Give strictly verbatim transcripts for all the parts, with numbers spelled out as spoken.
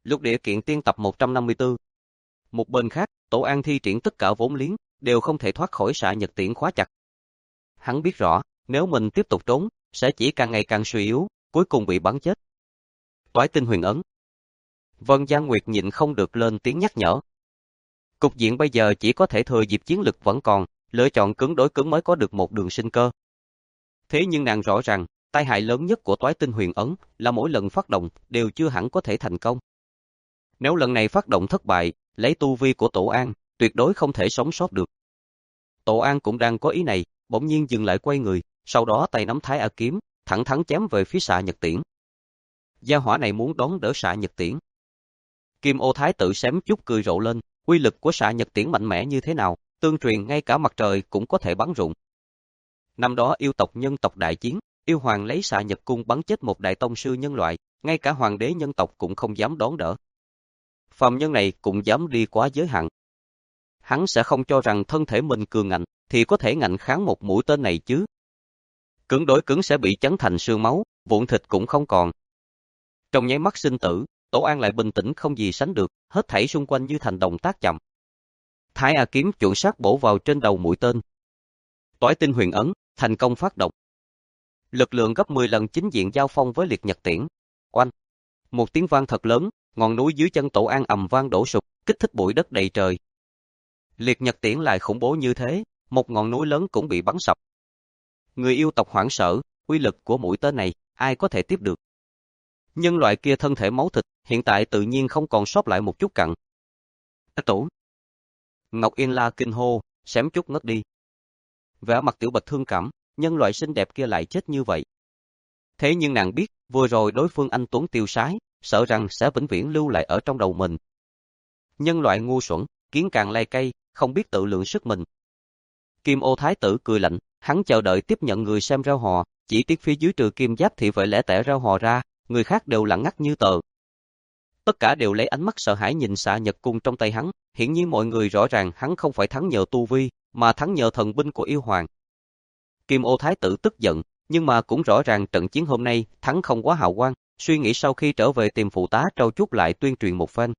Lục địa kiện tiên tập một trăm năm mươi tư. Một bên khác, Tổ An thi triển tất cả vốn liếng, đều không thể thoát khỏi xạ nhật tiễn khóa chặt. Hắn biết rõ, nếu mình tiếp tục trốn, sẽ chỉ càng ngày càng suy yếu, cuối cùng bị bắn chết. Toái tinh huyền ấn. Vân Giang Nguyệt nhịn không được lên tiếng nhắc nhở. Cục diện bây giờ chỉ có thể thừa dịp chiến lực vẫn còn, lựa chọn cứng đối cứng mới có được một đường sinh cơ. Thế nhưng nàng rõ ràng, tai hại lớn nhất của toái tinh huyền ấn là mỗi lần phát động đều chưa hẳn có thể thành công. Nếu lần này phát động thất bại, lấy tu vi của Tổ An, tuyệt đối không thể sống sót được. Tổ An cũng đang có ý này, bỗng nhiên dừng lại quay người, sau đó tay nắm Thái A kiếm, thẳng thắn chém về phía xạ nhật tiễn. Gia hỏa này muốn đón đỡ xạ nhật tiễn. Kim Ô Thái tử xém chút cười rộ lên, uy lực của xạ nhật tiễn mạnh mẽ như thế nào, tương truyền ngay cả mặt trời cũng có thể bắn rụng. Năm đó yêu tộc nhân tộc đại chiến, yêu hoàng lấy xạ nhật cung bắn chết một đại tông sư nhân loại, ngay cả hoàng đế nhân tộc cũng không dám đón đỡ. Phàm nhân này cũng dám đi quá giới hạn. Hắn sẽ không cho rằng thân thể mình cường ngạnh, thì có thể ngạnh kháng một mũi tên này chứ. Cứng đối cứng sẽ bị chấn thành xương máu, vụn thịt cũng không còn. Trong nháy mắt sinh tử, Tổ An lại bình tĩnh không gì sánh được, hết thảy xung quanh như thành động tác chậm. Thái A kiếm chuẩn xác bổ vào trên đầu mũi tên. Toái tinh huyền ấn, thành công phát động. Lực lượng gấp mười lần chính diện giao phong với liệt nhật tiễn. Oanh! Một tiếng vang thật lớn, ngọn núi dưới chân Tổ An ầm vang đổ sụp, kích thích bụi đất đầy trời. Liệt nhật tiễn lại khủng bố như thế, một ngọn núi lớn cũng bị bắn sập. Người yêu tộc hoảng sợ, uy lực của mũi tên này, ai có thể tiếp được? Nhân loại kia thân thể máu thịt, hiện tại tự nhiên không còn sót lại một chút cặn. Tổ! Ngọc Yên La kinh hô, xém chút ngất đi. Vẻ mặt Tiểu Bạch thương cảm, nhân loại xinh đẹp kia lại chết như vậy. Thế nhưng nàng biết, vừa rồi đối phương anh tuấn tiêu sái, sợ rằng sẽ vĩnh viễn lưu lại ở trong đầu mình. Nhân loại ngu xuẩn, kiến càng lai cây, không biết tự lượng sức mình. Kim Ô Thái tử cười lạnh, hắn chờ đợi tiếp nhận người xem reo hò, chỉ tiếc phía dưới trừ Kim Giáp thị vệ lẻ tẻ reo hò ra, người khác đều lặng ngắt như tờ. Tất cả đều lấy ánh mắt sợ hãi nhìn xạ nhật cung trong tay hắn, hiển nhiên mọi người rõ ràng hắn không phải thắng nhờ tu vi, mà thắng nhờ thần binh của yêu hoàng. Kim Ô Thái tử tức giận, nhưng mà cũng rõ ràng trận chiến hôm nay thắng không quá hào quang, suy nghĩ sau khi trở về tìm phụ tá trâu chút lại tuyên truyền một phen.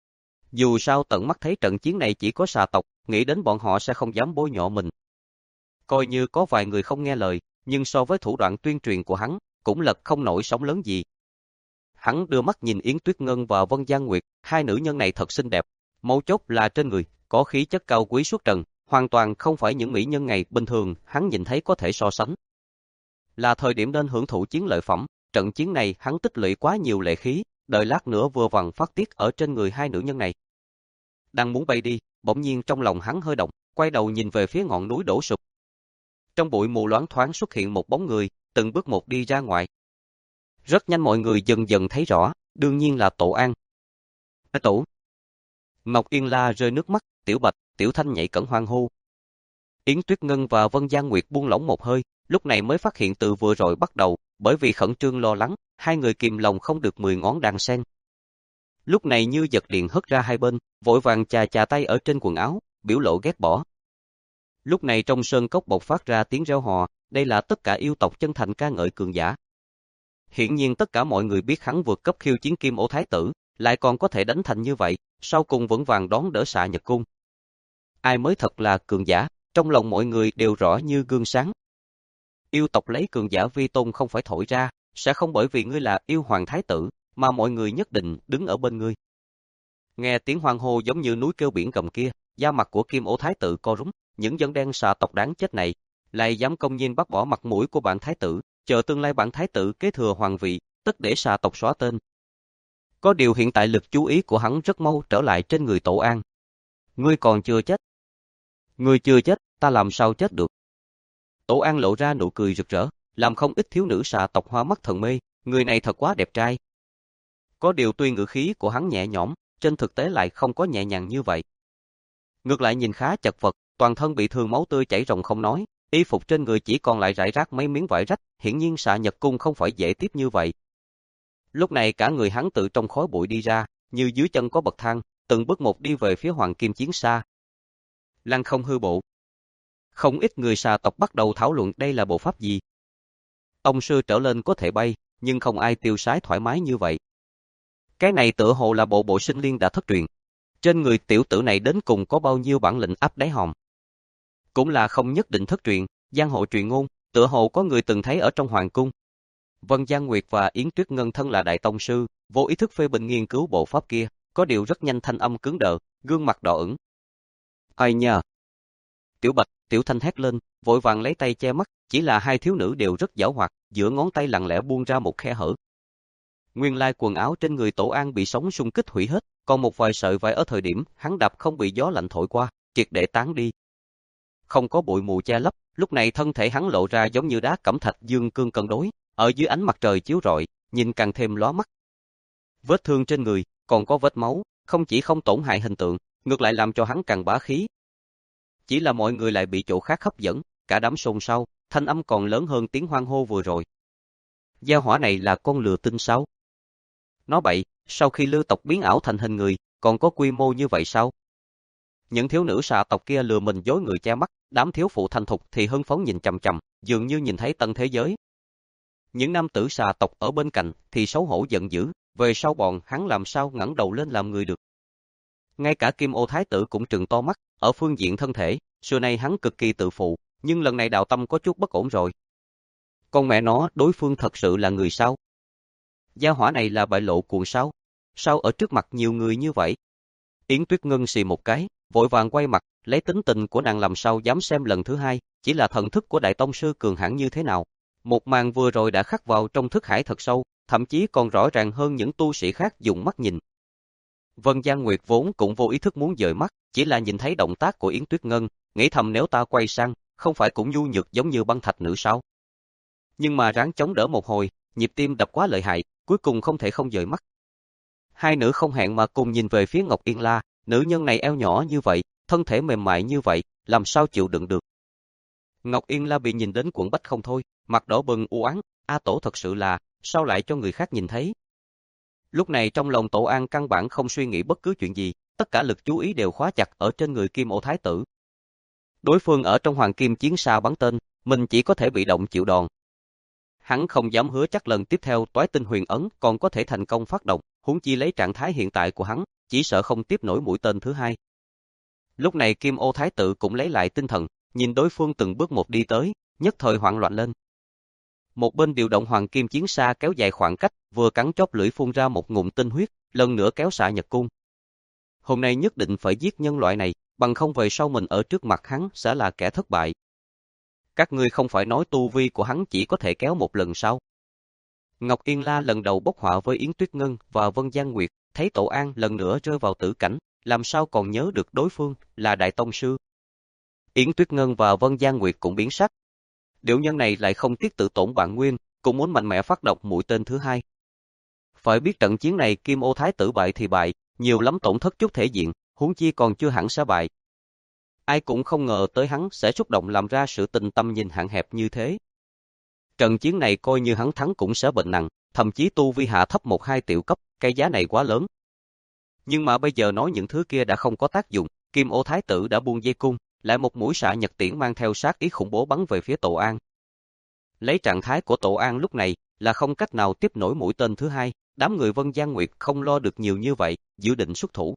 Dù sao tận mắt thấy trận chiến này chỉ có xà tộc, nghĩ đến bọn họ sẽ không dám bôi nhọ mình. Coi như có vài người không nghe lời, nhưng so với thủ đoạn tuyên truyền của hắn, cũng lật không nổi sóng lớn gì. Hắn đưa mắt nhìn Yến Tuyết Ngân và Vân Giang Nguyệt, hai nữ nhân này thật xinh đẹp, mấu chốt là trên người, có khí chất cao quý xuất trần, hoàn toàn không phải những mỹ nhân ngày bình thường hắn nhìn thấy có thể so sánh. Là thời điểm nên hưởng thụ chiến lợi phẩm, trận chiến này hắn tích lũy quá nhiều lệ khí, đợi lát nữa vừa vặn phát tiết ở trên người hai nữ nhân này. Đang muốn bay đi, bỗng nhiên trong lòng hắn hơi động, quay đầu nhìn về phía ngọn núi đổ sụp. Trong bụi mù loáng thoáng xuất hiện một bóng người, từng bước một đi ra ngoài. Rất nhanh mọi người dần dần thấy rõ, đương nhiên là Tổ An. Tổ! Ngọc Yên La rơi nước mắt, Tiểu Bạch, Tiểu Thanh nhảy cẫng hoan hô. Yến Tuyết Ngân và Vân Giang Nguyệt buông lỏng một hơi, lúc này mới phát hiện từ vừa rồi bắt đầu, bởi vì khẩn trương lo lắng, hai người kìm lòng không được mười ngón đan sen. Lúc này như giật điện hất ra hai bên, vội vàng chà chà tay ở trên quần áo, biểu lộ ghét bỏ. Lúc này trong sơn cốc bộc phát ra tiếng reo hò, đây là tất cả yêu tộc chân thành ca ngợi cường giả. Hiển nhiên tất cả mọi người biết hắn vượt cấp khiêu chiến Kim Ô Thái tử, lại còn có thể đánh thành như vậy, sau cùng vững vàng đón đỡ xạ nhật cung. Ai mới thật là cường giả, trong lòng mọi người đều rõ như gương sáng. Yêu tộc lấy cường giả vi tôn không phải thổi ra, sẽ không bởi vì ngươi là yêu hoàng thái tử, mà mọi người nhất định đứng ở bên ngươi. Nghe tiếng hoan hô giống như núi kêu biển gầm kia, da mặt của Kim Ô Thái tử co rúm, những dân đen xà tộc đáng chết này, lại dám công nhiên bắt bỏ mặt mũi của bản thái tử, chờ tương lai bản thái tử kế thừa hoàng vị, tất để xà tộc xóa tên. Có điều hiện tại lực chú ý của hắn rất mau trở lại trên người Tổ An. Ngươi còn chưa chết. Ngươi chưa chết, ta làm sao chết được? Tổ An lộ ra nụ cười rực rỡ, làm không ít thiếu nữ xà tộc hoa mắt thần mê, người này thật quá đẹp trai. Có điều tuy ngữ khí của hắn nhẹ nhõm, trên thực tế lại không có nhẹ nhàng như vậy. Ngược lại nhìn khá chật vật, toàn thân bị thương máu tươi chảy ròng không nói, y phục trên người chỉ còn lại rải rác mấy miếng vải rách, hiển nhiên xạ nhật cung không phải dễ tiếp như vậy. Lúc này cả người hắn tự trong khói bụi đi ra, như dưới chân có bậc thang, từng bước một đi về phía Hoàng Kim Chiến Xa. Lăng không hư bộ. Không ít người xà tộc bắt đầu thảo luận đây là bộ pháp gì. Ông sư trở lên có thể bay, nhưng không ai tiêu sái thoải mái như vậy. Cái này tựa hồ là bộ bộ sinh liên đã thất truyền. Trên người tiểu tử này đến cùng có bao nhiêu bản lĩnh áp đáy hòm. Cũng là không nhất định thất truyền, giang hồ truyền ngôn, tựa hồ có người từng thấy ở trong hoàng cung. Vân Giang Nguyệt và Yến Tuyết Ngân thân là đại tông sư, vô ý thức phê bình nghiên cứu bộ pháp kia, có điều rất nhanh thanh âm cứng đờ, gương mặt đỏ ửng. Ai nha? Tiểu Bạch, Tiểu Thanh hét lên, vội vàng lấy tay che mắt, chỉ là hai thiếu nữ đều rất giảo hoạt, giữa ngón tay lặng lẽ buông ra một khe hở. Nguyên lai quần áo trên người Tổ An bị sóng xung kích hủy hết, còn một vài sợi vải ở thời điểm hắn đạp không bị gió lạnh thổi qua, triệt để tán đi. Không có bụi mù che lấp, lúc này thân thể hắn lộ ra giống như đá cẩm thạch dương cương cân đối, ở dưới ánh mặt trời chiếu rọi, nhìn càng thêm lóa mắt. Vết thương trên người, còn có vết máu, không chỉ không tổn hại hình tượng, ngược lại làm cho hắn càng bá khí. Chỉ là mọi người lại bị chỗ khác hấp dẫn, cả đám xôn xao, thanh âm còn lớn hơn tiếng hoan hô vừa rồi. Gia hỏa này là con lừa tinh sao? Nói bậy, sau khi Lư tộc biến ảo thành hình người, còn có quy mô như vậy sao? Những thiếu nữ xà tộc kia lừa mình dối người che mắt, đám thiếu phụ thanh thục thì hưng phấn nhìn chằm chằm, dường như nhìn thấy tân thế giới. Những nam tử xà tộc ở bên cạnh thì xấu hổ giận dữ, về sau bọn hắn làm sao ngẩng đầu lên làm người được. Ngay cả Kim Ô Thái tử cũng trừng to mắt, ở phương diện thân thể, xưa nay hắn cực kỳ tự phụ, nhưng lần này Đào Tâm có chút bất ổn rồi. Con mẹ nó, đối phương thật sự là người sao? Gia hỏa này là bại lộ cuồng sao? Sao ở trước mặt nhiều người như vậy? Yến Tuyết Ngân xì một cái, vội vàng quay mặt, lấy tính tình của nàng làm sao dám xem lần thứ hai, chỉ là thần thức của Đại Tông Sư cường hãn như thế nào. Một màn vừa rồi đã khắc vào trong thức hải thật sâu, thậm chí còn rõ ràng hơn những tu sĩ khác dùng mắt nhìn. Vân Giang Nguyệt vốn cũng vô ý thức muốn dời mắt, chỉ là nhìn thấy động tác của Yến Tuyết Ngân, nghĩ thầm nếu ta quay sang, không phải cũng nhu nhược giống như băng thạch nữ sao? Nhưng mà ráng chống đỡ một hồi, nhịp tim đập quá lợi hại, cuối cùng không thể không dời mắt. Hai nữ không hẹn mà cùng nhìn về phía Ngọc Yên La, nữ nhân này eo nhỏ như vậy, thân thể mềm mại như vậy, làm sao chịu đựng được. Ngọc Yên La bị nhìn đến quẫn bách không thôi, mặt đỏ bừng u oán, A Tổ thật sự là, sao lại cho người khác nhìn thấy. Lúc này trong lòng Tổ An căn bản không suy nghĩ bất cứ chuyện gì, tất cả lực chú ý đều khóa chặt ở trên người Kim Ô Thái tử. Đối phương ở trong Hoàng Kim Chiến Xa bắn tên, mình chỉ có thể bị động chịu đòn. Hắn không dám hứa chắc lần tiếp theo Toái Tinh Huyền Ấn còn có thể thành công phát động, huống chi lấy trạng thái hiện tại của hắn, chỉ sợ không tiếp nổi mũi tên thứ hai. Lúc này Kim Ô Thái tử cũng lấy lại tinh thần, nhìn đối phương từng bước một đi tới, nhất thời hoảng loạn lên. Một bên điều động Hoàng Kim Chiến Xa kéo dài khoảng cách, vừa cắn chóp lưỡi phun ra một ngụm tinh huyết, lần nữa kéo xạ nhật cung. Hôm nay nhất định phải giết nhân loại này, bằng không về sau mình ở trước mặt hắn sẽ là kẻ thất bại. Các ngươi không phải nói tu vi của hắn chỉ có thể kéo một lần sao? Ngọc Yên La lần đầu bốc họa với Yến Tuyết Ngân và Vân Giang Nguyệt, thấy Tổ An lần nữa rơi vào tử cảnh, làm sao còn nhớ được đối phương là Đại Tông Sư. Yến Tuyết Ngân và Vân Giang Nguyệt cũng biến sắc. Điệu nhân này lại không tiếc tự tổn bản nguyên, cũng muốn mạnh mẽ phát động mũi tên thứ hai. Phải biết trận chiến này Kim Ô Thái tử bại thì bại, nhiều lắm tổn thất chút thể diện, huống chi còn chưa hẳn sẽ bại. Ai cũng không ngờ tới hắn sẽ xúc động làm ra sự tình tâm nhìn hạn hẹp như thế. Trận chiến này coi như hắn thắng cũng sẽ bệnh nặng, thậm chí tu vi hạ thấp một hai tiểu cấp, cái giá này quá lớn. Nhưng mà bây giờ nói những thứ kia đã không có tác dụng, Kim Ô Thái tử đã buông dây cung, lại một mũi xạ nhật tiễn mang theo sát ý khủng bố bắn về phía Tổ An. Lấy trạng thái của Tổ An lúc này là không cách nào tiếp nổi mũi tên thứ hai, đám người Vân Giang Nguyệt không lo được nhiều như vậy, dự định xuất thủ.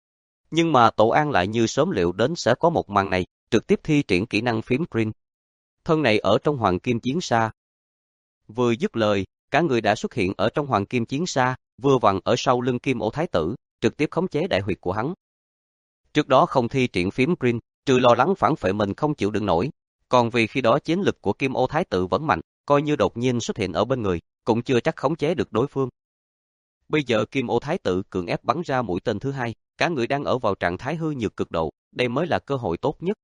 Nhưng mà Tổ An lại như sớm liệu đến sẽ có một màn này, trực tiếp thi triển kỹ năng phím green. Thân này ở trong Hoàng Kim Chiến Xa. Vừa dứt lời, cả người đã xuất hiện ở trong Hoàng Kim Chiến Xa, vừa vặn ở sau lưng Kim Ô Thái tử, trực tiếp khống chế đại huyệt của hắn. Trước đó không thi triển phím green, trừ lo lắng phản phệ mình không chịu đựng nổi, còn vì khi đó chiến lực của Kim Ô Thái tử vẫn mạnh, coi như đột nhiên xuất hiện ở bên người, cũng chưa chắc khống chế được đối phương. Bây giờ Kim Ô Thái tử cường ép bắn ra mũi tên thứ hai, cả người đang ở vào trạng thái hư nhược cực độ, đây mới là cơ hội tốt nhất.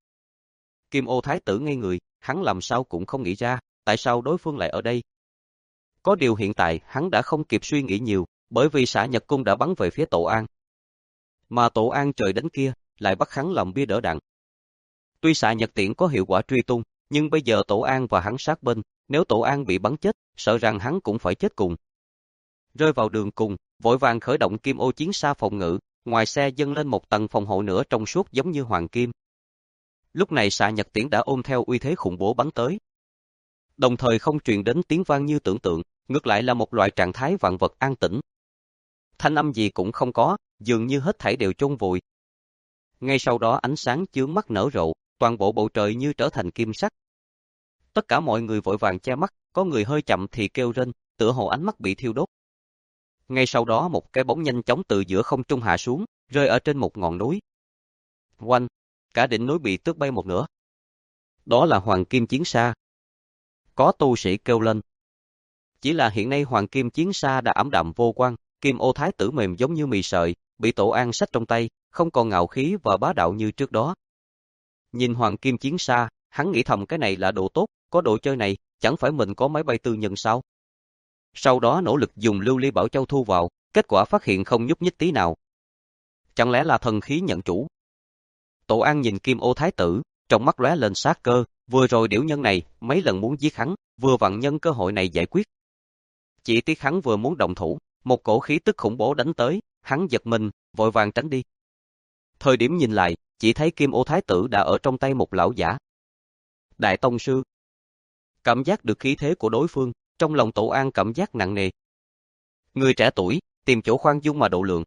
Kim Ô Thái tử ngây người, hắn làm sao cũng không nghĩ ra, tại sao đối phương lại ở đây. Có điều hiện tại hắn đã không kịp suy nghĩ nhiều, bởi vì xạ nhật cung đã bắn về phía Tổ An. Mà Tổ An trời đánh kia, lại bắt hắn làm bia đỡ đạn. Tuy xạ nhật tiễn có hiệu quả truy tung, nhưng bây giờ Tổ An và hắn sát bên, nếu Tổ An bị bắn chết, sợ rằng hắn cũng phải chết cùng. Rơi vào đường cùng, vội vàng khởi động Kim Ô Chiến Xa phòng ngự, ngoài xe dâng lên một tầng phòng hộ nữa trong suốt giống như hoàng kim. Lúc này xạ nhật tiễn đã ôm theo uy thế khủng bố bắn tới. Đồng thời không truyền đến tiếng vang như tưởng tượng, ngược lại là một loại trạng thái vạn vật an tĩnh. thanh âm gì cũng không có, dường như hết thảy đều chôn vùi. Ngay sau đó ánh sáng chướng mắt nở rộ, toàn bộ bầu trời như trở thành kim sắc. Tất cả mọi người vội vàng che mắt, có người hơi chậm thì kêu rên, tựa hồ ánh mắt bị thiêu đốt. Ngay sau đó một cái bóng nhanh chóng từ giữa không trung hạ xuống, rơi ở trên một ngọn núi. Oanh, cả đỉnh núi bị tước bay một nửa. Đó là Hoàng Kim Chiến Sa. Có tu sĩ kêu lên. Chỉ là hiện nay Hoàng Kim Chiến Sa đã ảm đạm vô quang, Kim Ô Thái Tử mềm giống như mì sợi, bị Tổ An xách trong tay, không còn ngạo khí và bá đạo như trước đó. Nhìn Hoàng Kim Chiến Sa, hắn nghĩ thầm cái này là đồ tốt, có đồ chơi này, chẳng phải mình có máy bay tư nhân sao? Sau đó nỗ lực dùng lưu ly bảo châu thu vào, kết quả phát hiện không nhúc nhích tí nào. Chẳng lẽ là thần khí nhận chủ? Tổ An nhìn Kim Ô Thái Tử, trong mắt lóe lên sát cơ, vừa rồi điểu nhân này mấy lần muốn giết hắn, vừa vặn nhân cơ hội này giải quyết. Chỉ tiếc hắn vừa muốn động thủ, một cổ khí tức khủng bố đánh tới, hắn giật mình, vội vàng tránh đi. Thời điểm nhìn lại, chỉ thấy Kim Ô Thái Tử đã ở trong tay một lão giả. Đại tông sư. Cảm giác được khí thế của đối phương, trong lòng Tổ An cảm giác nặng nề. Người trẻ tuổi, tìm chỗ khoan dung mà độ lượng.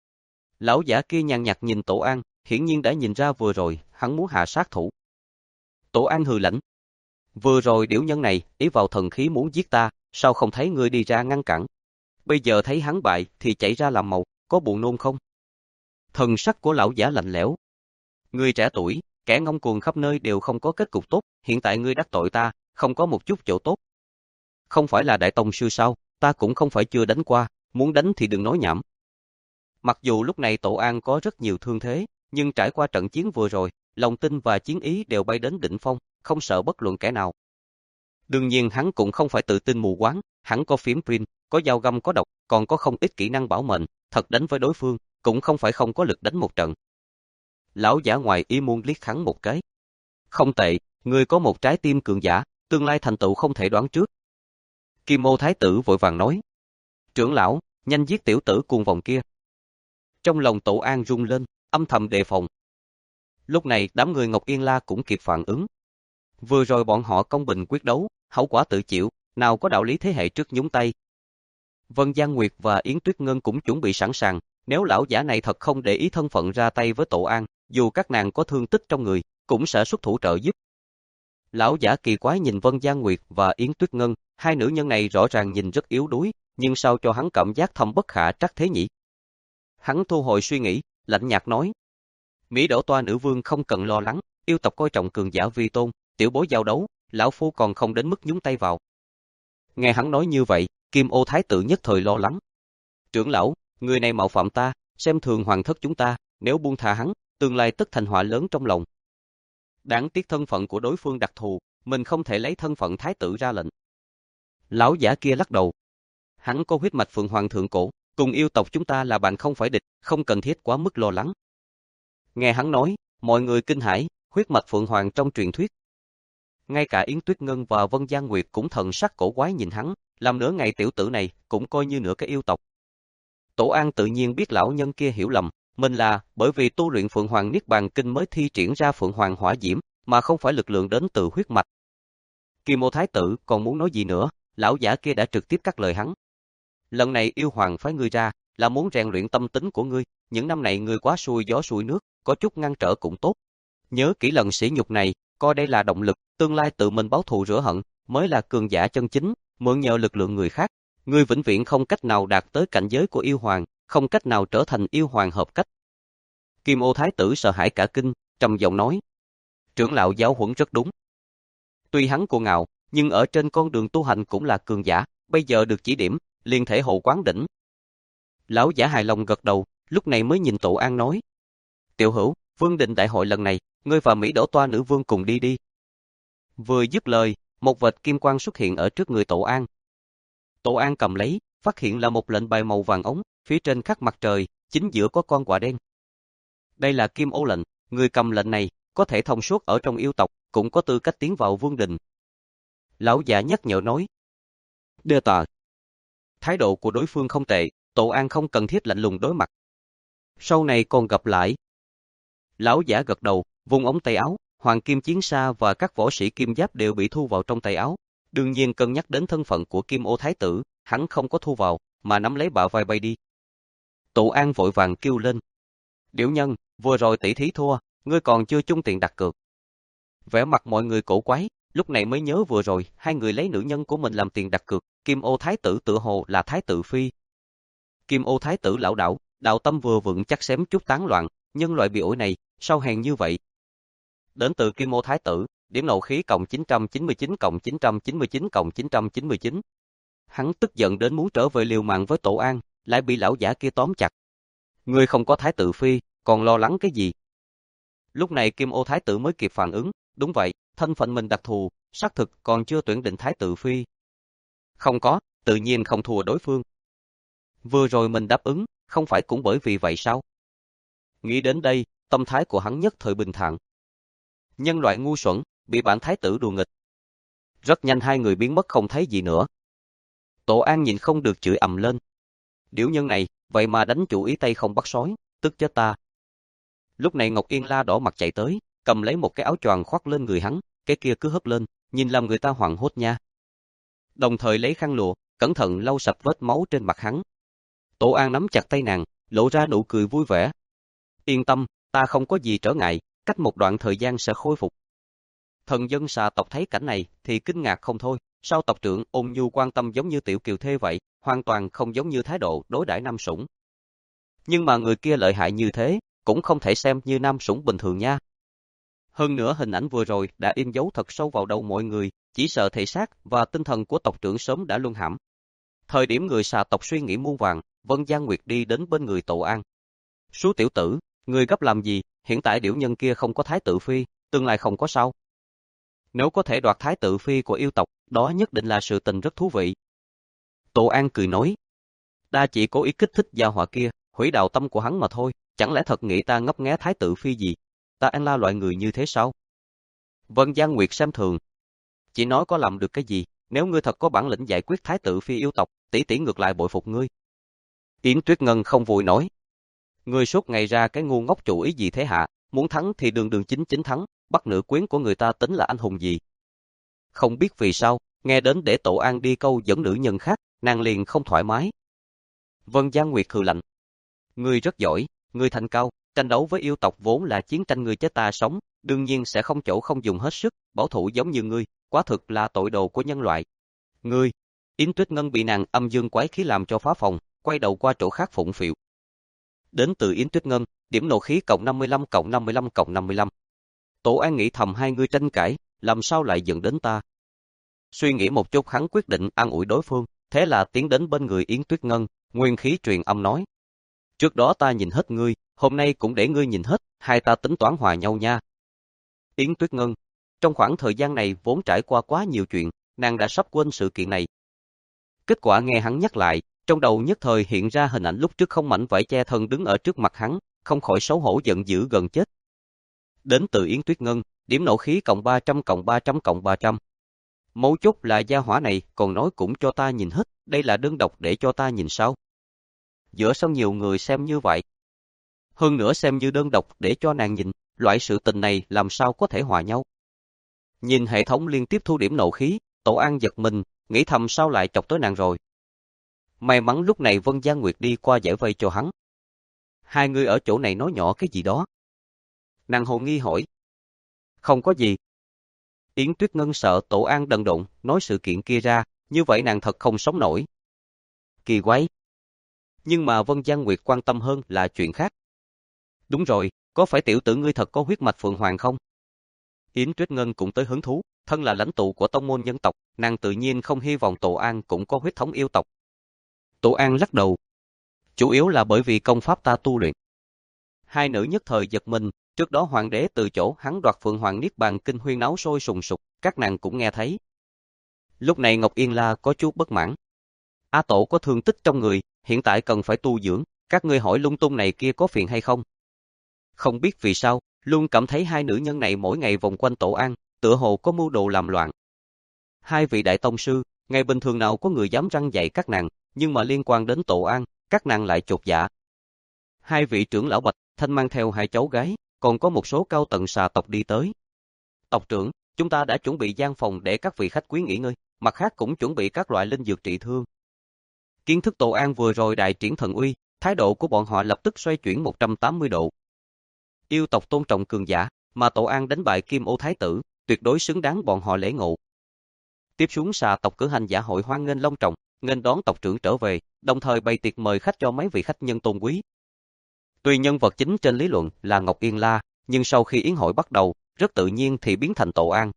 Lão giả kia nhàn nhạt nhìn Tổ An, hiển nhiên đã nhìn ra vừa rồi, hắn muốn hạ sát thủ. Tổ An hừ lạnh. Vừa rồi điểu nhân này, ý vào thần khí muốn giết ta, sao không thấy ngươi đi ra ngăn cản? Bây giờ thấy hắn bại, thì chạy ra làm màu, có buồn nôn không? Thần sắc của lão giả lạnh lẽo. Người trẻ tuổi, kẻ ngông cuồng khắp nơi đều không có kết cục tốt, hiện tại ngươi đắc tội ta, không có một chút chỗ tốt. Không phải là đại tông sư sao, ta cũng không phải chưa đánh qua, muốn đánh thì đừng nói nhảm. Mặc dù lúc này Tổ An có rất nhiều thương thế, nhưng trải qua trận chiến vừa rồi, lòng tin và chiến ý đều bay đến đỉnh phong, không sợ bất luận kẻ nào. Đương nhiên hắn cũng không phải tự tin mù quáng, hắn có phím print, có dao găm có độc, còn có không ít kỹ năng bảo mệnh, thật đánh với đối phương, cũng không phải không có lực đánh một trận. Lão giả ngoài ý muốn liếc hắn một cái. Không tệ, ngươi có một trái tim cường giả, tương lai thành tựu không thể đoán trước. Kim Ô Thái Tử vội vàng nói. Trưởng lão, nhanh giết tiểu tử cuồng vòng kia. Trong lòng Tổ An rung lên, âm thầm đề phòng. Lúc này đám người Ngọc Yên La cũng kịp phản ứng. Vừa rồi bọn họ công bình quyết đấu, hậu quả tự chịu, nào có đạo lý thế hệ trước nhúng tay. Vân Giang Nguyệt và Yến Tuyết Ngân cũng chuẩn bị sẵn sàng, nếu lão giả này thật không để ý thân phận ra tay với Tổ An, dù các nàng có thương tích trong người, cũng sẽ xuất thủ trợ giúp. Lão giả kỳ quái nhìn Vân Giang Nguyệt và Yến Tuyết Ngân, hai nữ nhân này rõ ràng nhìn rất yếu đuối, nhưng sao cho hắn cảm giác thâm bất khả trắc thế nhỉ? Hắn thu hồi suy nghĩ, lạnh nhạt nói. Mỹ Đỗ Toa nữ vương không cần lo lắng, yêu tộc coi trọng cường giả vi tôn, tiểu bối giao đấu, lão phu còn không đến mức nhúng tay vào. Nghe hắn nói như vậy, Kim Ô Thái Tử nhất thời lo lắng. Trưởng lão, người này mạo phạm ta, xem thường hoàng thất chúng ta, nếu buông tha hắn, tương lai tất thành họa lớn trong lòng. Đáng tiếc thân phận của đối phương đặc thù, mình không thể lấy thân phận thái tử ra lệnh. Lão giả kia lắc đầu. Hắn có huyết mạch Phượng Hoàng thượng cổ, cùng yêu tộc chúng ta là bạn không phải địch, không cần thiết quá mức lo lắng. Nghe hắn nói, mọi người kinh hãi, huyết mạch Phượng Hoàng trong truyền thuyết. Ngay cả Yến Tuyết Ngân và Vân Giang Nguyệt cũng thần sắc cổ quái nhìn hắn, làm nửa ngày tiểu tử này cũng coi như nửa cái yêu tộc. Tổ An tự nhiên biết lão nhân kia hiểu lầm, mình là bởi vì tu luyện Phượng Hoàng Niết Bàn Kinh mới thi triển ra Phượng Hoàng Hỏa Diễm, mà không phải lực lượng đến từ huyết mạch. Kim Ô Thái Tử còn muốn nói gì nữa, lão giả kia đã trực tiếp cắt lời hắn. Lần này yêu hoàng phái ngươi ra, là muốn rèn luyện tâm tính của ngươi, những năm này ngươi quá xuôi gió xuôi nước, có chút ngăn trở cũng tốt. Nhớ kỹ lần sỉ nhục này, coi đây là động lực, tương lai tự mình báo thù rửa hận, mới là cường giả chân chính, mượn nhờ lực lượng người khác. Ngươi vĩnh viễn không cách nào đạt tới cảnh giới của yêu hoàng, không cách nào trở thành yêu hoàng hợp cách. Kim Ô Thái Tử sợ hãi cả kinh, trầm giọng nói. Trưởng lão giáo huấn rất đúng. Tuy hắn cuồng ngạo, nhưng ở trên con đường tu hành cũng là cường giả, bây giờ được chỉ điểm, liền thể hộ quán đỉnh. Lão giả hài lòng gật đầu, lúc này mới nhìn Tổ An nói. Tiểu hữu, Vương Định đại hội lần này, ngươi và Mỹ Đỗ Toa nữ vương cùng đi đi. Vừa dứt lời, một vệt kim quang xuất hiện ở trước người Tổ An. Tổ An cầm lấy, phát hiện là một lệnh bài màu vàng ống, phía trên khắc mặt trời, chính giữa có con quạ đen. Đây là Kim Ô lệnh, người cầm lệnh này, có thể thông suốt ở trong yêu tộc, cũng có tư cách tiến vào vương đình. Lão giả nhắc nhở nói. Đưa tờ. Thái độ của đối phương không tệ, Tổ An không cần thiết lạnh lùng đối mặt. Sau này còn gặp lại. Lão giả gật đầu, vung ống tay áo, Hoàng Kim Chiến Sa và các võ sĩ kim giáp đều bị thu vào trong tay áo. Đương nhiên cân nhắc đến thân phận của Kim Ô Thái Tử, hắn không có thu vào, mà nắm lấy bả vai bay đi. Tổ An vội vàng kêu lên. Điểu nhân, vừa rồi tỷ thí thua, ngươi còn chưa chung tiền đặt cược. Vẻ mặt mọi người cổ quái, lúc này mới nhớ vừa rồi, hai người lấy nữ nhân của mình làm tiền đặt cược, Kim Ô Thái tử tựa hồ là Thái tử Phi. Kim Ô Thái tử lão đảo, đạo tâm vừa vững chắc xém chút tán loạn, nhân loại bị ổi này, sao hèn như vậy? Đến từ Kim Ô Thái tử, điểm nộ khí cộng chín trăm chín mươi chín cộng chín trăm chín mươi chín cộng chín trăm chín mươi chín. Hắn tức giận đến muốn trở về liều mạng với Tổ An, lại bị lão giả kia tóm chặt. Ngươi không có Thái tử Phi, còn lo lắng cái gì? Lúc này Kim Ô Thái tử mới kịp phản ứng, đúng vậy, thân phận mình đặc thù, xác thực còn chưa tuyển định Thái tử Phi. Không có, tự nhiên không thua đối phương. Vừa rồi mình đáp ứng, không phải cũng bởi vì vậy sao? Nghĩ đến đây, tâm thái của hắn nhất thời bình thản. Nhân loại ngu xuẩn, bị bản thái tử đùa nghịch. Rất nhanh hai người biến mất không thấy gì nữa. Tổ An nhìn không được chửi ầm lên. Điểu nhân này, vậy mà đánh chủ ý tay không bắt sói, tức chết ta. Lúc này Ngọc Yên La đỏ mặt chạy tới, cầm lấy một cái áo choàng khoác lên người hắn, cái kia cứ hất lên, nhìn làm người ta hoảng hốt nha. Đồng thời lấy khăn lụa, cẩn thận lau sạch vết máu trên mặt hắn. Tổ An nắm chặt tay nàng, lộ ra nụ cười vui vẻ. Yên tâm, ta không có gì trở ngại, cách một đoạn thời gian sẽ khôi phục. Thần dân xà tộc thấy cảnh này thì kinh ngạc không thôi, sao tộc trưởng ôn nhu quan tâm giống như tiểu kiều thê vậy, hoàn toàn không giống như thái độ đối đãi nam sủng. Nhưng mà người kia lợi hại như thế, cũng không thể xem như nam sủng bình thường nha. Hơn nữa hình ảnh vừa rồi đã in dấu thật sâu vào đầu mọi người, chỉ sợ thể xác và tinh thần của tộc trưởng sớm đã luân hãm. Thời điểm người xà tộc suy nghĩ muôn vàng, Vân Giang Nguyệt đi đến bên người Tổ An. Sú tiểu tử, người gấp làm gì, hiện tại điểu nhân kia không có thái tử phi, tương lai không có sao. Nếu có thể đoạt thái tử phi của yêu tộc, đó nhất định là sự tình rất thú vị. Tổ An cười nói, ta chỉ cố ý kích thích gia hỏa kia, hủy đạo tâm của hắn mà thôi, chẳng lẽ thật nghĩ ta ngấp nghé thái tử phi gì, ta An La loại người như thế sao? Vân Giang Nguyệt xem thường, chỉ nói có làm được cái gì, nếu ngươi thật có bản lĩnh giải quyết thái tử phi yêu tộc, tỷ tỷ ngược lại bội phục ngươi. Yến Tuyết Ngân không vui nói, ngươi suốt ngày ra cái ngu ngốc chủ ý gì thế hạ, muốn thắng thì đường đường chính chính thắng, bắt nữ quyến của người ta tính là anh hùng gì. Không biết vì sao, nghe đến để Tổ An đi câu dẫn nữ nhân khác, nàng liền không thoải mái. Vân Giang Nguyệt hừ lạnh, ngươi rất giỏi, ngươi thành cao, tranh đấu với yêu tộc vốn là chiến tranh người chết ta sống, đương nhiên sẽ không chỗ không dùng hết sức, bảo thủ giống như ngươi, quá thực là tội đồ của nhân loại. Ngươi, Yến Tuyết Ngân bị nàng âm dương quái khí làm cho phá phòng, quay đầu qua chỗ khác phụng phịu. Đến từ Yến Tuyết Ngân, điểm nộ khí cộng năm mươi lăm cộng năm mươi lăm cộng năm mươi lăm. Tổ An nghĩ thầm hai người tranh cãi, làm sao lại dẫn đến ta. Suy nghĩ một chút hắn quyết định an ủi đối phương, thế là tiến đến bên người Yến Tuyết Ngân, nguyên khí truyền âm nói. Trước đó ta nhìn hết ngươi, hôm nay cũng để ngươi nhìn hết, hai ta tính toán hòa nhau nha. Yến Tuyết Ngân, trong khoảng thời gian này vốn trải qua quá nhiều chuyện, nàng đã sắp quên sự kiện này. Kết quả nghe hắn nhắc lại, trong đầu nhất thời hiện ra hình ảnh lúc trước không mảnh vải che thân đứng ở trước mặt hắn, không khỏi xấu hổ giận dữ gần chết. Đến từ Yến Tuyết Ngân, điểm nộ khí cộng ba trăm cộng ba trăm cộng ba trăm. Mấu chốt là gia hỏa này còn nói cũng cho ta nhìn hết, đây là đơn độc để cho ta nhìn sao? Giữa sân nhiều người xem như vậy. Hơn nữa xem như đơn độc để cho nàng nhìn, loại sự tình này làm sao có thể hòa nhau. Nhìn hệ thống liên tiếp thu điểm nộ khí, Tổ An giật mình, nghĩ thầm sao lại chọc tới nàng rồi. May mắn lúc này Vân Giang Nguyệt đi qua giải vây cho hắn. Hai người ở chỗ này nói nhỏ cái gì đó. Nàng hồ nghi hỏi. Không có gì. Yến Tuyết Ngân sợ Tổ An đần độn, nói sự kiện kia ra, như vậy nàng thật không sống nổi. Kỳ quái. Nhưng mà Vân Giang Nguyệt quan tâm hơn là chuyện khác. Đúng rồi, có phải tiểu tử ngươi thật có huyết mạch Phượng Hoàng không? Yến Tuyết Ngân cũng tới hứng thú, thân là lãnh tụ của tông môn nhân tộc, nàng tự nhiên không hy vọng Tổ An cũng có huyết thống yêu tộc. Tổ An lắc đầu. Chủ yếu là bởi vì công pháp ta tu luyện. Hai nữ nhất thời giật mình, trước đó hoàng đế từ chỗ hắn đoạt Phượng Hoàng Niết Bàn kinh huyên náo sôi sùng sục, các nàng cũng nghe thấy. Lúc này Ngọc Yên La có chút bất mãn. A Tổ có thương tích trong người, hiện tại cần phải tu dưỡng, các ngươi hỏi lung tung này kia có phiền hay không? Không biết vì sao, luôn cảm thấy hai nữ nhân này mỗi ngày vòng quanh Tổ An, tựa hồ có mưu đồ làm loạn. Hai vị đại tông sư, ngày bình thường nào có người dám răn dạy các nàng, nhưng mà liên quan đến Tổ An, các nàng lại chột dạ. Hai vị trưởng lão Bạch Thanh mang theo hai cháu gái, còn có một số cao tầng xà tộc đi tới. Tộc trưởng, chúng ta đã chuẩn bị gian phòng để các vị khách quý nghỉ ngơi, mặt khác cũng chuẩn bị các loại linh dược trị thương. Kiến thức Tổ An vừa rồi đại triển thần uy, Thái độ của bọn họ lập tức xoay chuyển một trăm tám mươi độ. Yêu tộc tôn trọng cường giả, mà Tổ An đánh bại Kim Ô Thái tử, tuyệt đối xứng đáng bọn họ lễ ngộ. Tiếp xuống Xà tộc cử hành giả hội hoan nghênh long trọng, nghênh đón tộc trưởng trở về, đồng thời bày tiệc mời khách cho mấy vị khách nhân tôn quý. Tuy nhân vật chính trên lý luận là Ngọc Yên La, nhưng sau khi yến hội bắt đầu, rất tự nhiên thì biến thành Tổ An.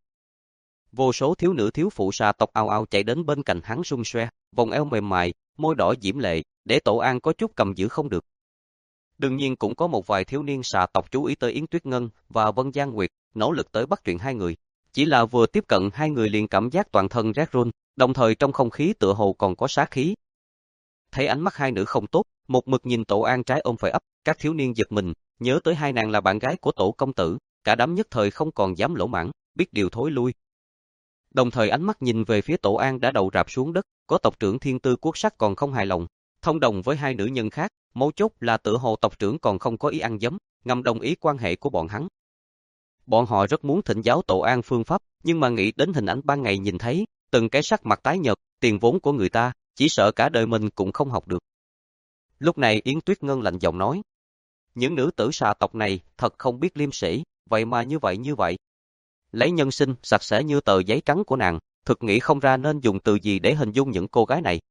Vô số thiếu nữ thiếu phụ Xà tộc ào ào chạy đến bên cạnh hắn xung xoe, vòng eo mềm mại, môi đỏ diễm lệ, để Tổ An có chút cầm giữ không được. Đương nhiên cũng có một vài thiếu niên Xà tộc chú ý tới Yến Tuyết Ngân và Vân Giang Nguyệt, nỗ lực tới bắt chuyện hai người. Chỉ là vừa tiếp cận hai người liền cảm giác toàn thân rét run, đồng thời trong không khí tựa hồ còn có sát khí. Thấy ánh mắt hai nữ không tốt, một mực nhìn Tổ An trái ôm phải ấp, các thiếu niên giật mình, nhớ tới hai nàng là bạn gái của Tổ công tử, cả đám nhất thời không còn dám lỗ mãng, biết điều thối lui. Đồng thời ánh mắt nhìn về phía Tổ An đã đầu rạp xuống đất, có tộc trưởng Thiên Tư Quốc Sắc còn không hài lòng, thông đồng với hai nữ nhân khác, mấu chốt là tựa hồ tộc trưởng còn không có ý ăn dấm, ngầm đồng ý quan hệ của bọn hắn. Bọn họ rất muốn thỉnh giáo Tổ An phương pháp, nhưng mà nghĩ đến hình ảnh ban ngày nhìn thấy, từng cái sắc mặt tái nhợt, tiền vốn của người ta, chỉ sợ cả đời mình cũng không học được. Lúc này Yến Tuyết Ngân lạnh giọng nói, những nữ tử Xà tộc này thật không biết liêm sỉ, vậy mà như vậy như vậy. Lấy nhân sinh sạch sẽ như tờ giấy trắng của nàng, thực nghĩ không ra nên dùng từ gì để hình dung những cô gái này.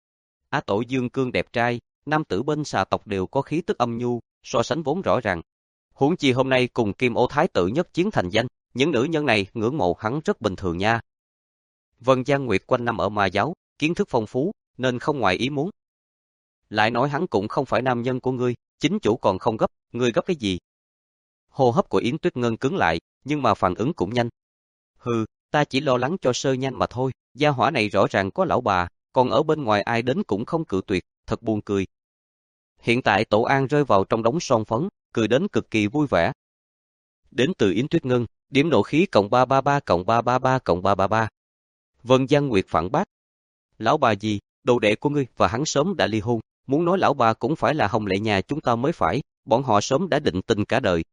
Á Tổ Dương Cương đẹp trai, nam tử bên Xà tộc đều có khí tức âm nhu, so sánh vốn rõ ràng. Huống chi hôm nay cùng Kim Ô Thái tử nhất chiến thành danh, những nữ nhân này ngưỡng mộ hắn rất bình thường nha. Vân Giang Nguyệt quanh năm ở Ma giáo, kiến thức phong phú, nên không ngoài ý muốn. Lại nói hắn cũng không phải nam nhân của ngươi, chính chủ còn không gấp, ngươi gấp cái gì? Hô hấp của Yến Tuyết Ngân cứng lại, nhưng mà phản ứng cũng nhanh. Hừ, ta chỉ lo lắng cho Sơ Nhanh mà thôi, gia hỏa này rõ ràng có lão bà, còn ở bên ngoài ai đến cũng không cự tuyệt, thật buồn cười. Hiện tại Tổ An rơi vào trong đống son phấn, cười đến cực kỳ vui vẻ. Đến từ Yến Tuyết Ngân, điểm nộ khí cộng ba ba ba cộng ba ba ba cộng ba ba ba. Vân Giang Nguyệt phản bác. Lão bà gì, đồ đệ của ngươi và hắn sớm đã ly hôn, muốn nói lão bà cũng phải là Hồng Lệ nhà chúng ta mới phải, bọn họ sớm đã định tình cả đời.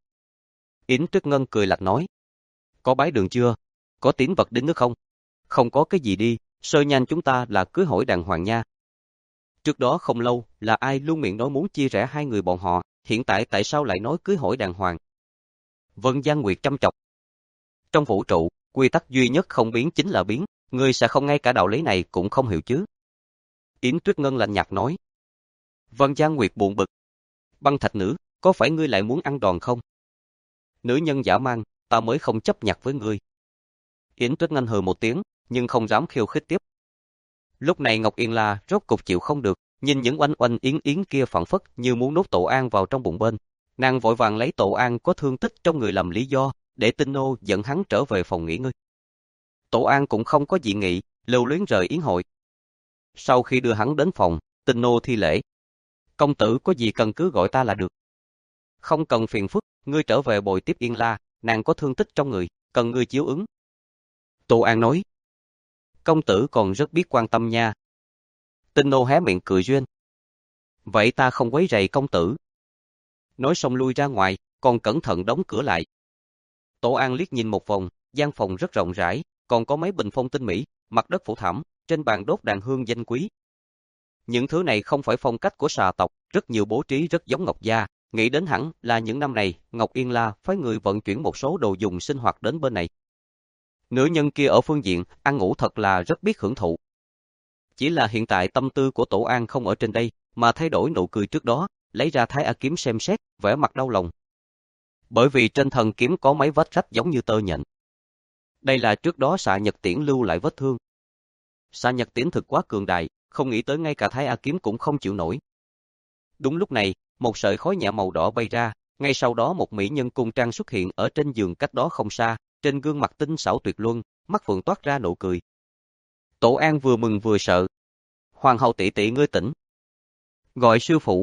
Yến Tuyết Ngân cười lạnh nói. Có bái đường chưa? Có tín vật đến nước không? Không có cái gì đi, Sơ Nhanh chúng ta là cưới hỏi đàng hoàng nha. Trước đó không lâu, là ai luôn miệng nói muốn chia rẽ hai người bọn họ, hiện tại tại sao lại nói cưới hỏi đàng hoàng? Vân Giang Nguyệt chăm chọc. Trong vũ trụ, quy tắc duy nhất không biến chính là biến, ngươi sẽ không ngay cả đạo lý này cũng không hiểu chứ. Yến Tuyết Ngân lạnh nhạt nói. Vân Giang Nguyệt buồn bực. Băng thạch nữ, có phải ngươi lại muốn ăn đòn không? Nữ nhân dã man, ta mới không chấp nhặt với ngươi. Yến Tuyết Ngân hừ một tiếng, nhưng không dám khiêu khích tiếp. Lúc này Ngọc Yên La rốt cục chịu không được, nhìn những oanh oanh yến yến kia phảng phất như muốn nuốt Tổ An vào trong bụng bên. Nàng vội vàng lấy Tổ An có thương tích trong người làm lý do, để Tinh Nô dẫn hắn trở về phòng nghỉ ngơi. Tổ An cũng không có dị nghị, lưu luyến rời yến hội. Sau khi đưa hắn đến phòng, Tinh Nô thi lễ. Công tử có gì cần cứ gọi ta là được. Không cần phiền phức, ngươi trở về bồi tiếp Yên La, nàng có thương tích trong người, cần ngươi chiếu ứng. Tổ An nói. Công tử còn rất biết quan tâm nha. Tinh Nô hé miệng cười duyên. Vậy ta không quấy rầy công tử. Nói xong lui ra ngoài, còn cẩn thận đóng cửa lại. Tổ An liếc nhìn một vòng, gian phòng rất rộng rãi, còn có mấy bình phong tinh mỹ, mặt đất phủ thảm, trên bàn đốt đàn hương danh quý. Những thứ này không phải phong cách của Xà tộc, rất nhiều bố trí rất giống Ngọc gia, nghĩ đến hẳn là những năm này, Ngọc Yên La phái người vận chuyển một số đồ dùng sinh hoạt đến bên này. Nữ nhân kia ở phương diện, ăn ngủ thật là rất biết hưởng thụ. Chỉ là hiện tại tâm tư của Tổ An không ở trên đây, mà thay đổi nụ cười trước đó, lấy ra Thái A kiếm xem xét, vẻ mặt đau lòng. Bởi vì trên thần kiếm có mấy vết rách giống như tơ nhện. Đây là trước đó Xạ Nhật Tiễn lưu lại vết thương. Xạ Nhật Tiễn thực quá cường đại, không nghĩ tới ngay cả Thái A kiếm cũng không chịu nổi. Đúng lúc này, một sợi khói nhẹ màu đỏ bay ra, ngay sau đó một mỹ nhân cung trang xuất hiện ở trên giường cách đó không xa, trên gương mặt tinh xảo tuyệt luân, mắt phượng toát ra nụ cười. Tổ An vừa mừng vừa sợ. Hoàng hậu tỷ tỷ ngươi tỉnh. Gọi sư phụ.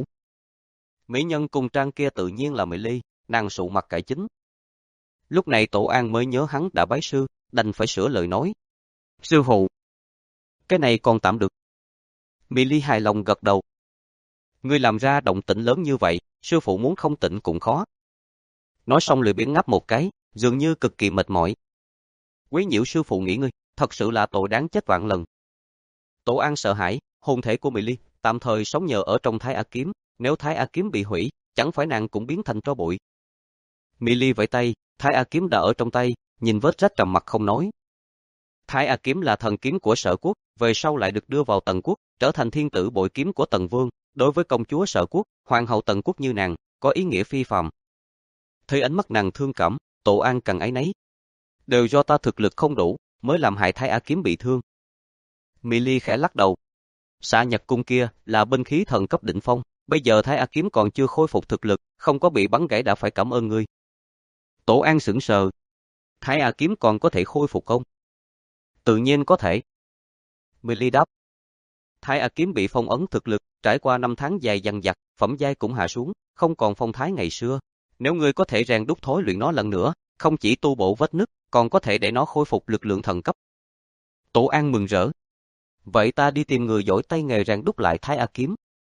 Mỹ nhân cung trang kia tự nhiên là Mỹ Ly, nàng sụ mặt cải chính. Lúc này Tổ An mới nhớ hắn đã bái sư, đành phải sửa lời nói. Sư phụ. Cái này còn tạm được. Mỹ Ly hài lòng gật đầu. Ngươi làm ra động tĩnh lớn như vậy, sư phụ muốn không tỉnh cũng khó. Nói xong lười biếng ngáp một cái, dường như cực kỳ mệt mỏi. Quấy nhiễu sư phụ nghỉ ngơi, thật sự là tội đáng chết vạn lần. Tổ An sợ hãi, hồn thể của Mỹ Ly tạm thời sống nhờ ở trong Thái A kiếm, Nếu Thái A kiếm bị hủy, chẳng phải nàng cũng biến thành tro bụi. Milly vẫy tay, Thái A kiếm đã ở trong tay, nhìn vết rách trầm mặt không nói. Thái A kiếm là thần kiếm của Sở Quốc, về sau lại được đưa vào Tần Quốc, trở thành thiên tử bội kiếm của Tần Vương, đối với công chúa Sở Quốc, hoàng hậu Tần Quốc như nàng, có ý nghĩa phi phàm. Thấy ánh mắt nàng thương cảm, Tổ An càng áy náy. Đều do ta thực lực không đủ, mới làm hại Thái A kiếm bị thương. Milly khẽ lắc đầu. Xạ Nhật cung kia là binh khí thần cấp đỉnh phong, bây giờ Thái A kiếm còn chưa khôi phục thực lực, không có bị bắn gãy đã phải cảm ơn ngươi. Tổ An sững sờ. Thái A kiếm còn có thể khôi phục không? Tự nhiên có thể. Milly đáp. Thái A kiếm bị phong ấn thực lực, trải qua năm tháng dài dằng dặc, phẩm giai cũng hạ xuống, không còn phong thái ngày xưa. Nếu ngươi có thể rèn đúc thối luyện nó lần nữa, không chỉ tu bổ vết nứt, còn có thể để nó khôi phục lực lượng thần cấp. Tổ An mừng rỡ. Vậy ta đi tìm người giỏi tay nghề rèn đúc lại Thái A kiếm.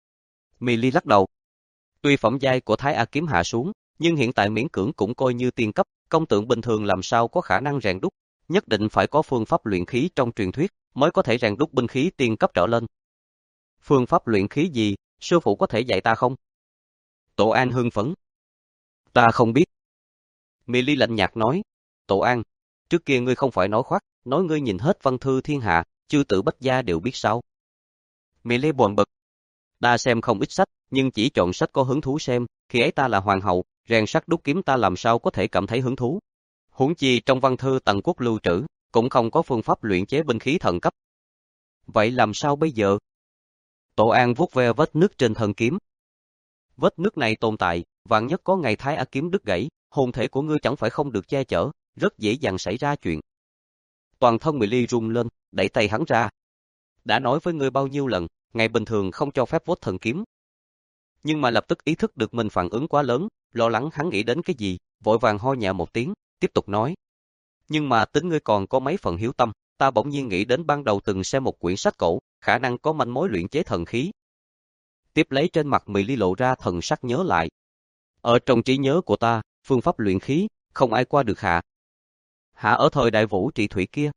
Milly lắc đầu. Tuy phẩm giai của Thái A kiếm hạ xuống, nhưng hiện tại miễn cưỡng cũng coi như tiên cấp, công tượng bình thường làm sao có khả năng rèn đúc, nhất định phải có phương pháp luyện khí trong truyền thuyết mới có thể rèn đúc binh khí tiên cấp trở lên. Phương pháp luyện khí gì, sư phụ có thể dạy ta không? Tổ An hưng phấn. Ta không biết. Milly lạnh nhạt nói. Tổ An, trước kia ngươi không phải nói khoác, nói ngươi nhìn hết văn thư thiên hạ, chư tử bách gia đều biết sao? Milly buồn bực. Ta xem không ít sách, nhưng chỉ chọn sách có hứng thú xem, khi ấy ta là hoàng hậu, rèn sắt đúc kiếm ta làm sao có thể cảm thấy hứng thú. Huống chi trong văn thư Tần Quốc lưu trữ, cũng không có phương pháp luyện chế binh khí thần cấp. Vậy làm sao bây giờ? Tổ An vuốt ve vết nứt trên thân kiếm. Vết nứt này tồn tại, vạn nhất có ngày Thái A kiếm đứt gãy, hồn thể của ngươi chẳng phải không được che chở, rất dễ dàng xảy ra chuyện. Toàn thân Milly run lên, đẩy tay hắn ra. Đã nói với ngươi bao nhiêu lần, ngày bình thường không cho phép vuốt thần kiếm. Nhưng mà lập tức ý thức được mình phản ứng quá lớn, lo lắng hắn nghĩ đến cái gì, vội vàng ho nhẹ một tiếng, tiếp tục nói. Nhưng mà tính ngươi còn có mấy phần hiếu tâm, ta bỗng nhiên nghĩ đến ban đầu từng xem một quyển sách cổ, khả năng có manh mối luyện chế thần khí. Tiếp lấy trên mặt Milly lộ ra thần sắc nhớ lại. Ở trong trí nhớ của ta, phương pháp luyện khí, không ai qua được hạ. Hạ ở thời Đại Vũ trị thủy kia.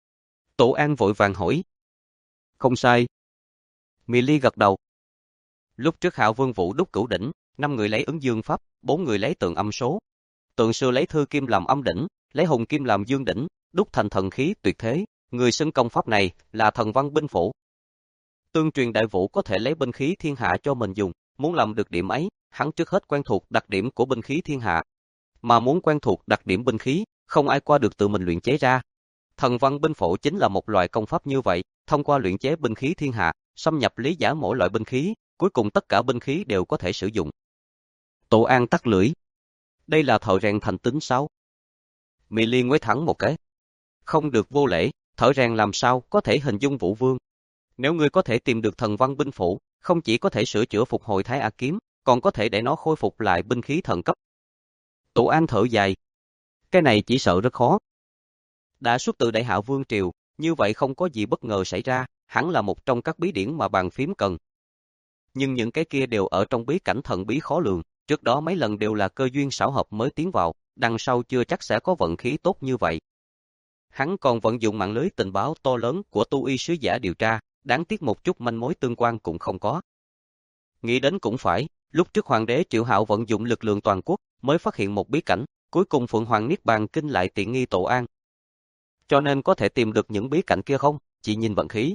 Tổ An vội vàng hỏi. Không sai. Milly gật đầu. Lúc trước Hạo Vương Vũ đúc cửu đỉnh, năm người lấy ứng dương pháp, bốn người lấy tượng âm số. Tượng sư lấy thư kim làm âm đỉnh, lấy hùng kim làm dương đỉnh, đúc thành thần khí tuyệt thế. Người xưng công pháp này là thần văn binh phổ. Tương truyền Đại Vũ có thể lấy binh khí thiên hạ cho mình dùng, muốn làm được điểm ấy, hắn trước hết quen thuộc đặc điểm của binh khí thiên hạ. Mà muốn quen thuộc đặc điểm binh khí, không ai qua được tự mình luyện chế ra. Thần văn binh phổ chính là một loại công pháp như vậy, thông qua luyện chế binh khí thiên hạ, xâm nhập lý giải mỗi loại binh khí, cuối cùng tất cả binh khí đều có thể sử dụng. Tổ An tắt lưỡi. Đây là thợ rèn thành tính sao? Milly ngoái thẳng một cái. Không được vô lễ, thợ rèn làm sao có thể hình dung Vũ Vương. Nếu ngươi có thể tìm được thần văn binh phổ, không chỉ có thể sửa chữa phục hồi Thái A kiếm, còn có thể để nó khôi phục lại binh khí thần cấp. Tổ An thở dài. Cái này chỉ sợ rất khó. Đã xuất từ Đại Hạo Vương Triều, như vậy không có gì bất ngờ xảy ra, hẳn là một trong các bí điển mà bàn phím cần. Nhưng những cái kia đều ở trong bí cảnh thần bí khó lường, trước đó mấy lần đều là cơ duyên xảo hợp mới tiến vào, đằng sau chưa chắc sẽ có vận khí tốt như vậy. Hắn còn vận dụng mạng lưới tình báo to lớn của tu y sứ giả điều tra, đáng tiếc một chút manh mối tương quan cũng không có. Nghĩ đến cũng phải, lúc trước hoàng đế Triệu Hạo vận dụng lực lượng toàn quốc, mới phát hiện một bí cảnh, cuối cùng Phượng Hoàng Niết Bàn Kinh lại tiện nghi Tổ An. Cho nên có thể tìm được những bí cảnh kia không, chỉ nhìn vận khí.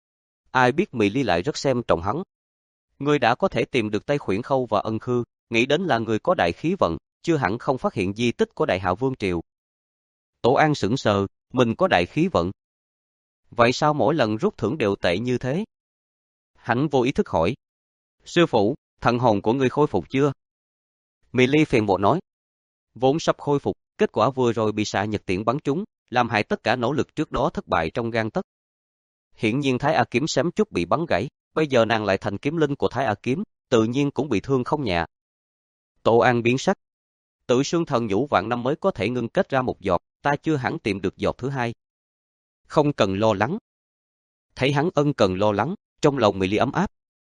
Ai biết Milly lại rất xem trọng hắn. Người đã có thể tìm được Tây Khuyển Khâu và Ân Khư, nghĩ đến là người có đại khí vận, chưa hẳn không phát hiện di tích của Đại Hạo Vương Triều. Tổ An sững sờ, mình có đại khí vận. Vậy sao mỗi lần rút thưởng đều tệ như thế? Hắn vô ý thức hỏi. Sư phụ, thần hồn của ngươi khôi phục chưa? Milly phiền bộ nói. Vốn sắp khôi phục, kết quả vừa rồi bị xạ nhật tiễn bắn trúng, làm hại tất cả nỗ lực trước đó thất bại trong gang tấc. Hiển nhiên Thái A kiếm xém chút bị bắn gãy, bây giờ nàng lại thành kiếm linh của Thái A kiếm, tự nhiên cũng bị thương không nhẹ. Tổ An biến sắc. Tự xương thần nhũ vạn năm mới có thể ngưng kết ra một giọt, ta chưa hẳn tìm được giọt thứ hai. Không cần lo lắng. Thấy hắn ân cần lo lắng, trong lòng Milly ấm áp.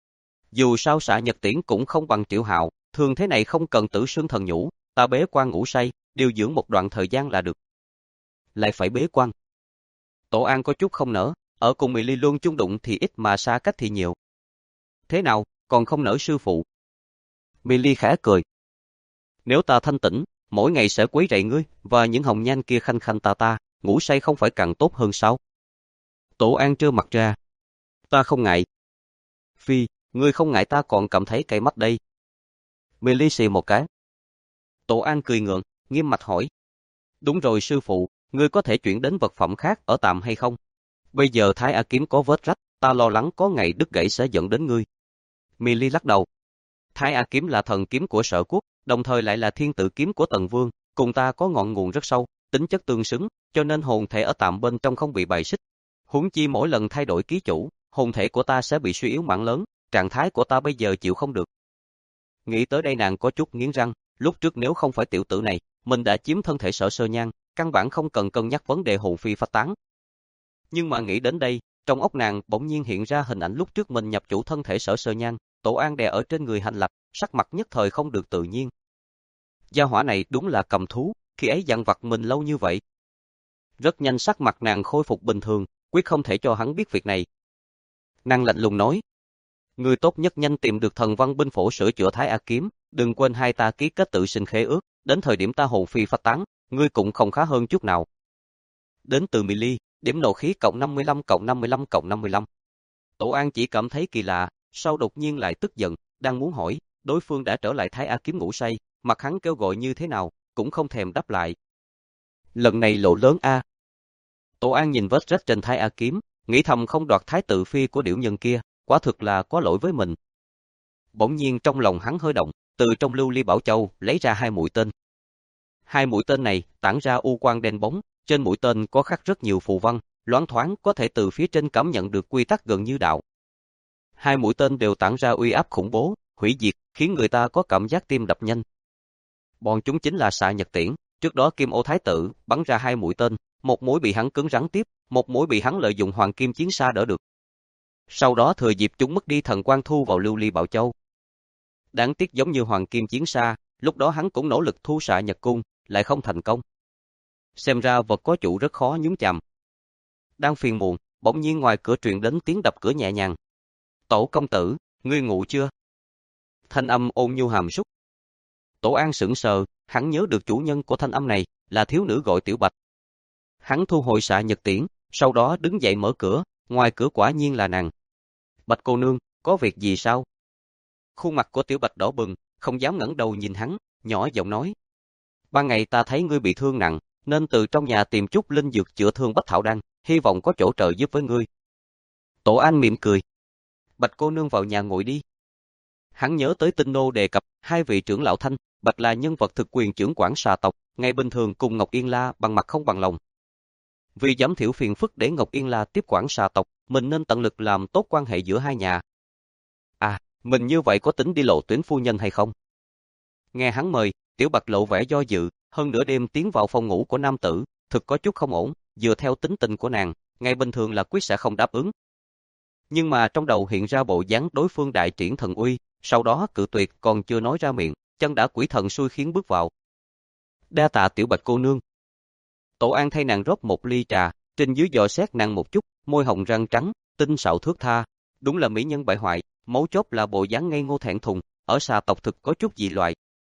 Dù sao xạ nhật tiễn cũng không bằng Triệu Hạo, thường thế này không cần tử xương thần nhũ, ta bế quan ngủ say, điều dưỡng một đoạn thời gian là được. Lại phải bế quan. Tổ An có chút không nỡ, ở cùng Milly luôn chung đụng thì ít mà xa cách thì nhiều. Thế nào, còn không nỡ sư phụ, Milly khẽ cười. Nếu ta thanh tỉnh, mỗi ngày sẽ quấy rầy ngươi, và những hồng nhan kia khanh khanh ta ta, ngủ say không phải càng tốt hơn sao? Tổ An trơ mặt ra. Ta không ngại. Phi, ngươi không ngại ta còn cảm thấy cay mắt đây. Milly xì một cái. Tổ An cười ngượng, nghiêm mặt hỏi. Đúng rồi sư phụ, ngươi có thể chuyển đến vật phẩm khác ở tạm hay không? Bây giờ Thái A kiếm có vết rách, ta lo lắng có ngày đứt gãy sẽ dẫn đến ngươi. Milly lắc đầu. Thái A kiếm là thần kiếm của Sở Quốc, đồng thời lại là thiên tự kiếm của Tần Vương, cùng ta có ngọn nguồn rất sâu, tính chất tương xứng, cho nên hồn thể ở tạm bên trong không bị bài xích. Huống chi mỗi lần thay đổi ký chủ, hồn thể của ta sẽ bị suy yếu mảng lớn, trạng thái của ta bây giờ chịu không được. Nghĩ tới đây nàng có chút nghiến răng, lúc trước nếu không phải tiểu tử này, mình đã chiếm thân thể Sở Sơ Nhan, căn bản không cần cân nhắc vấn đề hồn phi phách tán. Nhưng mà nghĩ đến đây, trong óc nàng bỗng nhiên hiện ra hình ảnh lúc trước mình nhập chủ thân thể Sở Sơ Nhan, Tổ An đè ở trên người hành lạc, sắc mặt nhất thời không được tự nhiên. Gia hỏa này đúng là cầm thú, khi ấy dằn vặt mình lâu như vậy. Rất nhanh sắc mặt nàng khôi phục bình thường, quyết không thể cho hắn biết việc này. Nàng lạnh lùng nói, ngươi tốt nhất nhanh tìm được thần văn binh phổ sửa chữa Thái A kiếm, đừng quên hai ta ký kết tự sinh khế ước, đến thời điểm ta hồn phi phách tán, ngươi cũng không khá hơn chút nào. Đến từ Milly, điểm nộ khí cộng năm mươi lăm cộng năm mươi lăm cộng năm mươi lăm. Tổ An chỉ cảm thấy kỳ lạ, sau đột nhiên lại tức giận, đang muốn hỏi, đối phương đã trở lại Thái A kiếm ngủ say, mặt hắn kêu gọi như thế nào, cũng không thèm đáp lại. Lần này lộ lớn a. Tổ An nhìn vết rách trên Thái A kiếm, nghĩ thầm không đoạt thái tử phi của điểu nhân kia, quả thực là có lỗi với mình. Bỗng nhiên trong lòng hắn hơi động, từ trong lưu ly bảo châu lấy ra hai mũi tên. Hai mũi tên này tản ra u quang đen bóng, trên mũi tên có khắc rất nhiều phù văn, loáng thoáng có thể từ phía trên cảm nhận được quy tắc gần như đạo. Hai mũi tên đều tản ra uy áp khủng bố, hủy diệt, khiến người ta có cảm giác tim đập nhanh. Bọn chúng chính là xạ nhật tiễn, trước đó Kim Ô Thái tử bắn ra hai mũi tên, một mũi bị hắn cứng rắn tiếp, một mũi bị hắn lợi dụng hoàng kim chiến xa đỡ được. Sau đó thừa dịp chúng mất đi thần quang thu vào lưu ly bảo châu. Đáng tiếc giống như hoàng kim chiến xa, lúc đó hắn cũng nỗ lực thu xạ nhật cung, lại không thành công. Xem ra vật có chủ rất khó nhúng chạm. Đang phiền muộn, bỗng nhiên ngoài cửa truyền đến tiếng đập cửa nhẹ nhàng. Tổ công tử, ngươi ngủ chưa? Thanh âm ôn nhu hàm súc. Tổ An sững sờ, hắn nhớ được chủ nhân của thanh âm này là thiếu nữ gọi Tiểu Bạch. Hắn thu hồi xạ nhật tiễn, sau đó đứng dậy mở cửa, ngoài cửa quả nhiên là nàng. Bạch cô nương, có việc gì sao? Khuôn mặt của Tiểu Bạch đỏ bừng, không dám ngẩng đầu nhìn hắn, nhỏ giọng nói. Ban ngày ta thấy ngươi bị thương nặng, nên từ trong nhà tìm chút linh dược chữa thương bách thảo đan, hy vọng có chỗ trợ giúp với ngươi. Tổ An mỉm cười. Bạch cô nương vào nhà ngồi đi. Hắn nhớ tới Tinh Nô đề cập, hai vị trưởng lão Thanh, Bạch là nhân vật thực quyền trưởng quản xà tộc, ngày bình thường cùng Ngọc Yên La bằng mặt không bằng lòng. Vì giảm thiểu phiền phức để Ngọc Yên La tiếp quản xà tộc, mình nên tận lực làm tốt quan hệ giữa hai nhà. À, mình như vậy có tính đi lộ tuyến phu nhân hay không? Nghe hắn mời, Tiểu Bạch lộ vẻ do dự, hơn nửa đêm tiến vào phòng ngủ của nam tử, thực có chút không ổn, dựa theo tính tình của nàng, ngày bình thường là quyết sẽ không đáp ứng. Nhưng mà trong đầu hiện ra bộ dáng đối phương đại triển thần uy, sau đó cự tuyệt còn chưa nói ra miệng, chân đã quỷ thần xui khiến bước vào. Đa tạ Tiểu Bạch cô nương. Tổ An thay nàng rót một ly trà, trên dưới dò xét nàng một chút, môi hồng răng trắng, tinh xảo thướt tha, đúng là mỹ nhân bại hoại, mấu chốt là bộ dáng ngây ngô thẹn thùng, ở xà tộc thực có chút dị loại.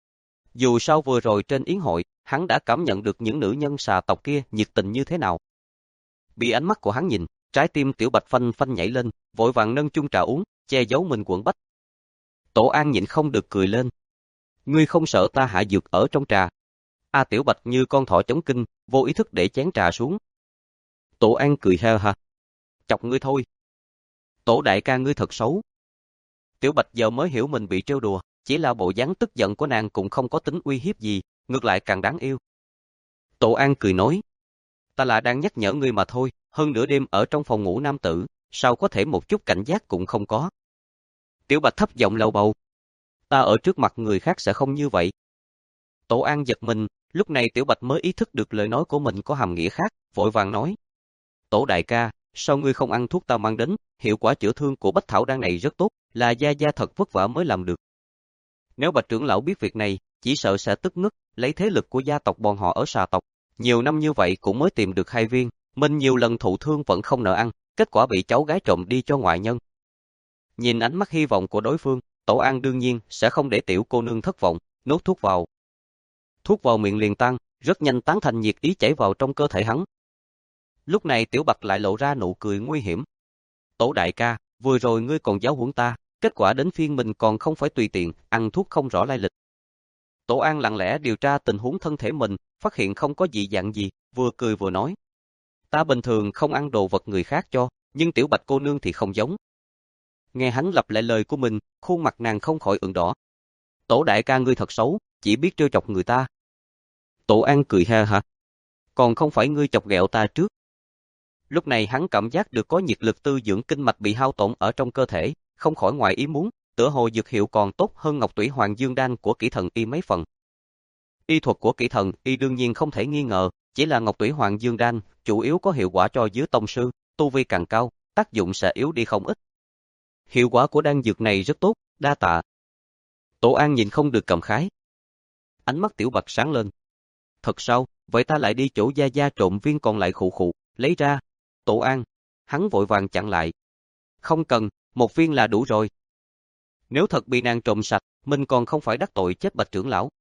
Dù sao vừa rồi trên yến hội, hắn đã cảm nhận được những nữ nhân xà tộc kia nhiệt tình như thế nào. Bị ánh mắt của hắn nhìn, trái tim Tiểu Bạch phanh phanh nhảy lên, vội vàng nâng chung trà uống, che giấu mình quẫn bách. Tổ An nhịn không được cười lên. Ngươi không sợ ta hạ dược ở trong trà? A Tiểu Bạch như con thỏ chống kinh, vô ý thức để chén trà xuống. Tổ An cười ha ha. Chọc ngươi thôi. Tổ đại ca ngươi thật xấu. Tiểu Bạch giờ mới hiểu mình bị trêu đùa, chỉ là bộ dáng tức giận của nàng cũng không có tính uy hiếp gì, ngược lại càng đáng yêu. Tổ An cười nói. Ta là đang nhắc nhở ngươi mà thôi, hơn nửa đêm ở trong phòng ngủ nam tử, sao có thể một chút cảnh giác cũng không có. Tiểu Bạch thấp giọng lầu bầu. Ta ở trước mặt người khác sẽ không như vậy. Tổ An giật mình, lúc này Tiểu Bạch mới ý thức được lời nói của mình có hàm nghĩa khác, vội vàng nói. Tổ đại ca, sao ngươi không ăn thuốc ta mang đến, hiệu quả chữa thương của bách thảo đan này rất tốt, là gia gia thật vất vả mới làm được. Nếu Bạch trưởng lão biết việc này, chỉ sợ sẽ tức ngất, lấy thế lực của gia tộc bọn họ ở xà tộc. Nhiều năm như vậy cũng mới tìm được hai viên, mình nhiều lần thụ thương vẫn không nỡ ăn, kết quả bị cháu gái trộm đi cho ngoại nhân. Nhìn ánh mắt hy vọng của đối phương, Tổ An đương nhiên sẽ không để tiểu cô nương thất vọng, nuốt thuốc vào. Thuốc vào miệng liền tan, rất nhanh tán thành nhiệt ý chảy vào trong cơ thể hắn. Lúc này Tiểu Bạch lại lộ ra nụ cười nguy hiểm. Tổ đại ca, vừa rồi ngươi còn giáo huấn ta, kết quả đến phiên mình còn không phải tùy tiện, ăn thuốc không rõ lai lịch. Tổ An lặng lẽ điều tra tình huống thân thể mình, phát hiện không có dị dạng gì, vừa cười vừa nói. Ta bình thường không ăn đồ vật người khác cho, nhưng Tiểu Bạch cô nương thì không giống. Nghe hắn lặp lại lời của mình, khuôn mặt nàng không khỏi ửng đỏ. Tổ đại ca ngươi thật xấu, chỉ biết trêu chọc người ta. Tổ An cười ha hả? Còn không phải ngươi chọc ghẹo ta trước. Lúc này hắn cảm giác được có nhiệt lực tư dưỡng kinh mạch bị hao tổn ở trong cơ thể, không khỏi ngoài ý muốn, tựa hồ dược hiệu còn tốt hơn Ngọc Tủy Hoàng Dương Đan của Kỷ Thần Y mấy phần. Y thuật của Kỷ Thần Y đương nhiên không thể nghi ngờ, chỉ là Ngọc Tủy Hoàng Dương Đan, chủ yếu có hiệu quả cho dưới tông sư, tu vi càng cao, tác dụng sẽ yếu đi không ít. Hiệu quả của đan dược này rất tốt, đa tạ. Tổ An nhìn không được cảm khái. Ánh mắt Tiểu Bạch sáng lên. Thật sao, vậy ta lại đi chỗ gia gia trộm viên còn lại khụ khụ, lấy ra. Tổ An, hắn vội vàng chặn lại. Không cần, một viên là đủ rồi. Nếu thật bị nàng trộm sạch, mình còn không phải đắc tội chết Bạch trưởng lão.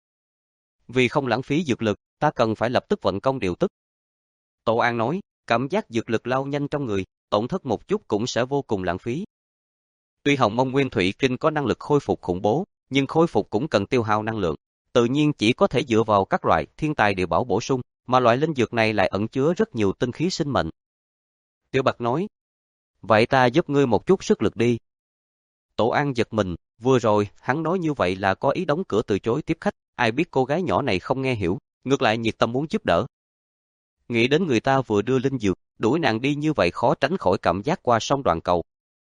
Vì không lãng phí dược lực, ta cần phải lập tức vận công điều tức. Tổ An nói, cảm giác dược lực lao nhanh trong người, tổn thất một chút cũng sẽ vô cùng lãng phí. Tuy Hồng Mông Nguyên Thủy Kinh có năng lực khôi phục khủng bố, nhưng khôi phục cũng cần tiêu hao năng lượng. Tự nhiên chỉ có thể dựa vào các loại thiên tài địa bảo bổ sung, mà loại linh dược này lại ẩn chứa rất nhiều tinh khí sinh mệnh. Tiểu Bạch nói, vậy ta giúp ngươi một chút sức lực đi. Tổ An giật mình, vừa rồi hắn nói như vậy là có ý đóng cửa từ chối tiếp khách, ai biết cô gái nhỏ này không nghe hiểu, ngược lại nhiệt tâm muốn giúp đỡ. Nghĩ đến người ta vừa đưa linh dược, đuổi nàng đi như vậy khó tránh khỏi cảm giác qua sông đoạn cầu.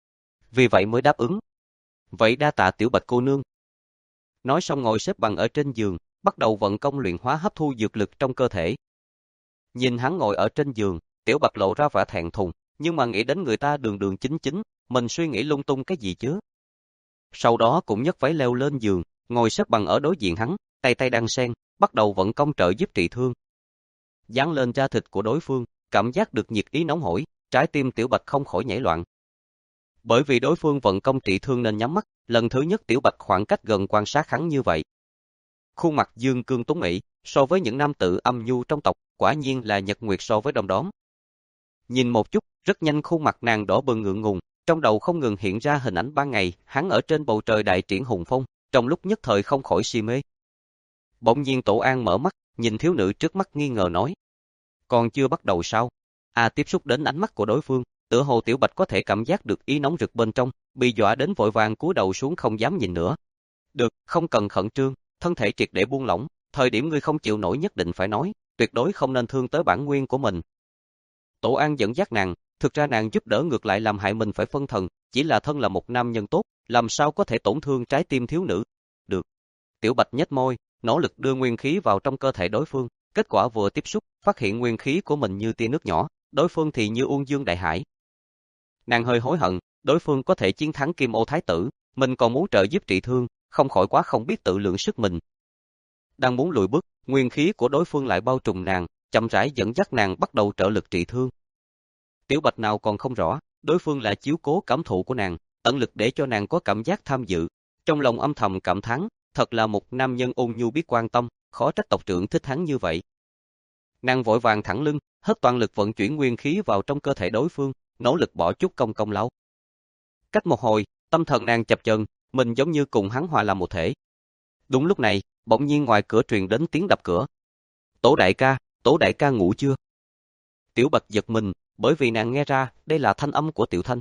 Vì vậy mới đáp ứng. Vậy đa tạ Tiểu Bạch cô nương. Nói xong ngồi xếp bằng ở trên giường, bắt đầu vận công luyện hóa hấp thu dược lực trong cơ thể. Nhìn hắn ngồi ở trên giường, Tiểu Bạch lộ ra vẻ thẹn thùng, nhưng mà nghĩ đến người ta đường đường chính chính, mình suy nghĩ lung tung cái gì chứ. Sau đó cũng nhấc váy leo lên giường, ngồi xếp bằng ở đối diện hắn, tay tay đan sen, bắt đầu vận công trợ giúp trị thương. Dán lên da thịt của đối phương, cảm giác được nhiệt ý nóng hổi, trái tim Tiểu Bạch không khỏi nhảy loạn. Bởi vì đối phương vận công trị thương nên nhắm mắt, lần thứ nhất Tiểu Bạch khoảng cách gần quan sát hắn như vậy. Khuôn mặt dương cương tuấn mỹ, so với những nam tử âm nhu trong tộc, quả nhiên là nhật nguyệt so với đồng đóm. Nhìn một chút, rất nhanh khuôn mặt nàng đỏ bừng ngượng ngùng, trong đầu không ngừng hiện ra hình ảnh ban ngày, hắn ở trên bầu trời đại triển hùng phong, trong lúc nhất thời không khỏi si mê. Bỗng nhiên Tổ An mở mắt, nhìn thiếu nữ trước mắt nghi ngờ nói. Còn chưa bắt đầu sao? À tiếp xúc đến ánh mắt của đối phương, tựa hồ Tiểu Bạch có thể cảm giác được ý nóng rực bên trong, bị dọa đến vội vàng cúi đầu xuống không dám nhìn nữa. Được, không cần khẩn trương, thân thể triệt để buông lỏng, thời điểm ngươi không chịu nổi nhất định phải nói, tuyệt đối không nên thương tới bản nguyên của mình. Tổ An dẫn dắt nàng, thực ra nàng giúp đỡ ngược lại làm hại mình phải phân thần, chỉ là thân là một nam nhân tốt, làm sao có thể tổn thương trái tim thiếu nữ. Được. Tiểu Bạch nhếch môi, nỗ lực đưa nguyên khí vào trong cơ thể đối phương, kết quả vừa tiếp xúc, phát hiện nguyên khí của mình như tia nước nhỏ, đối phương thì như uông dương đại hải. Nàng hơi hối hận, đối phương có thể chiến thắng Kim Ô Thái tử, mình còn muốn trợ giúp trị thương, không khỏi quá không biết tự lượng sức mình. Đang muốn lùi bước, nguyên khí của đối phương lại bao trùm nàng, chậm rãi dẫn dắt nàng bắt đầu trợ lực trị thương. Tiểu Bạch nào còn không rõ, đối phương là chiếu cố cảm thụ của nàng, tận lực để cho nàng có cảm giác tham dự. Trong lòng âm thầm cảm thán, thật là một nam nhân ôn nhu biết quan tâm, khó trách tộc trưởng thích hắn như vậy. Nàng vội vàng thẳng lưng, hết toàn lực vận chuyển nguyên khí vào trong cơ thể đối phương, nỗ lực bỏ chút công công lao. Cách một hồi, tâm thần nàng chập chờn, mình giống như cùng hắn hòa làm một thể. Đúng lúc này, bỗng nhiên ngoài cửa truyền đến tiếng đập cửa. Tổ đại ca, Tổ đại ca ngủ chưa? Tiểu Bạch giật mình, bởi vì nàng nghe ra đây là thanh âm của Tiểu Thanh.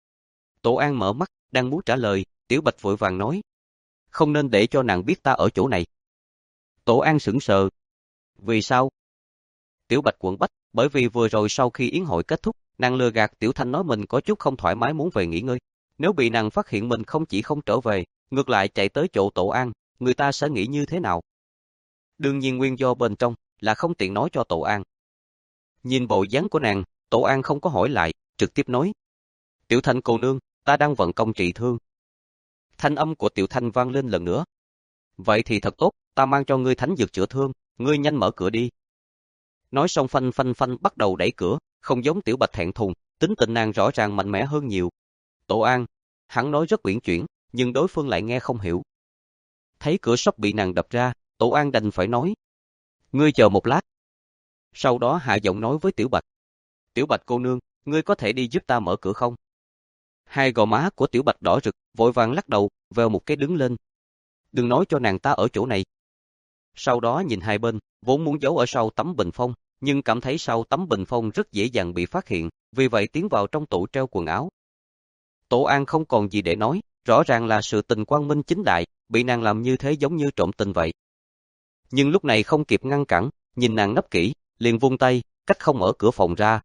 Tổ An mở mắt, đang muốn trả lời, Tiểu Bạch vội vàng nói. Không nên để cho nàng biết ta ở chỗ này. Tổ An sững sờ. Vì sao? Tiểu Bạch quẫn bách, bởi vì vừa rồi sau khi yến hội kết thúc, nàng lừa gạt Tiểu Thanh nói mình có chút không thoải mái muốn về nghỉ ngơi. Nếu bị nàng phát hiện mình không chỉ không trở về, ngược lại chạy tới chỗ Tổ An, người ta sẽ nghĩ như thế nào? Đương nhiên nguyên do bên trong là không tiện nói cho Tổ An. Nhìn bộ dáng của nàng, Tổ An không có hỏi lại, trực tiếp nói. Tiểu Thanh cô nương, ta đang vận công trị thương. Thanh âm của Tiểu Thanh vang lên lần nữa. Vậy thì thật tốt, ta mang cho ngươi thánh dược chữa thương, ngươi nhanh mở cửa đi. Nói xong phanh phanh phanh bắt đầu đẩy cửa, không giống Tiểu Bạch thẹn thùng, tính tình nàng rõ ràng mạnh mẽ hơn nhiều. Tổ An, hắn nói rất uyển chuyển, nhưng đối phương lại nghe không hiểu. Thấy cửa sắp bị nàng đập ra, Tổ An đành phải nói. Ngươi chờ một lát. Sau đó hạ giọng nói với Tiểu Bạch. Tiểu Bạch cô nương, ngươi có thể đi giúp ta mở cửa không? Hai gò má của Tiểu Bạch đỏ rực, vội vàng lắc đầu, vèo một cái đứng lên. Đừng nói cho nàng ta ở chỗ này. Sau đó nhìn hai bên, vốn muốn giấu ở sau tấm bình phong, nhưng cảm thấy sau tấm bình phong rất dễ dàng bị phát hiện, vì vậy tiến vào trong tủ treo quần áo. Tổ An không còn gì để nói, rõ ràng là sự tình quang minh chính đại, bị nàng làm như thế giống như trộm tình vậy. Nhưng lúc này không kịp ngăn cản, nhìn nàng nấp kỹ, liền vung tay, cách không mở cửa phòng ra.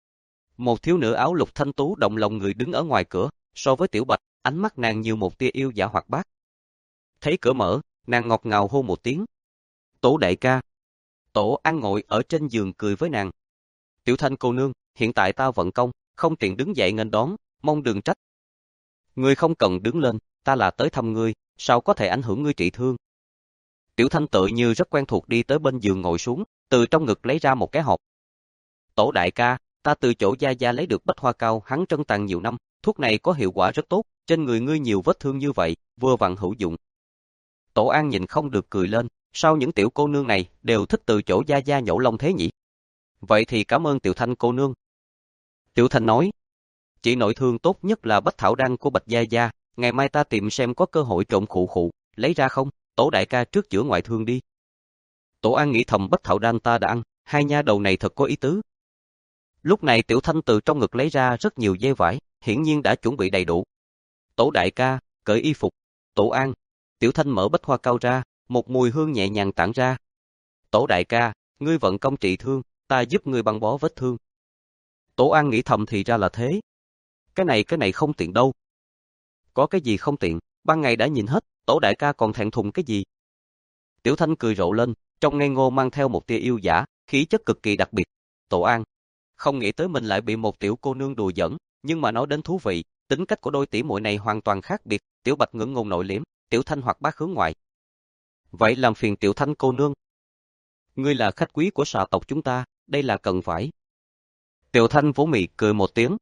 Một thiếu nữ áo lục thanh tú động lòng người đứng ở ngoài cửa, so với Tiểu Bạch, ánh mắt nàng nhiều một tia yêu dã hoạt bát. Thấy cửa mở, nàng ngọt ngào hô một tiếng. Tổ đại ca. Tổ An ngồi ở trên giường cười với nàng. Tiểu Thanh cô nương, hiện tại ta vận công, không tiện đứng dậy nghênh đón, mong đừng trách. Ngươi không cần đứng lên, ta là tới thăm ngươi, sao có thể ảnh hưởng ngươi trị thương. Tiểu Thanh tự như rất quen thuộc đi tới bên giường ngồi xuống, từ trong ngực lấy ra một cái hộp. Tổ đại ca, ta từ chỗ gia gia lấy được bách hoa cao hắn trân tàng nhiều năm, thuốc này có hiệu quả rất tốt, trên người ngươi nhiều vết thương như vậy, vừa vặn hữu dụng. Tổ An nhìn không được cười lên, sao những tiểu cô nương này đều thích từ chỗ gia gia nhổ lông thế nhỉ? Vậy thì cảm ơn Tiểu Thanh cô nương. Tiểu Thanh nói, chỉ nội thương tốt nhất là bách thảo đan của Bạch gia gia, ngày mai ta tìm xem có cơ hội trộm khụ khụ, lấy ra không, Tổ đại ca trước chữa ngoại thương đi. Tổ An nghĩ thầm bách thảo đan ta đã ăn, hai nha đầu này thật có ý tứ. Lúc này Tiểu Thanh từ trong ngực lấy ra rất nhiều dây vải, hiển nhiên đã chuẩn bị đầy đủ. Tổ đại ca, cởi y phục. Tổ An. Tiểu Thanh mở bách hoa cao ra, một mùi hương nhẹ nhàng tản ra. Tổ đại ca, ngươi vận công trị thương, ta giúp ngươi băng bó vết thương. Tổ An nghĩ thầm thì ra là thế. Cái này cái này không tiện đâu. Có cái gì không tiện, ban ngày đã nhìn hết, Tổ đại ca còn thẹn thùng cái gì? Tiểu Thanh cười rộ lên, trong ngây ngô mang theo một tia yêu dã, khí chất cực kỳ đặc biệt. Tổ An. Không nghĩ tới mình lại bị một tiểu cô nương đùa giỡn, nhưng mà nói đến thú vị, tính cách của đôi tỷ muội này hoàn toàn khác biệt, Tiểu Bạch ngượng ngùng nội liễm, Tiểu Thanh hoạt bát hướng ngoại. Vậy làm phiền Tiểu Thanh cô nương. Ngươi là khách quý của xà tộc chúng ta, đây là cần phải. Tiểu Thanh vỗ mị cười một tiếng.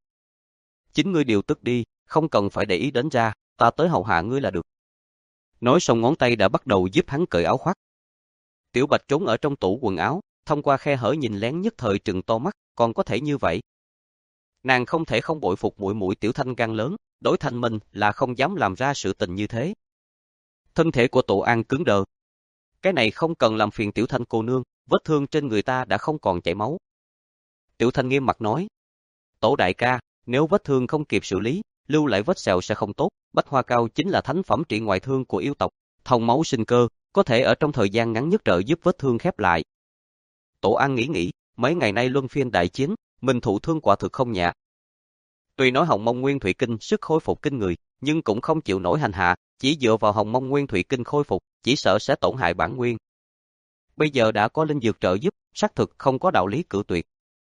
Chính ngươi điều tức đi, không cần phải để ý đến ra, ta tới hầu hạ ngươi là được. Nói xong ngón tay đã bắt đầu giúp hắn cởi áo khoác. Tiểu Bạch trốn ở trong tủ quần áo, thông qua khe hở nhìn lén nhất thời trừng to mắt, còn có thể như vậy. Nàng không thể không bội phục muội muội Tiểu Thanh gan lớn, đối thành mình là không dám làm ra sự tình như thế. Thân thể của Tổ An cứng đờ. Cái này không cần làm phiền Tiểu Thanh cô nương, vết thương trên người ta đã không còn chảy máu. Tiểu Thanh nghiêm mặt nói. Tổ đại ca, nếu vết thương không kịp xử lý, lưu lại vết sẹo sẽ không tốt, bách hoa cao chính là thánh phẩm trị ngoại thương của yêu tộc, thông máu sinh cơ, có thể ở trong thời gian ngắn nhất trợ giúp vết thương khép lại. Tổ An nghĩ nghĩ, mấy ngày nay luân phiên đại chiến, mình thụ thương quả thực không nhẹ. Tuy nói Hồng Mông Nguyên Thủy Kinh sức khôi phục kinh người, nhưng cũng không chịu nổi hành hạ, chỉ dựa vào Hồng Mông Nguyên Thủy Kinh khôi phục, chỉ sợ sẽ tổn hại bản nguyên. Bây giờ đã có linh dược trợ giúp, xác thực không có đạo lý cự tuyệt.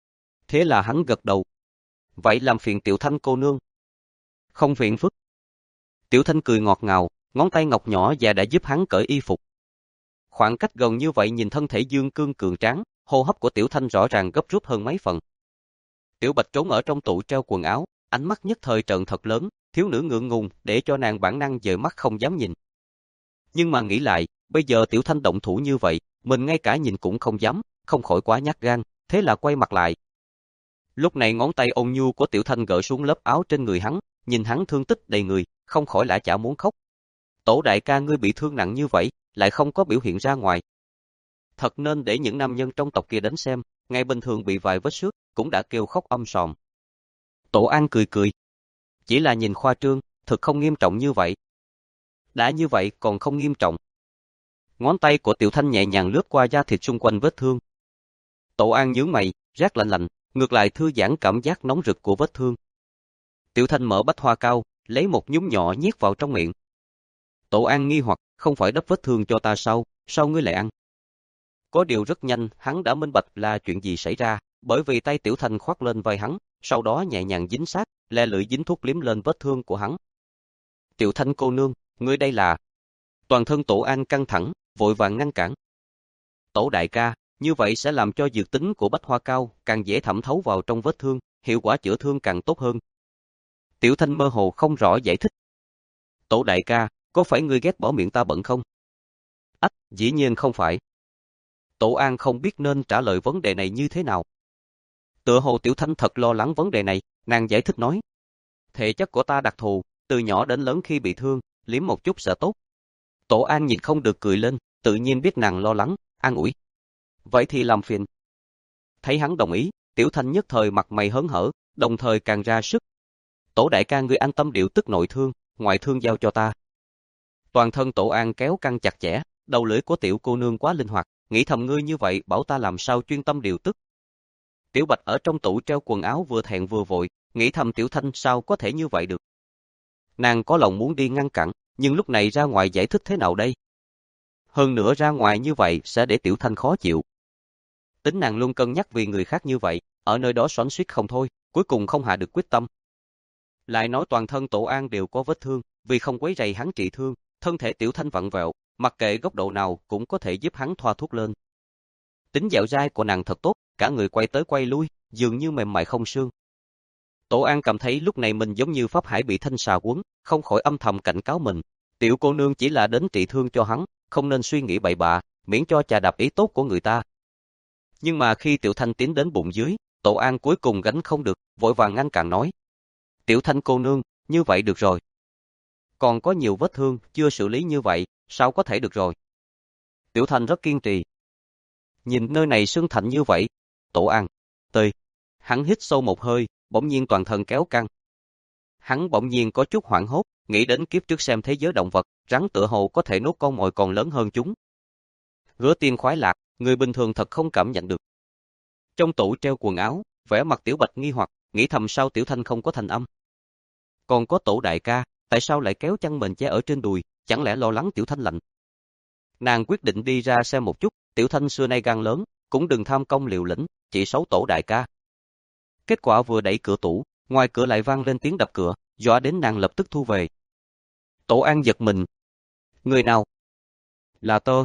Thế là hắn gật đầu. Vậy làm phiền Tiểu Thanh cô nương. Không phiền phức. Tiểu Thanh cười ngọt ngào, ngón tay ngọc nhỏ và đã giúp hắn cởi y phục. Khoảng cách gần như vậy nhìn thân thể dương cương cường tráng, hô hấp của Tiểu Thanh rõ ràng gấp rút hơn mấy phần. Tiểu Bạch trốn ở trong tủ treo quần áo, ánh mắt nhất thời trợn thật lớn, thiếu nữ ngượng ngùng để cho nàng bản năng dời mắt không dám nhìn. Nhưng mà nghĩ lại, bây giờ Tiểu Thanh động thủ như vậy, mình ngay cả nhìn cũng không dám, không khỏi quá nhát gan, thế là quay mặt lại. Lúc này ngón tay ôn nhu của Tiểu Thanh gỡ xuống lớp áo trên người hắn, nhìn hắn thương tích đầy người, không khỏi lã chả muốn khóc. Tổ đại ca ngươi bị thương nặng như vậy, lại không có biểu hiện ra ngoài. Thật nên để những nam nhân trong tộc kia đến xem, ngày bình thường bị vài vết xước, cũng đã kêu khóc om sòm. Tổ An cười cười. Chỉ là nhìn khoa trương, thực không nghiêm trọng như vậy. Đã như vậy còn không nghiêm trọng. Ngón tay của Tiểu Thanh nhẹ nhàng lướt qua da thịt xung quanh vết thương. Tổ An nhướng mày, rát lạnh lạnh, ngược lại thư giãn cảm giác nóng rực của vết thương. Tiểu Thanh mở bách hoa cao, lấy một nhúm nhỏ nhét vào trong miệng. Tổ An nghi hoặc, không phải đắp vết thương cho ta sao, sao ngươi lại ăn? Có điều rất nhanh, hắn đã minh bạch là chuyện gì xảy ra, bởi vì tay Tiểu Thanh khoác lên vai hắn, sau đó nhẹ nhàng dính sát, le lưỡi dính thuốc liếm lên vết thương của hắn. Tiểu Thanh cô nương, ngươi đây là... Toàn thân Tổ An căng thẳng, vội vàng ngăn cản. Tổ đại ca, như vậy sẽ làm cho dược tính của bách hoa cao càng dễ thẩm thấu vào trong vết thương, hiệu quả chữa thương càng tốt hơn. Tiểu Thanh mơ hồ không rõ giải thích. Tổ đại ca, có phải ngươi ghét bỏ miệng ta bẩn không? Ách, dĩ nhiên không phải. Tổ An không biết nên trả lời vấn đề này như thế nào. Tựa hồ Tiểu Thanh thật lo lắng vấn đề này, nàng giải thích nói. Thể chất của ta đặc thù, từ nhỏ đến lớn khi bị thương, liếm một chút sẽ tốt. Tổ An nhìn không được cười lên, tự nhiên biết nàng lo lắng, an ủi. Vậy thì làm phiền. Thấy hắn đồng ý, Tiểu Thanh nhất thời mặt mày hớn hở, đồng thời càng ra sức. Tổ đại ca ngươi an tâm điều tức nội thương, ngoại thương giao cho ta. Toàn thân Tổ An kéo căng chặt chẽ, đầu lưỡi của tiểu cô nương quá linh hoạt, nghĩ thầm ngươi như vậy bảo ta làm sao chuyên tâm điều tức. Tiểu Bạch ở trong tủ treo quần áo vừa thẹn vừa vội, nghĩ thầm Tiểu Thanh sao có thể như vậy được. Nàng có lòng muốn đi ngăn cản, nhưng lúc này ra ngoài giải thích thế nào đây? Hơn nữa ra ngoài như vậy sẽ để Tiểu Thanh khó chịu. Tính nàng luôn cân nhắc vì người khác như vậy, ở nơi đó xoắn xuýt không thôi, cuối cùng không hạ được quyết tâm. Lại nói toàn thân Tổ An đều có vết thương, vì không quấy rầy hắn trị thương, thân thể Tiểu Thanh vặn vẹo, mặc kệ góc độ nào cũng có thể giúp hắn thoa thuốc lên. Tính dẻo dai của nàng thật tốt, cả người quay tới quay lui, dường như mềm mại không xương. Tổ An cảm thấy lúc này mình giống như pháp hải bị thanh xà quấn, không khỏi âm thầm cảnh cáo mình. Tiểu cô nương chỉ là đến trị thương cho hắn, không nên suy nghĩ bậy bạ, miễn cho chà đạp ý tốt của người ta. Nhưng mà khi Tiểu Thanh tiến đến bụng dưới, Tổ An cuối cùng gánh không được, vội vàng ngăn cản nói. Tiểu Thanh cô nương, như vậy được rồi. Còn có nhiều vết thương, chưa xử lý như vậy, sao có thể được rồi. Tiểu Thanh rất kiên trì. Nhìn nơi này sưng thành như vậy, Tổ An, tơi. Hắn hít sâu một hơi, bỗng nhiên toàn thân kéo căng. Hắn bỗng nhiên có chút hoảng hốt, nghĩ đến kiếp trước xem thế giới động vật, rắn tựa hồ có thể nuốt con mồi còn lớn hơn chúng. Gứa tiên khoái lạc, người bình thường thật không cảm nhận được. Trong tủ treo quần áo, vẻ mặt Tiểu Bạch nghi hoặc, nghĩ thầm sao Tiểu Thanh không có thành âm. Còn có Tổ đại ca, tại sao lại kéo chăn mền che ở trên đùi, chẳng lẽ lo lắng Tiểu Thanh lạnh. Nàng quyết định đi ra xem một chút, Tiểu Thanh xưa nay gan lớn, cũng đừng tham công liều lĩnh, chỉ xấu Tổ đại ca. Kết quả vừa đẩy cửa tủ, ngoài cửa lại vang lên tiếng đập cửa, dọa đến nàng lập tức thu về. Tổ An giật mình. Người nào? Là tơ.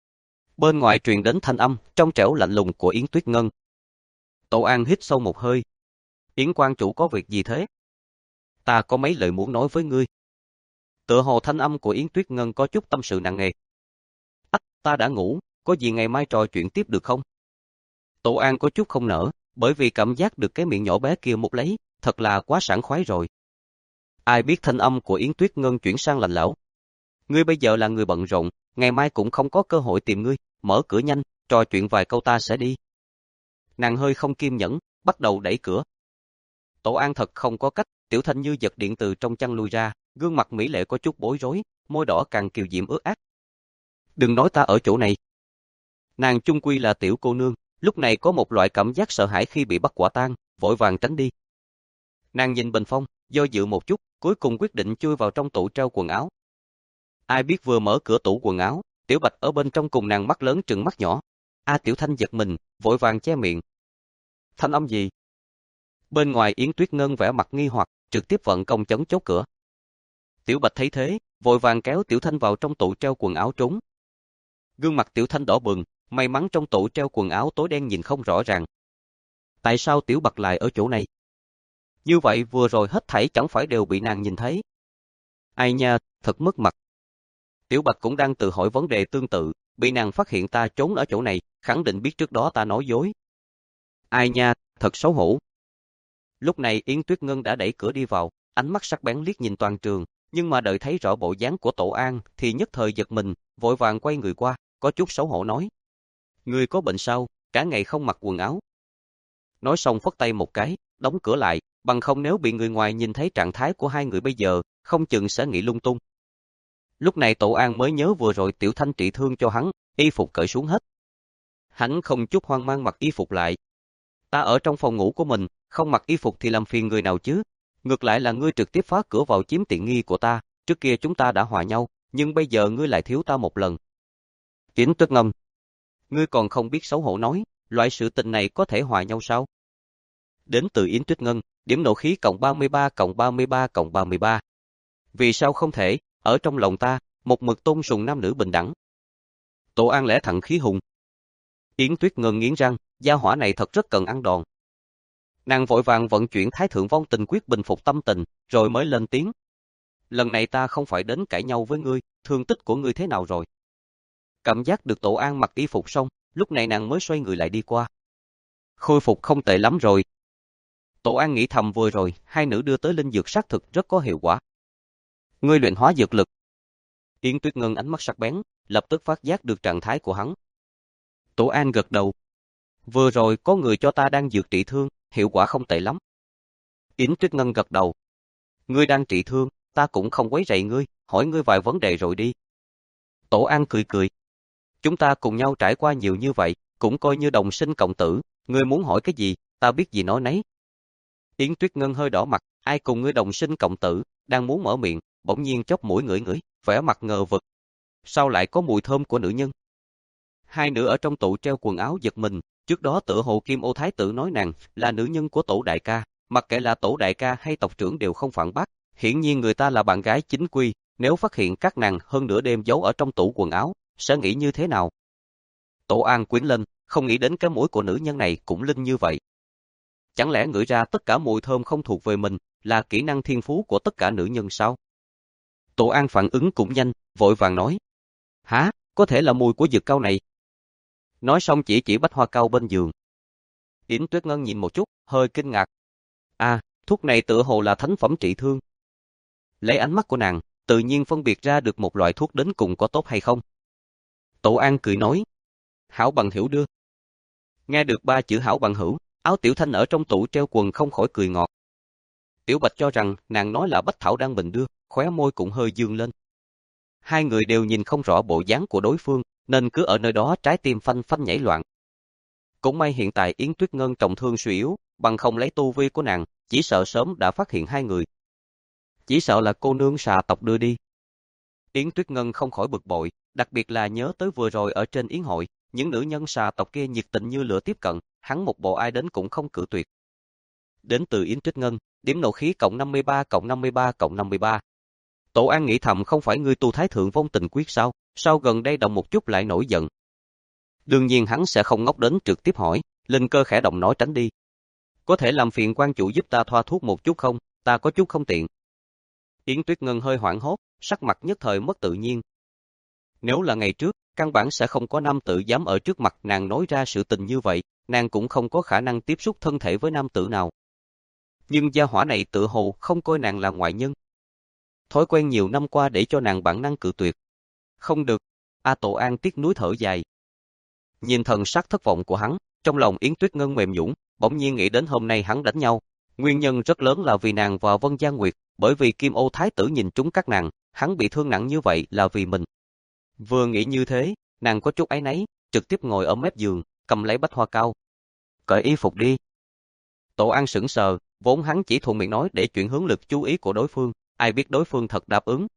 Bên ngoài truyền đến thanh âm, trong trẻo lạnh lùng của Yến Tuyết Ngân. Tổ An hít sâu một hơi. Yến quan chủ có việc gì thế? Ta có mấy lời muốn nói với ngươi. Tựa hồ thanh âm của Yến Tuyết Ngân có chút tâm sự nặng nề. Ách, ta đã ngủ, có gì ngày mai trò chuyện tiếp được không? Tổ An có chút không nỡ, bởi vì cảm giác được cái miệng nhỏ bé kia một lấy, thật là quá sảng khoái rồi. Ai biết thanh âm của Yến Tuyết Ngân chuyển sang lạnh lẽo. Ngươi bây giờ là người bận rộn, ngày mai cũng không có cơ hội tìm ngươi, mở cửa nhanh, trò chuyện vài câu ta sẽ đi. Nàng hơi không kiên nhẫn, bắt đầu đẩy cửa. Tổ An thật không có cách, Tiểu Thanh như giật điện từ trong chăn lui ra, gương mặt mỹ lệ có chút bối rối, môi đỏ càng kiều diễm ướt át. Đừng nói ta ở chỗ này. Nàng chung quy là tiểu cô nương, lúc này có một loại cảm giác sợ hãi khi bị bắt quả tang, vội vàng tránh đi. Nàng nhìn bình phong, do dự một chút, cuối cùng quyết định chui vào trong tủ treo quần áo. Ai biết vừa mở cửa tủ quần áo, Tiểu Bạch ở bên trong cùng nàng mắt lớn trừng mắt nhỏ. A Tiểu Thanh giật mình, vội vàng che miệng. Thanh âm gì? Bên ngoài Yến Tuyết Ngân vẻ mặt nghi hoặc, trực tiếp vận công chấn chốt cửa. Tiểu Bạch thấy thế, vội vàng kéo Tiểu Thanh vào trong tủ treo quần áo trốn. Gương mặt Tiểu Thanh đỏ bừng, may mắn trong tủ treo quần áo tối đen nhìn không rõ ràng. Tại sao Tiểu Bạch lại ở chỗ này? Như vậy vừa rồi hết thảy chẳng phải đều bị nàng nhìn thấy. Ai nha, thật mất mặt. Tiểu Bạch cũng đang tự hỏi vấn đề tương tự, bị nàng phát hiện ta trốn ở chỗ này, khẳng định biết trước đó ta nói dối. Ai nha, thật xấu hổ. Lúc này Yến Tuyết Ngân đã đẩy cửa đi vào, ánh mắt sắc bén liếc nhìn toàn trường, nhưng mà đợi thấy rõ bộ dáng của Tổ An thì nhất thời giật mình, vội vàng quay người qua, có chút xấu hổ nói. Ngươi có bệnh sao, cả ngày không mặc quần áo. Nói xong phất tay một cái, đóng cửa lại, bằng không nếu bị người ngoài nhìn thấy trạng thái của hai người bây giờ, không chừng sẽ nghĩ lung tung. Lúc này Tổ An mới nhớ vừa rồi Tiểu Thanh trị thương cho hắn, y phục cởi xuống hết. Hắn không chút hoang mang mặc y phục lại. Ta ở trong phòng ngủ của mình, không mặc y phục thì làm phiền người nào chứ? Ngược lại là ngươi trực tiếp phá cửa vào chiếm tiện nghi của ta, trước kia chúng ta đã hòa nhau, nhưng bây giờ ngươi lại thiếu ta một lần. Yến Tuyết Ngân, ngươi còn không biết xấu hổ nói, loại sự tình này có thể hòa nhau sao? Đến từ Yến Tuyết Ngân, điểm nộ khí cộng ba mươi ba cộng ba mươi ba cộng ba mươi ba. Vì sao không thể, ở trong lòng ta, một mực tôn sùng nam nữ bình đẳng. Tổ An lẽ thẳng khí hùng. Yến Tuyết Ngân nghiến răng, gia hỏa này thật rất cần ăn đòn. Nàng vội vàng vận chuyển Thái Thượng Vong Tình Quyết bình phục tâm tình, rồi mới lên tiếng. lần này ta không phải đến cãi nhau với ngươi, thương tích của ngươi thế nào rồi? Cảm giác được Tổ An mặc y phục xong, lúc này nàng mới xoay người lại đi qua. Khôi phục không tệ lắm rồi. Tổ An nghĩ thầm vừa rồi, hai nữ đưa tới linh dược xác thực rất có hiệu quả. Ngươi luyện hóa dược lực. Yến Tuyết Ngân ánh mắt sắc bén, lập tức phát giác được trạng thái của hắn. Tổ An gật đầu. Vừa rồi có người cho ta đang dược trị thương, hiệu quả không tệ lắm. Yến Tuyết Ngân gật đầu. Ngươi đang trị thương, ta cũng không quấy rầy ngươi, hỏi ngươi vài vấn đề rồi đi. Tổ An cười cười. Chúng ta cùng nhau trải qua nhiều như vậy, cũng coi như đồng sinh cộng tử, ngươi muốn hỏi cái gì, ta biết gì nói nấy. Yến Tuyết Ngân hơi đỏ mặt, ai cùng ngươi đồng sinh cộng tử, đang muốn mở miệng, bỗng nhiên chóp mũi ngửi ngửi, vẻ mặt ngờ vực. Sao lại có mùi thơm của nữ nhân? Hai nữ ở trong tủ treo quần áo giật mình, trước đó tựa hồ Kim Ô Thái tử nói nàng là nữ nhân của Tổ đại ca, mặc kệ là Tổ đại ca hay tộc trưởng đều không phản bác, hiển nhiên người ta là bạn gái chính quy, nếu phát hiện các nàng hơn nửa đêm giấu ở trong tủ quần áo, sẽ nghĩ như thế nào? Tổ An quyến lên, không nghĩ đến cái mũi của nữ nhân này cũng linh như vậy. Chẳng lẽ ngửi ra tất cả mùi thơm không thuộc về mình, là kỹ năng thiên phú của tất cả nữ nhân sao? Tổ An phản ứng cũng nhanh, vội vàng nói. Hả, có thể là mùi của dược cao này. Nói xong chỉ chỉ bách hoa cao bên giường. Yến Tuyết Ngân nhìn một chút, hơi kinh ngạc. À, thuốc này tựa hồ là thánh phẩm trị thương. Lấy ánh mắt của nàng, tự nhiên phân biệt ra được một loại thuốc đến cùng có tốt hay không. Tổ An cười nói. Hảo bằng hữu đưa. Nghe được ba chữ hảo bằng hữu, Áo Tiểu Thanh ở trong tủ treo quần không khỏi cười ngọt. Tiểu Bạch cho rằng nàng nói là Bách Thảo đang bình đưa, khóe môi cũng hơi dương lên. Hai người đều nhìn không rõ bộ dáng của đối phương, nên cứ ở nơi đó trái tim phanh phanh nhảy loạn. Cũng may hiện tại Yến Tuyết Ngân trọng thương suy yếu, bằng không lấy tu vi của nàng, chỉ sợ sớm đã phát hiện hai người. Chỉ sợ là cô nương xà tộc đưa đi. Yến Tuyết Ngân không khỏi bực bội, đặc biệt là nhớ tới vừa rồi ở trên yến hội, những nữ nhân xà tộc kia nhiệt tình như lửa tiếp cận, hắn một bộ ai đến cũng không cự tuyệt. Đến từ Yến Tuyết Ngân, điểm nộ khí cộng năm mươi ba cộng năm mươi ba cộng năm mươi ba. Tổ An nghĩ thầm không phải ngươi tu thái thượng vong tình quyết sao, sao gần đây động một chút lại nổi giận. Đương nhiên hắn sẽ không ngốc đến trực tiếp hỏi, linh cơ khẽ động nói tránh đi. Có thể làm phiền quan chủ giúp ta thoa thuốc một chút không, ta có chút không tiện. Yến Tuyết Ngân hơi hoảng hốt, sắc mặt nhất thời mất tự nhiên. Nếu là ngày trước, căn bản sẽ không có nam tử dám ở trước mặt nàng nói ra sự tình như vậy, nàng cũng không có khả năng tiếp xúc thân thể với nam tử nào. Nhưng gia hỏa này tự hồ không coi nàng là ngoại nhân. Thói quen nhiều năm qua để cho nàng bản năng cự tuyệt. Không được, A Tổ An tiếc nuối thở dài. Nhìn thần sắc thất vọng của hắn, trong lòng Yến Tuyết Ngân mềm nhũn, bỗng nhiên nghĩ đến hôm nay hắn đánh nhau. Nguyên nhân rất lớn là vì nàng và Vân Gia Nguyệt, bởi vì Kim Ô Thái tử nhìn trúng các nàng, hắn bị thương nặng như vậy là vì mình. Vừa nghĩ như thế, nàng có chút áy náy, trực tiếp ngồi ở mép giường, cầm lấy bách hoa cao. Cởi y phục đi. Tổ An sững sờ, vốn hắn chỉ thuận miệng nói để chuyển hướng lực chú ý của đối phương, ai biết đối phương thật đáp ứng.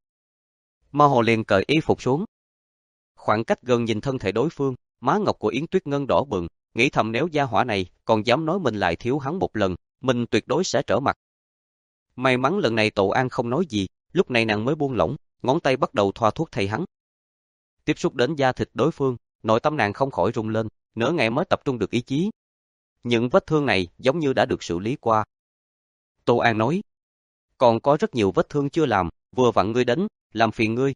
Mơ hồ liền cởi y phục xuống. Khoảng cách gần nhìn thân thể đối phương, má ngọc của Yến Tuyết Ngân đỏ bừng, nghĩ thầm nếu gia hỏa này còn dám nói mình lại thiếu hắn một lần, mình tuyệt đối sẽ trở mặt. May mắn lần này Tổ An không nói gì, lúc này nàng mới buông lỏng, ngón tay bắt đầu thoa thuốc thay hắn. Tiếp xúc đến da thịt đối phương, nội tâm nàng không khỏi rung lên, nửa ngày mới tập trung được ý chí. Những vết thương này giống như đã được xử lý qua. Tô An nói, còn có rất nhiều vết thương chưa làm, vừa vặn ngươi đến, làm phiền ngươi.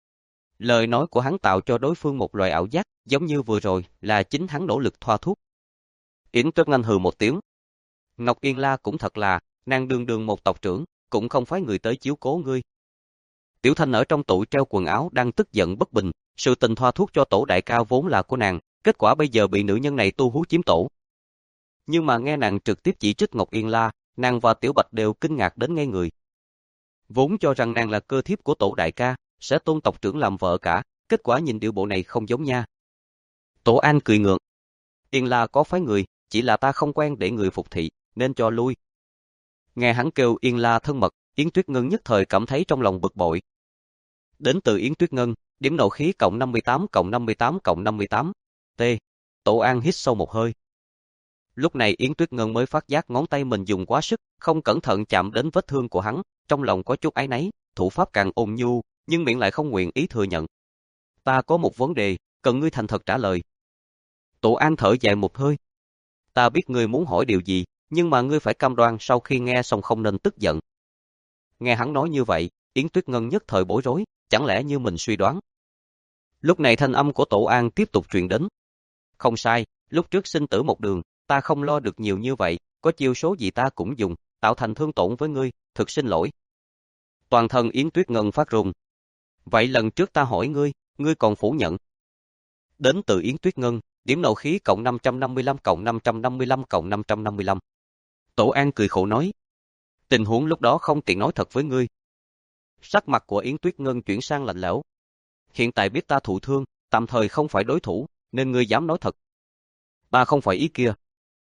Lời nói của hắn tạo cho đối phương một loại ảo giác, giống như vừa rồi là chính hắn nỗ lực thoa thuốc. Yến Tuyết Ngân hừ một tiếng. Ngọc Yên La cũng thật là, nàng đường đường một tộc trưởng, cũng không phái người tới chiếu cố ngươi. Tiểu Thanh ở trong tủ treo quần áo đang tức giận bất bình, sự tình thoa thuốc cho Tổ đại ca vốn là của nàng, kết quả bây giờ bị nữ nhân này tu hú chiếm tổ. Nhưng mà nghe nàng trực tiếp chỉ trích Ngọc Yên La, nàng và Tiểu Bạch đều kinh ngạc đến ngây người. Vốn cho rằng nàng là cơ thiếp của Tổ đại ca, sẽ tôn tộc trưởng làm vợ cả, kết quả nhìn điệu bộ này không giống nha. Tổ An cười ngượng. Yên La có phái người, chỉ là ta không quen để người phục thị, nên cho lui. Nghe hắn kêu Yên La thân mật, Yến Tuyết Ngân nhất thời cảm thấy trong lòng bực bội. Đến từ Yến Tuyết Ngân, điểm nộ khí cộng năm mươi tám cộng năm mươi tám cộng năm mươi tám. T. Tổ An hít sâu một hơi. Lúc này Yến Tuyết Ngân mới phát giác ngón tay mình dùng quá sức, không cẩn thận chạm đến vết thương của hắn, trong lòng có chút áy náy, thủ pháp càng ôn nhu, nhưng miệng lại không nguyện ý thừa nhận. Ta có một vấn đề, cần ngươi thành thật trả lời. Tổ An thở dài một hơi. Ta biết ngươi muốn hỏi điều gì, nhưng mà ngươi phải cam đoan sau khi nghe xong không nên tức giận. Nghe hắn nói như vậy, Yến Tuyết Ngân nhất thời bối rối, chẳng lẽ như mình suy đoán. Lúc này thanh âm của Tổ An tiếp tục truyền đến. Không sai, lúc trước sinh tử một đường, ta không lo được nhiều như vậy, có chiêu số gì ta cũng dùng, tạo thành thương tổn với ngươi, thực xin lỗi. Toàn thân Yến Tuyết Ngân phát run. Vậy lần trước ta hỏi ngươi, ngươi còn phủ nhận. Đến từ Yến Tuyết Ngân, điểm nộ khí cộng năm trăm năm mươi lăm cộng năm trăm năm mươi lăm cộng năm trăm năm mươi lăm. Tổ An cười khổ nói. Tình huống lúc đó không tiện nói thật với ngươi. Sắc mặt của Yến Tuyết Ngân chuyển sang lạnh lẽo. Hiện tại biết ta thụ thương, tạm thời không phải đối thủ, nên ngươi dám nói thật. Ta không phải ý kia.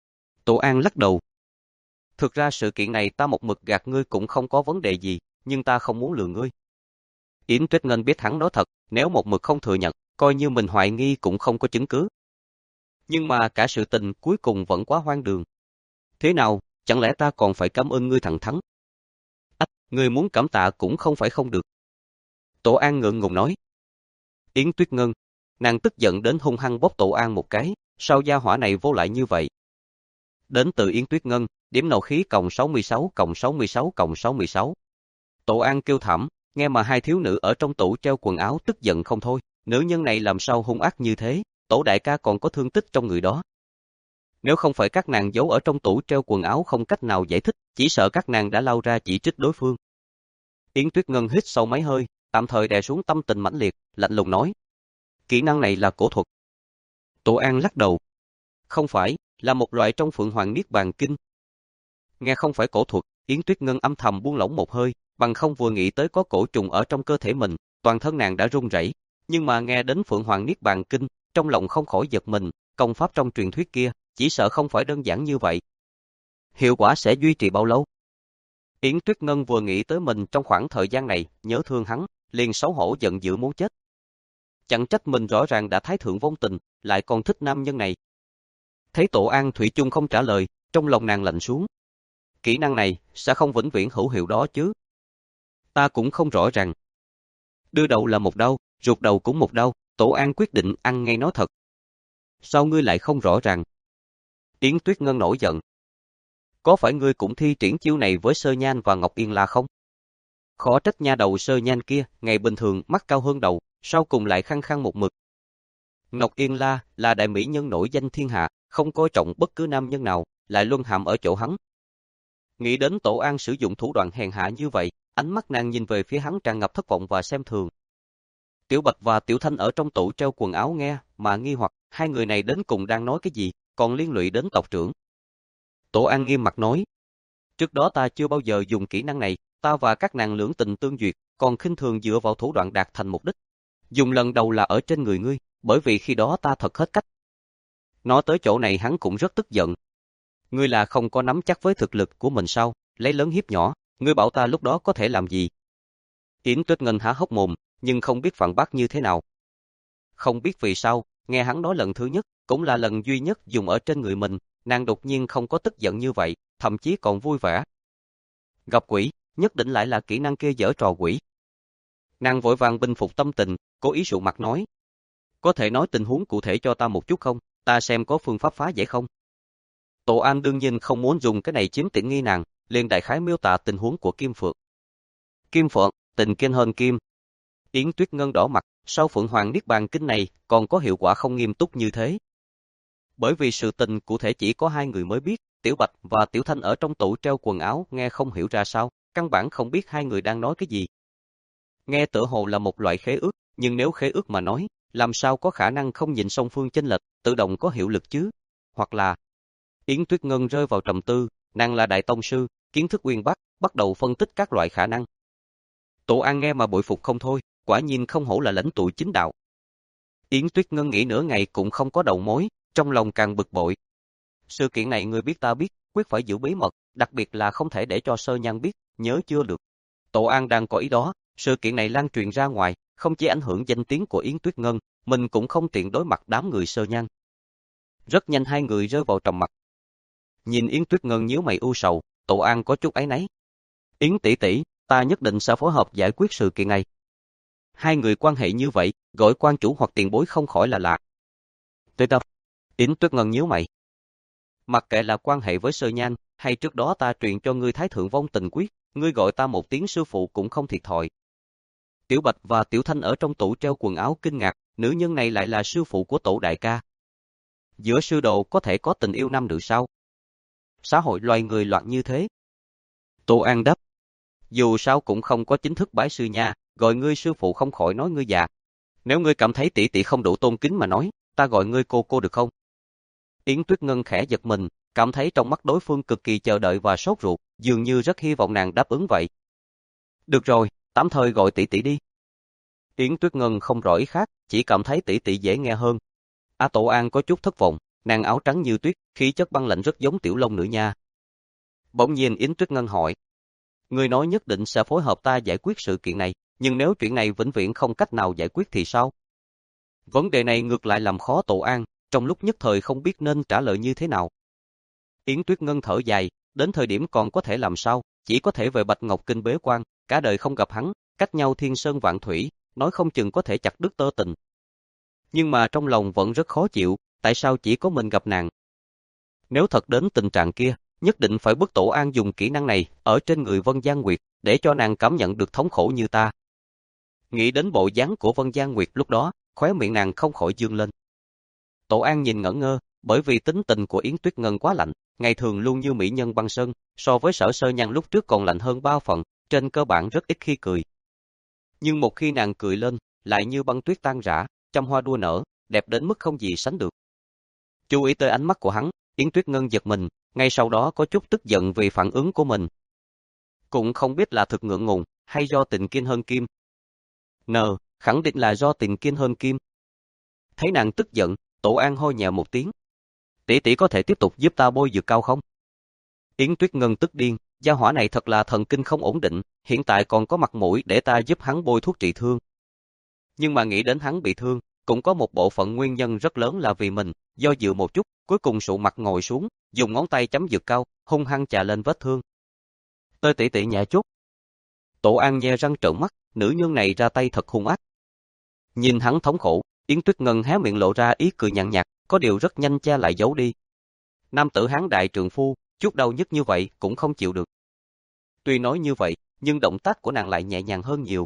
Tổ An lắc đầu. Thực ra sự kiện này ta một mực gạt ngươi cũng không có vấn đề gì, nhưng ta không muốn lừa ngươi. Yến Tuyết Ngân biết hắn nói thật, nếu một mực không thừa nhận, coi như mình hoài nghi cũng không có chứng cứ. Nhưng mà cả sự tình cuối cùng vẫn quá hoang đường. Thế nào, chẳng lẽ ta còn phải cảm ơn ngươi thẳng thắn? Ách, ngươi muốn cảm tạ cũng không phải không được. Tổ An ngượng ngùng nói. Yến Tuyết Ngân, nàng tức giận đến hung hăng bóp Tổ An một cái, sao gia hỏa này vô lại như vậy? Đến từ Yến Tuyết Ngân, điểm nộ khí cộng sáu mươi sáu cộng sáu mươi sáu cộng sáu mươi sáu. Tổ An kêu thảm, nghe mà hai thiếu nữ ở trong tủ treo quần áo tức giận không thôi, nữ nhân này làm sao hung ác như thế, Tổ đại ca còn có thương tích trong người đó. Nếu không phải các nàng giấu ở trong tủ treo quần áo không cách nào giải thích, chỉ sợ các nàng đã lao ra chỉ trích đối phương. Yến Tuyết Ngân hít sâu mấy hơi, tạm thời đè xuống tâm tình mãnh liệt, lạnh lùng nói. Kỹ năng này là cổ thuật. Tổ An lắc đầu. Không phải, là một loại trong Phượng Hoàng Niết Bàn Kinh. Nghe không phải cổ thuật, Yến Tuyết Ngân âm thầm buông lỏng một hơi, bằng không vừa nghĩ tới có cổ trùng ở trong cơ thể mình, toàn thân nàng đã run rẩy. Nhưng mà nghe đến Phượng Hoàng Niết Bàn Kinh, trong lòng không khỏi giật mình, công pháp trong truyền thuyết kia, chỉ sợ không phải đơn giản như vậy. Hiệu quả sẽ duy trì bao lâu? Yến Tuyết Ngân vừa nghĩ tới mình trong khoảng thời gian này, nhớ thương hắn, liền xấu hổ giận dữ muốn chết. Chẳng trách mình rõ ràng đã thái thượng vong tình, lại còn thích nam nhân này. Thấy Tổ An thủy chung không trả lời, trong lòng nàng lạnh xuống. Kỹ năng này sẽ không vĩnh viễn hữu hiệu đó chứ? Ta cũng không rõ ràng. Đưa đầu là một đau, rụt đầu cũng một đau, Tổ An quyết định ăn ngay nói thật. Sao ngươi lại không rõ ràng? Yến Tuyết Ngân nổi giận. Có phải ngươi cũng thi triển chiêu này với Sơ Nhan và Ngọc Yên La không? Khó trách nha đầu Sơ Nhan kia, ngày bình thường mắt cao hơn đầu, sau cùng lại khăng khăng một mực. Ngọc Yên La là đại mỹ nhân nổi danh thiên hạ, không coi trọng bất cứ nam nhân nào, lại luân hãm ở chỗ hắn. Nghĩ đến Tổ An sử dụng thủ đoạn hèn hạ như vậy, ánh mắt nàng nhìn về phía hắn tràn ngập thất vọng và xem thường. Tiểu Bạch và Tiểu Thanh ở trong tủ treo quần áo nghe, mà nghi hoặc, hai người này đến cùng đang nói cái gì, còn liên lụy đến tộc trưởng. Tổ An nghiêm mặt nói, trước đó ta chưa bao giờ dùng kỹ năng này, ta và các nàng lưỡng tình tương duyệt, còn khinh thường dựa vào thủ đoạn đạt thành mục đích. Dùng lần đầu là ở trên người ngươi, bởi vì khi đó ta thật hết cách. Nói tới chỗ này hắn cũng rất tức giận. Ngươi là không có nắm chắc với thực lực của mình sao, lấy lớn hiếp nhỏ, ngươi bảo ta lúc đó có thể làm gì? Yến Tuyết Ngân há hốc mồm, nhưng không biết phản bác như thế nào. Không biết vì sao, nghe hắn nói lần thứ nhất, cũng là lần duy nhất dùng ở trên người mình, nàng đột nhiên không có tức giận như vậy, thậm chí còn vui vẻ. Gặp quỷ, nhất định lại là kỹ năng kia giở trò quỷ. Nàng vội vàng bình phục tâm tình, cố ý sụ mặt nói. Có thể nói tình huống cụ thể cho ta một chút không, ta xem có phương pháp phá giải không? Tổ An đương nhiên không muốn dùng cái này chiếm tiện nghi nàng, liền đại khái miêu tả tình huống của Kim Phượng. Kim Phượng, tình kinh hơn kim. Yến Tuyết Ngân đỏ mặt, sau Phượng Hoàng Niết Bàn Kinh này còn có hiệu quả không nghiêm túc như thế. Bởi vì sự tình cụ thể chỉ có hai người mới biết, Tiểu Bạch và Tiểu Thanh ở trong tủ treo quần áo nghe không hiểu ra sao, căn bản không biết hai người đang nói cái gì. Nghe tựa hồ là một loại khế ước, nhưng nếu khế ước mà nói, làm sao có khả năng không nhìn song phương chênh lệch, tự động có hiệu lực chứ? Hoặc là... Yến Tuyết Ngân rơi vào trầm tư, nàng là đại tông sư, kiến thức uyên bác, bắt đầu phân tích các loại khả năng. Tổ An nghe mà bội phục không thôi, quả nhiên không hổ là lãnh tụ chính đạo. Yến Tuyết Ngân nghĩ nửa ngày cũng không có đầu mối, trong lòng càng bực bội. Sự kiện này người biết ta biết, quyết phải giữ bí mật, đặc biệt là không thể để cho Sơ Nhan biết, nhớ chưa được. Tổ An đang có ý đó, sự kiện này lan truyền ra ngoài, không chỉ ảnh hưởng danh tiếng của Yến Tuyết Ngân, mình cũng không tiện đối mặt đám người Sơ Nhan. Rất nhanh hai người rơi vào trầm mặc. Nhìn Yến Tuyết Ngân nhíu mày u sầu, Tổ An có chút áy náy. Yến tỷ tỷ, ta nhất định sẽ phối hợp giải quyết sự kiện này. Hai người quan hệ như vậy, gọi quan chủ hoặc tiền bối không khỏi là lạ. Tuyệt tập. Yến Tuyết Ngân nhíu mày. Mặc kệ là quan hệ với Sơ Nhan, hay trước đó ta truyền cho ngươi Thái Thượng Vong Tình Quyết, ngươi gọi ta một tiếng sư phụ cũng không thiệt thòi. Tiểu Bạch và Tiểu Thanh ở trong tủ treo quần áo kinh ngạc, nữ nhân này lại là sư phụ của Tổ đại ca. Giữa sư đồ có thể có tình yêu nam nữ sao? Xã hội loài người loạn như thế. Tô An đáp, dù sao cũng không có chính thức bái sư nha, gọi ngươi sư phụ không khỏi nói ngươi già. Nếu ngươi cảm thấy tỷ tỷ không đủ tôn kính mà nói, ta gọi ngươi cô cô được không? Yến Tuyết Ngân khẽ giật mình, cảm thấy trong mắt đối phương cực kỳ chờ đợi và sốt ruột, dường như rất hy vọng nàng đáp ứng vậy. Được rồi, tạm thời gọi tỷ tỷ đi. Yến Tuyết Ngân không rõ ý khác, chỉ cảm thấy tỷ tỷ dễ nghe hơn. A Tổ An có chút thất vọng, nàng áo trắng như tuyết, khí chất băng lạnh rất giống Tiểu Long nữ nha. Bỗng nhiên Yến Tuyết Ngân hỏi, ngươi nói nhất định sẽ phối hợp ta giải quyết sự kiện này, nhưng nếu chuyện này vĩnh viễn không cách nào giải quyết thì sao? Vấn đề này ngược lại làm khó Tổ An, trong lúc nhất thời không biết nên trả lời như thế nào. Yến Tuyết Ngân thở dài, đến thời điểm còn có thể làm sao, chỉ có thể về Bạch Ngọc Kinh bế quan, cả đời không gặp hắn, cách nhau thiên sơn vạn thủy, nói không chừng có thể chặt đứt tơ tình. Nhưng mà trong lòng vẫn rất khó chịu, tại sao chỉ có mình gặp nàng? Nếu thật đến tình trạng kia, nhất định phải bức Tổ An dùng kỹ năng này ở trên người Vân Giang Nguyệt, để cho nàng cảm nhận được thống khổ như ta. Nghĩ đến bộ dáng của Vân Giang Nguyệt lúc đó, khóe miệng nàng không khỏi dương lên. Tổ An nhìn ngẩn ngơ, bởi vì tính tình của Yến Tuyết Ngân quá lạnh, ngày thường luôn như mỹ nhân băng sơn, so với Sở Sơ Nhan lúc trước còn lạnh hơn ba phần, trên cơ bản rất ít khi cười. Nhưng một khi nàng cười lên, lại như băng tuyết tan rã, trăm hoa đua nở, đẹp đến mức không gì sánh được. Chú ý tới ánh mắt của hắn, Yến Tuyết Ngân giật mình, ngay sau đó có chút tức giận vì phản ứng của mình. Cũng không biết là thực ngượng ngùng, hay do tình kiên hơn kim. Nờ, khẳng định là do tình kiên hơn kim. Thấy nàng tức giận, Tổ An hô nhẹ một tiếng. Tỷ tỷ có thể tiếp tục giúp ta bôi dược cao không? Yến Tuyết Ngân tức điên, gia hỏa này thật là thần kinh không ổn định, hiện tại còn có mặt mũi để ta giúp hắn bôi thuốc trị thương. Nhưng mà nghĩ đến hắn bị thương, cũng có một bộ phận nguyên nhân rất lớn là vì mình, do dự một chút, cuối cùng sụ mặt ngồi xuống, dùng ngón tay chấm dược cao, hung hăng chà lên vết thương. Tơi tỷ tỷ nhẹ chút. Tổ An nhe răng trợn mắt, nữ nhân này ra tay thật hung ác. Nhìn hắn thống khổ, Yến Tuyết Ngân hé miệng lộ ra ý cười nhàn nhạt, có điều rất nhanh che lại giấu đi. Nam tử hán đại trượng phu, chút đau nhức như vậy cũng không chịu được. Tuy nói như vậy, nhưng động tác của nàng lại nhẹ nhàng hơn nhiều.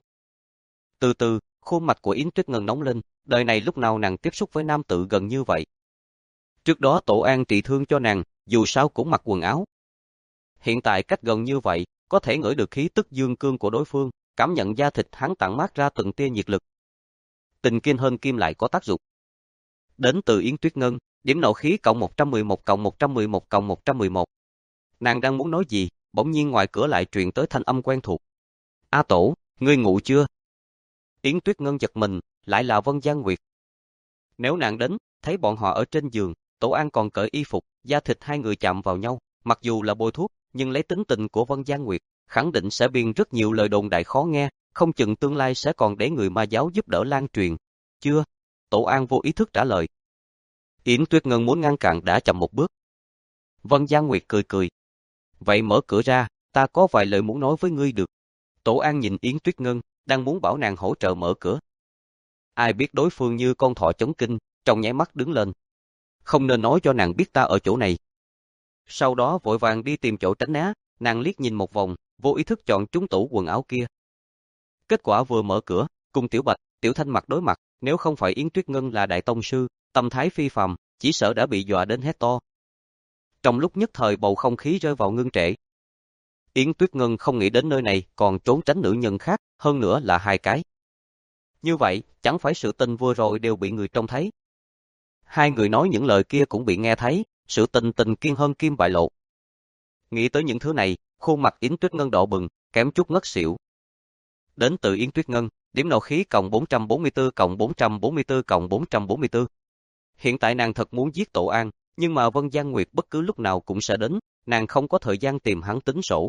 Từ từ, khuôn mặt của Yến Tuyết Ngân nóng lên, đời này lúc nào nàng tiếp xúc với nam tử gần như vậy. Trước đó Tổ An trị thương cho nàng, dù sao cũng mặc quần áo. Hiện tại cách gần như vậy, có thể ngửi được khí tức dương cương của đối phương, cảm nhận da thịt hắn tản mát ra từng tia nhiệt lực. Tình kiên hơn kim lại có tác dụng. Đến từ Yến Tuyết Ngân, điểm nộ khí cộng một trăm mười một cộng một trăm mười một cộng một trăm mười một. Nàng đang muốn nói gì, bỗng nhiên ngoài cửa lại truyền tới thanh âm quen thuộc. A Tổ, ngươi ngủ chưa? Yến Tuyết Ngân giật mình, lại là Vân Giang Nguyệt. Nếu nàng đến, thấy bọn họ ở trên giường, Tổ An còn cởi y phục, da thịt hai người chạm vào nhau, mặc dù là bôi thuốc, nhưng lấy tính tình của Vân Giang Nguyệt, khẳng định sẽ biên rất nhiều lời đồn đại khó nghe, không chừng tương lai sẽ còn để người ma giáo giúp đỡ lan truyền. Chưa? Tổ An vô ý thức trả lời. Yến Tuyết Ngân muốn ngăn cản đã chậm một bước. Vân Giang Nguyệt cười cười. Vậy mở cửa ra, ta có vài lời muốn nói với ngươi được. Tổ An nhìn Yến Tuyết Ngân, đang muốn bảo nàng hỗ trợ mở cửa. Ai biết đối phương như con thỏ chống kinh, trong nháy mắt đứng lên. Không nên nói cho nàng biết ta ở chỗ này. Sau đó vội vàng đi tìm chỗ tránh né, nàng liếc nhìn một vòng, vô ý thức chọn trúng tủ quần áo kia. Kết quả vừa mở cửa, cùng Tiểu Bạch, Tiểu Thanh mặt đối mặt, nếu không phải Yến Tuyết Ngân là đại tông sư, tâm thái phi phàm, chỉ sợ đã bị dọa đến hét to. Trong lúc nhất thời bầu không khí rơi vào ngưng trệ. Yến Tuyết Ngân không nghĩ đến nơi này còn trốn tránh nữ nhân khác, hơn nữa là hai cái. Như vậy, chẳng phải sự tình vừa rồi đều bị người trông thấy. Hai người nói những lời kia cũng bị nghe thấy, sự tình tình kiên hơn kim bại lộ. Nghĩ tới những thứ này, khuôn mặt Yến Tuyết Ngân đỏ bừng, kém chút ngất xỉu. Đến từ Yến Tuyết Ngân, điểm nộ khí cộng bốn trăm bốn mươi tư cộng bốn trăm bốn mươi tư cộng bốn trăm bốn mươi tư. Hiện tại nàng thật muốn giết Tổ An, nhưng mà Vân Giang Nguyệt bất cứ lúc nào cũng sẽ đến, nàng không có thời gian tìm hắn tính sổ.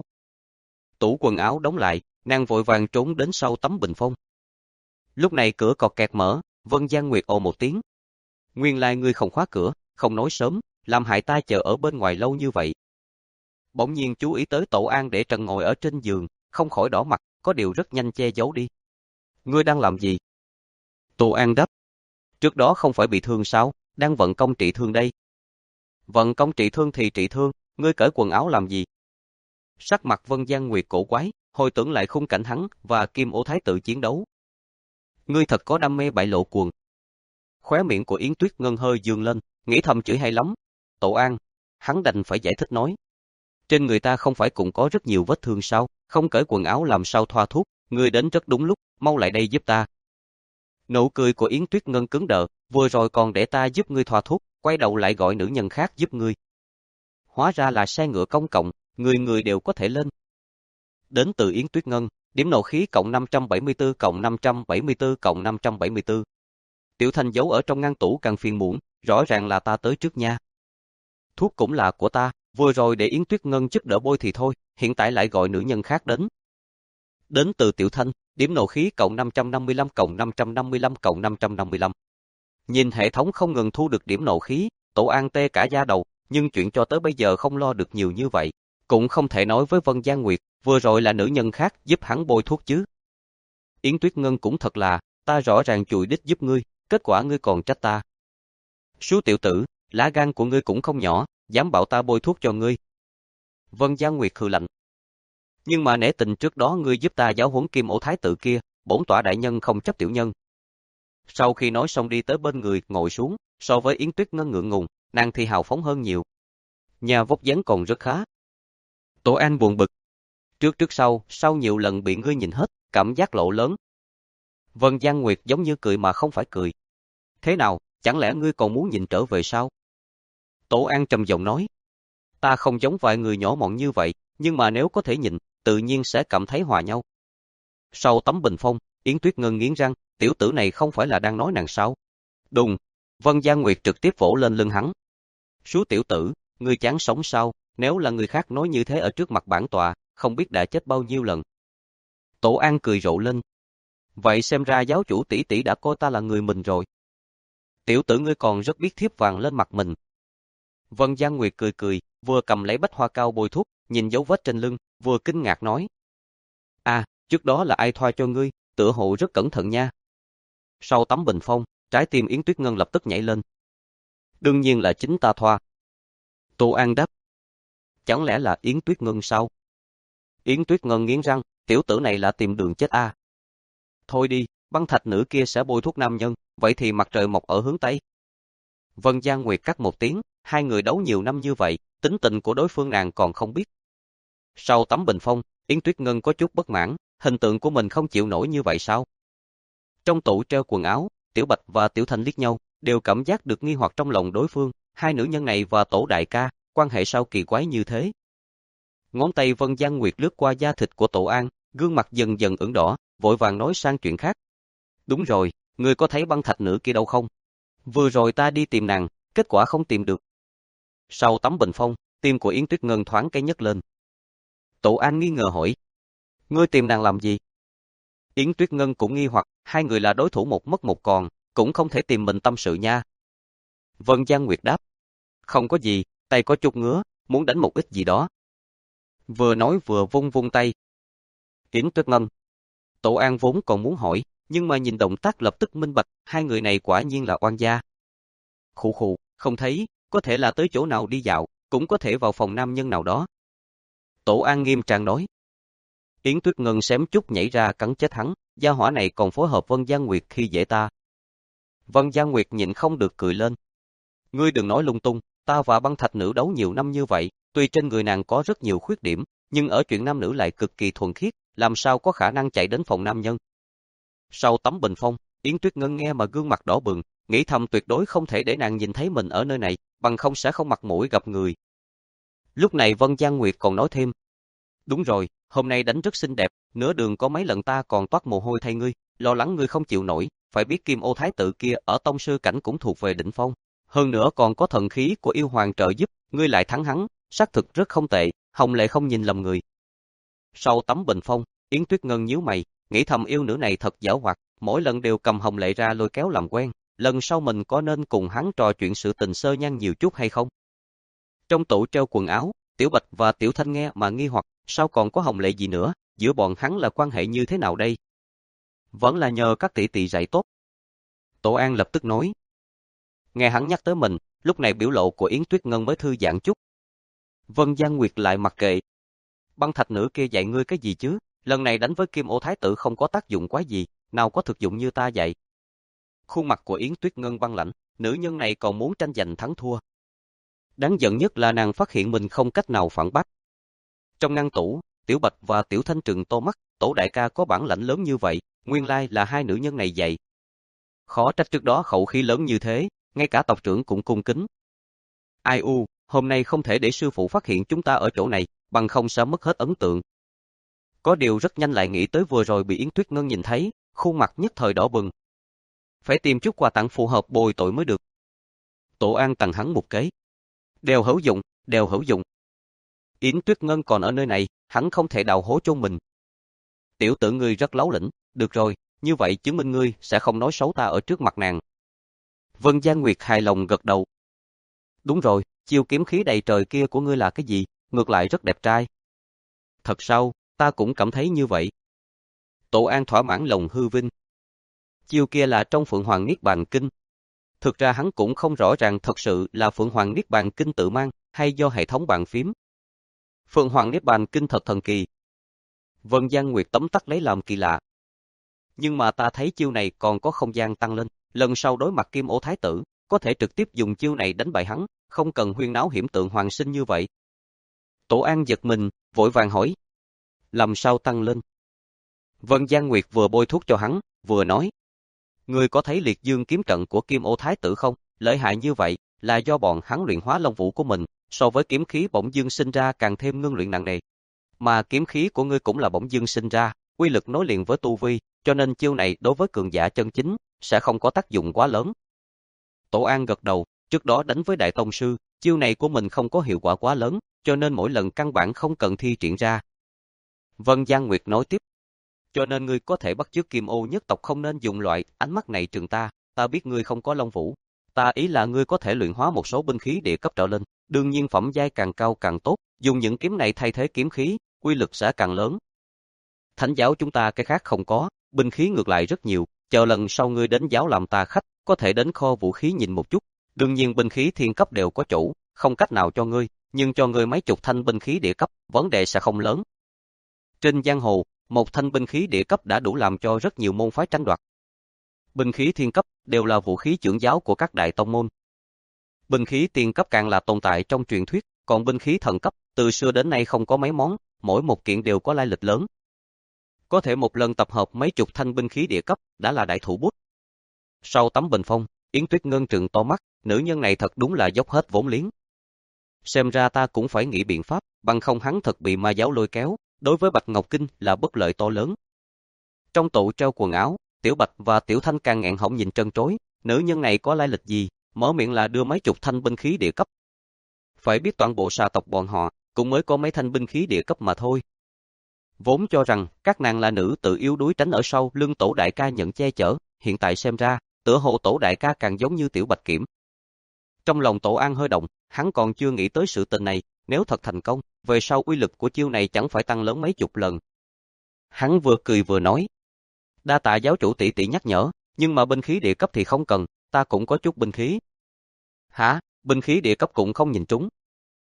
Tủ quần áo đóng lại, nàng vội vàng trốn đến sau tấm bình phong. Lúc này cửa cọt kẹt mở, Vân Giang Nguyệt ồ một tiếng. Nguyên lai ngươi không khóa cửa, không nói sớm, làm hại ta chờ ở bên ngoài lâu như vậy. Bỗng nhiên chú ý tới Tổ An để trần ngồi ở trên giường, không khỏi đỏ mặt, có điều rất nhanh che giấu đi. Ngươi đang làm gì? Tổ An đáp. Trước đó không phải bị thương sao, đang vận công trị thương đây. Vận công trị thương thì trị thương, ngươi cởi quần áo làm gì? Sắc mặt Vân Giang Nguyệt cổ quái, hồi tưởng lại khung cảnh hắn và Kim Ô Thái Tử chiến đấu. Ngươi thật có đam mê bại lộ cuồng. Khóe miệng của Yến Tuyết Ngân hơi dương lên, nghĩ thầm chửi hay lắm. Tổ An, hắn đành phải giải thích nói. Trên người ta không phải cũng có rất nhiều vết thương sao, không cởi quần áo làm sao thoa thuốc, ngươi đến rất đúng lúc, mau lại đây giúp ta. Nụ cười của Yến Tuyết Ngân cứng đờ, vừa rồi còn để ta giúp ngươi thoa thuốc, quay đầu lại gọi nữ nhân khác giúp ngươi. Hóa ra là xe ngựa công cộng, người người đều có thể lên. Đến từ Yến Tuyết Ngân, điểm nộ khí cộng năm trăm bảy mươi tư cộng năm trăm bảy mươi tư cộng năm trăm bảy mươi tư. Tiểu Thanh giấu ở trong ngăn tủ càng phiền muộn, rõ ràng là ta tới trước nha. Thuốc cũng là của ta, vừa rồi để Yến Tuyết Ngân giúp đỡ bôi thì thôi, hiện tại lại gọi nữ nhân khác đến. Đến từ Tiểu Thanh, điểm nộ khí cộng năm trăm năm mươi lăm cộng năm trăm năm mươi lăm cộng năm trăm năm mươi lăm. Nhìn hệ thống không ngừng thu được điểm nộ khí, Tổ An tê cả da đầu, nhưng chuyện cho tới bây giờ không lo được nhiều như vậy. Cũng không thể nói với Vân Giang Nguyệt, vừa rồi là nữ nhân khác giúp hắn bôi thuốc chứ. Yến Tuyết Ngân cũng thật là, ta rõ ràng chùi đích giúp ngươi, kết quả ngươi còn trách ta. Số tiểu tử, lá gan của ngươi cũng không nhỏ, dám bảo ta bôi thuốc cho ngươi. Vân Giang Nguyệt hừ lạnh. Nhưng mà nể tình trước đó ngươi giúp ta giáo huấn Kim Ô Thái Tử kia, bổn tọa đại nhân không chấp tiểu nhân. Sau khi nói xong đi tới bên người, ngồi xuống, so với Yến Tuyết Ngân ngượng ngùng, nàng thì hào phóng hơn nhiều. Nhà vóc dáng còn rất khá. Tổ An buồn bực. Trước trước sau, sau nhiều lần bị ngươi nhìn hết, cảm giác lộ lớn. Vân Giang Nguyệt giống như cười mà không phải cười. Thế nào, chẳng lẽ ngươi còn muốn nhìn trở về sao? Tổ An trầm giọng nói. Ta không giống vài người nhỏ mọn như vậy, nhưng mà nếu có thể nhìn, tự nhiên sẽ cảm thấy hòa nhau. Sau tấm bình phong, Yến Tuyết Ngân nghiến răng, tiểu tử này không phải là đang nói nàng sao? Đùng, Vân Giang Nguyệt trực tiếp vỗ lên lưng hắn. Số tiểu tử, ngươi chán sống sao, nếu là người khác nói như thế ở trước mặt bản tọa, không biết đã chết bao nhiêu lần. Tổ An cười rộ lên. Vậy xem ra giáo chủ tỷ tỷ đã coi ta là người mình rồi. Tiểu tử ngươi còn rất biết thiếp vàng lên mặt mình. Vân Giang Nguyệt cười cười, vừa cầm lấy bách hoa cao bôi thuốc, nhìn dấu vết trên lưng, vừa kinh ngạc nói. À, trước đó là ai thoa cho ngươi, tựa hộ rất cẩn thận nha. Sau tấm bình phong, trái tim Yến Tuyết Ngân lập tức nhảy lên. Đương nhiên là chính ta thoa. Tô An đáp. Chẳng lẽ là Yến Tuyết Ngân sao? Yến Tuyết Ngân nghiến răng, tiểu tử này là tìm đường chết a. À. Thôi đi, băng thạch nữ kia sẽ bôi thuốc nam nhân, vậy thì mặt trời mọc ở hướng Tây. Vân Giang Nguyệt cắt một tiếng, hai người đấu nhiều năm như vậy, tính tình của đối phương nàng còn không biết. Sau tấm bình phong, Yến Tuyết Ngân có chút bất mãn, hình tượng của mình không chịu nổi như vậy sao? Trong tủ treo quần áo, Tiểu Bạch và Tiểu Thanh liếc nhau, đều cảm giác được nghi hoặc trong lòng đối phương, hai nữ nhân này và Tổ đại ca, quan hệ sao kỳ quái như thế? Ngón tay Vân Giang Nguyệt lướt qua da thịt của Tổ An, gương mặt dần dần ửng đỏ, vội vàng nói sang chuyện khác. Đúng rồi, ngươi có thấy băng thạch nữ kia đâu không? Vừa rồi ta đi tìm nàng, kết quả không tìm được. Sau tấm bình phong, tim của Yến Tuyết Ngân thoáng cái nhấc lên. Tổ An nghi ngờ hỏi. Ngươi tìm nàng làm gì? Yến Tuyết Ngân cũng nghi hoặc, hai người là đối thủ một mất một còn, cũng không thể tìm mình tâm sự nha. Vân Giang Nguyệt đáp. Không có gì, tay có chút ngứa, muốn đánh một ít gì đó. Vừa nói vừa vung vung tay. Yến Tuyết Ngân. Tổ An vốn còn muốn hỏi, nhưng mà nhìn động tác lập tức minh bạch, hai người này quả nhiên là oan gia. Khụ khụ, không thấy, có thể là tới chỗ nào đi dạo, cũng có thể vào phòng nam nhân nào đó. Tổ An nghiêm trang nói. Yến Tuyết Ngân xém chút nhảy ra cắn chết hắn, gia hỏa này còn phối hợp Vân Giang Nguyệt khi dễ ta. Vân Giang Nguyệt nhịn không được cười lên. Ngươi đừng nói lung tung, ta và băng thạch nữ đấu nhiều năm như vậy, tuy trên người nàng có rất nhiều khuyết điểm, nhưng ở chuyện nam nữ lại cực kỳ thuần khiết, làm sao có khả năng chạy đến phòng nam nhân. Sau tấm bình phong, Yến Tuyết Ngân nghe mà gương mặt đỏ bừng, nghĩ thầm tuyệt đối không thể để nàng nhìn thấy mình ở nơi này, bằng không sẽ không mặt mũi gặp người. Lúc này Vân Giang Nguyệt còn nói thêm. Đúng rồi, hôm nay đánh rất xinh đẹp, nửa đường có mấy lần ta còn toát mồ hôi thay ngươi, lo lắng ngươi không chịu nổi, phải biết Kim Ô Thái Tử kia ở tông sư cảnh cũng thuộc về đỉnh phong. Hơn nữa còn có thần khí của yêu hoàng trợ giúp, ngươi lại thắng hắn, xác thực rất không tệ, Hồng Lệ không nhìn lầm người. Sau tấm bình phong, Yến Tuyết Ngân nhíu mày, nghĩ thầm yêu nữ này thật giảo hoạt, mỗi lần đều cầm Hồng Lệ ra lôi kéo làm quen, lần sau mình có nên cùng hắn trò chuyện sự tình sơ nhan nhiều chút hay không? Trong tủ treo quần áo, Tiểu Bạch và Tiểu Thanh nghe mà nghi hoặc, sao còn có Hồng Lệ gì nữa, giữa bọn hắn là quan hệ như thế nào đây? Vẫn là nhờ các tỷ tỷ dạy tốt. Tổ An lập tức nói. Nghe hắn nhắc tới mình, lúc này biểu lộ của Yến Tuyết Ngân mới thư giãn chút. Vân Giang Nguyệt lại mặc kệ. Băng thạch nữ kia dạy ngươi cái gì chứ? Lần này đánh với Kim Ô Thái tử không có tác dụng quá gì, nào có thực dụng như ta dạy. Khuôn mặt của Yến Tuyết Ngân băng lạnh, nữ nhân này còn muốn tranh giành thắng thua. Đáng giận nhất là nàng phát hiện mình không cách nào phản bác. Trong ngăn tủ, Tiểu Bạch và Tiểu Thanh trừng to mắt, Tổ đại ca có bản lãnh lớn như vậy, nguyên lai là hai nữ nhân này dạy. Khó trách trước đó khẩu khí lớn như thế, ngay cả tộc trưởng cũng cung kính. Ai u, hôm nay không thể để sư phụ phát hiện chúng ta ở chỗ này, bằng không sẽ mất hết ấn tượng. Có điều rất nhanh lại nghĩ tới vừa rồi bị Yến Tuyết Ngân nhìn thấy, khuôn mặt nhất thời đỏ bừng. Phải tìm chút quà tặng phù hợp bồi tội mới được. Tổ An tặng hắn một cái. Đều hữu dụng, đều hữu dụng. Yến Tuyết Ngân còn ở nơi này, hắn không thể đào hố chôn mình. Tiểu tử ngươi rất láo lĩnh, được rồi, như vậy chứng minh ngươi sẽ không nói xấu ta ở trước mặt nàng. Vân Giang Nguyệt hài lòng gật đầu. Đúng rồi, chiêu kiếm khí đầy trời kia của ngươi là cái gì, ngược lại rất đẹp trai. Thật sao, ta cũng cảm thấy như vậy. Tổ An thỏa mãn lòng hư vinh. Chiêu kia là trong Phượng Hoàng Niết Bàn Kinh. Thực ra hắn cũng không rõ ràng thật sự là Phượng Hoàng Niết Bàn Kinh tự mang, hay do hệ thống bàn phím. Phượng Hoàng Niết Bàn Kinh thật thần kỳ. Vân Giang Nguyệt tấm tắc lấy làm kỳ lạ. Nhưng mà ta thấy chiêu này còn có không gian tăng lên, lần sau đối mặt Kim Ô Thái tử, có thể trực tiếp dùng chiêu này đánh bại hắn, không cần huyên náo hiểm tượng hoàng sinh như vậy. Tổ An giật mình, vội vàng hỏi. Làm sao tăng lên? Vân Giang Nguyệt vừa bôi thuốc cho hắn, vừa nói. Ngươi có thấy liệt dương kiếm trận của Kim Ô Thái tử không? Lợi hại như vậy, là do bọn hắn luyện hóa long vũ của mình, so với kiếm khí bỗng dưng sinh ra càng thêm ngưng luyện nặng nề. Mà kiếm khí của ngươi cũng là bỗng dưng sinh ra, quy lực nối liền với tu vi, cho nên chiêu này đối với cường giả chân chính, sẽ không có tác dụng quá lớn. Tổ An gật đầu, trước đó đánh với Đại Tông Sư, chiêu này của mình không có hiệu quả quá lớn, cho nên mỗi lần căn bản không cần thi triển ra. Vân Giang Nguyệt nói tiếp. Cho nên ngươi có thể bắt chước Kim Ô nhất tộc không nên dùng loại ánh mắt này trừng ta, ta biết ngươi không có long vũ. Ta ý là ngươi có thể luyện hóa một số binh khí địa cấp trở lên, đương nhiên phẩm giai càng cao càng tốt, dùng những kiếm này thay thế kiếm khí, quy lực sẽ càng lớn. Thánh giáo chúng ta cái khác không có, binh khí ngược lại rất nhiều, chờ lần sau ngươi đến giáo làm ta khách, có thể đến kho vũ khí nhìn một chút. Đương nhiên binh khí thiên cấp đều có chủ, không cách nào cho ngươi, nhưng cho ngươi mấy chục thanh binh khí địa cấp, vấn đề sẽ không lớn. Trên giang hồ, một thanh binh khí địa cấp đã đủ làm cho rất nhiều môn phái tranh đoạt. Binh khí thiên cấp đều là vũ khí trưởng giáo của các đại tông môn. Binh khí tiên cấp càng là tồn tại trong truyền thuyết, còn binh khí thần cấp, từ xưa đến nay không có mấy món, mỗi một kiện đều có lai lịch lớn. Có thể một lần tập hợp mấy chục thanh binh khí địa cấp, đã là đại thủ bút. Sau tấm bình phong, Yến Tuyết Ngân trừng to mắt, nữ nhân này thật đúng là dốc hết vốn liếng. Xem ra ta cũng phải nghĩ biện pháp, bằng không hắn thật bị ma giáo lôi kéo, đối với Bạch Ngọc Kinh là bất lợi to lớn. Trong tủ treo quần áo, Tiểu Bạch và Tiểu Thanh càng nghẹn họng nhìn trân trối, nữ nhân này có lai lịch gì, mở miệng là đưa mấy chục thanh binh khí địa cấp. Phải biết toàn bộ xà tộc bọn họ, cũng mới có mấy thanh binh khí địa cấp mà thôi. Vốn cho rằng, các nàng là nữ tự yếu đuối tránh ở sau lưng Tổ đại ca nhận che chở, hiện tại xem ra, tựa hồ Tổ đại ca càng giống như Tiểu Bạch Kiểm. Trong lòng Tổ An hơi động, hắn còn chưa nghĩ tới sự tình này, nếu thật thành công, về sau uy lực của chiêu này chẳng phải tăng lớn mấy chục lần. Hắn vừa cười vừa nói, đa tạ giáo chủ tỷ tỷ nhắc nhở, nhưng mà binh khí địa cấp thì không cần, ta cũng có chút binh khí. Hả, binh khí địa cấp cũng không nhìn trúng.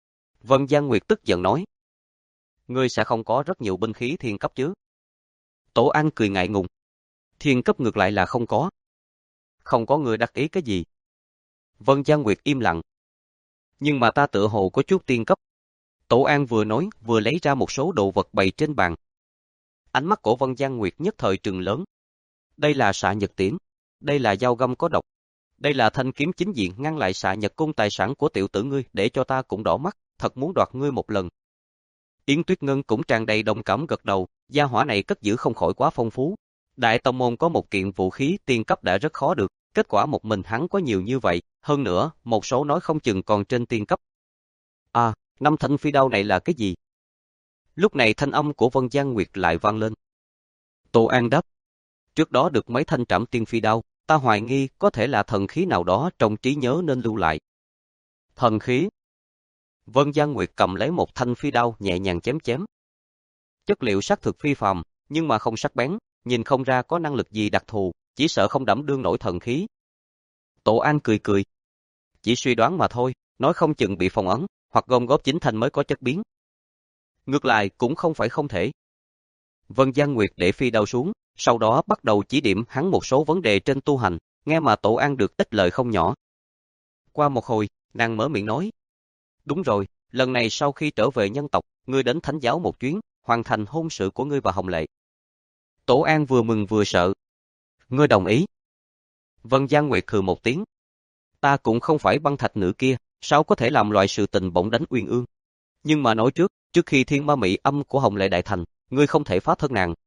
Vân Giang Nguyệt tức giận nói, ngươi sẽ không có rất nhiều binh khí thiên cấp chứ? Tổ An cười ngại ngùng, thiên cấp ngược lại là không có. Không có người đắc ý cái gì? Vân Giang Nguyệt im lặng. Nhưng mà ta tựa hồ có chút tiên cấp. Tổ An vừa nói, vừa lấy ra một số đồ vật bày trên bàn. Ánh mắt của Vân Giang Nguyệt nhất thời trừng lớn. Đây là xạ nhật tiễn, đây là dao găm có độc, đây là thanh kiếm chính diện ngăn lại xạ nhật cung tài sản của tiểu tử ngươi, để cho ta cũng đỏ mắt, thật muốn đoạt ngươi một lần. Yến Tuyết Ngân cũng tràn đầy đồng cảm gật đầu, gia hỏa này cất giữ không khỏi quá phong phú. Đại tông môn có một kiện vũ khí tiên cấp đã rất khó được, kết quả một mình hắn có nhiều như vậy, hơn nữa, một số nói không chừng còn trên tiên cấp. À, năm thanh phi đao này là cái gì? Lúc này thanh âm của Vân Giang Nguyệt lại vang lên. Tô An đáp, trước đó được mấy thanh trảm tiên phi đao, ta hoài nghi có thể là thần khí nào đó trong trí nhớ nên lưu lại. Thần khí? Vân Giang Nguyệt cầm lấy một thanh phi đao nhẹ nhàng chém chém. Chất liệu xác thực phi phàm, nhưng mà không sắc bén, nhìn không ra có năng lực gì đặc thù, chỉ sợ không đảm đương nổi thần khí. Tổ An cười cười. Chỉ suy đoán mà thôi, nói không chừng bị phong ấn, hoặc gom góp chính thành mới có chất biến. Ngược lại cũng không phải không thể. Vân Giang Nguyệt để phi đao xuống, sau đó bắt đầu chỉ điểm hắn một số vấn đề trên tu hành, nghe mà Tổ An được ích lợi không nhỏ. Qua một hồi, nàng mở miệng nói. Đúng rồi, lần này sau khi trở về nhân tộc, ngươi đến thánh giáo một chuyến, hoàn thành hôn sự của ngươi và Hồng Lệ. Tổ An vừa mừng vừa sợ. Ngươi đồng ý. Vân Giang Nguyệt hừ một tiếng. Ta cũng không phải băng thạch nữ kia, sao có thể làm loại sự tình bỗng đánh uyên ương. Nhưng mà nói trước, trước khi thiên ma mỹ âm của Hồng Lệ đại thành, ngươi không thể phá thân nàng.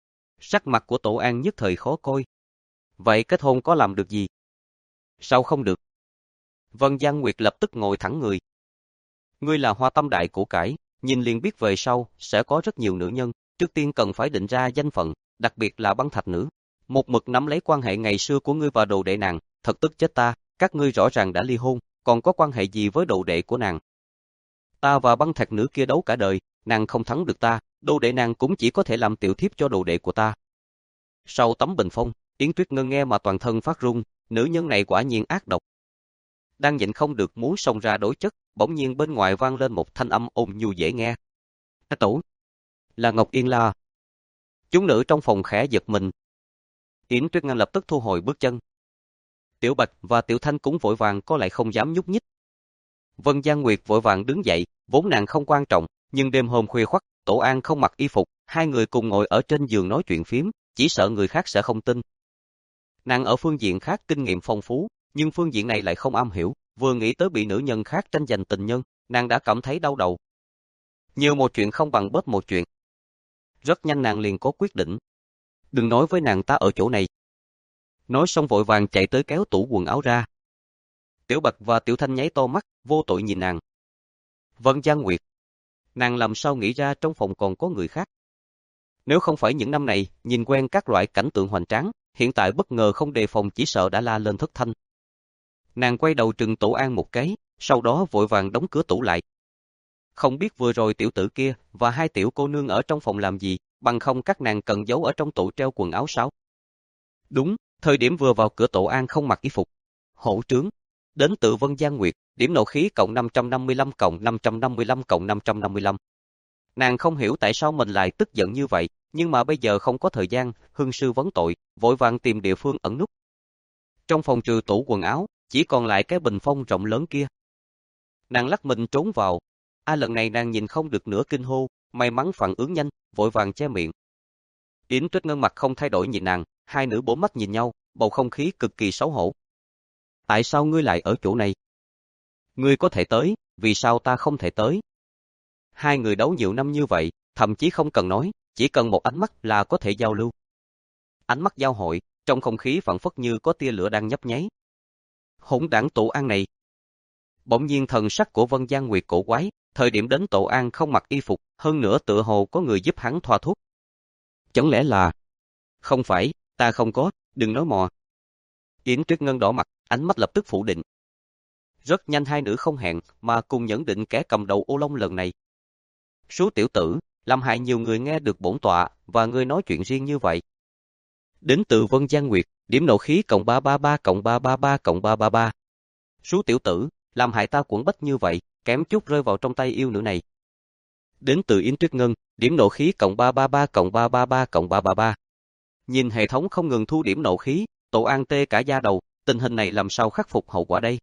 Sắc mặt của Tổ An nhất thời khó coi. Vậy kết hôn có làm được gì? Sao không được? Vân Giang Nguyệt lập tức ngồi thẳng người. Ngươi là hoa tâm đại của cải, nhìn liền biết về sau, sẽ có rất nhiều nữ nhân, trước tiên cần phải định ra danh phận, đặc biệt là băng thạch nữ. Một mực nắm lấy quan hệ ngày xưa của ngươi và đồ đệ nàng, thật tức chết ta, các ngươi rõ ràng đã ly hôn, còn có quan hệ gì với đồ đệ của nàng? Ta và băng thạch nữ kia đấu cả đời, nàng không thắng được ta, đồ đệ nàng cũng chỉ có thể làm tiểu thiếp cho đồ đệ của ta. Sau tấm bình phong, Yến Tuyết Ngân nghe mà toàn thân phát run, nữ nhân này quả nhiên ác độc. Đang nhịn không được muốn xông ra đối chất, bỗng nhiên bên ngoài vang lên một thanh âm ôn nhu dễ nghe. A Tổ, là Ngọc Yên La. Chúng nữ trong phòng khẽ giật mình. Yến Tuyết Ngân lập tức thu hồi bước chân. Tiểu Bạch và Tiểu Thanh cũng vội vàng có lại không dám nhúc nhích. Vân Giang Nguyệt vội vàng đứng dậy, vốn nàng không quan trọng, nhưng đêm hôm khuya khoắt, Tổ An không mặc y phục, hai người cùng ngồi ở trên giường nói chuyện phiếm, chỉ sợ người khác sẽ không tin. Nàng ở phương diện khác kinh nghiệm phong phú, nhưng phương diện này lại không am hiểu, vừa nghĩ tới bị nữ nhân khác tranh giành tình nhân, nàng đã cảm thấy đau đầu. Nhiều một chuyện không bằng bớt một chuyện. Rất nhanh nàng liền có quyết định. Đừng nói với nàng ta ở chỗ này. Nói xong vội vàng chạy tới kéo tủ quần áo ra. Tiểu Bạch và Tiểu Thanh nháy to mắt, vô tội nhìn nàng. Vân Giang Nguyệt. Nàng làm sao nghĩ ra trong phòng còn có người khác? Nếu không phải những năm này, nhìn quen các loại cảnh tượng hoành tráng, hiện tại bất ngờ không đề phòng chỉ sợ đã la lên thất thanh. Nàng quay đầu trừng Tổ An một cái, sau đó vội vàng đóng cửa tủ lại. Không biết vừa rồi tiểu tử kia và hai tiểu cô nương ở trong phòng làm gì, bằng không các nàng cần giấu ở trong tủ treo quần áo sao? Đúng, thời điểm vừa vào cửa Tổ An không mặc y phục. Hổ trướng. Đến từ Vân Giang Nguyệt, điểm nộ khí cộng năm trăm năm mươi lăm cộng năm trăm năm mươi lăm cộng năm trăm năm mươi lăm. Nàng không hiểu tại sao mình lại tức giận như vậy, nhưng mà bây giờ không có thời gian, hương sư vấn tội, vội vàng tìm địa phương ẩn núp. Trong phòng trừ tủ quần áo, chỉ còn lại cái bình phong rộng lớn kia. Nàng lắc mình trốn vào. A à, lần này nàng nhìn không được nữa kinh hô, may mắn phản ứng nhanh, vội vàng che miệng. Yến Tuyết Ngân mặt không thay đổi nhìn nàng, hai nữ bốn mắt nhìn nhau, bầu không khí cực kỳ xấu hổ. Tại sao ngươi lại ở chỗ này? Ngươi có thể tới, vì sao ta không thể tới? Hai người đấu nhiều năm như vậy, thậm chí không cần nói, chỉ cần một ánh mắt là có thể giao lưu. Ánh mắt giao hội, trong không khí phảng phất như có tia lửa đang nhấp nháy. Hỗn đảng Tổ An này. Bỗng nhiên thần sắc của Vân Giang Nguyệt cổ quái, thời điểm đến Tổ An không mặc y phục, hơn nữa tựa hồ có người giúp hắn thoa thuốc. Chẳng lẽ là... Không phải, ta không có, đừng nói mò. Yến Tuyết Ngân đỏ mặt, ánh mắt lập tức phủ định. Rất nhanh hai nữ không hẹn, mà cùng nhận định kẻ cầm đầu ô long lần này. Số tiểu tử, làm hại nhiều người nghe được bổn tọa, và ngươi nói chuyện riêng như vậy. Đến từ Vân Giang Nguyệt, điểm nộ khí cộng ba ba ba cộng ba ba ba cộng ba ba ba. Số tiểu tử, làm hại ta quẩn bách như vậy, kém chút rơi vào trong tay yêu nữ này. Đến từ Yến Tuyết Ngân, điểm nộ khí cộng ba ba ba cộng ba ba ba cộng ba ba ba. Nhìn hệ thống không ngừng thu điểm nộ khí, Tổ An tê cả da đầu, tình hình này làm sao khắc phục hậu quả đây?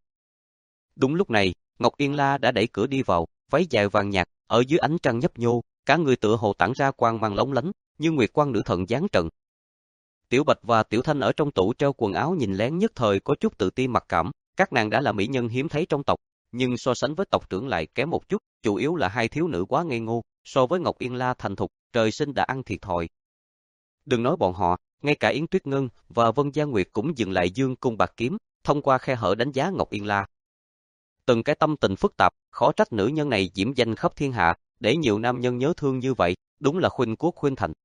Đúng lúc này, Ngọc Yên La đã đẩy cửa đi vào, váy dài vàng nhạt, ở dưới ánh trăng nhấp nhô, cả người tựa hồ tản ra quang mang lóng lánh, như nguyệt quang nữ thần giáng trận. Tiểu Bạch và Tiểu Thanh ở trong tủ treo quần áo nhìn lén nhất thời có chút tự ti mặc cảm, các nàng đã là mỹ nhân hiếm thấy trong tộc, nhưng so sánh với tộc trưởng lại kém một chút, chủ yếu là hai thiếu nữ quá ngây ngô, so với Ngọc Yên La thành thục, trời sinh đã ăn thiệt thòi. Đừng nói bọn họ, ngay cả Yến Tuyết Ngân và Vân Giang Nguyệt cũng dừng lại dương cung bạc kiếm, thông qua khe hở đánh giá Ngọc Yên La. Từng cái tâm tình phức tạp, khó trách nữ nhân này diễm danh khắp thiên hạ, để nhiều nam nhân nhớ thương như vậy, đúng là khuynh quốc khuynh thành.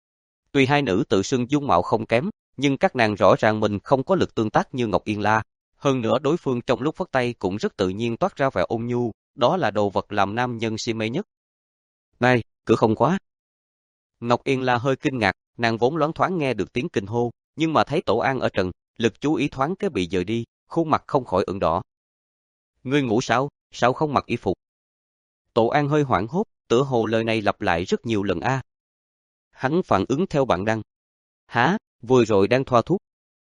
Tuy hai nữ tự xưng dung mạo không kém, nhưng các nàng rõ ràng mình không có lực tương tác như Ngọc Yên La. Hơn nữa đối phương trong lúc phất tay cũng rất tự nhiên toát ra vẻ ôn nhu, đó là đồ vật làm nam nhân si mê nhất. Này, cửa không khóa. Ngọc Yên La hơi kinh ngạc, nàng vốn loáng thoáng nghe được tiếng kinh hô, nhưng mà thấy Tổ An ở trần, lực chú ý thoáng cái bị dời đi, khuôn mặt không khỏi ửng đỏ. Ngươi ngủ sao, sao không mặc y phục? Tổ An hơi hoảng hốt, tựa hồ lời này lặp lại rất nhiều lần a. Hắn phản ứng theo bản năng. Hả, vừa rồi đang thoa thuốc.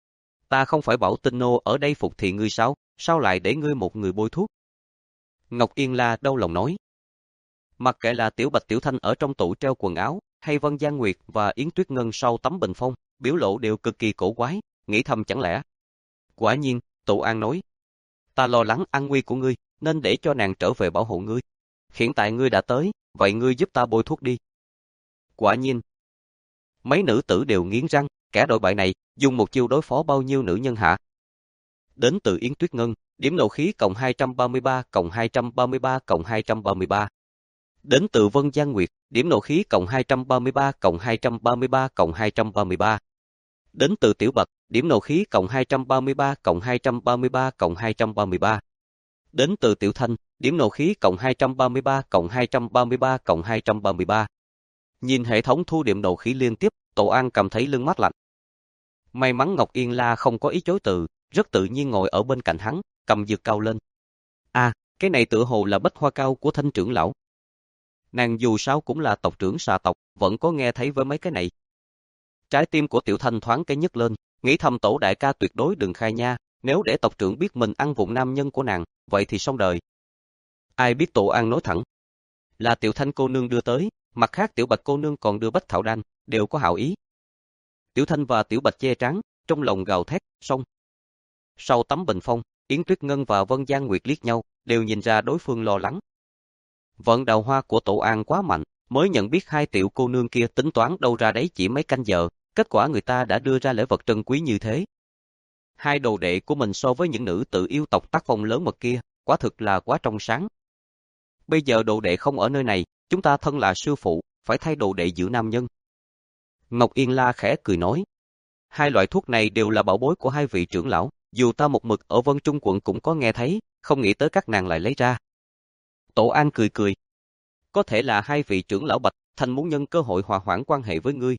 Ta không phải bảo Tinh Nô ở đây phục thị ngươi sao, sao lại để ngươi một người bôi thuốc? Ngọc Yên La đau lòng nói. Mặc kệ là Tiểu Bạch Tiểu Thanh ở trong tủ treo quần áo, hay Vân Giang Nguyệt và Yến Tuyết Ngân sau tấm bình phong, biểu lộ đều cực kỳ cổ quái, nghĩ thầm chẳng lẽ. Quả nhiên, Tổ An nói. Ta lo lắng an nguy của ngươi, nên để cho nàng trở về bảo hộ ngươi. Hiện tại ngươi đã tới, vậy ngươi giúp ta bôi thuốc đi. Quả nhiên. Mấy nữ tử đều nghiến răng, kẻ đội bại này, dùng một chiêu đối phó bao nhiêu nữ nhân hả? Đến từ Yến Tuyết Ngân, điểm nộ khí cộng hai trăm ba mươi ba cộng hai trăm ba mươi ba cộng hai trăm ba mươi ba. Đến từ Vân Giang Nguyệt, điểm nộ khí cộng hai trăm ba mươi ba cộng hai trăm ba mươi ba cộng hai trăm ba mươi ba. Đến từ Tiểu Bạch, điểm nộ khí cộng hai trăm ba mươi ba cộng hai trăm ba mươi ba cộng hai trăm ba mươi ba. Đến từ Tiểu Thanh, điểm nộ khí cộng hai trăm ba mươi ba cộng hai trăm ba mươi ba cộng hai trăm ba mươi ba. Nhìn hệ thống thu điểm nộ khí liên tiếp, Tổ An cảm thấy lưng mát lạnh. May mắn Ngọc Yên La không có ý chối từ, rất tự nhiên ngồi ở bên cạnh hắn, cầm dược cao lên. À, cái này tựa hồ là bách hoa cao của Thanh trưởng lão. Nàng dù sao cũng là tộc trưởng xà tộc, vẫn có nghe thấy với mấy cái này. Trái tim của Tiểu Thanh thoáng cái nhấc lên, nghĩ thầm Tổ đại ca tuyệt đối đừng khai nha, nếu để tộc trưởng biết mình ăn vụng nam nhân của nàng, vậy thì xong đời. Ai biết Tổ An nói thẳng. Là Tiểu Thanh cô nương đưa tới, mặt khác Tiểu Bạch cô nương còn đưa bách thảo đan, đều có hảo ý. Tiểu Thanh và Tiểu Bạch che trán, trong lòng gào thét, xong. Sau tấm bình phong, Yến Tuyết Ngân và Vân Giang Nguyệt liếc nhau, đều nhìn ra đối phương lo lắng. Vận đào hoa của Tổ An quá mạnh, mới nhận biết hai tiểu cô nương kia tính toán đâu ra đấy chỉ mấy canh giờ, kết quả người ta đã đưa ra lễ vật trân quý như thế. Hai đồ đệ của mình so với những nữ tự yêu tộc tác phong lớn mật kia, quả thực là quá trong sáng. Bây giờ đồ đệ không ở nơi này, chúng ta thân là sư phụ, phải thay đồ đệ giữ nam nhân. Ngọc Yên La khẽ cười nói. Hai loại thuốc này đều là bảo bối của hai vị trưởng lão, dù ta một mực ở Vân Trung quận cũng có nghe thấy, không nghĩ tới các nàng lại lấy ra. Tổ An cười cười. Có thể là hai vị trưởng lão Bạch Thanh muốn nhân cơ hội hòa hoãn quan hệ với ngươi.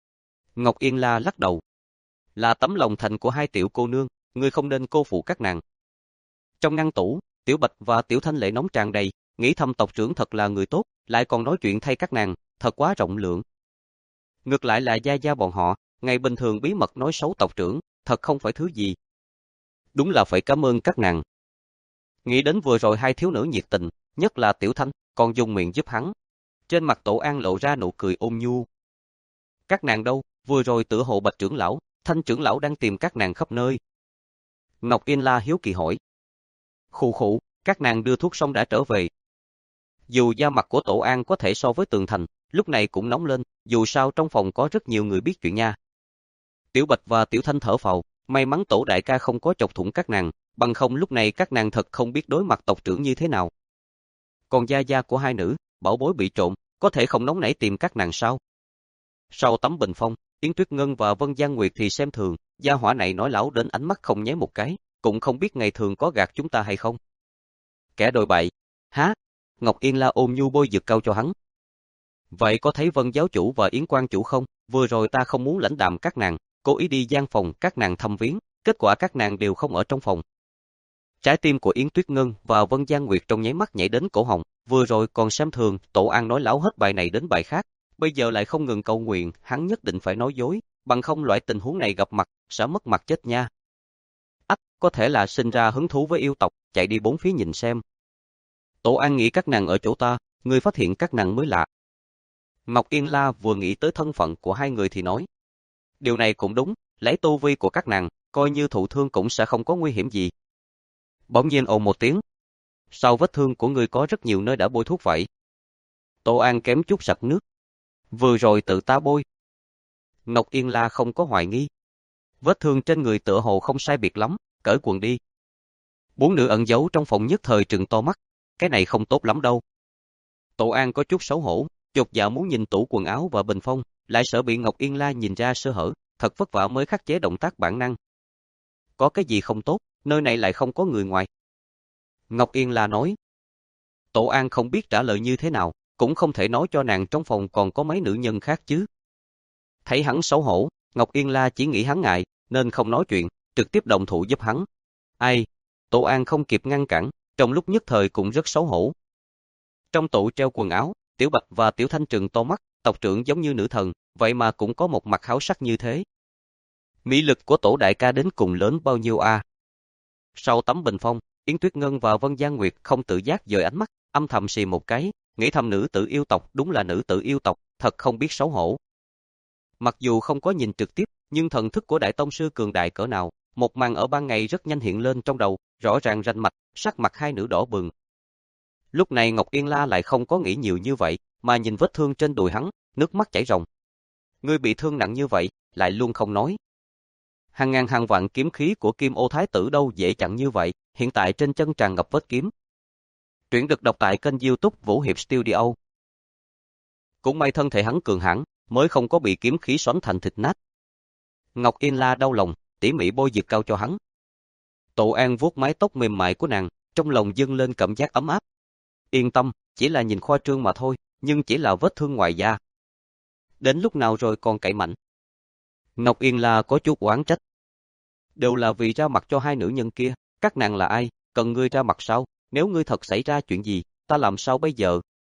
Ngọc Yên La lắc đầu. Là tấm lòng thành của hai tiểu cô nương, ngươi không nên cô phụ các nàng. Trong ngăn tủ, Tiểu Bạch và Tiểu Thanh lệ nóng tràn đầy, nghĩ thầm tộc trưởng thật là người tốt, lại còn nói chuyện thay các nàng, thật quá rộng lượng. Ngược lại là gia gia bọn họ, ngày bình thường bí mật nói xấu tộc trưởng, thật không phải thứ gì. Đúng là phải cảm ơn các nàng. Nghĩ đến vừa rồi hai thiếu nữ nhiệt tình, nhất là Tiểu Thanh, còn dùng miệng giúp hắn. Trên mặt Tổ An lộ ra nụ cười ôn nhu. Các nàng đâu, vừa rồi tựa hồ Bạch trưởng lão, Thanh trưởng lão đang tìm các nàng khắp nơi. Ngọc Yên La hiếu kỳ hỏi. Khụ khụ, các nàng đưa thuốc xong đã trở về. Dù da mặt của Tổ An có thể so với tường thành, lúc này cũng nóng lên, dù sao trong phòng có rất nhiều người biết chuyện nha. Tiểu Bạch và Tiểu Thanh thở phào, may mắn Tổ đại ca không có chọc thủng các nàng, bằng không lúc này các nàng thật không biết đối mặt tộc trưởng như thế nào. Còn gia gia của hai nữ, bảo bối bị trộm, có thể không nóng nảy tìm các nàng sao? Sau tấm bình phong, Yến Tuyết Ngân và Vân Giang Nguyệt thì xem thường, gia hỏa này nói láo đến ánh mắt không nháy một cái, cũng không biết ngày thường có gạt chúng ta hay không. Kẻ đồi bại, há, Ngọc Yên La ôm nhu bôi dược cao cho hắn. Vậy có thấy Vân giáo chủ và Yến quan chủ không? Vừa rồi ta không muốn lãnh đạm các nàng, cố ý đi gian phòng các nàng thăm viếng, kết quả các nàng đều không ở trong phòng. Trái tim của Yến Tuyết Ngân và Vân Giang Nguyệt trong nháy mắt nhảy đến cổ họng, vừa rồi còn xem thường, Tổ An nói láo hết bài này đến bài khác, bây giờ lại không ngừng cầu nguyện, hắn nhất định phải nói dối, bằng không loại tình huống này gặp mặt, sẽ mất mặt chết nha. Ách, có thể là sinh ra hứng thú với yêu tộc, chạy đi bốn phía nhìn xem. Tổ An nghĩ các nàng ở chỗ ta, người phát hiện các nàng mới lạ. Ngọc Yên La vừa nghĩ tới thân phận của hai người thì nói. Điều này cũng đúng, lấy tu vi của các nàng, coi như thụ thương cũng sẽ không có nguy hiểm gì. Bỗng nhiên ồn một tiếng. Sau vết thương của người có rất nhiều nơi đã bôi thuốc vậy. Tổ An kém chút sặc nước. Vừa rồi tự ta bôi. Ngọc Yên La không có hoài nghi. Vết thương trên người tựa hồ không sai biệt lắm, cởi quần đi. Bốn nữ ẩn giấu trong phòng nhất thời trừng to mắt, cái này không tốt lắm đâu. Tổ An có chút xấu hổ, chột dạ muốn nhìn tủ quần áo và bình phong, lại sợ bị Ngọc Yên La nhìn ra sơ hở, thật vất vả mới khắc chế động tác bản năng. Có cái gì không tốt, nơi này lại không có người ngoài. Ngọc Yên La nói. Tổ An không biết trả lời như thế nào, cũng không thể nói cho nàng trong phòng còn có mấy nữ nhân khác chứ. Thấy hắn xấu hổ, Ngọc Yên La chỉ nghĩ hắn ngại, nên không nói chuyện, trực tiếp động thủ giúp hắn. Ai? Tổ An không kịp ngăn cản, trong lúc nhất thời cũng rất xấu hổ. Trong tủ treo quần áo, Tiểu Bạch và Tiểu Thanh trừng to mắt, tộc trưởng giống như nữ thần, vậy mà cũng có một mặt háo sắc như thế. Mỹ lực của Tổ đại ca đến cùng lớn bao nhiêu a? À? Sau tấm bình phong, Yến Tuyết Ngân và Vân Giang Nguyệt không tự giác dời ánh mắt, âm thầm xì một cái, nghĩ thầm nữ tử yêu tộc đúng là nữ tử yêu tộc, thật không biết xấu hổ. Mặc dù không có nhìn trực tiếp, nhưng thần thức của đại tông sư cường đại cỡ nào, một màn ở ban ngày rất nhanh hiện lên trong đầu, rõ ràng rành mạch, sắc mặt hai nữ đỏ bừng. Lúc này Ngọc Yên La lại không có nghĩ nhiều như vậy, mà nhìn vết thương trên đùi hắn, nước mắt chảy ròng. Ngươi bị thương nặng như vậy, lại luôn không nói. Hàng ngàn hàng vạn kiếm khí của Kim Ô Thái tử đâu dễ chặn như vậy, hiện tại trên chân tràn ngập vết kiếm. Truyện được đọc tại kênh YouTube Vũ Hiệp Studio. Cũng may thân thể hắn cường hãn, mới không có bị kiếm khí xoắn thành thịt nát. Ngọc Yên La đau lòng, tỉ mỉ bôi dược cao cho hắn. Tổ An vuốt mái tóc mềm mại của nàng, trong lòng dâng lên cảm giác ấm áp. Yên tâm, chỉ là nhìn khoa trương mà thôi, nhưng chỉ là vết thương ngoài da. Đến lúc nào rồi còn cậy mạnh? Ngọc Yên La có chút oán trách. Đều là vì ra mặt cho hai nữ nhân kia, các nàng là ai, cần ngươi ra mặt sao, nếu ngươi thật xảy ra chuyện gì, ta làm sao bây giờ?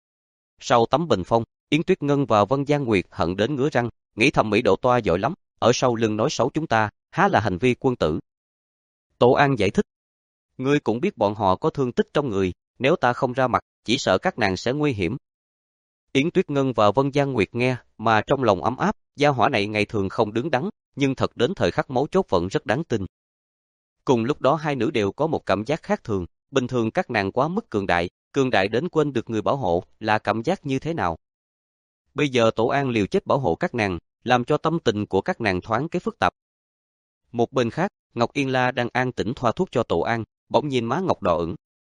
Sau tấm bình phong, Yến Tuyết Ngân và Vân Giang Nguyệt hận đến ngứa răng, nghĩ thầm Mỹ Độ Toa giỏi lắm, ở sau lưng nói xấu chúng ta, há là hành vi quân tử. Tổ An giải thích, ngươi cũng biết bọn họ có thương tích trong người, nếu ta không ra mặt, chỉ sợ các nàng sẽ nguy hiểm. Yến Tuyết Ngân và Vân Giang Nguyệt nghe, mà trong lòng ấm áp, gia hỏa này ngày thường không đứng đắn, nhưng thật đến thời khắc mấu chốt vẫn rất đáng tin. Cùng lúc đó hai nữ đều có một cảm giác khác thường, bình thường các nàng quá mức cường đại, cường đại đến quên được người bảo hộ, là cảm giác như thế nào. Bây giờ Tổ An liều chết bảo hộ các nàng, làm cho tâm tình của các nàng thoáng cái phức tạp. Một bên khác, Ngọc Yên La đang an tĩnh thoa thuốc cho Tổ An, bỗng nhìn má Ngọc đỏ ửng.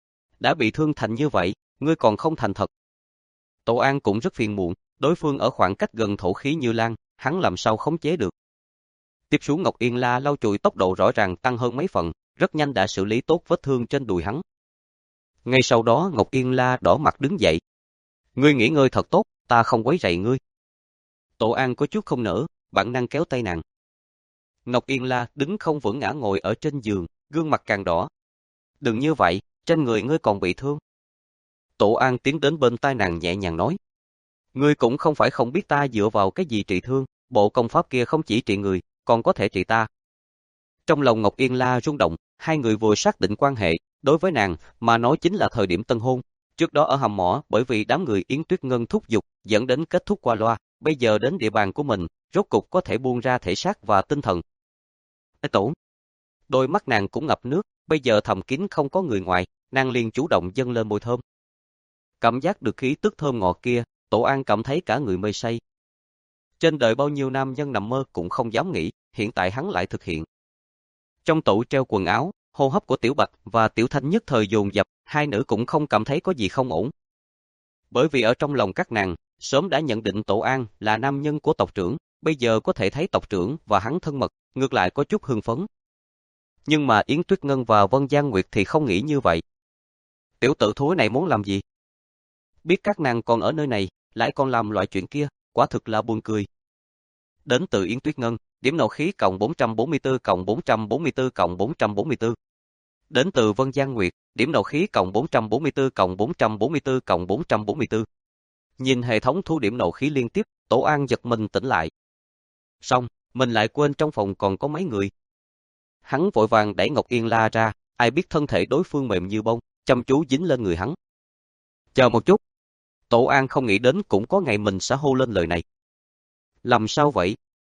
Đã bị thương thành như vậy, ngươi còn không thành thật. Tổ An cũng rất phiền muộn, đối phương ở khoảng cách gần thổ khí như lan, hắn làm sao khống chế được. Tiếp xuống Ngọc Yên La lau chùi tốc độ rõ ràng tăng hơn mấy phần, rất nhanh đã xử lý tốt vết thương trên đùi hắn. Ngay sau đó Ngọc Yên La đỏ mặt đứng dậy. Ngươi nghỉ ngơi thật tốt, ta không quấy rầy ngươi. Tổ An có chút không nỡ, bản năng kéo tay nàng. Ngọc Yên La đứng không vững ngã ngồi ở trên giường, gương mặt càng đỏ. Đừng như vậy, trên người ngươi còn bị thương. Tổ An tiến đến bên tai nàng nhẹ nhàng nói. Ngươi cũng không phải không biết ta dựa vào cái gì trị thương, bộ công pháp kia không chỉ trị người, còn có thể trị ta. Trong lòng Ngọc Yên La rung động, hai người vừa xác định quan hệ, đối với nàng mà nói chính là thời điểm tân hôn. Trước đó ở hầm mỏ bởi vì đám người Yến Tuyết Ngân thúc giục, dẫn đến kết thúc qua loa, bây giờ đến địa bàn của mình, rốt cục có thể buông ra thể xác và tinh thần. Ê Tổ! Đôi mắt nàng cũng ngập nước, bây giờ thầm kín không có người ngoài, nàng liền chủ động dâng lên môi thơm. Cảm giác được khí tức thơm ngọt kia, Tổ An cảm thấy cả người mê say. Trên đời bao nhiêu nam nhân nằm mơ cũng không dám nghĩ, hiện tại hắn lại thực hiện. Trong tủ treo quần áo, hô hấp của Tiểu Bạch và Tiểu Thanh nhất thời dồn dập, hai nữ cũng không cảm thấy có gì không ổn. Bởi vì ở trong lòng các nàng, sớm đã nhận định Tổ An là nam nhân của tộc trưởng, bây giờ có thể thấy tộc trưởng và hắn thân mật, ngược lại có chút hưng phấn. Nhưng mà Yến Tuyết Ngân và Vân Giang Nguyệt thì không nghĩ như vậy. Tiểu tử thúi này muốn làm gì? Biết các nàng còn ở nơi này, lại còn làm loại chuyện kia, quả thực là buồn cười. Đến từ Yến Tuyết Ngân, điểm nộ khí cộng bốn trăm bốn mươi tư cộng bốn trăm bốn mươi tư cộng bốn trăm bốn mươi tư. Đến từ Vân Giang Nguyệt, điểm nộ khí cộng bốn trăm bốn mươi tư cộng bốn trăm bốn mươi tư cộng bốn trăm bốn mươi tư. Nhìn hệ thống thu điểm nộ khí liên tiếp, Tổ An giật mình tỉnh lại. Xong, mình lại quên trong phòng còn có mấy người. Hắn vội vàng đẩy Ngọc Yên La ra, ai biết thân thể đối phương mềm như bông, chăm chú dính lên người hắn. Chờ một chút. Tổ An không nghĩ đến cũng có ngày mình sẽ hô lên lời này. Làm sao vậy?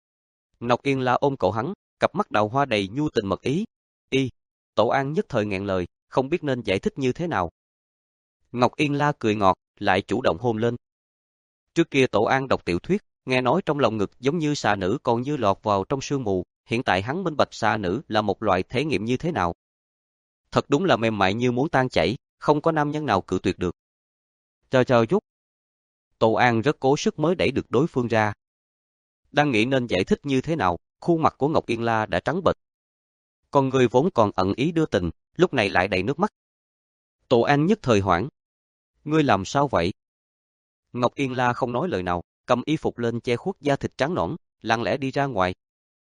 Ngọc Yên La ôm cổ hắn, cặp mắt đào hoa đầy nhu tình mật ý. Y, Tổ An nhất thời nghẹn lời, không biết nên giải thích như thế nào. Ngọc Yên La cười ngọt, lại chủ động hôn lên. Trước kia Tổ An đọc tiểu thuyết, nghe nói trong lòng ngực giống như xà nữ còn như lọt vào trong sương mù, hiện tại hắn minh bạch xà nữ là một loại thể nghiệm như thế nào. Thật đúng là mềm mại như muốn tan chảy, không có nam nhân nào cự tuyệt được. Chờ chờ chút. Tổ An rất cố sức mới đẩy được đối phương ra. Đang nghĩ nên giải thích như thế nào, khuôn mặt của Ngọc Yên La đã trắng bệch. Con người vốn còn ẩn ý đưa tình, lúc này lại đầy nước mắt. Tổ An nhất thời hoảng. Ngươi làm sao vậy? Ngọc Yên La không nói lời nào, cầm y phục lên che khuất da thịt trắng nõn, lặng lẽ đi ra ngoài.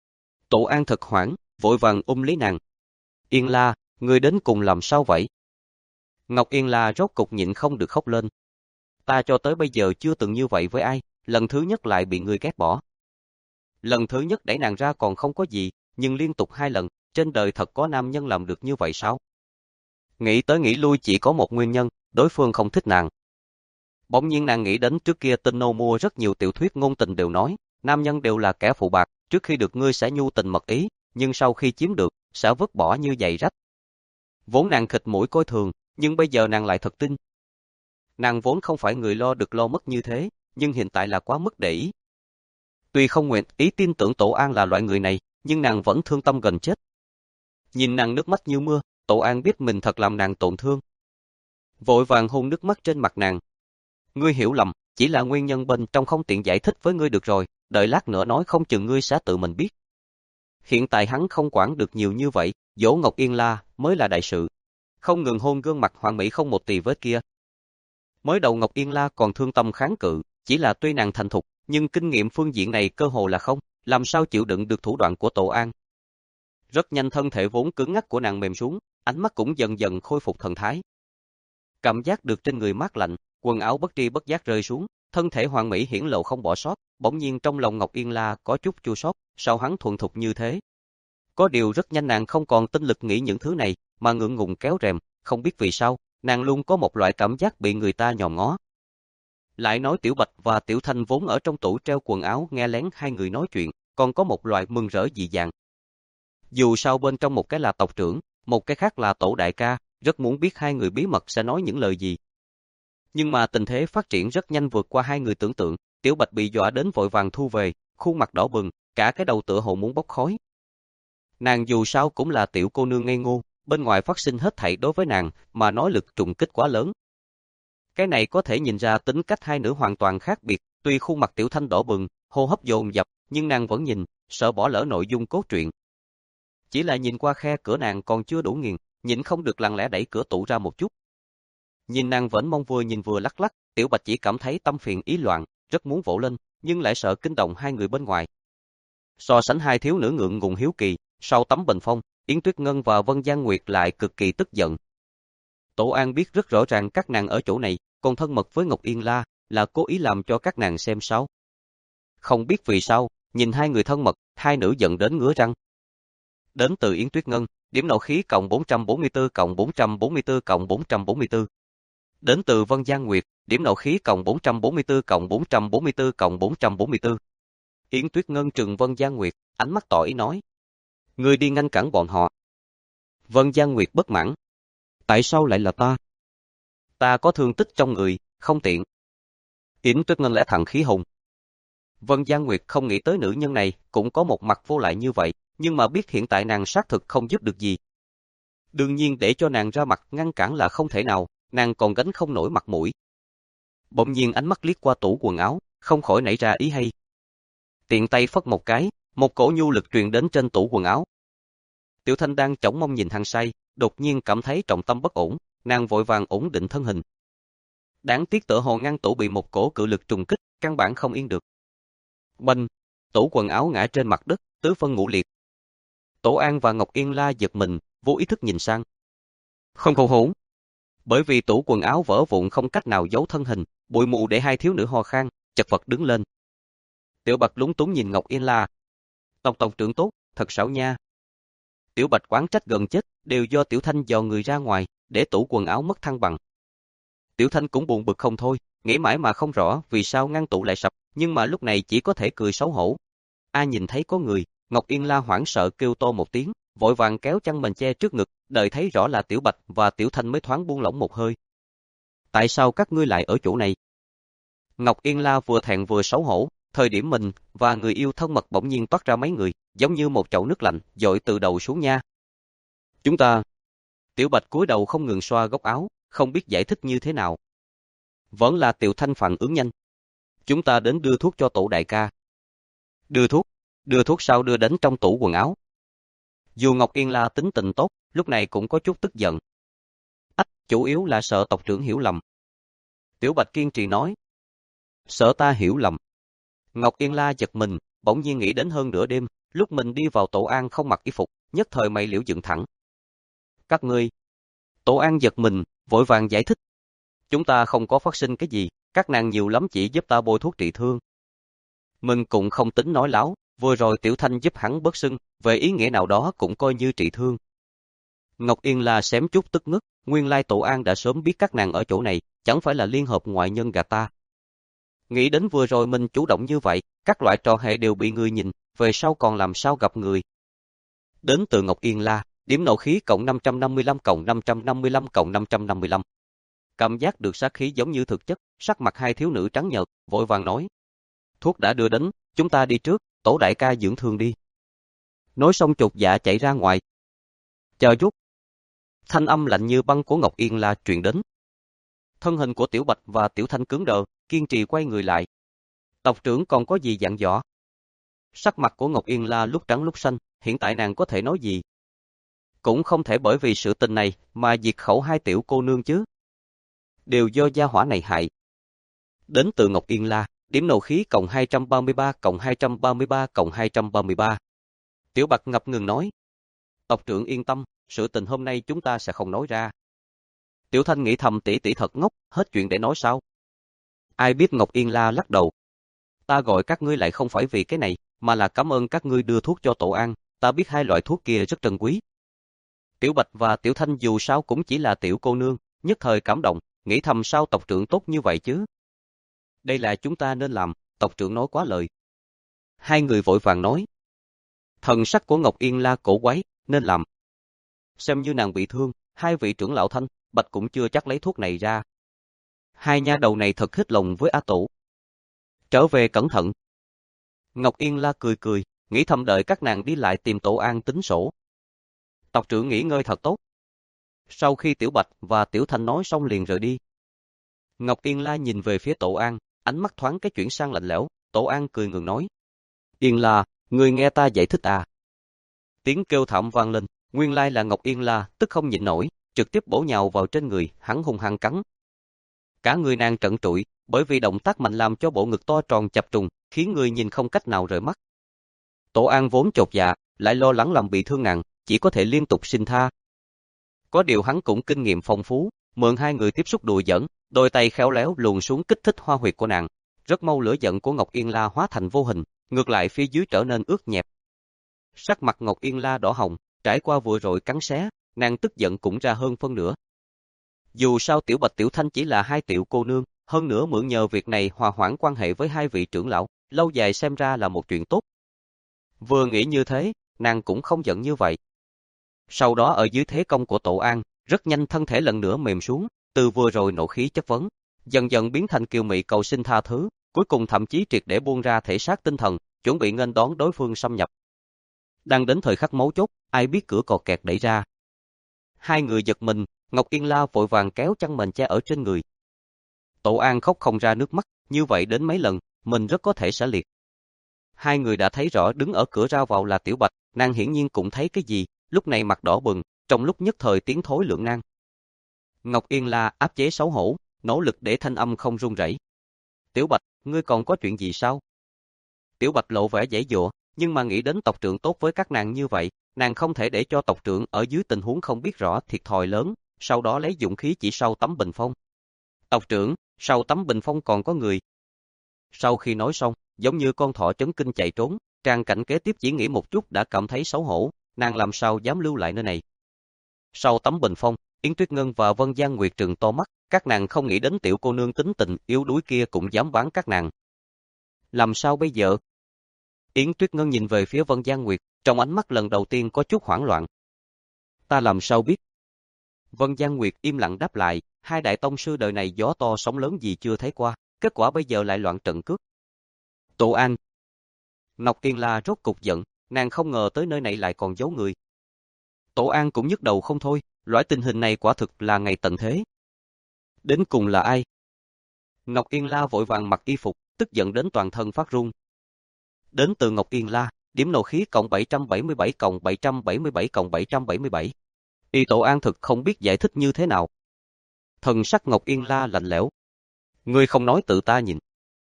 Tổ An thật hoảng, vội vàng ôm lấy nàng. Yên La, ngươi đến cùng làm sao vậy? Ngọc Yên La rốt cục nhịn không được khóc lên. ta cho tới bây giờ chưa từng như vậy với ai, lần thứ nhất lại bị ngươi ghét bỏ. Lần thứ nhất đẩy nàng ra còn không có gì, nhưng liên tục hai lần, trên đời thật có nam nhân làm được như vậy sao? Nghĩ tới nghĩ lui chỉ có một nguyên nhân, đối phương không thích nàng. Bỗng nhiên nàng nghĩ đến trước kia Tino mua rất nhiều tiểu thuyết ngôn tình đều nói, nam nhân đều là kẻ phụ bạc, trước khi được ngươi sẽ nhu tình mật ý, nhưng sau khi chiếm được, sẽ vứt bỏ như giày rách. Vốn nàng khịt mũi coi thường, nhưng bây giờ nàng lại thật tin. Nàng vốn không phải người lo được lo mất như thế, nhưng hiện tại là quá mức để ý. Tuy không nguyện ý tin tưởng Tổ An là loại người này, nhưng nàng vẫn thương tâm gần chết. Nhìn nàng nước mắt như mưa, Tổ An biết mình thật làm nàng tổn thương. Vội vàng hôn nước mắt trên mặt nàng. Ngươi hiểu lầm, chỉ là nguyên nhân bên trong không tiện giải thích với ngươi được rồi, đợi lát nữa nói không chừng ngươi sẽ tự mình biết. Hiện tại hắn không quản được nhiều như vậy, dỗ Ngọc Yên La mới là đại sự. Không ngừng hôn gương mặt hoàn mỹ không một tì vết kia. Mới đầu Ngọc Yên La còn thương tâm kháng cự, chỉ là tuy nàng thành thục, nhưng kinh nghiệm phương diện này cơ hồ là không, làm sao chịu đựng được thủ đoạn của Tổ An. Rất nhanh thân thể vốn cứng ngắc của nàng mềm xuống, ánh mắt cũng dần dần khôi phục thần thái. Cảm giác được trên người mát lạnh, quần áo bất tri bất giác rơi xuống, thân thể hoàn mỹ hiển lộ không bỏ sót, bỗng nhiên trong lòng Ngọc Yên La có chút chua xót, sao hắn thuần thục như thế. Có điều rất nhanh nàng không còn tinh lực nghĩ những thứ này, mà ngượng ngùng kéo rèm, không biết vì sao, nàng luôn có một loại cảm giác bị người ta nhòm ngó. Lại nói Tiểu Bạch và Tiểu Thanh vốn ở trong tủ treo quần áo nghe lén hai người nói chuyện, còn có một loại mừng rỡ dị dạng. Dù sao bên trong một cái là tộc trưởng, một cái khác là tổ đại ca, rất muốn biết hai người bí mật sẽ nói những lời gì. Nhưng mà tình thế phát triển rất nhanh vượt qua hai người tưởng tượng, Tiểu Bạch bị dọa đến vội vàng thu về, khuôn mặt đỏ bừng, cả cái đầu tựa hồ muốn bốc khói. Nàng dù sao cũng là tiểu cô nương ngây ngô, bên ngoài phát sinh hết thảy đối với nàng, mà nói lực trùng kích quá lớn. Cái này có thể nhìn ra tính cách hai nữ hoàn toàn khác biệt, tuy khuôn mặt Tiểu Thanh đỏ bừng, hô hấp dồn dập, nhưng nàng vẫn nhìn, sợ bỏ lỡ nội dung cốt truyện. Chỉ là nhìn qua khe cửa nàng còn chưa đủ nghiền, nhịn không được lặng lẽ đẩy cửa tủ ra một chút. Nhìn nàng vẫn mong vừa nhìn vừa lắc lắc, Tiểu Bạch chỉ cảm thấy tâm phiền ý loạn, rất muốn vỗ lên, nhưng lại sợ kinh động hai người bên ngoài. So sánh hai thiếu nữ ngượng ngùng hiếu kỳ, sau tấm bình phong, Yến Tuyết Ngân và Vân Giang Nguyệt lại cực kỳ tức giận. Tổ An biết rất rõ ràng các nàng ở chỗ này, còn thân mật với Ngọc Yên La, là cố ý làm cho các nàng xem sao. Không biết vì sao, nhìn hai người thân mật, hai nữ giận đến ngứa răng. Đến từ Yến Tuyết Ngân, điểm nộ khí cộng bốn trăm bốn mươi tư cộng bốn trăm bốn mươi tư cộng bốn trăm bốn mươi tư. Đến từ Vân Giang Nguyệt, điểm nộ khí cộng bốn trăm bốn mươi tư cộng bốn trăm bốn mươi tư cộng bốn trăm bốn mươi tư. Yến Tuyết Ngân trừng Vân Giang Nguyệt, ánh mắt tỏ ý nói. Ngươi đi ngăn cản bọn họ. Vân Giang Nguyệt bất mãn. Tại sao lại là ta? Ta có thương tích trong người, không tiện. Yến Tuyết Ngân lẽ thẳng khí hùng. Vân Giang Nguyệt không nghĩ tới nữ nhân này cũng có một mặt vô lại như vậy, nhưng mà biết hiện tại nàng xác thực không giúp được gì. Đương nhiên để cho nàng ra mặt ngăn cản là không thể nào, nàng còn gánh không nổi mặt mũi. Bỗng nhiên ánh mắt liếc qua tủ quần áo, không khỏi nảy ra ý hay. Tiện tay phất một cái, một cổ nhu lực truyền đến trên tủ quần áo. Tiểu Thanh đang chổng mong nhìn thằng say, đột nhiên cảm thấy trọng tâm bất ổn, nàng vội vàng ổn định thân hình. Đáng tiếc tựa hồ ngăn tủ bị một cổ cự lực trùng kích, căn bản không yên được. Bành, tủ quần áo ngã trên mặt đất, tứ phân ngũ liệt. Tổ An và Ngọc Yên La giật mình, vô ý thức nhìn sang. Không khổ hổn. Bởi vì tủ quần áo vỡ vụn không cách nào giấu thân hình, bụi mù để hai thiếu nữ ho khan, chật vật đứng lên. Tiểu Bạch lúng túng nhìn Ngọc Yên La. Tộc tộc trưởng tốt, thật xảo nha. Tiểu Bạch quán trách gần chết, đều do Tiểu Thanh dò người ra ngoài, để tủ quần áo mất thăng bằng. Tiểu Thanh cũng buồn bực không thôi, nghĩ mãi mà không rõ vì sao ngăn tủ lại sập, nhưng mà lúc này chỉ có thể cười xấu hổ. A nhìn thấy có người, Ngọc Yên La hoảng sợ kêu to một tiếng, vội vàng kéo chăn mền che trước ngực, đợi thấy rõ là Tiểu Bạch và Tiểu Thanh mới thoáng buông lỏng một hơi. Tại sao các ngươi lại ở chỗ này? Ngọc Yên La vừa thẹn vừa xấu hổ, thời điểm mình và người yêu thân mật bỗng nhiên toát ra mấy người, giống như một chậu nước lạnh, dội từ đầu xuống nha. Chúng ta... Tiểu Bạch cúi đầu không ngừng xoa góc áo, không biết giải thích như thế nào. Vẫn là Tiểu Thanh phản ứng nhanh. Chúng ta đến đưa thuốc cho tổ đại ca. Đưa thuốc? Đưa thuốc sao đưa đến trong tủ quần áo? Dù Ngọc Yên La tính tình tốt, lúc này cũng có chút tức giận. Ách, chủ yếu là sợ tộc trưởng hiểu lầm. Tiểu Bạch kiên trì nói. Sợ ta hiểu lầm. Ngọc Yên La giật mình, bỗng nhiên nghĩ đến hơn nửa đêm, lúc mình đi vào Tổ An không mặc y phục, nhất thời mày liễu dựng thẳng. Các ngươi. Tổ An giật mình, vội vàng giải thích. Chúng ta không có phát sinh cái gì, các nàng nhiều lắm chỉ giúp ta bôi thuốc trị thương. Mình cũng không tính nói láo, vừa rồi Tiểu Thanh giúp hắn bớt sưng, về ý nghĩa nào đó cũng coi như trị thương. Ngọc Yên La xém chút tức ngất, nguyên lai Tổ An đã sớm biết các nàng ở chỗ này, chẳng phải là liên hợp ngoại nhân gạt ta. Nghĩ đến vừa rồi mình chủ động như vậy, các loại trò hề đều bị người nhìn, về sau còn làm sao gặp người. Đến từ Ngọc Yên La, điểm nộ khí cộng năm trăm năm mươi lăm cộng năm trăm năm mươi lăm cộng năm trăm năm mươi lăm. Cảm giác được sát khí giống như thực chất, sắc mặt hai thiếu nữ trắng nhợt, vội vàng nói. Thuốc đã đưa đến, chúng ta đi trước, Tổ đại ca dưỡng thương đi. Nói xong chột dạ chạy ra ngoài. Chờ chút. Thanh âm lạnh như băng của Ngọc Yên La truyền đến. Thân hình của Tiểu Bạch và Tiểu Thanh cứng đờ, kiên trì quay người lại. Tộc trưởng còn có gì dặn dò? Sắc mặt của Ngọc Yên La lúc trắng lúc xanh, hiện tại nàng có thể nói gì? Cũng không thể bởi vì sự tình này mà diệt khẩu hai tiểu cô nương chứ. Đều do gia hỏa này hại. Đến từ Ngọc Yên La, điểm nộ khí cộng hai trăm ba mươi ba cộng hai trăm ba mươi ba cộng hai trăm ba mươi ba. Tiểu Bạch ngập ngừng nói. Tộc trưởng yên tâm, sự tình hôm nay chúng ta sẽ không nói ra. Tiểu Thanh nghĩ thầm tỷ tỷ thật ngốc, hết chuyện để nói sao? Ai biết Ngọc Yên La lắc đầu. Ta gọi các ngươi lại không phải vì cái này, mà là cảm ơn các ngươi đưa thuốc cho Tổ An, ta biết hai loại thuốc kia rất trân quý. Tiểu Bạch và Tiểu Thanh dù sao cũng chỉ là tiểu cô nương, nhất thời cảm động, nghĩ thầm sao tộc trưởng tốt như vậy chứ. Đây là chúng ta nên làm, tộc trưởng nói quá lời. Hai người vội vàng nói. Thần sắc của Ngọc Yên La cổ quái, nên làm. Xem như nàng bị thương, hai vị trưởng lão Thanh, Bạch cũng chưa chắc lấy thuốc này ra. Hai nha đầu này thật hết lòng với A Tổ. Trở về cẩn thận. Ngọc Yên La cười cười, nghĩ thầm đợi các nàng đi lại tìm Tổ An tính sổ. Tộc trưởng nghỉ ngơi thật tốt. Sau khi Tiểu Bạch và Tiểu Thanh nói xong liền rời đi. Ngọc Yên La nhìn về phía Tổ An, ánh mắt thoáng cái chuyển sang lạnh lẽo, Tổ An cười ngượng nói. Yên La, người nghe ta giải thích à? Tiếng kêu thảm vang lên, nguyên lai là Ngọc Yên La, tức không nhịn nổi, trực tiếp bổ nhào vào trên người, hắn hung hăng cắn. Cả người nàng trợn trụi, bởi vì động tác mạnh làm cho bộ ngực to tròn chập trùng, khiến người nhìn không cách nào rời mắt. Tổ An vốn chột dạ, lại lo lắng làm bị thương nàng, chỉ có thể liên tục xin tha. Có điều hắn cũng kinh nghiệm phong phú, mượn hai người tiếp xúc đùa giỡn, đôi tay khéo léo luồn xuống kích thích hoa huyệt của nàng. Rất mau lửa giận của Ngọc Yên La hóa thành vô hình, ngược lại phía dưới trở nên ướt nhẹp. Sắc mặt Ngọc Yên La đỏ hồng, trải qua vừa rồi cắn xé, nàng tức giận cũng ra hơn phân nửa. Dù sao Tiểu Bạch Tiểu Thanh chỉ là hai tiểu cô nương, hơn nữa mượn nhờ việc này hòa hoãn quan hệ với hai vị trưởng lão, lâu dài xem ra là một chuyện tốt. Vừa nghĩ như thế, nàng cũng không giận như vậy. Sau đó ở dưới thế công của Tổ An, rất nhanh thân thể lần nữa mềm xuống, từ vừa rồi nộ khí chất vấn, dần dần biến thành kiều mị cầu xin tha thứ, cuối cùng thậm chí triệt để buông ra thể xác tinh thần, chuẩn bị nghênh đón đối phương xâm nhập. Đang đến thời khắc mấu chốt, ai biết cửa cò kẹt đẩy ra. Hai người giật mình, Ngọc Yên La vội vàng kéo chăn mền che ở trên người. Tổ An khóc không ra nước mắt, như vậy đến mấy lần, mình rất có thể sẽ liệt. Hai người đã thấy rõ đứng ở cửa ra vào là Tiểu Bạch, nàng hiển nhiên cũng thấy cái gì, lúc này mặt đỏ bừng, trong lúc nhất thời tiếng thối lưỡng nan. Ngọc Yên La áp chế xấu hổ, nỗ lực để thanh âm không run rẩy. Tiểu Bạch, ngươi còn có chuyện gì sao? Tiểu Bạch lộ vẻ giãy giụa, nhưng mà nghĩ đến tộc trưởng tốt với các nàng như vậy, nàng không thể để cho tộc trưởng ở dưới tình huống không biết rõ thiệt thòi lớn, sau đó lấy dũng khí chỉ sau tấm bình phong. Tộc trưởng, sau tấm bình phong còn có người. Sau khi nói xong, giống như con thỏ chấn kinh chạy trốn, trang cảnh kế tiếp chỉ nghĩ một chút đã cảm thấy xấu hổ, nàng làm sao dám lưu lại nơi này. Sau tấm bình phong, Yến Tuyết Ngân và Vân Giang Nguyệt trừng to mắt, các nàng không nghĩ đến tiểu cô nương tính tình yếu đuối kia cũng dám bán các nàng. Làm sao bây giờ? Yến Tuyết Ngân nhìn về phía Vân Giang Nguyệt, trong ánh mắt lần đầu tiên có chút hoảng loạn. Ta làm sao biết? Vân Giang Nguyệt im lặng đáp lại, hai đại tông sư đời này gió to sóng lớn gì chưa thấy qua, kết quả bây giờ lại loạn trận cướp. Tổ An. Ngọc Yên La rốt cục giận, nàng không ngờ tới nơi này lại còn giấu người. Tổ An cũng nhức đầu không thôi, loại tình hình này quả thực là ngày tận thế. Đến cùng là ai? Ngọc Yên La vội vàng mặc y phục, tức giận đến toàn thân phát run. Đến từ Ngọc Yên La, điểm nộ khí cộng bảy trăm bảy mươi bảy cộng bảy trăm bảy mươi bảy cộng bảy trăm bảy mươi bảy. Y Tổ An thực không biết giải thích như thế nào. Thần sắc Ngọc Yên La lạnh lẽo. Ngươi không nói tự ta nhìn.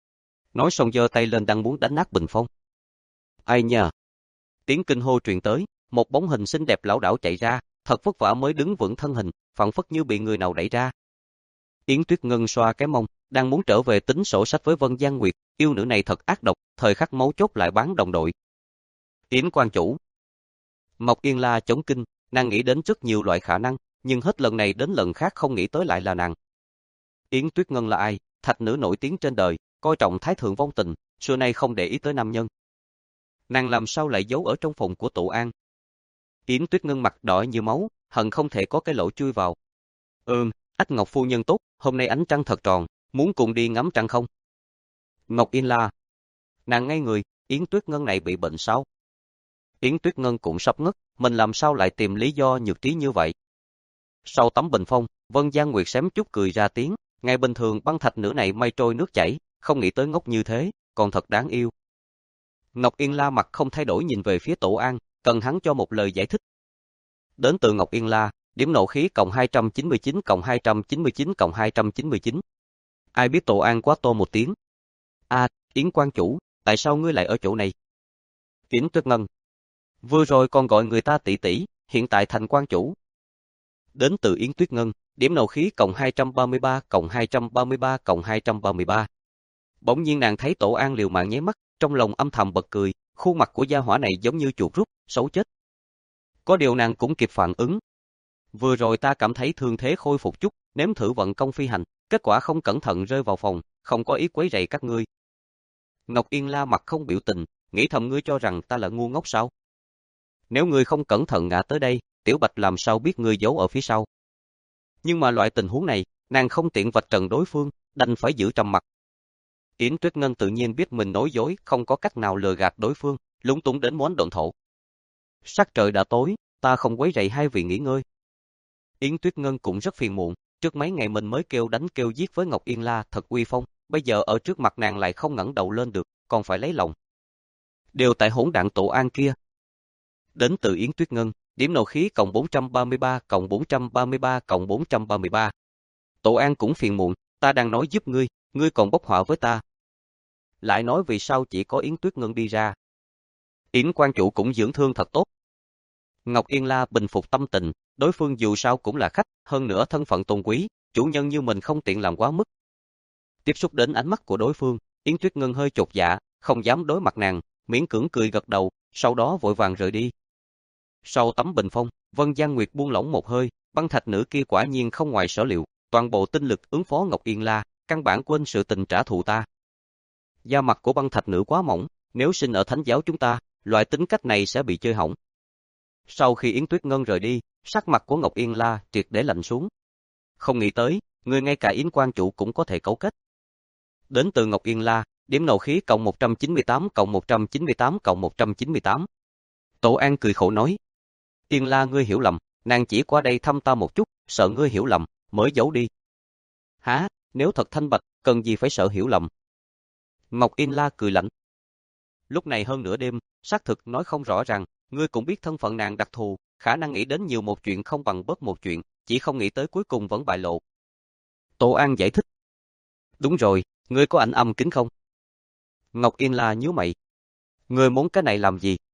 Nói xong giơ tay lên đang muốn đánh nát bình phong. Ai nha? Tiếng kinh hô truyền tới, một bóng hình xinh đẹp lão đảo chạy ra, thật vất vả mới đứng vững thân hình, phảng phất như bị người nào đẩy ra. Yến Tuyết Ngân xoa cái mông, đang muốn trở về tính sổ sách với Vân Giang Nguyệt, yêu nữ này thật ác độc, thời khắc mấu chốt lại bán đồng đội. Yến quan chủ. Mộc Yên La chống kinh, nàng nghĩ đến rất nhiều loại khả năng, nhưng hết lần này đến lần khác không nghĩ tới lại là nàng. Yến Tuyết Ngân là ai? Thạch nữ nổi tiếng trên đời, coi trọng thái thượng vong tình, xưa nay không để ý tới nam nhân. Nàng làm sao lại giấu ở trong phòng của Tổ An? Yến Tuyết Ngân mặt đỏ như máu, hận không thể có cái lỗ chui vào. Ừm, Ách Ngọc phu nhân tốt, hôm nay ánh trăng thật tròn, muốn cùng đi ngắm trăng không? Ngọc Yên La. Nàng ngay người, Yến Tuyết Ngân này bị bệnh sao? Yến Tuyết Ngân cũng sắp ngất, mình làm sao lại tìm lý do nhược trí như vậy? Sau tấm bình phong, Vân Giang Nguyệt xém chút cười ra tiếng, ngày bình thường băng thạch nữ này mây trôi nước chảy, không nghĩ tới ngốc như thế, còn thật đáng yêu. Ngọc Yên La mặt không thay đổi nhìn về phía Tổ An, cần hắn cho một lời giải thích. Đến từ Ngọc Yên La, điểm nộ khí cộng hai trăm chín mươi chín cộng hai trăm chín mươi chín cộng hai trăm chín mươi chín. Ai biết Tổ An quá tô một tiếng. À, Yến quan chủ, tại sao ngươi lại ở chỗ này? Yến Tuyết Ngân. Vừa rồi còn gọi người ta tỷ tỷ, hiện tại thành quan chủ. Đến từ Yến Tuyết Ngân, điểm nộ khí cộng hai trăm ba mươi ba cộng hai trăm ba mươi ba cộng hai trăm ba mươi ba. Bỗng nhiên nàng thấy Tổ An liều mạng nháy mắt, trong lòng âm thầm bật cười, khuôn mặt của gia hỏa này giống như chuột rút, xấu chết. Có điều nàng cũng kịp phản ứng. Vừa rồi ta cảm thấy thương thế khôi phục chút, nếm thử vận công phi hành, kết quả không cẩn thận rơi vào phòng, không có ý quấy rầy các ngươi. Ngọc Yên La mặt không biểu tình, nghĩ thầm ngươi cho rằng ta là ngu ngốc sao? Nếu ngươi không cẩn thận ngã tới đây, Tiểu Bạch làm sao biết ngươi giấu ở phía sau? Nhưng mà loại tình huống này, nàng không tiện vạch trần đối phương, đành phải giữ trầm mặc. Yến Tuyết Ngân tự nhiên biết mình nói dối, không có cách nào lừa gạt đối phương, lúng túng đến muốn độn thổ. Sắc trời đã tối, ta không quấy rầy hai vị nghỉ ngơi. Yến Tuyết Ngân cũng rất phiền muộn, trước mấy ngày mình mới kêu đánh kêu giết với Ngọc Yên La thật uy phong, bây giờ ở trước mặt nàng lại không ngẩng đầu lên được, còn phải lấy lòng. Đều tại hỗn đạn Tổ An kia. Đến từ Yến Tuyết Ngân, điểm nộ khí cộng bốn trăm ba mươi ba cộng bốn trăm ba mươi ba cộng bốn trăm ba mươi ba. Tổ An cũng phiền muộn, ta đang nói giúp ngươi, ngươi còn bốc họa với ta. Lại nói vì sao chỉ có Yến Tuyết Ngân đi ra. Yến quan chủ cũng dưỡng thương thật tốt. Ngọc Yên La bình phục tâm tình, đối phương dù sao cũng là khách, hơn nữa thân phận tôn quý, chủ nhân như mình không tiện làm quá mức. Tiếp xúc đến ánh mắt của đối phương, Yến Tuyết Ngân hơi chột dạ, không dám đối mặt nàng, miễn cưỡng cười gật đầu, sau đó vội vàng rời đi. Sau tấm bình phong, Vân Giang Nguyệt buông lỏng một hơi, băng thạch nữ kia quả nhiên không ngoài sở liệu, toàn bộ tinh lực ứng phó Ngọc Yên La, căn bản quên sự tình trả thù ta. Da mặt của băng thạch nữ quá mỏng, nếu sinh ở thánh giáo chúng ta, loại tính cách này sẽ bị chơi hỏng. Sau khi Yến Tuyết Ngân rời đi, sắc mặt của Ngọc Yên La triệt để lạnh xuống. Không nghĩ tới, người ngay cả Yến quan chủ cũng có thể cấu kết. Đến từ Ngọc Yên La, điểm nộ khí cộng một trăm chín mươi tám cộng một trăm chín mươi tám cộng một trăm chín mươi tám. Tổ An cười khổ nói. Yên La ngươi hiểu lầm, nàng chỉ qua đây thăm ta một chút, sợ ngươi hiểu lầm, mới giấu đi. Hả, nếu thật thanh bạch, cần gì phải sợ hiểu lầm. Ngọc Yên La cười lạnh. Lúc này hơn nửa đêm, xác thực nói không rõ ràng, ngươi cũng biết thân phận nàng đặc thù, khả năng nghĩ đến nhiều một chuyện không bằng bớt một chuyện, chỉ không nghĩ tới cuối cùng vẫn bại lộ. Tổ An giải thích. Đúng rồi, ngươi có ảnh âm kính không? Ngọc Yên La nhíu mày. Ngươi muốn cái này làm gì?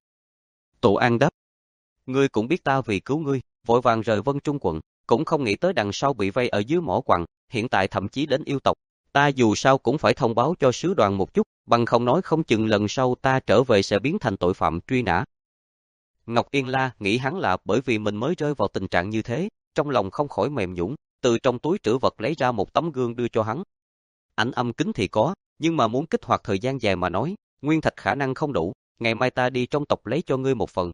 Tổ An đáp. Ngươi cũng biết ta vì cứu ngươi, vội vàng rời Vân Trung quận, cũng không nghĩ tới đằng sau bị vây ở dưới mỏ quặng, hiện tại thậm chí đến yêu tộc. Ta dù sao cũng phải thông báo cho sứ đoàn một chút, bằng không nói không chừng lần sau ta trở về sẽ biến thành tội phạm truy nã. Ngọc Yên La nghĩ hắn là bởi vì mình mới rơi vào tình trạng như thế, trong lòng không khỏi mềm nhũn, từ trong túi trữ vật lấy ra một tấm gương đưa cho hắn. Ảnh âm kính thì có, nhưng mà muốn kích hoạt thời gian dài mà nói, nguyên thạch khả năng không đủ, ngày mai ta đi trong tộc lấy cho ngươi một phần.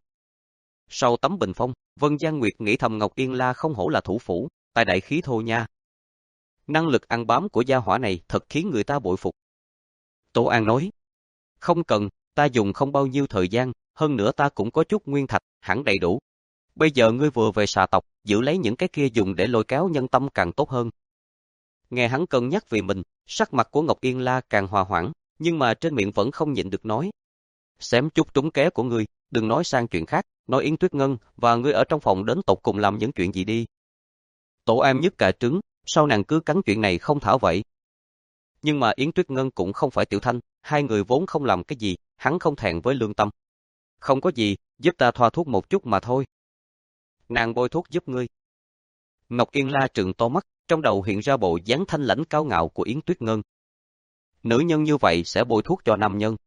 Sau tấm bình phong, Vân Giang Nguyệt nghĩ thầm Ngọc Yên La không hổ là thủ phủ, tài đại khí thô nha. Năng lực ăn bám của gia hỏa này thật khiến người ta bội phục. Tổ An nói, không cần, ta dùng không bao nhiêu thời gian, hơn nữa ta cũng có chút nguyên thạch, hẳn đầy đủ. Bây giờ ngươi vừa về xà tộc, giữ lấy những cái kia dùng để lôi kéo nhân tâm càng tốt hơn. Nghe hắn cân nhắc vì mình, sắc mặt của Ngọc Yên La càng hòa hoãn, nhưng mà trên miệng vẫn không nhịn được nói. Xém chút trúng ké của ngươi, đừng nói sang chuyện khác, nói Yến Tuyết Ngân và ngươi ở trong phòng đến tộc cùng làm những chuyện gì đi. Tổ An nhức cả trứng, sao nàng cứ cắn chuyện này không thả vậy? Nhưng mà Yến Tuyết Ngân cũng không phải Tiểu Thanh, hai người vốn không làm cái gì, hắn không thẹn với lương tâm. Không có gì, giúp ta thoa thuốc một chút mà thôi. Nàng bôi thuốc giúp ngươi. Ngọc Yên La trừng to mắt, trong đầu hiện ra bộ dáng thanh lãnh cao ngạo của Yến Tuyết Ngân. Nữ nhân như vậy sẽ bôi thuốc cho nam nhân.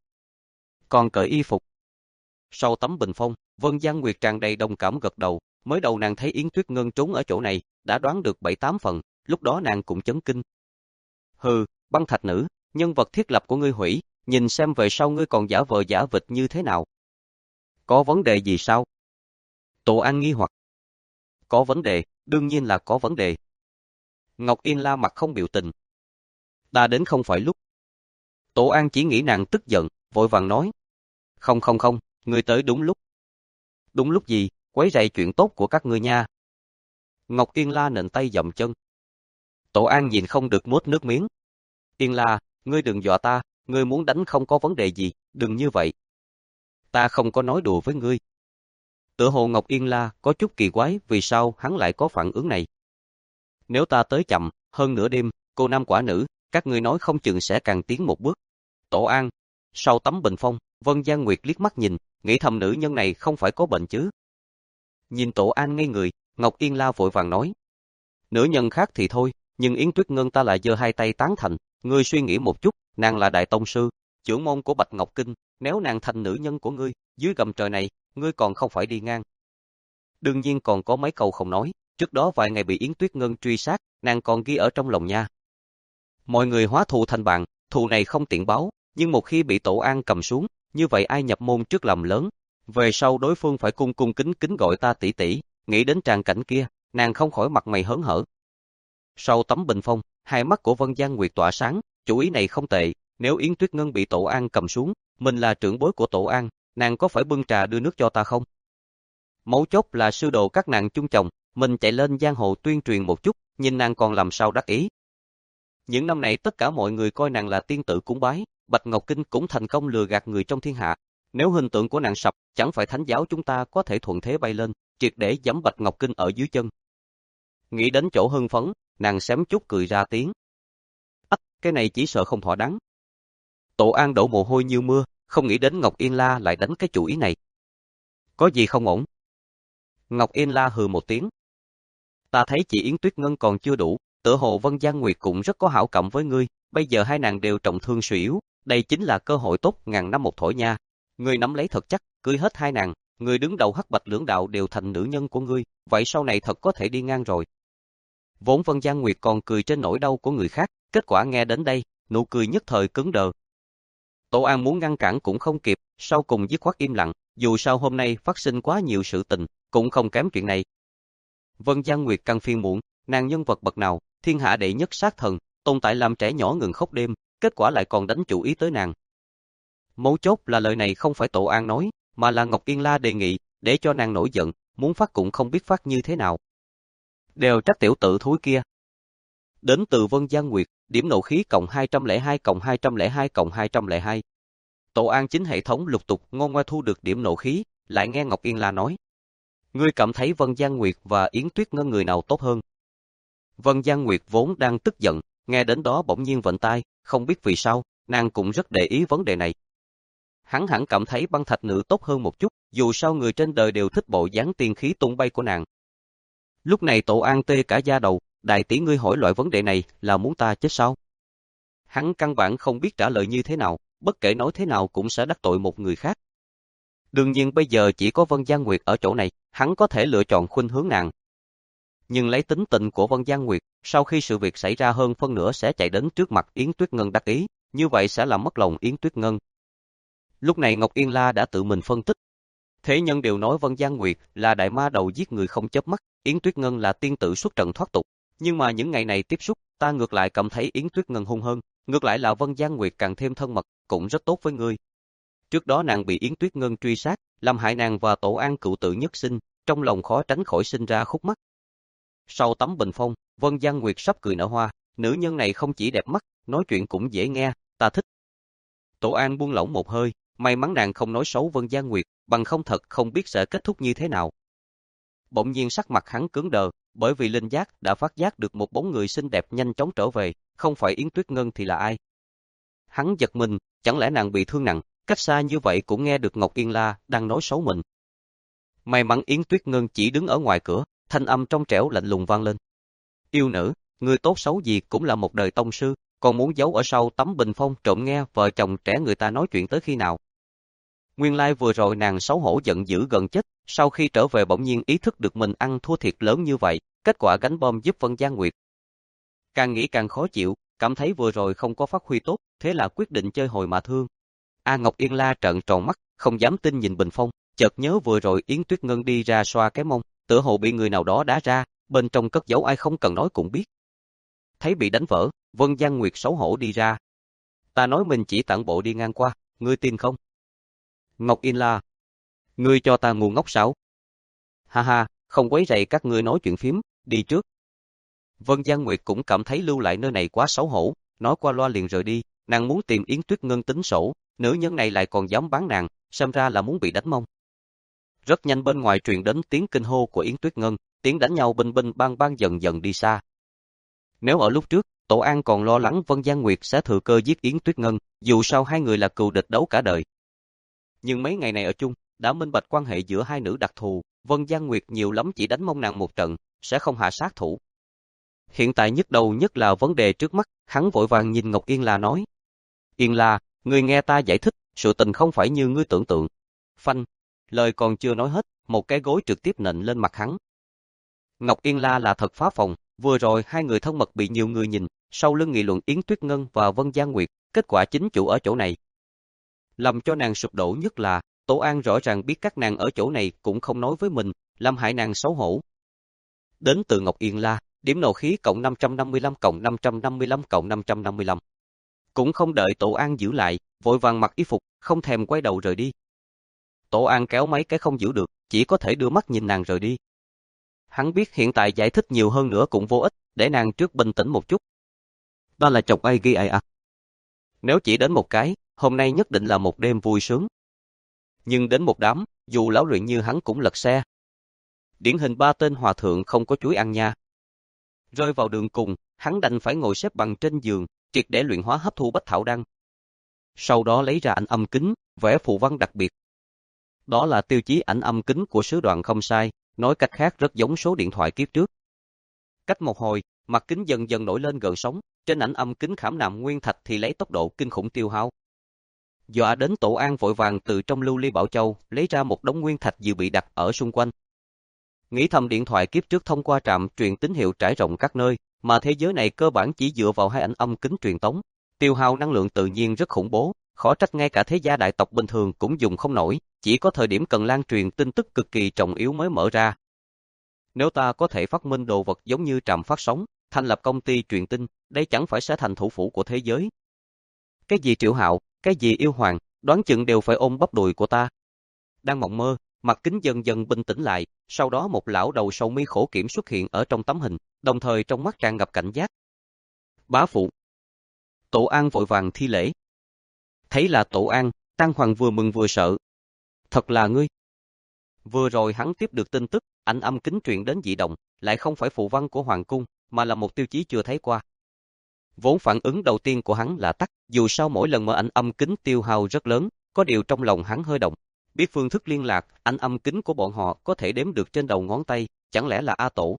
Còn cởi y phục. Sau tấm bình phong, Vân Giang Nguyệt tràn đầy đồng cảm gật đầu, mới đầu nàng thấy Yến Tuyết Ngân trốn ở chỗ này, đã đoán được bảy tám phần, lúc đó nàng cũng chấn kinh. Hừ, Băng Thạch nữ, nhân vật thiết lập của ngươi hủy, nhìn xem về sau ngươi còn giả vờ giả vịt như thế nào. Có vấn đề gì sao? Tổ An nghi hoặc. Có vấn đề, đương nhiên là có vấn đề. Ngọc Yên La mặt không biểu tình. Ta đến không phải lúc. Tổ An chỉ nghĩ nàng tức giận, vội vàng nói. Không không không, ngươi tới đúng lúc. Đúng lúc gì, quấy rầy chuyện tốt của các ngươi nha. Ngọc Yên La nện tay dậm chân. Tổ An nhìn không được nuốt nước miếng. Yên La, ngươi đừng dọa ta, ngươi muốn đánh không có vấn đề gì, đừng như vậy. Ta không có nói đùa với ngươi. Tựa hồ Ngọc Yên La có chút kỳ quái vì sao hắn lại có phản ứng này. Nếu ta tới chậm, hơn nửa đêm, cô nam quả nữ, các ngươi nói không chừng sẽ càng tiến một bước. Tổ An, sau tấm bình phong, Vân Giang Nguyệt liếc mắt nhìn, nghĩ thầm nữ nhân này không phải có bệnh chứ. Nhìn Tổ An ngây người, Ngọc Yên La vội vàng nói. Nữ nhân khác thì thôi, nhưng Yến Tuyết Ngân ta là giơ hai tay tán thành, ngươi suy nghĩ một chút, nàng là đại tông sư, trưởng môn của Bạch Ngọc Kinh, nếu nàng thành nữ nhân của ngươi, dưới gầm trời này, ngươi còn không phải đi ngang. Đương nhiên còn có mấy câu không nói, trước đó vài ngày bị Yến Tuyết Ngân truy sát, nàng còn ghi ở trong lòng nha. Mọi người hóa thù thành bạn, thù này không tiện báo, nhưng một khi bị Tổ An cầm xuống, như vậy ai nhập môn trước làm lớn, về sau đối phương phải cung cung kính kính gọi ta tỷ tỷ, nghĩ đến tràng cảnh kia, nàng không khỏi mặt mày hớn hở. Sau tấm bình phong, hai mắt của Vân Giang Nguyệt tỏa sáng, chủ ý này không tệ, nếu Yến Tuyết Ngân bị Tổ An cầm xuống, mình là trưởng bối của Tổ An, nàng có phải bưng trà đưa nước cho ta không? Mấu chốt là sư đồ các nàng chung chồng, mình chạy lên giang hồ tuyên truyền một chút, nhìn nàng còn làm sao đắc ý. Những năm này tất cả mọi người coi nàng là tiên tử cúng bái, Bạch Ngọc Kinh cũng thành công lừa gạt người trong thiên hạ. Nếu hình tượng của nàng sập, chẳng phải thánh giáo chúng ta có thể thuận thế bay lên, triệt để giẫm Bạch Ngọc Kinh ở dưới chân. Nghĩ đến chỗ hưng phấn, nàng xém chút cười ra tiếng. Ách, cái này chỉ sợ không thỏa đáng. Tổ An đổ mồ hôi như mưa, không nghĩ đến Ngọc Yên La lại đánh cái chủ ý này. Có gì không ổn? Ngọc Yên La hừ một tiếng. Ta thấy chị Yến Tuyết Ngân còn chưa đủ, tựa hồ Vân Giang Nguyệt cũng rất có hảo cảm với ngươi, bây giờ hai nàng đều trọng thương suy yếu, đây chính là cơ hội tốt ngàn năm một thổi nha. Ngươi nắm lấy thật chắc, cưới hết hai nàng, ngươi đứng đầu Hắc Bạch lưỡng đạo đều thành nữ nhân của ngươi, vậy sau này thật có thể đi ngang rồi. Vốn Vân Giang Nguyệt còn cười trên nỗi đau của người khác, kết quả nghe đến đây, nụ cười nhất thời cứng đờ. Tổ An muốn ngăn cản cũng không kịp, sau cùng dứt khoát im lặng, dù sao hôm nay phát sinh quá nhiều sự tình, cũng không kém chuyện này. Vân Giang Nguyệt càng phiền muộn, nàng nhân vật bậc nào, thiên hạ đệ nhất sát thần, tồn tại làm trẻ nhỏ ngừng khóc đêm, kết quả lại còn đánh chủ ý tới nàng. Mấu chốt là lời này không phải Tổ An nói, mà là Ngọc Yên La đề nghị, để cho nàng nổi giận, muốn phát cũng không biết phát như thế nào. Đều trách tiểu tử thúi kia. Đến từ Vân Giang Nguyệt, điểm nộ khí cộng hai trăm lẻ hai cộng hai trăm lẻ hai cộng hai trăm lẻ hai. Tổ An chính hệ thống lục tục ngon ngoe thu được điểm nộ khí, lại nghe Ngọc Yên La nói. Ngươi cảm thấy Vân Giang Nguyệt và Yến Tuyết Ngân người nào tốt hơn? Vân Giang Nguyệt vốn đang tức giận, nghe đến đó bỗng nhiên vặn tai, không biết vì sao, nàng cũng rất để ý vấn đề này. Hắn hẳn cảm thấy Băng Thạch nữ tốt hơn một chút, dù sao người trên đời đều thích bộ dáng tiên khí tung bay của nàng. Lúc này Tổ An tê cả da đầu, đại tỷ ngươi hỏi loại vấn đề này là muốn ta chết sao? Hắn căn bản không biết trả lời như thế nào, bất kể nói thế nào cũng sẽ đắc tội một người khác. Đương nhiên bây giờ chỉ có Vân Giang Nguyệt ở chỗ này, hắn có thể lựa chọn khuynh hướng nàng. Nhưng lấy tính tình của Vân Giang Nguyệt, sau khi sự việc xảy ra hơn phân nửa sẽ chạy đến trước mặt Yến Tuyết Ngân đắc ý, như vậy sẽ làm mất lòng Yến Tuyết Ngân. Lúc này Ngọc Yên La đã tự mình phân tích. Thế nhân đều nói Vân Giang Nguyệt là đại ma đầu giết người không chớp mắt, Yến Tuyết Ngân là tiên tử xuất trận thoát tục. Nhưng mà những ngày này tiếp xúc, ta ngược lại cảm thấy Yến Tuyết Ngân hung hơn, ngược lại là Vân Giang Nguyệt càng thêm thân mật, cũng rất tốt với ngươi. Trước đó nàng bị Yến Tuyết Ngân truy sát, làm hại nàng và Tổ An cựu tử nhất sinh, trong lòng khó tránh khỏi sinh ra khúc mắc. Sau tấm bình phong, Vân Giang Nguyệt sắp cười nở hoa, nữ nhân này không chỉ đẹp mắt, nói chuyện cũng dễ nghe, ta thích. Tổ An buông lỏng một hơi, may mắn nàng không nói xấu Vân Giang Nguyệt, bằng không thật không biết sẽ kết thúc như thế nào. Bỗng nhiên sắc mặt hắn cứng đờ, bởi vì linh giác đã phát giác được một bóng người xinh đẹp nhanh chóng trở về, không phải Yến Tuyết Ngân thì là ai. Hắn giật mình, chẳng lẽ nàng bị thương nặng, cách xa như vậy cũng nghe được Ngọc Yên La đang nói xấu mình. May mắn Yến Tuyết Ngân chỉ đứng ở ngoài cửa, thanh âm trong trẻo lạnh lùng vang lên. Yêu nữ, người tốt xấu gì cũng là một đời tông sư, còn muốn giấu ở sau tấm bình phong trộm nghe vợ chồng trẻ người ta nói chuyện tới khi nào. Nguyên lai vừa rồi nàng xấu hổ giận dữ gần chết, sau khi trở về bỗng nhiên ý thức được mình ăn thua thiệt lớn như vậy, kết quả gánh bom giúp Vân Giang Nguyệt. Càng nghĩ càng khó chịu, cảm thấy vừa rồi không có phát huy tốt, thế là quyết định chơi hồi mà thương. A Ngọc Yên La trợn tròn mắt, không dám tin nhìn bình phong, chợt nhớ vừa rồi Yến Tuyết Ngân đi ra xoa cái mông, tựa hồ bị người nào đó đá ra, bên trong cất giấu ai không cần nói cũng biết. Thấy bị đánh vỡ, Vân Giang Nguyệt xấu hổ đi ra. Ta nói mình chỉ tản bộ đi ngang qua, ngươi tin không? Ngọc Yên La, ngươi cho ta ngu ngốc sao? Ha ha, không quấy rầy các ngươi nói chuyện phím, đi trước. Vân Giang Nguyệt cũng cảm thấy lưu lại nơi này quá xấu hổ, nói qua loa liền rời đi, nàng muốn tìm Yến Tuyết Ngân tính sổ, nữ nhân này lại còn dám bán nàng, xem ra là muốn bị đánh mông. Rất nhanh bên ngoài truyền đến tiếng kinh hô của Yến Tuyết Ngân, tiếng đánh nhau binh binh bang bang dần dần đi xa. Nếu ở lúc trước, Tổ An còn lo lắng Vân Giang Nguyệt sẽ thừa cơ giết Yến Tuyết Ngân, dù sao hai người là cừu địch đấu cả đời. Nhưng mấy ngày này ở chung, đã minh bạch quan hệ giữa hai nữ đặc thù, Vân Giang Nguyệt nhiều lắm chỉ đánh mông nàng một trận, sẽ không hạ sát thủ. Hiện tại nhức đầu nhất là vấn đề trước mắt, hắn vội vàng nhìn Ngọc Yên La nói. Yên La, ngươi nghe ta giải thích, sự tình không phải như ngươi tưởng tượng. Phanh, lời còn chưa nói hết, một cái gối trực tiếp nện lên mặt hắn. Ngọc Yên La là thật phá phòng, vừa rồi hai người thân mật bị nhiều người nhìn, sau lưng nghị luận Yến Tuyết Ngân và Vân Giang Nguyệt, kết quả chính chủ ở chỗ này. Làm cho nàng sụp đổ nhất là, Tổ An rõ ràng biết các nàng ở chỗ này cũng không nói với mình, làm hại nàng xấu hổ. Đến từ Ngọc Yên La, điểm nộ khí cộng năm trăm năm mươi lăm cộng năm trăm năm mươi lăm cộng năm trăm năm mươi lăm. Cũng không đợi Tổ An giữ lại, vội vàng mặc y phục, không thèm quay đầu rời đi. Tổ An kéo mấy cái không giữ được, chỉ có thể đưa mắt nhìn nàng rời đi. Hắn biết hiện tại giải thích nhiều hơn nữa cũng vô ích, để nàng trước bình tĩnh một chút. Đó là chọc ai ghi ai à. Nếu chỉ đến một cái, hôm nay nhất định là một đêm vui sướng. Nhưng đến một đám, dù lão luyện như hắn cũng lật xe. Điển hình ba tên hòa thượng không có chuối ăn nha. Rơi vào đường cùng, hắn đành phải ngồi xếp bằng trên giường, triệt để luyện hóa hấp thu bách thảo đan. Sau đó lấy ra ảnh âm kính, vẽ phù văn đặc biệt. Đó là tiêu chí ảnh âm kính của sứ đoàn không sai, nói cách khác rất giống số điện thoại kiếp trước. Cách một hồi, mặt kính dần dần nổi lên gợn sóng, trên ảnh âm kính khảm nạm nguyên thạch thì lấy tốc độ kinh khủng tiêu hao. Dọa đến Tổ An vội vàng từ trong lưu ly bảo châu lấy ra một đống nguyên thạch dự bị đặt ở xung quanh. Nghĩ thầm điện thoại kiếp trước thông qua trạm truyền tín hiệu trải rộng các nơi, mà thế giới này cơ bản chỉ dựa vào hai ảnh âm kính truyền tống, tiêu hao năng lượng tự nhiên rất khủng bố, khó trách ngay cả thế gia đại tộc bình thường cũng dùng không nổi, chỉ có thời điểm cần lan truyền tin tức cực kỳ trọng yếu mới mở ra. Nếu ta có thể phát minh đồ vật giống như trạm phát sóng, thành lập công ty truyền tin, đây chẳng phải sẽ thành thủ phủ của thế giới. Cái gì Triệu Hạo, cái gì Yêu Hoàng, đoán chừng đều phải ôm bắp đùi của ta. Đang mộng mơ, mặt kính dần dần bình tĩnh lại, sau đó một lão đầu sầu mi khổ kiểm xuất hiện ở trong tấm hình, đồng thời trong mắt tràn ngập cảnh giác. Bá phụ. Tổ An vội vàng thi lễ. Thấy là Tổ An, Tăng Hoàng vừa mừng vừa sợ. Thật là ngươi. Vừa rồi hắn tiếp được tin tức, ảnh âm kính truyền đến dị động, lại không phải phù văn của Hoàng cung, mà là một tiêu chí chưa thấy qua. Vốn phản ứng đầu tiên của hắn là tắt, dù sao mỗi lần mở ảnh âm kính tiêu hao rất lớn, có điều trong lòng hắn hơi động. Biết phương thức liên lạc, ảnh âm kính của bọn họ có thể đếm được trên đầu ngón tay, chẳng lẽ là A Tổ.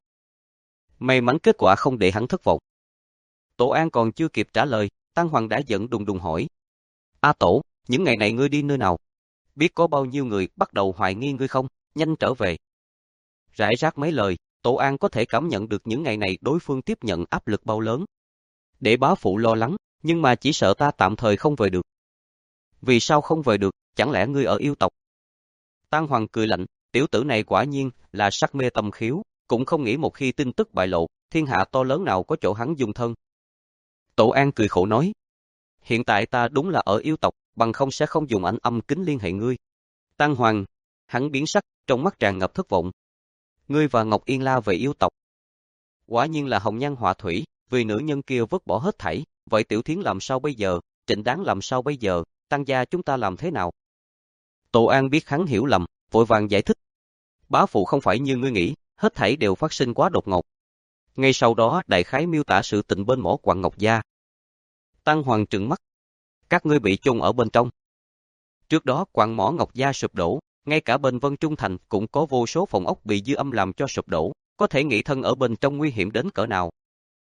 May mắn kết quả không để hắn thất vọng. Tổ An còn chưa kịp trả lời, Tăng Hoàng đã giận đùng đùng hỏi. A Tổ, những ngày này ngươi đi nơi nào? Biết có bao nhiêu người bắt đầu hoài nghi ngươi không? Nhanh trở về. Rải rác mấy lời, Tổ An có thể cảm nhận được những ngày này đối phương tiếp nhận áp lực bao lớn. Để bá phụ lo lắng, nhưng mà chỉ sợ ta tạm thời không về được. Vì sao không về được, chẳng lẽ ngươi ở yêu tộc? Tăng Hoàng cười lạnh, tiểu tử này quả nhiên là sắc mê tâm khiếu, cũng không nghĩ một khi tin tức bại lộ, thiên hạ to lớn nào có chỗ hắn dung thân. Tổ An cười khổ nói, hiện tại ta đúng là ở yêu tộc, bằng không sẽ không dùng ảnh âm kính liên hệ ngươi. Tăng Hoàng, hắn biến sắc, trong mắt tràn ngập thất vọng. Ngươi và Ngọc Yên La về yêu tộc. Quả nhiên là hồng nhan họa thủy, vì nữ nhân kia vứt bỏ hết thảy, vậy Tiểu Thiến làm sao bây giờ, Trịnh Đáng làm sao bây giờ, Tăng gia chúng ta làm thế nào? Tổ An biết hắn hiểu lầm, vội vàng giải thích. Bá phụ không phải như ngươi nghĩ, hết thảy đều phát sinh quá đột ngột. Ngay sau đó đại khái miêu tả sự tình bên mỏ quặng Ngọc Gia. Tăng Hoàng trừng mắt. Các ngươi bị chôn ở bên trong. Trước đó quặng mỏ Ngọc Gia sụp đổ, ngay cả bên Vân Trung Thành cũng có vô số phòng ốc bị dư âm làm cho sụp đổ, có thể nghĩ thân ở bên trong nguy hiểm đến cỡ nào.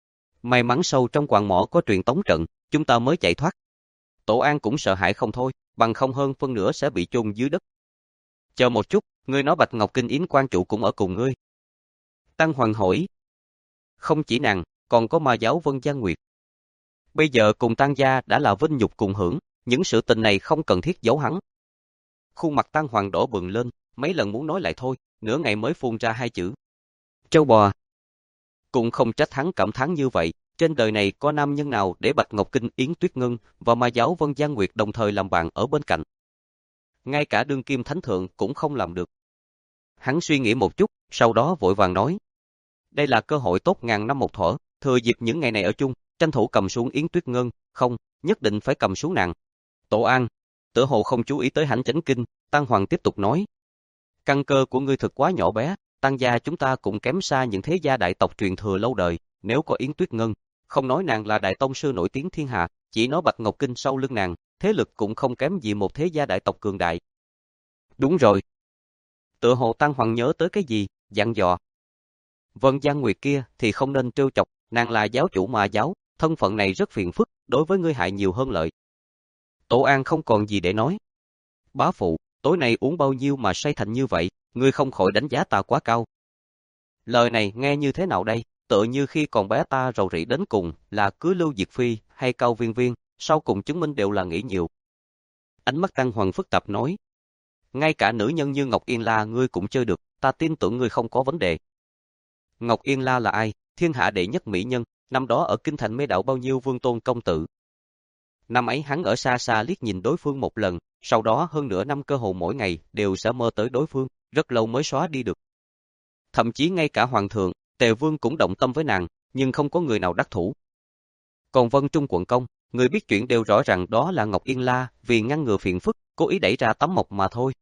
May mắn sâu trong quặng mỏ có truyền tống trận, chúng ta mới chạy thoát. Tổ An cũng sợ hãi không thôi, bằng không hơn phân nửa sẽ bị chôn dưới đất. Chờ một chút, ngươi nói Bạch Ngọc Kinh Yến quan chủ cũng ở cùng ngươi. Tăng Hoàng hỏi. Không chỉ nàng, còn có ma giáo Vân Giang Nguyệt. Bây giờ cùng Tăng gia đã là vinh nhục cùng hưởng, những sự tình này không cần thiết giấu hắn. Khuôn mặt Tăng Hoàng đỏ bừng lên, mấy lần muốn nói lại thôi, nửa ngày mới phun ra hai chữ. Trâu bò. Cũng không trách hắn cảm thán như vậy, trên đời này có nam nhân nào để Bạch Ngọc Kinh Yến Tuyết Ngân và ma giáo Vân Giang Nguyệt đồng thời làm bạn ở bên cạnh. Ngay cả đương kim thánh thượng cũng không làm được. Hắn suy nghĩ một chút, sau đó vội vàng nói. Đây là cơ hội tốt ngàn năm một thuở, thừa dịp những ngày này ở chung, tranh thủ cầm xuống Yến Tuyết Ngân, không, nhất định phải cầm xuống nàng. Tổ An, tựa hồ không chú ý tới hãnh chánh kinh, Tăng Hoàng tiếp tục nói. Căn cơ của ngươi thực quá nhỏ bé, Tăng gia chúng ta cũng kém xa những thế gia đại tộc truyền thừa lâu đời, nếu có Yến Tuyết Ngân, không nói nàng là đại tông sư nổi tiếng thiên hạ, chỉ nói Bạch Ngọc Kinh sau lưng nàng, thế lực cũng không kém gì một thế gia đại tộc cường đại. Đúng rồi. Tựa hồ Tăng Hoàng nhớ tới cái gì, dặn dò. Vân Giang Nguyệt kia thì không nên trêu chọc, nàng là giáo chủ ma giáo, thân phận này rất phiền phức, đối với ngươi hại nhiều hơn lợi. Tổ An không còn gì để nói. Bá phụ, tối nay uống bao nhiêu mà say thành như vậy, ngươi không khỏi đánh giá ta quá cao. Lời này nghe như thế nào đây, tựa như khi còn bé ta rầu rĩ đến cùng là cưới Lưu Diệt Phi hay Cao Viên Viên, sau cùng chứng minh đều là nghĩ nhiều. Ánh mắt Tăng Hoàng phức tạp nói. Ngay cả nữ nhân như Ngọc Yên La ngươi cũng chơi được, ta tin tưởng ngươi không có vấn đề. Ngọc Yên La là ai? Thiên hạ đệ nhất mỹ nhân, năm đó ở kinh thành mê đạo bao nhiêu vương tôn công tử. Năm ấy hắn ở xa xa liếc nhìn đối phương một lần, sau đó hơn nửa năm cơ hồ mỗi ngày đều sẽ mơ tới đối phương, rất lâu mới xóa đi được. Thậm chí ngay cả hoàng thượng, Tề Vương cũng động tâm với nàng, nhưng không có người nào đắc thủ. Còn Vân Trung quận công, người biết chuyện đều rõ ràng đó là Ngọc Yên La, vì ngăn ngừa phiền phức, cố ý đẩy ra tấm mộc mà thôi.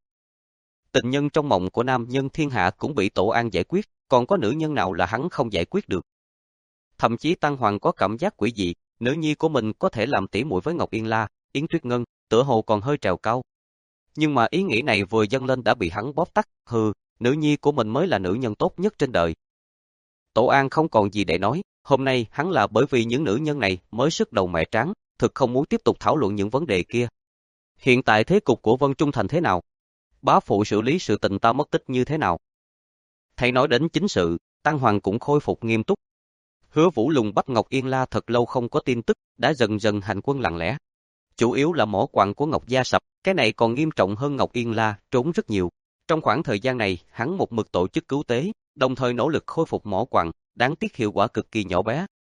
Tình nhân trong mộng của nam nhân thiên hạ cũng bị Tổ An giải quyết, còn có nữ nhân nào là hắn không giải quyết được. Thậm chí Tăng Hoàng có cảm giác quỷ dị, nữ nhi của mình có thể làm tỉ muội với Ngọc Yên La, Yến Tuyết Ngân, tựa hồ còn hơi trèo cao. Nhưng mà ý nghĩ này vừa dâng lên đã bị hắn bóp tắt, hừ, nữ nhi của mình mới là nữ nhân tốt nhất trên đời. Tổ An không còn gì để nói, hôm nay hắn là bởi vì những nữ nhân này mới sức đầu mẹ tráng, thực không muốn tiếp tục thảo luận những vấn đề kia. Hiện tại thế cục của Vân Trung Thành thế nào? Bá phụ xử lý sự tình ta mất tích như thế nào? Thầy nói đến chính sự, Tăng Hoàng cũng khôi phục nghiêm túc. Hứa Vũ Lùng bắt Ngọc Yên La thật lâu không có tin tức, đã dần dần hành quân lặng lẽ. Chủ yếu là mỏ quặng của Ngọc Gia sập, cái này còn nghiêm trọng hơn Ngọc Yên La, trốn rất nhiều. Trong khoảng thời gian này, hắn một mực tổ chức cứu tế, đồng thời nỗ lực khôi phục mỏ quặng, đáng tiếc hiệu quả cực kỳ nhỏ bé.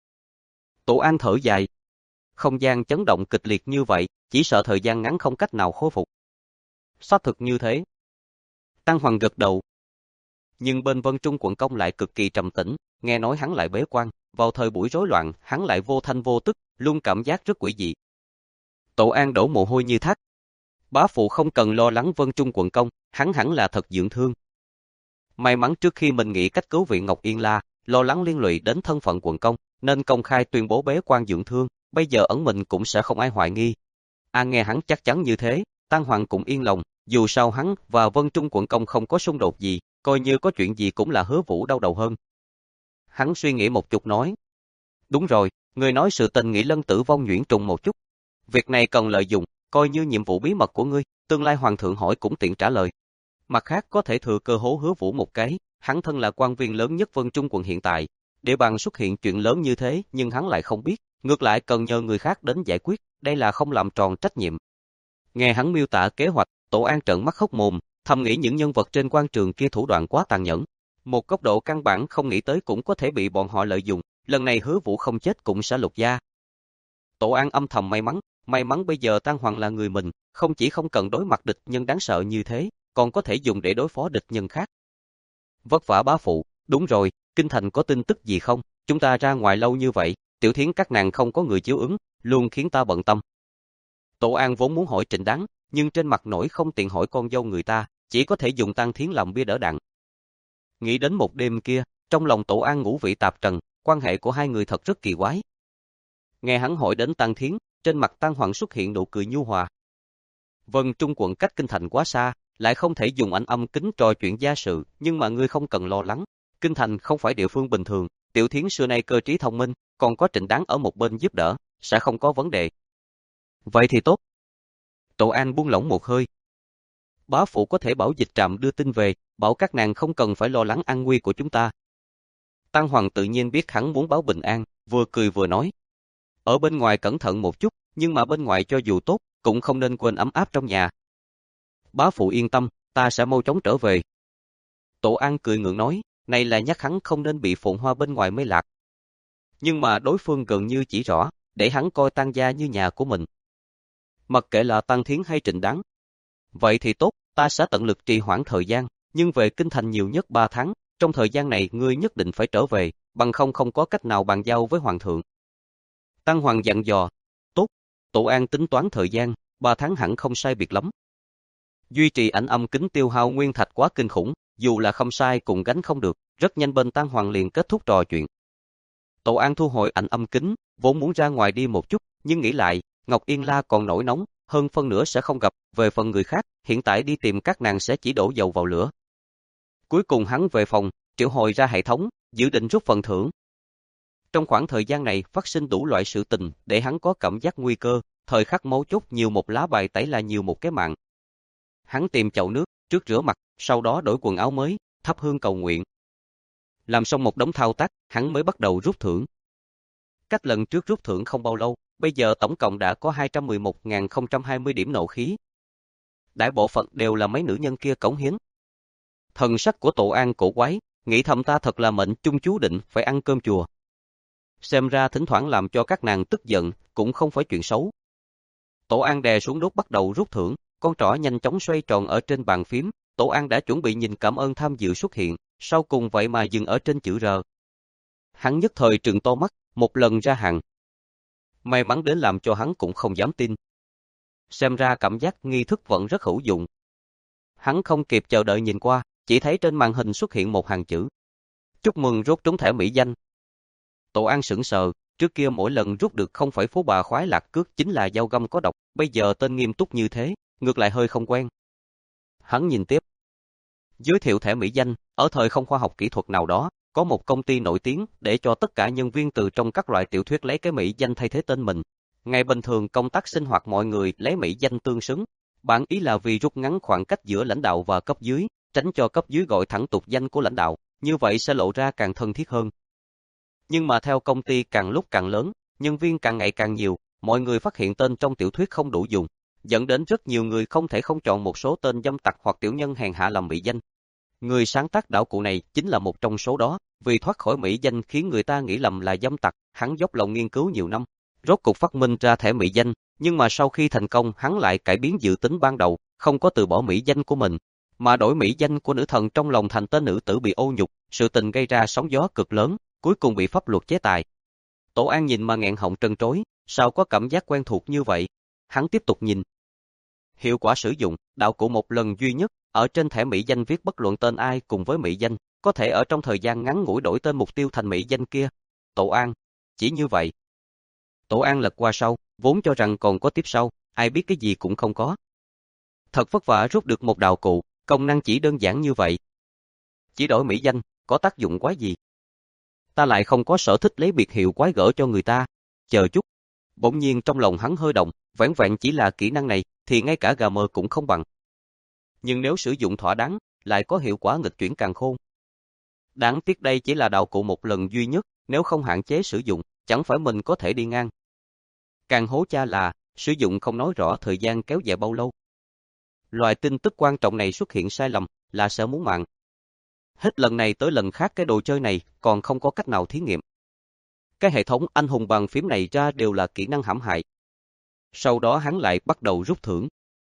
Tổ An thở dài. Không gian chấn động kịch liệt như vậy, chỉ sợ thời gian ngắn không cách nào khôi phục. Xác thực như thế. Tăng Hoàng gật đầu. Nhưng bên Vân Trung quận công lại cực kỳ trầm tĩnh, nghe nói hắn lại bế quan, vào thời buổi rối loạn, hắn lại vô thanh vô tức, luôn cảm giác rất quỷ dị. Tổ An đổ mồ hôi như thác. Bá phụ không cần lo lắng Vân Trung quận công, hắn hẳn là thật dưỡng thương. May mắn trước khi mình nghĩ cách cứu viện Ngọc Yên La, lo lắng liên lụy đến thân phận quận công, nên công khai tuyên bố bế quan dưỡng thương, bây giờ ẩn mình cũng sẽ không ai hoài nghi. An nghe hắn chắc chắn như thế, Tăng Hoàng cũng yên lòng, dù sao hắn và Vân Trung quận công không có xung đột gì, coi như có chuyện gì cũng là Hứa Vũ đau đầu hơn. Hắn suy nghĩ một chút nói. Đúng rồi, người nói sự tình Nghị Lân tử vong nhuyễn trùng một chút. Việc này cần lợi dụng, coi như nhiệm vụ bí mật của ngươi, tương lai hoàng thượng hỏi cũng tiện trả lời. Mặt khác có thể thừa cơ hố Hứa Vũ một cái, hắn thân là quan viên lớn nhất Vân Trung quận hiện tại, địa bàn xuất hiện chuyện lớn như thế nhưng hắn lại không biết, ngược lại cần nhờ người khác đến giải quyết, đây là không làm tròn trách nhiệm. Nghe hắn miêu tả kế hoạch, Tổ An trợn mắt hốc mồm, thầm nghĩ những nhân vật trên quan trường kia thủ đoạn quá tàn nhẫn. Một góc độ căn bản không nghĩ tới cũng có thể bị bọn họ lợi dụng, lần này Hứa Vũ không chết cũng sẽ lột da. Tổ An âm thầm may mắn, may mắn bây giờ Tăng Hoàng là người mình, không chỉ không cần đối mặt địch nhân đáng sợ như thế, còn có thể dùng để đối phó địch nhân khác. Vất vả bá phụ, đúng rồi, kinh thành có tin tức gì không? Chúng ta ra ngoài lâu như vậy, Tiểu Thiến các nàng không có người chiếu ứng, luôn khiến ta bận tâm. Tổ An vốn muốn hỏi Trịnh Đáng, nhưng trên mặt nổi không tiện hỏi con dâu người ta, chỉ có thể dùng Tăng Thiến làm bia đỡ đạn. Nghĩ đến một đêm kia, trong lòng Tổ An ngũ vị tạp trần, quan hệ của hai người thật rất kỳ quái. Nghe hắn hỏi đến Tăng Thiến, trên mặt Tăng Hoàng xuất hiện nụ cười nhu hòa. Vân Trung quận cách kinh thành quá xa, lại không thể dùng ảnh âm kính trò chuyện gia sự, nhưng mà ngươi không cần lo lắng, kinh thành không phải địa phương bình thường, Tiểu Thiến xưa nay cơ trí thông minh, còn có Trịnh Đáng ở một bên giúp đỡ, sẽ không có vấn đề. Vậy thì tốt. Tổ An buông lỏng một hơi. Bá phụ có thể bảo dịch trạm đưa tin về, bảo các nàng không cần phải lo lắng an nguy của chúng ta. Tăng Hoàng tự nhiên biết hắn muốn báo bình an, vừa cười vừa nói. Ở bên ngoài cẩn thận một chút, nhưng mà bên ngoài cho dù tốt, cũng không nên quên ấm áp trong nhà. Bá phụ yên tâm, ta sẽ mau chóng trở về. Tổ An cười ngượng nói, này là nhắc hắn không nên bị Phồn Hoa bên ngoài mê lạc. Nhưng mà đối phương gần như chỉ rõ, để hắn coi Tăng gia như nhà của mình. Mặc kệ là Tăng Thiến hay Trịnh Đáng. Vậy thì tốt, ta sẽ tận lực trì hoãn thời gian, nhưng về kinh thành nhiều nhất ba tháng, trong thời gian này ngươi nhất định phải trở về, bằng không không có cách nào bàn giao với Hoàng thượng. Tăng Hoàng dặn dò, tốt, Tổ An tính toán thời gian, ba tháng hẳn không sai biệt lắm. Duy trì ảnh âm kính tiêu hao nguyên thạch quá kinh khủng, dù là không sai cũng gánh không được, rất nhanh bên Tăng Hoàng liền kết thúc trò chuyện. Tổ An thu hồi ảnh âm kính, vốn muốn ra ngoài đi một chút, nhưng nghĩ lại, Ngọc Yên La còn nổi nóng, hơn phân nửa sẽ không gặp, về phần người khác, hiện tại đi tìm các nàng sẽ chỉ đổ dầu vào lửa. Cuối cùng hắn về phòng, triệu hồi ra hệ thống, dự định rút phần thưởng. Trong khoảng thời gian này phát sinh đủ loại sự tình, để hắn có cảm giác nguy cơ, thời khắc mấu chốt nhiều một lá bài tẩy là nhiều một cái mạng. Hắn tìm chậu nước, trước rửa mặt, sau đó đổi quần áo mới, thắp hương cầu nguyện. Làm xong một đống thao tác, hắn mới bắt đầu rút thưởng. Cách lần trước rút thưởng không bao lâu, bây giờ tổng cộng đã có hai trăm mười một nghìn không trăm hai mươi điểm nộ khí. Đại bộ phận đều là mấy nữ nhân kia cống hiến. Thần sắc của Tổ An cổ quái, nghĩ thầm ta thật là mệnh chung chú định phải ăn cơm chùa. Xem ra thỉnh thoảng làm cho các nàng tức giận, cũng không phải chuyện xấu. Tổ An đè xuống đốt bắt đầu rút thưởng, con trỏ nhanh chóng xoay tròn ở trên bàn phím, Tổ An đã chuẩn bị nhìn cảm ơn tham dự xuất hiện, sau cùng vậy mà dừng ở trên chữ R. Hắn nhất thời trừng to mắt, một lần ra hàng. May mắn đến làm cho hắn cũng không dám tin. Xem ra cảm giác nghi thức vẫn rất hữu dụng. Hắn không kịp chờ đợi nhìn qua, chỉ thấy trên màn hình xuất hiện một hàng chữ. Chúc mừng rút trúng thẻ mỹ danh. Tổ An sững sờ, trước kia mỗi lần rút được không phải phú bà khoái lạc cước chính là dao găm có độc, bây giờ tên nghiêm túc như thế, ngược lại hơi không quen. Hắn nhìn tiếp. Giới thiệu thẻ mỹ danh, ở thời không khoa học kỹ thuật nào đó, có một công ty nổi tiếng để cho tất cả nhân viên từ trong các loại tiểu thuyết lấy cái mỹ danh thay thế tên mình. Ngày bình thường công tác sinh hoạt mọi người lấy mỹ danh tương xứng. Bản ý là vì rút ngắn khoảng cách giữa lãnh đạo và cấp dưới, tránh cho cấp dưới gọi thẳng tục danh của lãnh đạo, như vậy sẽ lộ ra càng thân thiết hơn. Nhưng mà theo công ty càng lúc càng lớn, nhân viên càng ngày càng nhiều, mọi người phát hiện tên trong tiểu thuyết không đủ dùng, dẫn đến rất nhiều người không thể không chọn một số tên dâm tặc hoặc tiểu nhân hèn hạ làm mỹ danh. Người sáng tác đạo cụ này chính là một trong số đó, vì thoát khỏi mỹ danh khiến người ta nghĩ lầm là dâm tặc, hắn dốc lòng nghiên cứu nhiều năm, rốt cục phát minh ra thẻ mỹ danh, nhưng mà sau khi thành công hắn lại cải biến dự tính ban đầu, không có từ bỏ mỹ danh của mình, mà đổi mỹ danh của nữ thần trong lòng thành tên nữ tử bị ô nhục, sự tình gây ra sóng gió cực lớn, cuối cùng bị pháp luật chế tài. Tổ An nhìn mà nghẹn họng trân trối, sao có cảm giác quen thuộc như vậy? Hắn tiếp tục nhìn. Hiệu quả sử dụng, đạo cụ một lần duy nhất, ở trên thẻ mỹ danh viết bất luận tên ai cùng với mỹ danh, có thể ở trong thời gian ngắn ngủi đổi tên mục tiêu thành mỹ danh kia. Tổ An, chỉ như vậy. Tổ An lật qua sau, vốn cho rằng còn có tiếp sau, ai biết cái gì cũng không có. Thật vất vả rút được một đạo cụ, công năng chỉ đơn giản như vậy. Chỉ đổi mỹ danh, có tác dụng quái gì? Ta lại không có sở thích lấy biệt hiệu quái gở cho người ta. Chờ chút. Bỗng nhiên trong lòng hắn hơi động, vẻn vẹn chỉ là kỹ năng này, thì ngay cả gà mờ cũng không bằng. Nhưng nếu sử dụng thỏa đáng, lại có hiệu quả nghịch chuyển càn khôn. Đáng tiếc đây chỉ là đạo cụ một lần duy nhất, nếu không hạn chế sử dụng, chẳng phải mình có thể đi ngang. Càng hố cha là, sử dụng không nói rõ thời gian kéo dài bao lâu. Loại tin tức quan trọng này xuất hiện sai lầm, là sẽ muốn mạng. Hết lần này tới lần khác cái đồ chơi này còn không có cách nào thí nghiệm. Cái hệ thống anh hùng bàn phím này ra đều là kỹ năng hãm hại. Sau đó hắn lại bắt đầu rút thưởng.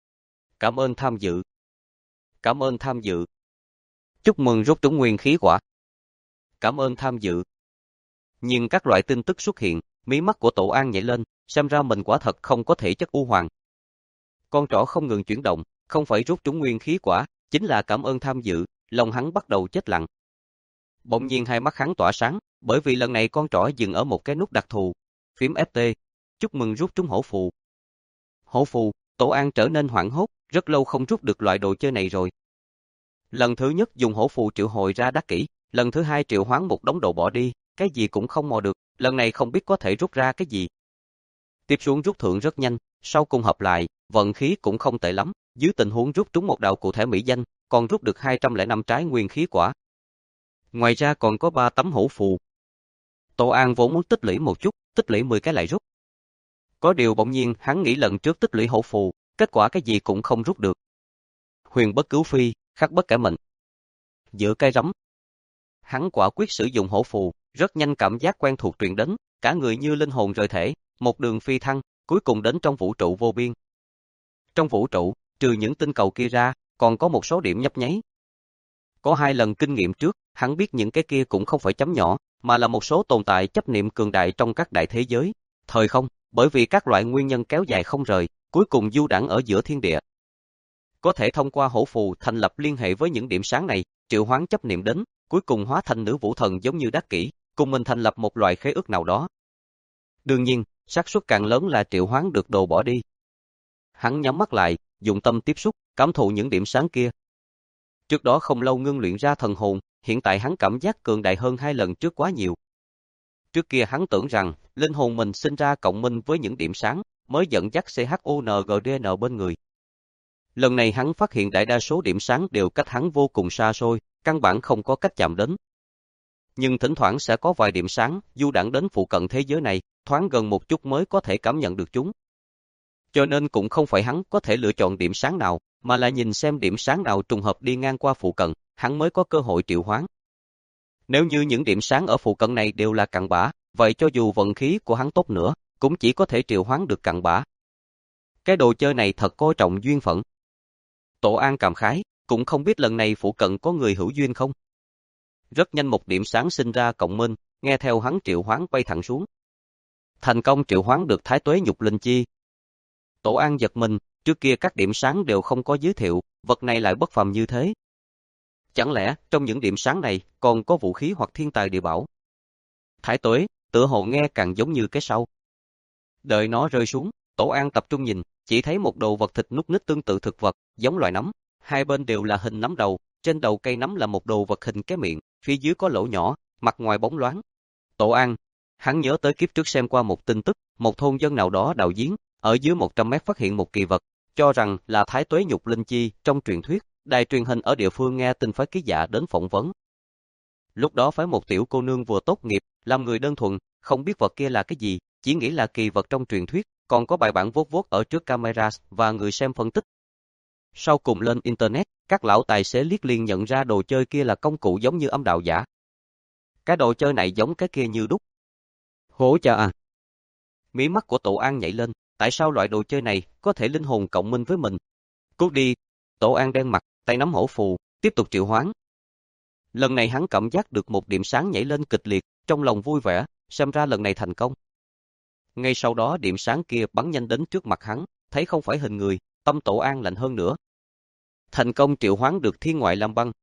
Cảm ơn tham dự. Cảm ơn tham dự. Chúc mừng rút trúng nguyên khí quả. Cảm ơn tham dự. Nhưng các loại tin tức xuất hiện, mí mắt của Tổ An nhảy lên, xem ra mình quả thật không có thể chất u hoàng. Con trỏ không ngừng chuyển động, không phải rút trúng nguyên khí quả, chính là cảm ơn tham dự, lòng hắn bắt đầu chết lặng. Bỗng nhiên hai mắt hắn tỏa sáng, bởi vì lần này con trỏ dừng ở một cái nút đặc thù, phím ép tê, chúc mừng rút trúng hổ phù. Hổ phù, Tổ An trở nên hoảng hốt, rất lâu không rút được loại đồ chơi này rồi. Lần thứ nhất dùng hổ phù triệu hồi ra đắc kỷ, lần thứ hai triệu hoán một đống đồ bỏ đi, cái gì cũng không mò được, lần này không biết có thể rút ra cái gì. Tiếp xuống rút thưởng rất nhanh, sau cùng hợp lại, vận khí cũng không tệ lắm, dưới tình huống rút trúng một đạo cụ thể mỹ danh, còn rút được hai trăm lẻ năm trái nguyên khí quả. Ngoài ra còn có ba tấm hổ phù. Tô An vốn muốn tích lũy một chút, tích lũy mười cái lại rút. Có điều bỗng nhiên hắn nghĩ lần trước tích lũy hổ phù, kết quả cái gì cũng không rút được. Huyền bất cứu phi, khắc bất kể mệnh. Giữa cây rắm, hắn quả quyết sử dụng hổ phù, rất nhanh cảm giác quen thuộc truyền đến, cả người như linh hồn rời thể, một đường phi thăng, cuối cùng đến trong vũ trụ vô biên. Trong vũ trụ, trừ những tinh cầu kia ra, còn có một số điểm nhấp nháy. Có hai lần kinh nghiệm trước, hắn biết những cái kia cũng không phải chấm nhỏ, mà là một số tồn tại chấp niệm cường đại trong các đại thế giới. Thời không, bởi vì các loại nguyên nhân kéo dài không rời, cuối cùng du đãng ở giữa thiên địa. Có thể thông qua hổ phù thành lập liên hệ với những điểm sáng này, triệu hoán chấp niệm đến, cuối cùng hóa thành nữ vũ thần giống như Đắc Kỷ, cùng mình thành lập một loại khế ước nào đó. Đương nhiên, xác suất càng lớn là triệu hoán được đồ bỏ đi. Hắn nhắm mắt lại, dụng tâm tiếp xúc, cảm thụ những điểm sáng kia. Trước đó không lâu ngưng luyện ra thần hồn, hiện tại hắn cảm giác cường đại hơn hai lần trước quá nhiều. Trước kia hắn tưởng rằng, linh hồn mình sinh ra cộng minh với những điểm sáng, mới dẫn dắt xê hát o en giê đê en bên người. Lần này hắn phát hiện đại đa số điểm sáng đều cách hắn vô cùng xa xôi, căn bản không có cách chạm đến. Nhưng thỉnh thoảng sẽ có vài điểm sáng, du đãng đến phụ cận thế giới này, thoáng gần một chút mới có thể cảm nhận được chúng. Cho nên cũng không phải hắn có thể lựa chọn điểm sáng nào, mà là nhìn xem điểm sáng nào trùng hợp đi ngang qua phụ cận, hắn mới có cơ hội triệu hoán. Nếu như những điểm sáng ở phụ cận này đều là cặn bã, vậy cho dù vận khí của hắn tốt nữa, cũng chỉ có thể triệu hoán được cặn bã. Cái đồ chơi này thật coi trọng duyên phận. Tổ An cảm khái, cũng không biết lần này phụ cận có người hữu duyên không. Rất nhanh một điểm sáng sinh ra cộng minh, nghe theo hắn triệu hoán bay thẳng xuống. Thành công triệu hoán được Thái Tuế Nhục Linh Chi. Tổ An giật mình, trước kia các điểm sáng đều không có giới thiệu, vật này lại bất phàm như thế. Chẳng lẽ trong những điểm sáng này còn có vũ khí hoặc thiên tài địa bảo? Thái Tuế, tựa hồ nghe càng giống như cái sau. Đợi nó rơi xuống, Tổ An tập trung nhìn, chỉ thấy một đồ vật thịt núc ních tương tự thực vật, giống loài nấm, hai bên đều là hình nấm đầu, trên đầu cây nấm là một đồ vật hình cái miệng, phía dưới có lỗ nhỏ, mặt ngoài bóng loáng. Tổ An, hắn nhớ tới kiếp trước xem qua một tin tức, một thôn dân nào đó đào giếng, ở dưới một trăm mét phát hiện một kỳ vật, cho rằng là Thái Tuế Nhục Linh Chi trong truyền thuyết, đài truyền hình ở địa phương nghe tin phái ký giả đến phỏng vấn. Lúc đó phái một tiểu cô nương vừa tốt nghiệp, làm người đơn thuần, không biết vật kia là cái gì, chỉ nghĩ là kỳ vật trong truyền thuyết, còn có bài bản vuốt vuốt ở trước camera và người xem phân tích. Sau cùng lên internet, các lão tài xế liếc liền nhận ra đồ chơi kia là công cụ giống như âm đạo giả. Cái đồ chơi này giống cái kia như đúc. Hổ cha à! Mí mắt của Tổ An nhảy lên, tại sao loại đồ chơi này có thể linh hồn cộng minh với mình? Cút đi! Tổ An đen mặt, tay nắm hổ phù, tiếp tục triệu hoán. Lần này hắn cảm giác được một điểm sáng nhảy lên kịch liệt, trong lòng vui vẻ, xem ra lần này thành công. Ngay sau đó điểm sáng kia bắn nhanh đến trước mặt hắn, thấy không phải hình người, tâm Tổ An lạnh hơn nữa. Thành công triệu hoán được thiên ngoại lam băng.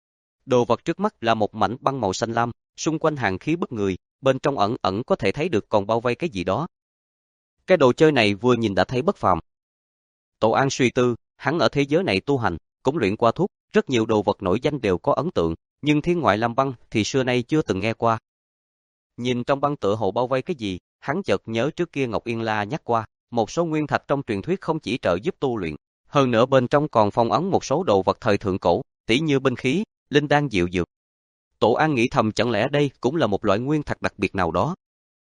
Đồ vật trước mắt là một mảnh băng màu xanh lam, xung quanh hàn khí bức người, bên trong ẩn ẩn có thể thấy được còn bao vây cái gì đó. Cái đồ chơi này vừa nhìn đã thấy bất phàm. Tổ An suy tư, hắn ở thế giới này tu hành, cũng luyện qua thuốc, rất nhiều đồ vật nổi danh đều có ấn tượng, nhưng thiên ngoại lam băng thì xưa nay chưa từng nghe qua. Nhìn trong băng tựa hồ bao vây cái gì, hắn chợt nhớ trước kia Ngọc Yên La nhắc qua, một số nguyên thạch trong truyền thuyết không chỉ trợ giúp tu luyện, hơn nữa bên trong còn phong ấn một số đồ vật thời thượng cổ, tỉ như binh khí, linh đan diệu dược. Tổ An nghĩ thầm chẳng lẽ đây cũng là một loại nguyên thạch đặc biệt nào đó.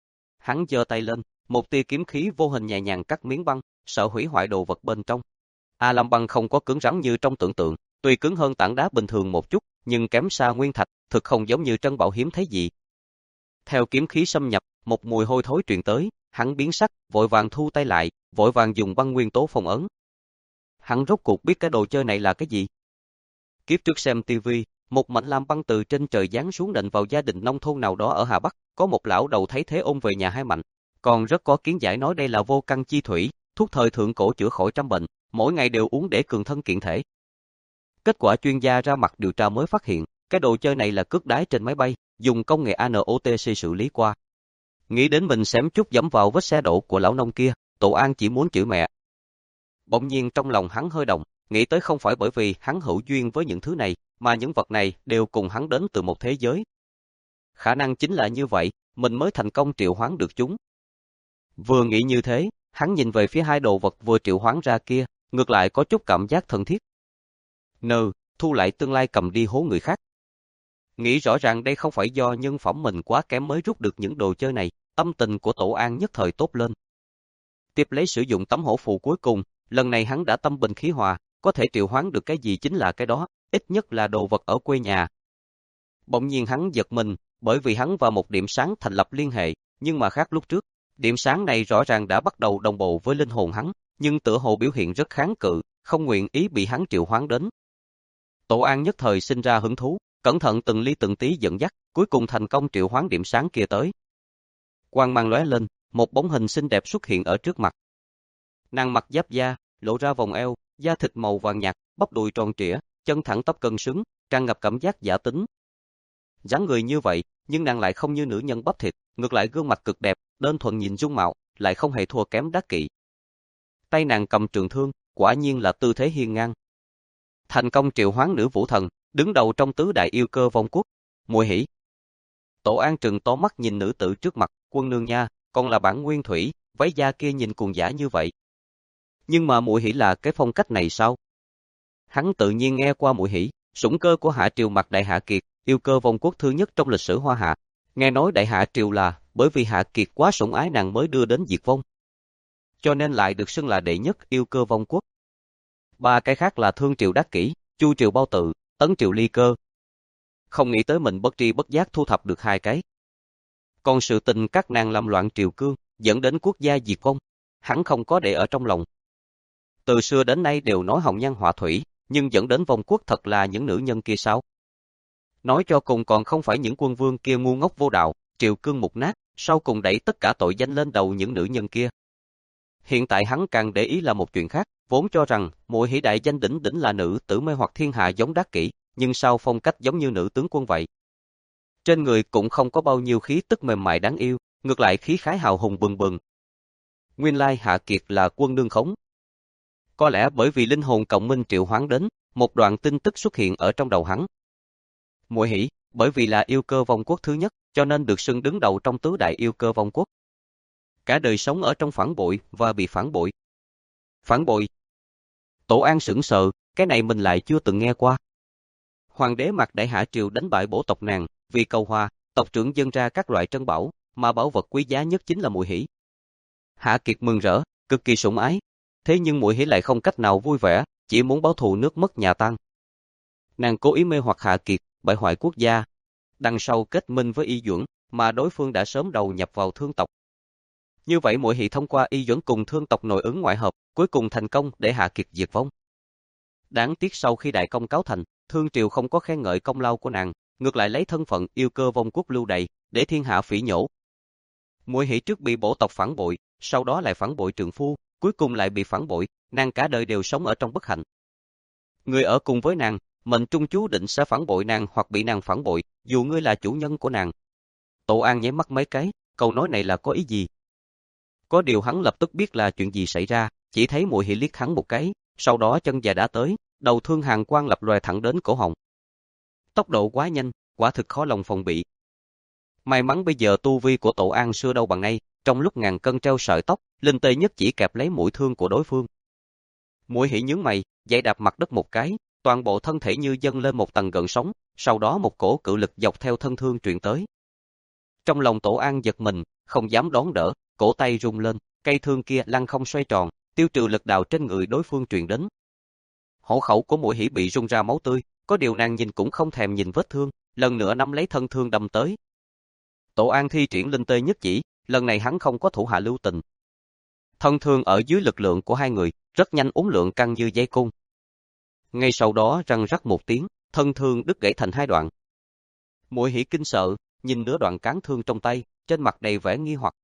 Hắn giơ tay lên, một tia kiếm khí vô hình nhẹ nhàng cắt miếng băng, sợ hủy hoại đồ vật bên trong. A Lam băng không có cứng rắn như trong tưởng tượng, tuy cứng hơn tảng đá bình thường một chút, nhưng kém xa nguyên thạch, thực không giống như trân bảo hiếm thấy gì. Theo kiếm khí xâm nhập, một mùi hôi thối truyền tới, hắn biến sắc, vội vàng thu tay lại, vội vàng dùng băng nguyên tố phong ấn. Hắn rốt cuộc biết cái đồ chơi này là cái gì. Kiếp trước xem tivi, một mảnh lam băng từ trên trời giáng xuống đệnh vào gia đình nông thôn nào đó ở Hà Bắc, có một lão đầu thấy thế ôm về nhà hai mạnh, còn rất có kiến giải nói đây là vô căn chi thủy, thuốc thời thượng cổ chữa khỏi trăm bệnh, mỗi ngày đều uống để cường thân kiện thể. Kết quả chuyên gia ra mặt điều tra mới phát hiện, cái đồ chơi này là cước đái trên máy bay, dùng công nghệ a en o tê xê xử lý qua. Nghĩ đến mình xém chút dẫm vào vết xe đổ của lão nông kia, Tổ An chỉ muốn chửi mẹ. Bỗng nhiên trong lòng hắn hơi động, nghĩ tới không phải bởi vì hắn hữu duyên với những thứ này, mà những vật này đều cùng hắn đến từ một thế giới Khả năng chính là như vậy, mình mới thành công triệu hoán được chúng. Vừa nghĩ như thế, hắn nhìn về phía hai đồ vật vừa triệu hoán ra kia, ngược lại có chút cảm giác thân thiết. Nừ, thu lại tương lai cầm đi hố người khác. Nghĩ rõ ràng đây không phải do nhân phẩm mình quá kém mới rút được những đồ chơi này, tâm tình của Tổ An nhất thời tốt lên. Tiếp lấy sử dụng tấm hổ phù cuối cùng, lần này hắn đã tâm bình khí hòa, có thể triệu hoán được cái gì chính là cái đó, ít nhất là đồ vật ở quê nhà. Bỗng nhiên hắn giật mình, bởi vì hắn và một điểm sáng thành lập liên hệ, nhưng mà khác lúc trước, điểm sáng này rõ ràng đã bắt đầu đồng bộ với linh hồn hắn, nhưng tựa hồ biểu hiện rất kháng cự, không nguyện ý bị hắn triệu hoán đến. Tổ An nhất thời sinh ra hứng thú, cẩn thận từng ly từng tí dẫn dắt, cuối cùng thành công triệu hoán điểm sáng kia tới. Quang mang lóe lên, một bóng hình xinh đẹp xuất hiện ở trước mặt. Nàng mặc giáp da, lộ ra vòng eo, da thịt màu vàng nhạt, bắp đùi tròn trịa, chân thẳng tắp cân xứng, tràn ngập cảm giác giả tính. Dáng người như vậy, nhưng nàng lại không như nữ nhân bắp thịt, ngược lại gương mặt cực đẹp, đơn thuần nhìn dung mạo, lại không hề thua kém Đắc Kỵ. Tay nàng cầm trường thương, quả nhiên là tư thế hiên ngang. Thành công triệu hoán nữ vũ thần, đứng đầu trong tứ đại yêu cơ vong quốc. Muội hỉ. Tổ An trừng to mắt nhìn nữ tử trước mặt, quân nương nha, còn là bản nguyên thủy, váy da kia nhìn cuồng dã như vậy. Nhưng mà muội hỉ là cái phong cách này sao? Hắn tự nhiên nghe qua muội hỉ, sủng cơ của Hạ Triều Mặc Đại Hạ Kiệt, yêu cơ vong quốc thứ nhất trong lịch sử Hoa Hạ. Nghe nói Đại Hạ Triều là bởi vì Hạ Kiệt quá sủng ái nàng mới đưa đến diệt vong, cho nên lại được xưng là đệ nhất yêu cơ vong quốc. Ba cái khác là Thương Triều Đắc Kỷ, Chu Triều Bao Tự, Tấn Triều Ly Cơ. Không nghĩ tới mình bất tri bất giác thu thập được hai cái. Còn sự tình các nàng làm loạn triều cương, dẫn đến quốc gia diệt vong, hắn không có để ở trong lòng. Từ xưa đến nay đều nói hồng nhan họa thủy, nhưng dẫn đến vong quốc thật là những nữ nhân kia sao? Nói cho cùng còn không phải những quân vương kia ngu ngốc vô đạo, triều cương mục nát, sau cùng đẩy tất cả tội danh lên đầu những nữ nhân kia. Hiện tại hắn càng để ý là một chuyện khác, vốn cho rằng muội hỉ đại danh đỉnh đỉnh là nữ tử mê hoặc thiên hạ giống Đắc Kỷ, nhưng sao phong cách giống như nữ tướng quân vậy. Trên người cũng không có bao nhiêu khí tức mềm mại đáng yêu, ngược lại khí khái hào hùng bừng bừng. Nguyên lai Hạ Kiệt là quân nương khống. Có lẽ bởi vì linh hồn cộng minh triệu hoán đến, một đoạn tin tức xuất hiện ở trong đầu hắn. Muội hỉ, bởi vì là yêu cơ vong quốc thứ nhất, cho nên được xưng đứng đầu trong tứ đại yêu cơ vong quốc. Cả đời sống ở trong phản bội và bị phản bội. Phản bội? Tổ An sững sờ, cái này mình lại chưa từng nghe qua. Hoàng đế Mạc Đại Hạ Triều đánh bại bổ tộc nàng, vì cầu hòa, tộc trưởng dâng ra các loại trân bảo, mà bảo vật quý giá nhất chính là muội hỉ. Hạ Kiệt mừng rỡ, cực kỳ sủng ái. Thế nhưng muội hỉ lại không cách nào vui vẻ, chỉ muốn báo thù nước mất nhà tan. Nàng cố ý mê hoặc Hạ Kiệt, bại hoại quốc gia. Đằng sau kết minh với Y Duẩn, mà đối phương đã sớm đầu nhập vào Thương tộc. Như vậy muội hỉ thông qua Y Duẩn cùng Thương tộc nội ứng ngoại hợp, cuối cùng thành công để Hạ Kiệt diệt vong. Đáng tiếc sau khi đại công cáo thành, Thương Triều không có khen ngợi công lao của nàng, ngược lại lấy thân phận yêu cơ vong quốc lưu đày, để thiên hạ phỉ nhổ. Muội hỉ trước bị bổ tộc phản bội, sau đó lại phản bội trượng phu, cuối cùng lại bị phản bội, nàng cả đời đều sống ở trong bất hạnh. Người ở cùng với nàng, mệnh trung chú định sẽ phản bội nàng hoặc bị nàng phản bội, dù ngươi là chủ nhân của nàng. Tổ An nháy mắt mấy cái, câu nói này là có ý gì? Có điều hắn lập tức biết là chuyện gì xảy ra, chỉ thấy muội hỉ liếc hắn một cái, sau đó chân dài đã tới, đầu thương hàn quang lập lòe thẳng đến cổ họng. Tốc độ quá nhanh, quả thực khó lòng phòng bị. May mắn bây giờ tu vi của Tổ An xưa đâu bằng nay, trong lúc ngàn cân treo sợi tóc, linh tê nhất chỉ kẹp lấy mũi thương của đối phương. Muội hỉ nhướng mày, giày đạp mặt đất một cái, toàn bộ thân thể như dâng lên một tầng gợn sóng, sau đó một cổ cự lực dọc theo thân thương truyền tới. Trong lòng Tổ An giật mình, không dám đón đỡ, cổ tay rung lên, cây thương kia lăn không xoay tròn, tiêu trừ lực đạo trên người đối phương truyền đến. Hổ khẩu của muội hỉ bị rung ra máu tươi, có điều nàng nhìn cũng không thèm nhìn vết thương, lần nữa nắm lấy thân thương đâm tới. Tổ An thi triển linh tê nhất chỉ, lần này hắn không có thủ hạ lưu tình. Thân thương ở dưới lực lượng của hai người, rất nhanh uốn lượn căng như dây cung. Ngay sau đó răng rắc một tiếng, thân thương đứt gãy thành hai đoạn. Muội hỉ kinh sợ, nhìn nửa đoạn cán thương trong tay, trên mặt đầy vẻ nghi hoặc.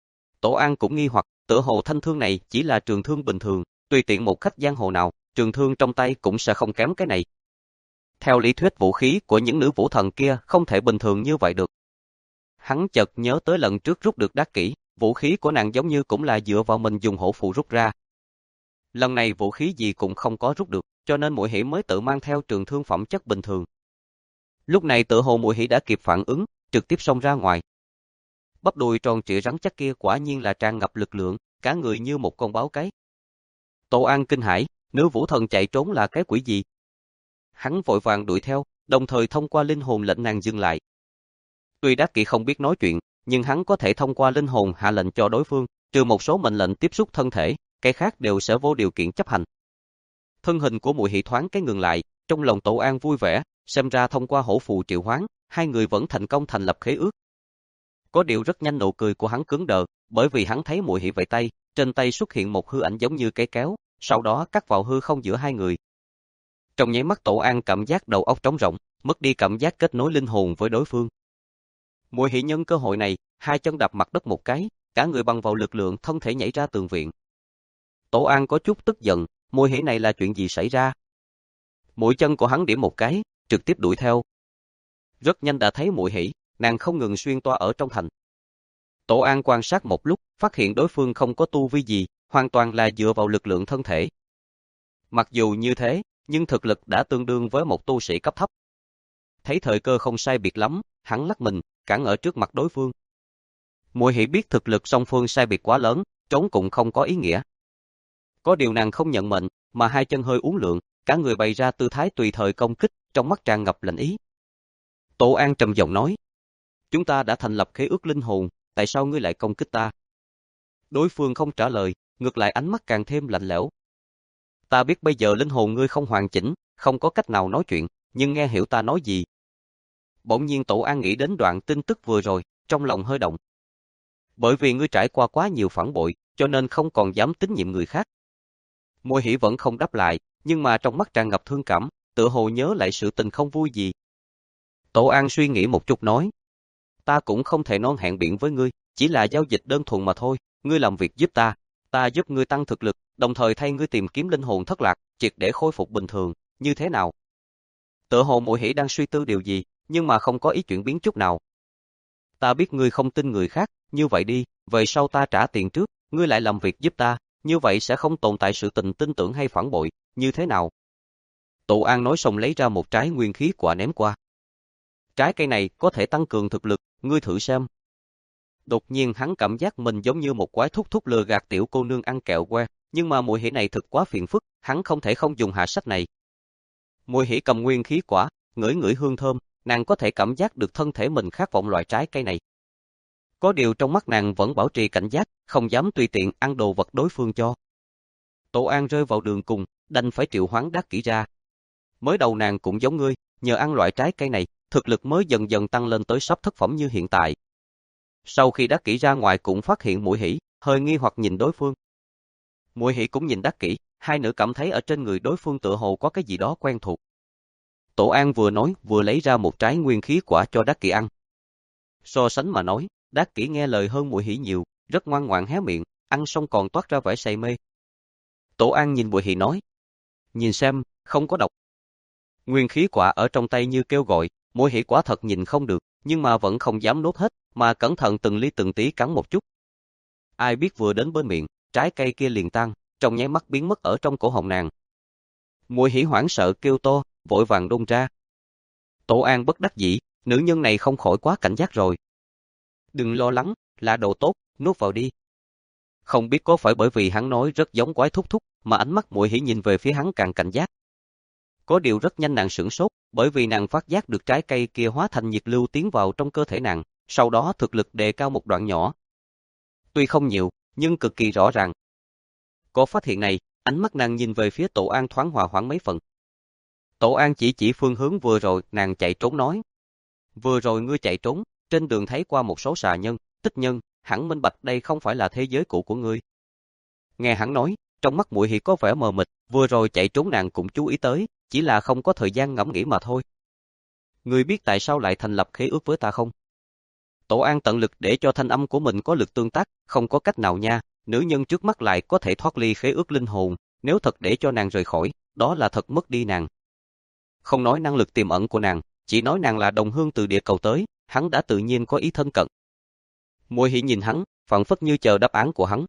Tổ An cũng nghi hoặc, tựa hồ thanh thương này chỉ là trường thương bình thường, tùy tiện một khách giang hồ nào, trường thương trong tay cũng sẽ không kém cái này. Theo lý thuyết vũ khí của những nữ vũ thần kia không thể bình thường như vậy được. Hắn chợt nhớ tới lần trước rút được Đắc Kỷ, vũ khí của nàng giống như cũng là dựa vào mình dùng hổ phù rút ra. Lần này vũ khí gì cũng không có rút được, cho nên muội hỉ mới tự mang theo trường thương phẩm chất bình thường. Lúc này tựa hồ muội hỉ đã kịp phản ứng, trực tiếp xông ra ngoài. Bắp đùi tròn trịa rắn chắc kia quả nhiên là tràn ngập lực lượng, cả người như một con báo cái. Tổ An kinh hãi, nữ vũ thần chạy trốn là cái quỷ gì? Hắn vội vàng đuổi theo, đồng thời thông qua linh hồn lệnh nàng dừng lại. Tuy Đắc Kỷ không biết nói chuyện, nhưng hắn có thể thông qua linh hồn hạ lệnh cho đối phương, trừ một số mệnh lệnh tiếp xúc thân thể, cái khác đều sẽ vô điều kiện chấp hành. Thân hình của Muội Hỷ thoáng cái ngừng lại, trong lòng Tổ An vui vẻ, xem ra thông qua hổ phù triệu hoán, hai người vẫn thành công thành lập khế ước. Có điều rất nhanh nụ cười của hắn cứng đờ, bởi vì hắn thấy Muội Hỷ vẫy tay, trên tay xuất hiện một hư ảnh giống như cây kéo, sau đó cắt vào hư không giữa hai người. Trong nháy mắt Tổ An cảm giác đầu óc trống rỗng, mất đi cảm giác kết nối linh hồn với đối phương. Muội Hỷ nhân cơ hội này, hai chân đạp mặt đất một cái, cả người bằng vào lực lượng thân thể nhảy ra tường viện. Tổ An có chút tức giận, Muội Hỷ này là chuyện gì xảy ra? Mũi chân của hắn điểm một cái, trực tiếp đuổi theo. Rất nhanh đã thấy Muội Hỷ, nàng không ngừng xuyên toa ở trong thành. Tổ An quan sát một lúc, phát hiện đối phương không có tu vi gì, hoàn toàn là dựa vào lực lượng thân thể. Mặc dù như thế, nhưng thực lực đã tương đương với một tu sĩ cấp thấp. Thấy thời cơ không sai biệt lắm, hắn lắc mình, cản ở trước mặt đối phương. Muội Hỷ biết thực lực song phương sai biệt quá lớn, trốn cũng không có ý nghĩa. Có điều nàng không nhận mệnh, mà hai chân hơi uốn lượn, cả người bày ra tư thái tùy thời công kích, trong mắt tràn ngập lạnh ý. Tổ An trầm giọng nói: "Chúng ta đã thành lập khế ước linh hồn, tại sao ngươi lại công kích ta?" Đối phương không trả lời, ngược lại ánh mắt càng thêm lạnh lẽo. "Ta biết bây giờ linh hồn ngươi không hoàn chỉnh, không có cách nào nói chuyện, nhưng nghe hiểu ta nói gì?" Bỗng nhiên Tổ An nghĩ đến đoạn tin tức vừa rồi, trong lòng hơi động. "Bởi vì ngươi trải qua quá nhiều phản bội, cho nên không còn dám tín nhiệm người khác." Muội Hỷ vẫn không đáp lại, nhưng mà trong mắt tràn ngập thương cảm, tựa hồ nhớ lại sự tình không vui gì. Tổ An suy nghĩ một chút nói: "Ta cũng không thể non hẹn biển với ngươi, chỉ là giao dịch đơn thuần mà thôi, ngươi làm việc giúp ta, ta giúp ngươi tăng thực lực, đồng thời thay ngươi tìm kiếm linh hồn thất lạc, triệt để khôi phục bình thường, như thế nào?" Tựa hồ Muội Hỷ đang suy tư điều gì, nhưng mà không có ý chuyển biến chút nào. "Ta biết ngươi không tin người khác, như vậy đi, về sau ta trả tiền trước, ngươi lại làm việc giúp ta, như vậy sẽ không tồn tại sự tình tin tưởng hay phản bội, như thế nào?" Tổ An nói xong lấy ra một trái nguyên khí quả ném qua. "Trái cây này có thể tăng cường thực lực, ngươi thử xem." Đột nhiên hắn cảm giác mình giống như một quái thúc thúc lừa gạt tiểu cô nương ăn kẹo que, nhưng mà Muội Hỷ này thực quá phiền phức, hắn không thể không dùng hạ sách này. Muội Hỷ cầm nguyên khí quả, ngửi ngửi hương thơm, nàng có thể cảm giác được thân thể mình khát vọng loại trái cây này. Có điều trong mắt nàng vẫn bảo trì cảnh giác, không dám tùy tiện ăn đồ vật đối phương cho. Tổ An rơi vào đường cùng, đành phải triệu hoán Đắc Kỷ ra. Mới đầu nàng cũng giống ngươi, nhờ ăn loại trái cây này, thực lực mới dần dần tăng lên tới sắp thất phẩm như hiện tại. Sau khi Đắc Kỷ ra ngoài cũng phát hiện Muội Hỷ, hơi nghi hoặc nhìn đối phương. Muội Hỷ cũng nhìn Đắc Kỷ, hai nữ cảm thấy ở trên người đối phương tựa hồ có cái gì đó quen thuộc. Tổ An vừa nói vừa lấy ra một trái nguyên khí quả cho Đắc Kỷ ăn. So sánh mà nói, Đắc Kỷ nghe lời hơn Muội Hỷ nhiều, rất ngoan ngoãn hé miệng, ăn xong còn toát ra vẻ say mê. Tổ An nhìn Muội Hỷ nói: "Nhìn xem, không có độc." Nguyên khí quả ở trong tay như kêu gọi, Muội Hỷ quả thật nhìn không được, nhưng mà vẫn không dám nuốt hết, mà cẩn thận từng ly từng tí cắn một chút. Ai biết vừa đến bên miệng, trái cây kia liền tan, trong nháy mắt biến mất ở trong cổ họng nàng. Muội Hỷ hoảng sợ kêu to, vội vàng đôn ra. Tổ An bất đắc dĩ, nữ nhân này không khỏi quá cảnh giác rồi. "Đừng lo lắng, là đồ tốt, nuốt vào đi." Không biết có phải bởi vì hắn nói rất giống quái thúc thúc, mà ánh mắt Muội Hỷ nhìn về phía hắn càng cảnh giác. Có điều rất nhanh nàng sửng sốt, bởi vì nàng phát giác được trái cây kia hóa thành nhiệt lưu tiến vào trong cơ thể nàng, sau đó thực lực đề cao một đoạn nhỏ. Tuy không nhiều, nhưng cực kỳ rõ ràng. Có phát hiện này, ánh mắt nàng nhìn về phía Tổ An thoáng hòa hoãn mấy phần. Tổ An chỉ chỉ phương hướng vừa rồi nàng chạy trốn nói: "Vừa rồi ngươi chạy trốn, trên đường thấy qua một số xà nhân, tích nhân, hẳn minh bạch đây không phải là thế giới cũ của ngươi." Nghe hắn nói, trong mắt Muội Hỷ có vẻ mờ mịt, vừa rồi chạy trốn nàng cũng chú ý tới, chỉ là không có thời gian ngẫm nghĩ mà thôi. "Ngươi biết tại sao lại thành lập khế ước với ta không?" Tổ An tận lực để cho thanh âm của mình có lực tương tác, không có cách nào nha, nữ nhân trước mắt lại có thể thoát ly khế ước linh hồn, nếu thật để cho nàng rời khỏi, đó là thật mất đi nàng. Không nói năng lực tiềm ẩn của nàng, chỉ nói nàng là đồng hương từ địa cầu tới, hắn đã tự nhiên có ý thân cận. Muội Hỷ nhìn hắn, phảng phất như chờ đáp án của hắn.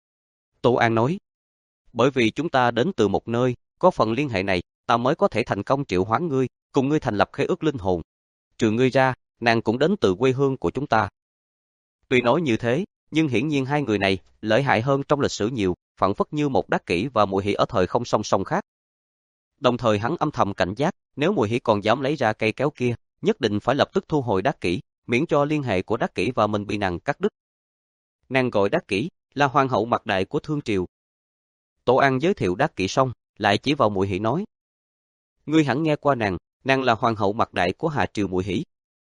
Tổ An nói: "Bởi vì chúng ta đến từ một nơi, có phần liên hệ này, ta mới có thể thành công triệu hoán ngươi, cùng ngươi thành lập khế ước linh hồn. Trừ ngươi ra, nàng cũng đến từ quê hương của chúng ta. Tuy nói như thế, nhưng hiển nhiên hai người này lợi hại hơn trong lịch sử nhiều, phảng phất như một Đắc Kỷ và Mùi Hỷ ở thời không song song khác. Đồng thời hắn âm thầm cảnh giác, nếu Mùi Hỷ còn dám lấy ra cây kéo kia, nhất định phải lập tức thu hồi Đắc Kỷ, miễn cho liên hệ của Đắc Kỷ và mình bị nàng cắt đứt. Nàng gọi Đắc Kỷ là hoàng hậu Mạc Đại của Thương Triều. Tổ An giới thiệu Đắc Kỷ xong, lại chỉ vào Mùi Hỷ nói: "Ngươi hẳn nghe qua nàng, nàng là hoàng hậu Mạc Đại của Hà Triều Mùi Hỷ."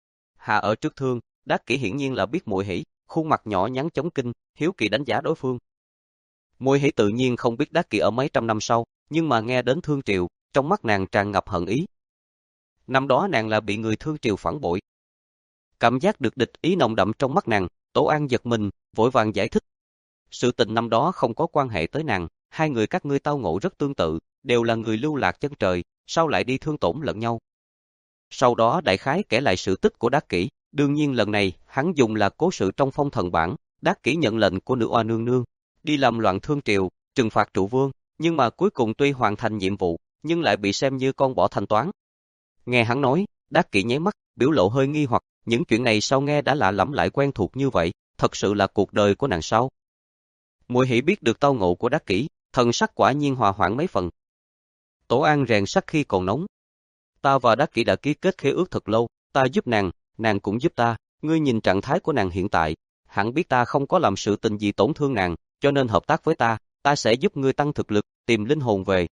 Hà ở trước Thương, Đắc Kỷ hiển nhiên là biết Mùi Hỷ, khuôn mặt nhỏ nhắn chống kinh, hiếu kỳ đánh giá đối phương. Mùi Hỷ tự nhiên không biết Đắc Kỷ ở mấy trăm năm sau, nhưng mà nghe đến Thương Triều, trong mắt nàng tràn ngập hận ý. Năm đó nàng là bị người Thương Triều phản bội. Cảm giác được địch ý nồng đậm trong mắt nàng, Tổ An giật mình, vội vàng giải thích. Sự tình năm đó không có quan hệ tới nàng, hai người các ngươi tao ngộ rất tương tự, đều là người lưu lạc chân trời, sao lại đi thương tổn lẫn nhau. Sau đó đại khái kể lại sự tích của Đắc Kỷ, đương nhiên lần này hắn dùng là cố sự trong Phong Thần bản, Đắc Kỷ nhận lệnh của nữ oa nương nương, đi làm loạn Thương Triều, trừng phạt trụ vương, nhưng mà cuối cùng tuy hoàn thành nhiệm vụ, nhưng lại bị xem như con bỏ thanh toán. Nghe hắn nói, Đắc Kỷ nháy mắt, biểu lộ hơi nghi hoặc, những chuyện này sao nghe đã lạ lẫm lại quen thuộc như vậy, thật sự là cuộc đời của nàng sao? Mùi Hỷ biết được tao ngộ của Đắc Kỷ, thần sắc quả nhiên hòa hoãn mấy phần. Tổ An rèn sắt khi còn nóng. Ta và Đắc Kỷ đã ký kết khế ước thật lâu, ta giúp nàng, nàng cũng giúp ta, ngươi nhìn trạng thái của nàng hiện tại, hẳn biết ta không có làm sự tình gì tổn thương nàng, cho nên hợp tác với ta, ta sẽ giúp ngươi tăng thực lực, tìm linh hồn về.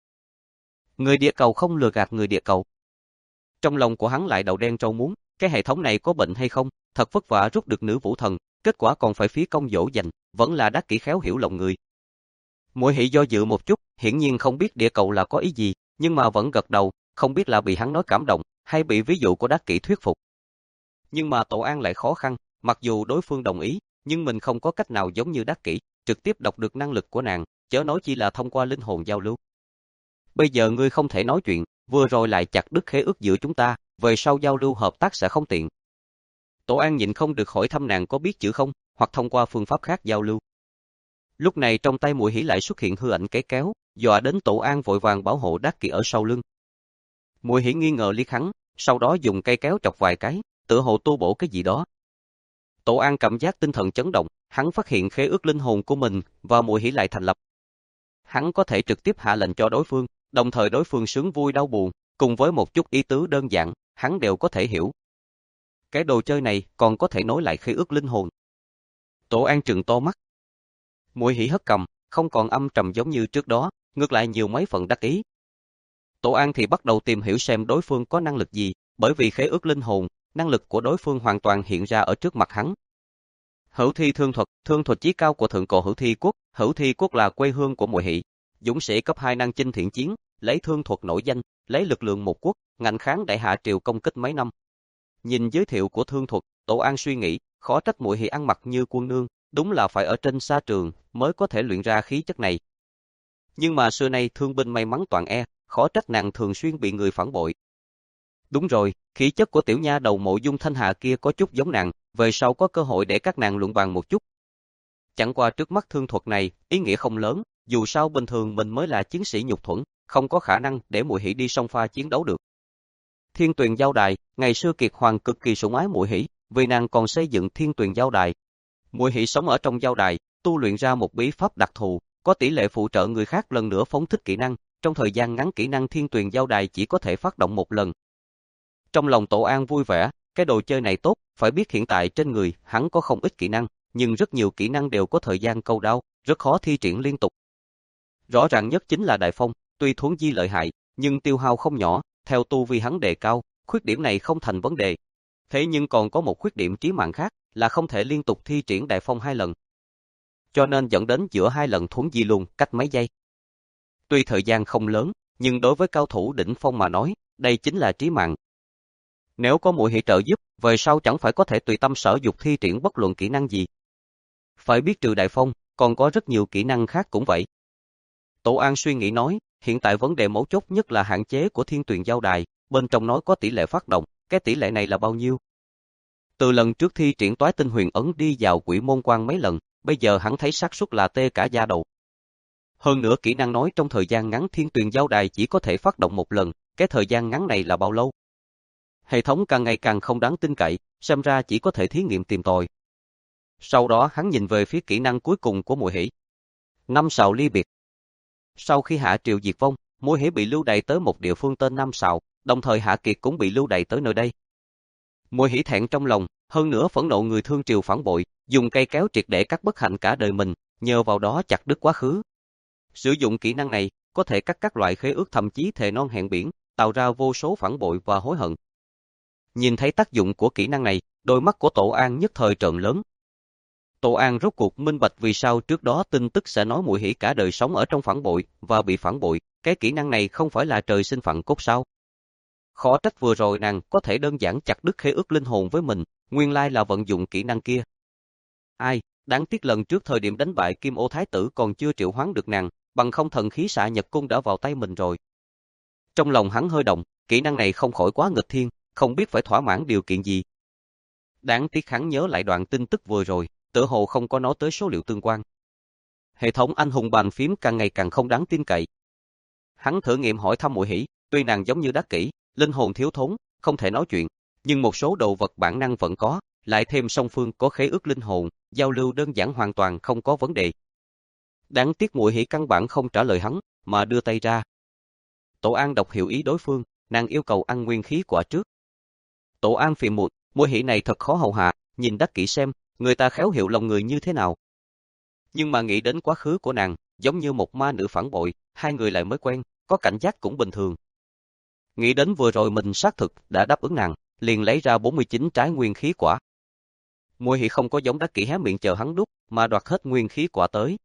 Người địa cầu không lừa gạt người địa cầu. Trong lòng của hắn lại đầu đen trâu muống, cái hệ thống này có bệnh hay không, thật vất vả rút được nữ vũ thần, kết quả còn phải phí công dỗ dành, vẫn là Đắc Kỷ khéo hiểu lòng người. Mùi Hỷ do dự một chút, hiển nhiên không biết địa cầu là có ý gì, nhưng mà vẫn gật đầu, không biết là bị hắn nói cảm động, hay bị ví dụ của Đắc Kỷ thuyết phục. Nhưng mà Tổ An lại khó khăn, mặc dù đối phương đồng ý, nhưng mình không có cách nào giống như Đắc Kỷ, trực tiếp đọc được năng lực của nàng, chớ nói chi là thông qua linh hồn giao lưu. Bây giờ ngươi không thể nói chuyện, vừa rồi lại chặt đứt khế ước giữa chúng ta, về sau giao lưu hợp tác sẽ không tiện. Tổ An nhịn không được hỏi thăm nàng có biết chữ không, hoặc thông qua phương pháp khác giao lưu. Lúc này trong tay Mùi Hỷ lại xuất hiện hư ảnh cái kéo, dọa đến Tổ An vội vàng bảo hộ Đắc Kỷ ở sau lưng. Mùi Hỷ nghi ngờ liếc hắn, sau đó dùng cây kéo chọc vài cái, tựa hồ tu bổ cái gì đó. Tổ An cảm giác tinh thần chấn động, hắn phát hiện khế ước linh hồn của mình và Mùi Hỷ lại thành lập. Hắn có thể trực tiếp hạ lệnh cho đối phương, đồng thời đối phương sướng vui đau buồn, cùng với một chút ý tứ đơn giản, hắn đều có thể hiểu. Cái đồ chơi này còn có thể nối lại khế ước linh hồn. Tổ An trừng to mắt. Mùi Hỷ hất cầm, không còn âm trầm giống như trước đó, ngược lại nhiều mấy phần đắc ý. Tổ An thì bắt đầu tìm hiểu xem đối phương có năng lực gì, bởi vì khế ước linh hồn, năng lực của đối phương hoàn toàn hiện ra ở trước mặt hắn. Hữu Thi Thương Thuật, thương thuật chí cao của thượng cổ Hữu Thi Quốc, Hữu Thi Quốc là quê hương của Mùi Hỷ, dũng sĩ cấp hai năng chinh thiện chiến, lấy thương thuật nổi danh, lấy lực lượng một quốc, ngạnh kháng đại hạ triều công kích mấy năm. Nhìn giới thiệu của thương thuật, Tổ An suy nghĩ, khó trách Mùi Hỷ ăn mặc như quân nương, đúng là phải ở trên sa trường mới có thể luyện ra khí chất này. Nhưng mà xưa nay thương binh may mắn toàn e, khó trách nàng thường xuyên bị người phản bội. Đúng rồi, khí chất của tiểu nha đầu Mộ Dung Thanh Hà kia có chút giống nàng, về sau có cơ hội để các nàng luận bàn một chút. Chẳng qua trước mắt thương thuật này, ý nghĩa không lớn, dù sao bình thường mình mới là chiến sĩ nhục thuẫn, không có khả năng để Mùi Hỷ đi song pha chiến đấu được. Thiên Tuyền Giao Đài, ngày xưa Kiệt Hoàng cực kỳ sủng ái Mùi Hỷ, vì nàng còn xây dựng Thiên Tuyền Giao Đài. Mùi Hỷ sống ở trong giao đài, tu luyện ra một bí pháp đặc thù, có tỷ lệ phụ trợ người khác lần nữa phóng thích kỹ năng, trong thời gian ngắn kỹ năng Thiên Tuyền Giao Đài chỉ có thể phát động một lần. Trong lòng Tổ An vui vẻ, cái đồ chơi này tốt, phải biết hiện tại trên người hắn có không ít kỹ năng, nhưng rất nhiều kỹ năng đều có thời gian câu đao, rất khó thi triển liên tục. Rõ ràng nhất chính là Đại Phong, tuy thuấn di lợi hại, nhưng tiêu hao không nhỏ, theo tu vi hắn đề cao, khuyết điểm này không thành vấn đề. Thế nhưng còn có một khuyết điểm chí mạng khác, là không thể liên tục thi triển Đại Phong hai lần. Cho nên dẫn đến giữa hai lần thuấn di luôn, cách mấy giây. Tuy thời gian không lớn, nhưng đối với cao thủ đỉnh phong mà nói, đây chính là chí mạng. Nếu có Mùi Hỷ trợ giúp, về sau chẳng phải có thể tùy tâm sở dục thi triển bất luận kỹ năng gì. Phải biết trừ Đại Phong, còn có rất nhiều kỹ năng khác cũng vậy. Tổ An suy nghĩ nói, hiện tại vấn đề mấu chốt nhất là hạn chế của Thiên Tuyền Giao Đài, bên trong nói có tỷ lệ phát động, cái tỷ lệ này là bao nhiêu? Từ lần trước thi triển Toái Tinh Huyền Ấn đi vào Quỷ Môn Quan mấy lần, bây giờ hắn thấy xác suất là tê cả da đầu. Hơn nữa kỹ năng nói trong thời gian ngắn Thiên Tuyền Giao Đài chỉ có thể phát động một lần, cái thời gian ngắn này là bao lâu? Hệ thống càng ngày càng không đáng tin cậy, xem ra chỉ có thể thí nghiệm tìm tòi. Sau đó hắn nhìn về phía kỹ năng cuối cùng của Mùi Hỷ. Năm Sào ly biệt. Sau khi Hạ Triều diệt vong, Mùi Hỷ bị lưu đày tới một địa phương tên Năm Sào, đồng thời Hạ Kiệt cũng bị lưu đày tới nơi đây. Mùi Hỷ thẹn trong lòng, hơn nữa phẫn nộ người thương triều phản bội, dùng cây kéo triệt để cắt bất hạnh cả đời mình, nhờ vào đó chặt đứt quá khứ. Sử dụng kỹ năng này, có thể cắt các loại khế ước thậm chí thề non hẹn biển, tạo ra vô số phản bội và hối hận. Nhìn thấy tác dụng của kỹ năng này, đôi mắt của Tổ An nhất thời trợn lớn. Tổ An rốt cuộc minh bạch vì sao trước đó tin tức sẽ nói Mùi Hỷ cả đời sống ở trong phản bội và bị phản bội, cái kỹ năng này không phải là trời sinh phận cốt sao? Khó trách vừa rồi nàng có thể đơn giản chặt đứt khế ước linh hồn với mình, nguyên lai là vận dụng kỹ năng kia. Ai, đáng tiếc lần trước thời điểm đánh bại Kim Ô Thái tử còn chưa triệu hoán được nàng, bằng không thần khí xạ nhật cung đã vào tay mình rồi. Trong lòng hắn hơi động, kỹ năng này không khỏi quá nghịch thiên, không biết phải thỏa mãn điều kiện gì. Đáng tiếc hắn nhớ lại đoạn tin tức vừa rồi, tựa hồ không có nói tới số liệu tương quan. Hệ thống anh hùng bàn phím càng ngày càng không đáng tin cậy. Hắn thử nghiệm hỏi thăm Mùi Hỷ, tuy nàng giống như Đắc Kỷ, linh hồn thiếu thốn, không thể nói chuyện, nhưng một số đồ vật bản năng vẫn có, lại thêm song phương có khế ước linh hồn, giao lưu đơn giản hoàn toàn không có vấn đề. Đáng tiếc Mùi Hỷ căn bản không trả lời hắn, mà đưa tay ra. Tổ An đọc hiểu ý đối phương, nàng yêu cầu ăn nguyên khí quả trước. Tổ An phiền muộn, Mùi Hỷ này thật khó hầu hạ, nhìn Đắc Kỷ xem, người ta khéo hiểu lòng người như thế nào. Nhưng mà nghĩ đến quá khứ của nàng, giống như một ma nữ phản bội, hai người lại mới quen, có cảnh giác cũng bình thường. Nghĩ đến vừa rồi mình xác thực đã đáp ứng nàng, liền lấy ra bốn mươi chín trái nguyên khí quả. Mùi Hỷ không có giống Đắc Kỷ hé miệng chờ hắn đút, mà đoạt hết nguyên khí quả tới.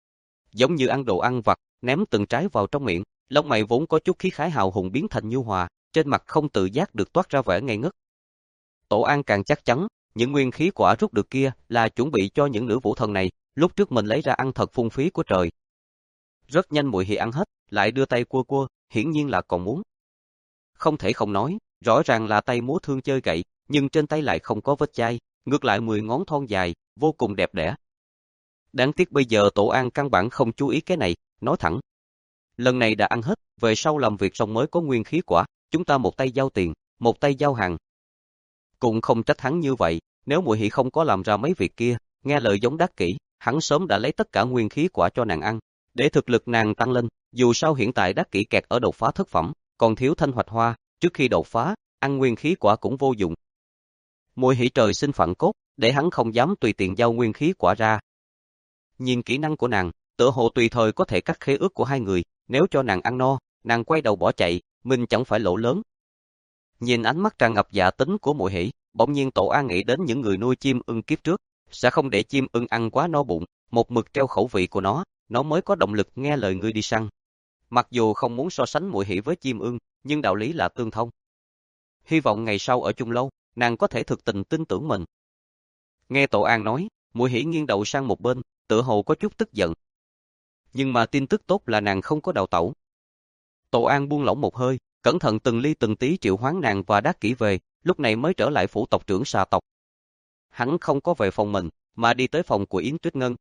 Giống như ăn đồ ăn vặt, ném từng trái vào trong miệng, lông mày vốn có chút khí khái hào hùng biến thành nhu hòa, trên mặt không tự giác được toát ra vẻ ngây ngất. Tổ An càng chắc chắn, những nguyên khí quả rút được kia là chuẩn bị cho những nữ vũ thần này, lúc trước mình lấy ra ăn thật phung phí của trời. Rất nhanh Mùi Hỷ ăn hết, lại đưa tay cua cua, hiển nhiên là còn muốn. Không thể không nói, rõ ràng là tay múa thương chơi gậy, nhưng trên tay lại không có vết chai, ngược lại mười ngón thon dài, vô cùng đẹp đẽ. Đáng tiếc bây giờ Tổ An căn bản không chú ý cái này, nói thẳng. Lần này đã ăn hết, về sau làm việc xong mới có nguyên khí quả, chúng ta một tay giao tiền, một tay giao hàng. Cũng không trách hắn như vậy, nếu Mùi Hỷ không có làm ra mấy việc kia, nghe lời giống Đắc Kỷ, hắn sớm đã lấy tất cả nguyên khí quả cho nàng ăn, để thực lực nàng tăng lên, dù sao hiện tại Đắc Kỷ kẹt ở đột phá thất phẩm, còn thiếu thanh hoạch hoa, trước khi đột phá, ăn nguyên khí quả cũng vô dụng. Mùi Hỷ trời sinh phận cốt, để hắn không dám tùy tiện giao nguyên khí quả ra. Nhìn kỹ năng của nàng, tựa hồ tùy thời có thể cắt khế ước của hai người, nếu cho nàng ăn no, nàng quay đầu bỏ chạy, mình chẳng phải lỗ lớn. Nhìn ánh mắt tràn ngập dạ tính của Mùi Hỷ, bỗng nhiên Tổ An nghĩ đến những người nuôi chim ưng kiếp trước, sẽ không để chim ưng ăn quá no bụng, một mực treo khẩu vị của nó, nó mới có động lực nghe lời ngươi đi săn. Mặc dù không muốn so sánh Mùi Hỷ với chim ưng, nhưng đạo lý là tương thông. Hy vọng ngày sau ở chung lâu, nàng có thể thực tình tin tưởng mình. Nghe Tổ An nói, Mùi Hỷ nghiêng đầu sang một bên, tựa hồ có chút tức giận. Nhưng mà tin tức tốt là nàng không có đào tẩu. Tổ An buông lỏng một hơi, cẩn thận từng ly từng tí triệu hoán nàng và Đắc Kỷ về, lúc này mới trở lại phủ tộc trưởng Xà tộc. Hắn không có về phòng mình, mà đi tới phòng của Yến Tuyết Ngân.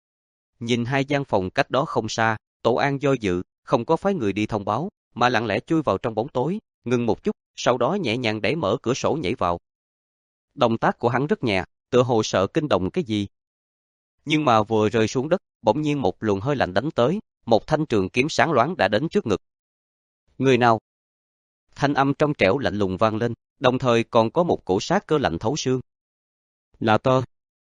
Nhìn hai gian phòng cách đó không xa, Tổ An do dự, không có phái người đi thông báo, mà lặng lẽ chui vào trong bóng tối, ngừng một chút, sau đó nhẹ nhàng đẩy mở cửa sổ nhảy vào. Động tác của hắn rất nhẹ, tựa hồ sợ kinh động cái gì. Nhưng mà vừa rơi xuống đất, bỗng nhiên một luồng hơi lạnh đánh tới, một thanh trường kiếm sáng loáng đã đến trước ngực. Người nào? Thanh âm trong trẻo lạnh lùng vang lên, đồng thời còn có một cổ sát cơ lạnh thấu xương. Là tơ.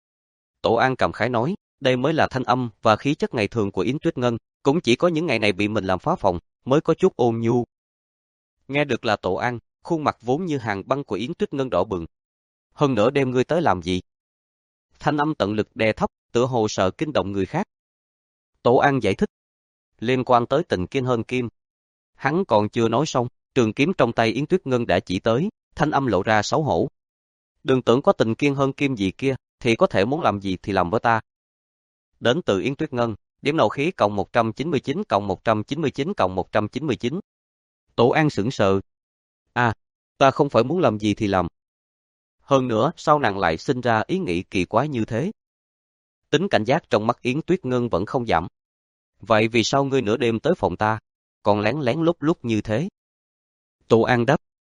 Tổ An cảm khái nói, đây mới là thanh âm và khí chất ngày thường của Yến Tuyết Ngân, cũng chỉ có những ngày này bị mình làm phá phòng, mới có chút ôn nhu. Nghe được là Tổ An, khuôn mặt vốn như hàng băng của Yến Tuyết Ngân đỏ bừng. Hơn nữa đem ngươi tới làm gì? Thanh âm tận lực đè thấp, tựa hồ sợ kinh động người khác. Tổ An giải thích. Liên quan tới tình Kiên Hơn Kim. Hắn còn chưa nói xong, trường kiếm trong tay Yến Tuyết Ngân đã chỉ tới, thanh âm lộ ra xấu hổ. Đừng tưởng có tình Kiên Hơn Kim gì kia, thì có thể muốn làm gì thì làm với ta. Đến từ Yến Tuyết Ngân, điểm nộ khí cộng một trăm chín mươi chín cộng một trăm chín mươi chín cộng một trăm chín mươi chín. Tổ An sững sờ. À, ta không phải muốn làm gì thì làm. Hơn nữa, sao nàng lại sinh ra ý nghĩ kỳ quái như thế? Tính cảnh giác trong mắt Yến Tuyết Ngân vẫn không giảm. Vậy vì sao ngươi nửa đêm tới phòng ta, còn lén lén lúc lúc như thế? Tổ An đáp.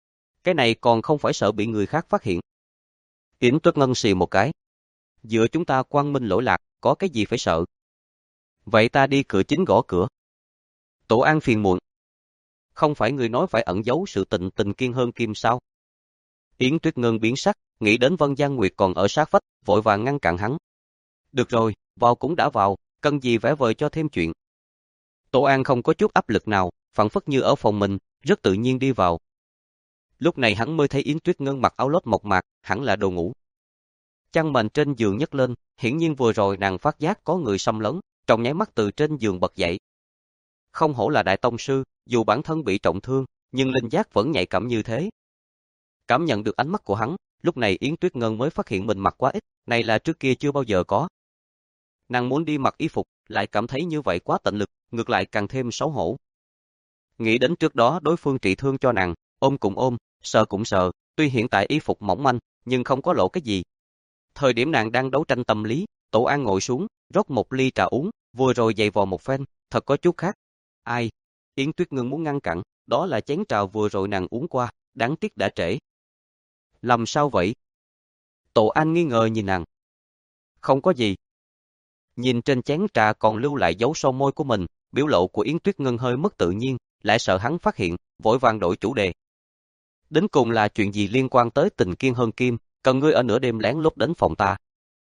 Cái này còn không phải sợ bị người khác phát hiện. Yến Tuyết Ngân xì một cái. Giữa chúng ta quang minh lỗi lạc, có cái gì phải sợ? Vậy ta đi cửa chính gõ cửa. Tổ An phiền muộn. Không phải người nói phải ẩn giấu sự tình tình kiên hơn kim sao? Yến Tuyết Ngân biến sắc, nghĩ đến Vân Giang Nguyệt còn ở sát vách, vội vàng ngăn cản hắn. Được rồi, vào cũng đã vào, cần gì vẽ vời cho thêm chuyện. Tổ An không có chút áp lực nào, phảng phất như ở phòng mình, rất tự nhiên đi vào. Lúc này hắn mới thấy Yến Tuyết Ngân mặc áo lót mộc mạc, hẳn là đồ ngủ. Chăn mền trên giường nhấc lên, hiển nhiên vừa rồi nàng phát giác có người xâm lấn, trong nháy mắt từ trên giường bật dậy. Không hổ là đại tông sư, dù bản thân bị trọng thương, nhưng linh giác vẫn nhạy cảm như thế. Cảm nhận được ánh mắt của hắn, lúc này Yến Tuyết Ngân mới phát hiện mình mặc quá ít, này là trước kia chưa bao giờ có. Nàng muốn đi mặc y phục, lại cảm thấy như vậy quá tận lực, ngược lại càng thêm xấu hổ. Nghĩ đến trước đó đối phương trị thương cho nàng, ôm cũng ôm, sợ cũng sợ, tuy hiện tại y phục mỏng manh, nhưng không có lộ cái gì. Thời điểm nàng đang đấu tranh tâm lý, Tổ An ngồi xuống, rót một ly trà uống, vừa rồi giày vò một phen, thật có chút khác. Ai? Yến Tuyết Ngân muốn ngăn cản, đó là chén trà vừa rồi nàng uống qua, đáng tiếc đã trễ. Làm sao vậy? Tổ An nghi ngờ nhìn nàng. Không có gì. Nhìn trên chén trà còn lưu lại dấu son môi của mình, biểu lộ của Yến Tuyết Ngân hơi mất tự nhiên, lại sợ hắn phát hiện, vội vàng đổi chủ đề. Đến cùng là chuyện gì liên quan tới tình kiên hơn kim, cần ngươi ở nửa đêm lén lút đến phòng ta?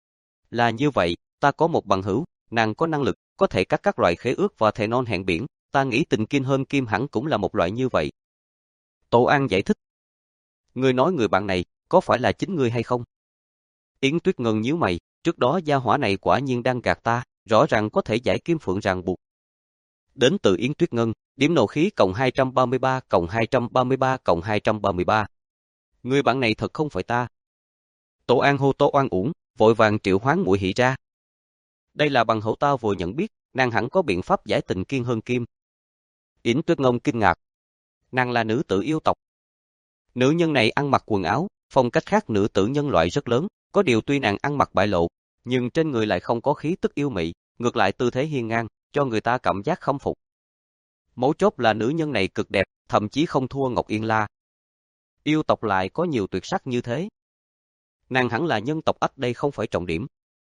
Là như vậy, ta có một bằng hữu, nàng có năng lực, có thể cắt các loại khế ước và thề non hẹn biển, ta nghĩ tình kiên hơn kim hẳn cũng là một loại như vậy. Tổ An giải thích. Ngươi nói người bạn này, có phải là chính ngươi hay không? Yến Tuyết Ngân nhíu mày, trước đó gia hỏa này quả nhiên đang gạt ta, rõ ràng có thể giải kim phượng ràng buộc. Đến từ Yến Tuyết Ngân, điểm nộ khí cộng hai trăm ba mươi ba cộng hai trăm ba mươi ba cộng hai trăm ba mươi ba. Người bạn này thật không phải ta. Tổ An hô to oan uổng, vội vàng triệu hoán Muội Hỷ ra. Đây là bằng hữu ta vừa nhận biết, nàng hẳn có biện pháp giải tình kiên hơn kim. Yến Tuyết Ngân kinh ngạc. Nàng là nữ tử yêu tộc. Nữ nhân này ăn mặc quần áo, phong cách khác nữ tử nhân loại rất lớn, có điều tuy nàng ăn mặc bại lộ, nhưng trên người lại không có khí tức yêu mị, ngược lại tư thế hiên ngang, cho người ta cảm giác khâm phục. Mấu chốt là nữ nhân này cực đẹp, thậm chí không thua Ngọc Yên La. Yêu tộc lại có nhiều tuyệt sắc như thế. Nàng hẳn là nhân tộc Ách, đây không phải trọng điểm.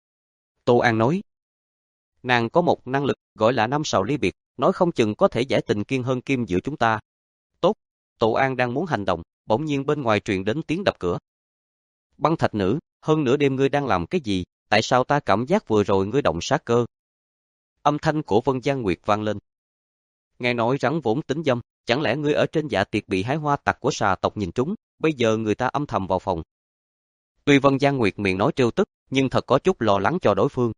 Tô An nói. Nàng có một năng lực, gọi là năm sào ly biệt, nói không chừng có thể giải tình kiên hơn kim giữa chúng ta. Tốt, Tô An đang muốn hành động, bỗng nhiên bên ngoài truyền đến tiếng đập cửa. Băng Thạch Nữ, hơn nửa đêm ngươi đang làm cái gì, tại sao ta cảm giác vừa rồi ngươi động sát cơ? Âm thanh của Vân Giang Nguyệt vang lên. Nghe nói rắn vốn tính dâm, chẳng lẽ ngươi ở trên dạ tiệc bị hái hoa tặc của xà tộc nhìn trúng, bây giờ người ta âm thầm vào phòng. Tuy Vân Giang Nguyệt miệng nói trêu tức, nhưng thật có chút lo lắng cho đối phương.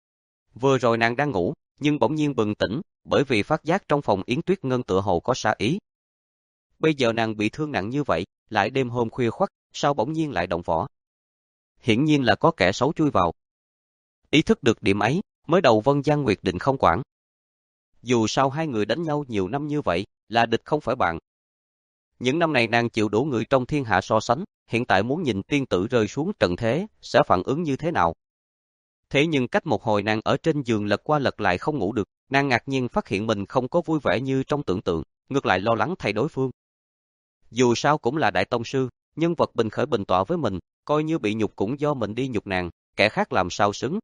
Vừa rồi nàng đang ngủ, nhưng bỗng nhiên bừng tỉnh, bởi vì phát giác trong phòng Yến Tuyết Ngân tựa hồ có sát ý. Bây giờ nàng bị thương nặng như vậy, lại đêm hôm khuya khoắt, sao bỗng nhiên lại động võ? Hiển nhiên là có kẻ xấu chui vào. Ý thức được điểm ấy, mới đầu Vân Giang Nguyệt định không quản. Dù sao hai người đánh nhau nhiều năm như vậy, là địch không phải bạn. Những năm này nàng chịu đủ người trong thiên hạ so sánh, hiện tại muốn nhìn tiên tử rơi xuống trận thế, sẽ phản ứng như thế nào? Thế nhưng cách một hồi nàng ở trên giường lật qua lật lại không ngủ được, nàng ngạc nhiên phát hiện mình không có vui vẻ như trong tưởng tượng, ngược lại lo lắng thay đối phương. Dù sao cũng là đại tông sư, nhân vật bình khởi bình tọa với mình, coi như bị nhục cũng do mình đi nhục nàng, kẻ khác làm sao xứng.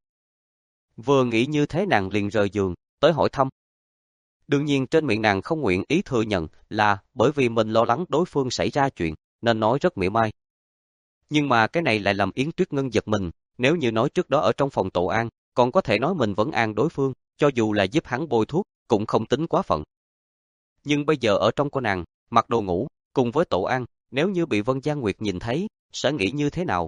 Vừa nghĩ như thế nàng liền rời giường, tới hỏi thăm. Đương nhiên trên miệng nàng không nguyện ý thừa nhận là bởi vì mình lo lắng đối phương xảy ra chuyện, nên nói rất mỉa mai. Nhưng mà cái này lại làm Yến Tuyết Ngân giật mình, nếu như nói trước đó ở trong phòng Tổ An, còn có thể nói mình vẫn an đối phương, cho dù là giúp hắn bôi thuốc, cũng không tính quá phận. Nhưng bây giờ ở trong của nàng, mặc đồ ngủ, cùng với Tổ An, nếu như bị Vân Giang Nguyệt nhìn thấy, sẽ nghĩ như thế nào?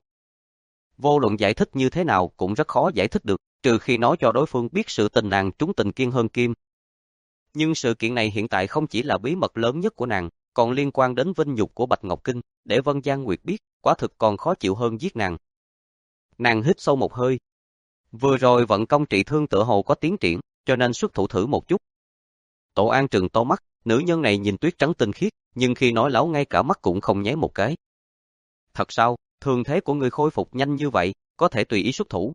Vô luận giải thích như thế nào cũng rất khó giải thích được, trừ khi nói cho đối phương biết sự tình nàng trúng tình kiên hơn kim. Nhưng sự kiện này hiện tại không chỉ là bí mật lớn nhất của nàng, còn liên quan đến vinh nhục của Bạch Ngọc Kinh, để Vân Giang Nguyệt biết, quả thực còn khó chịu hơn giết nàng. Nàng hít sâu một hơi. Vừa rồi vận công trị thương tựa hồ có tiến triển, cho nên xuất thủ thử một chút. Tổ An trừng to mắt, nữ nhân này nhìn tuyết trắng tinh khiết, nhưng khi nói láo ngay cả mắt cũng không nháy một cái. Thật sao, thương thế của ngươi khôi phục nhanh như vậy, có thể tùy ý xuất thủ.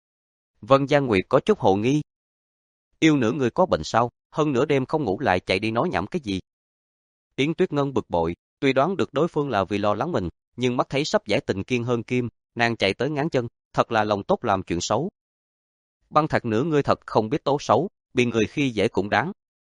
Vân Giang Nguyệt có chút hồ nghi. Yêu nữ người có bệnh sao, hơn nửa đêm không ngủ lại chạy đi nói nhảm cái gì. Yến Tuyết Ngân bực bội, tuy Tuy đoán được đối phương là vì lo lắng mình, nhưng mắt thấy sắp giải tình kiên hơn kim, nàng chạy tới ngáng chân, thật là lòng tốt làm chuyện xấu. Băng Thạc Nữ ngươi thật không biết tố xấu, bị người khi dễ cũng đáng.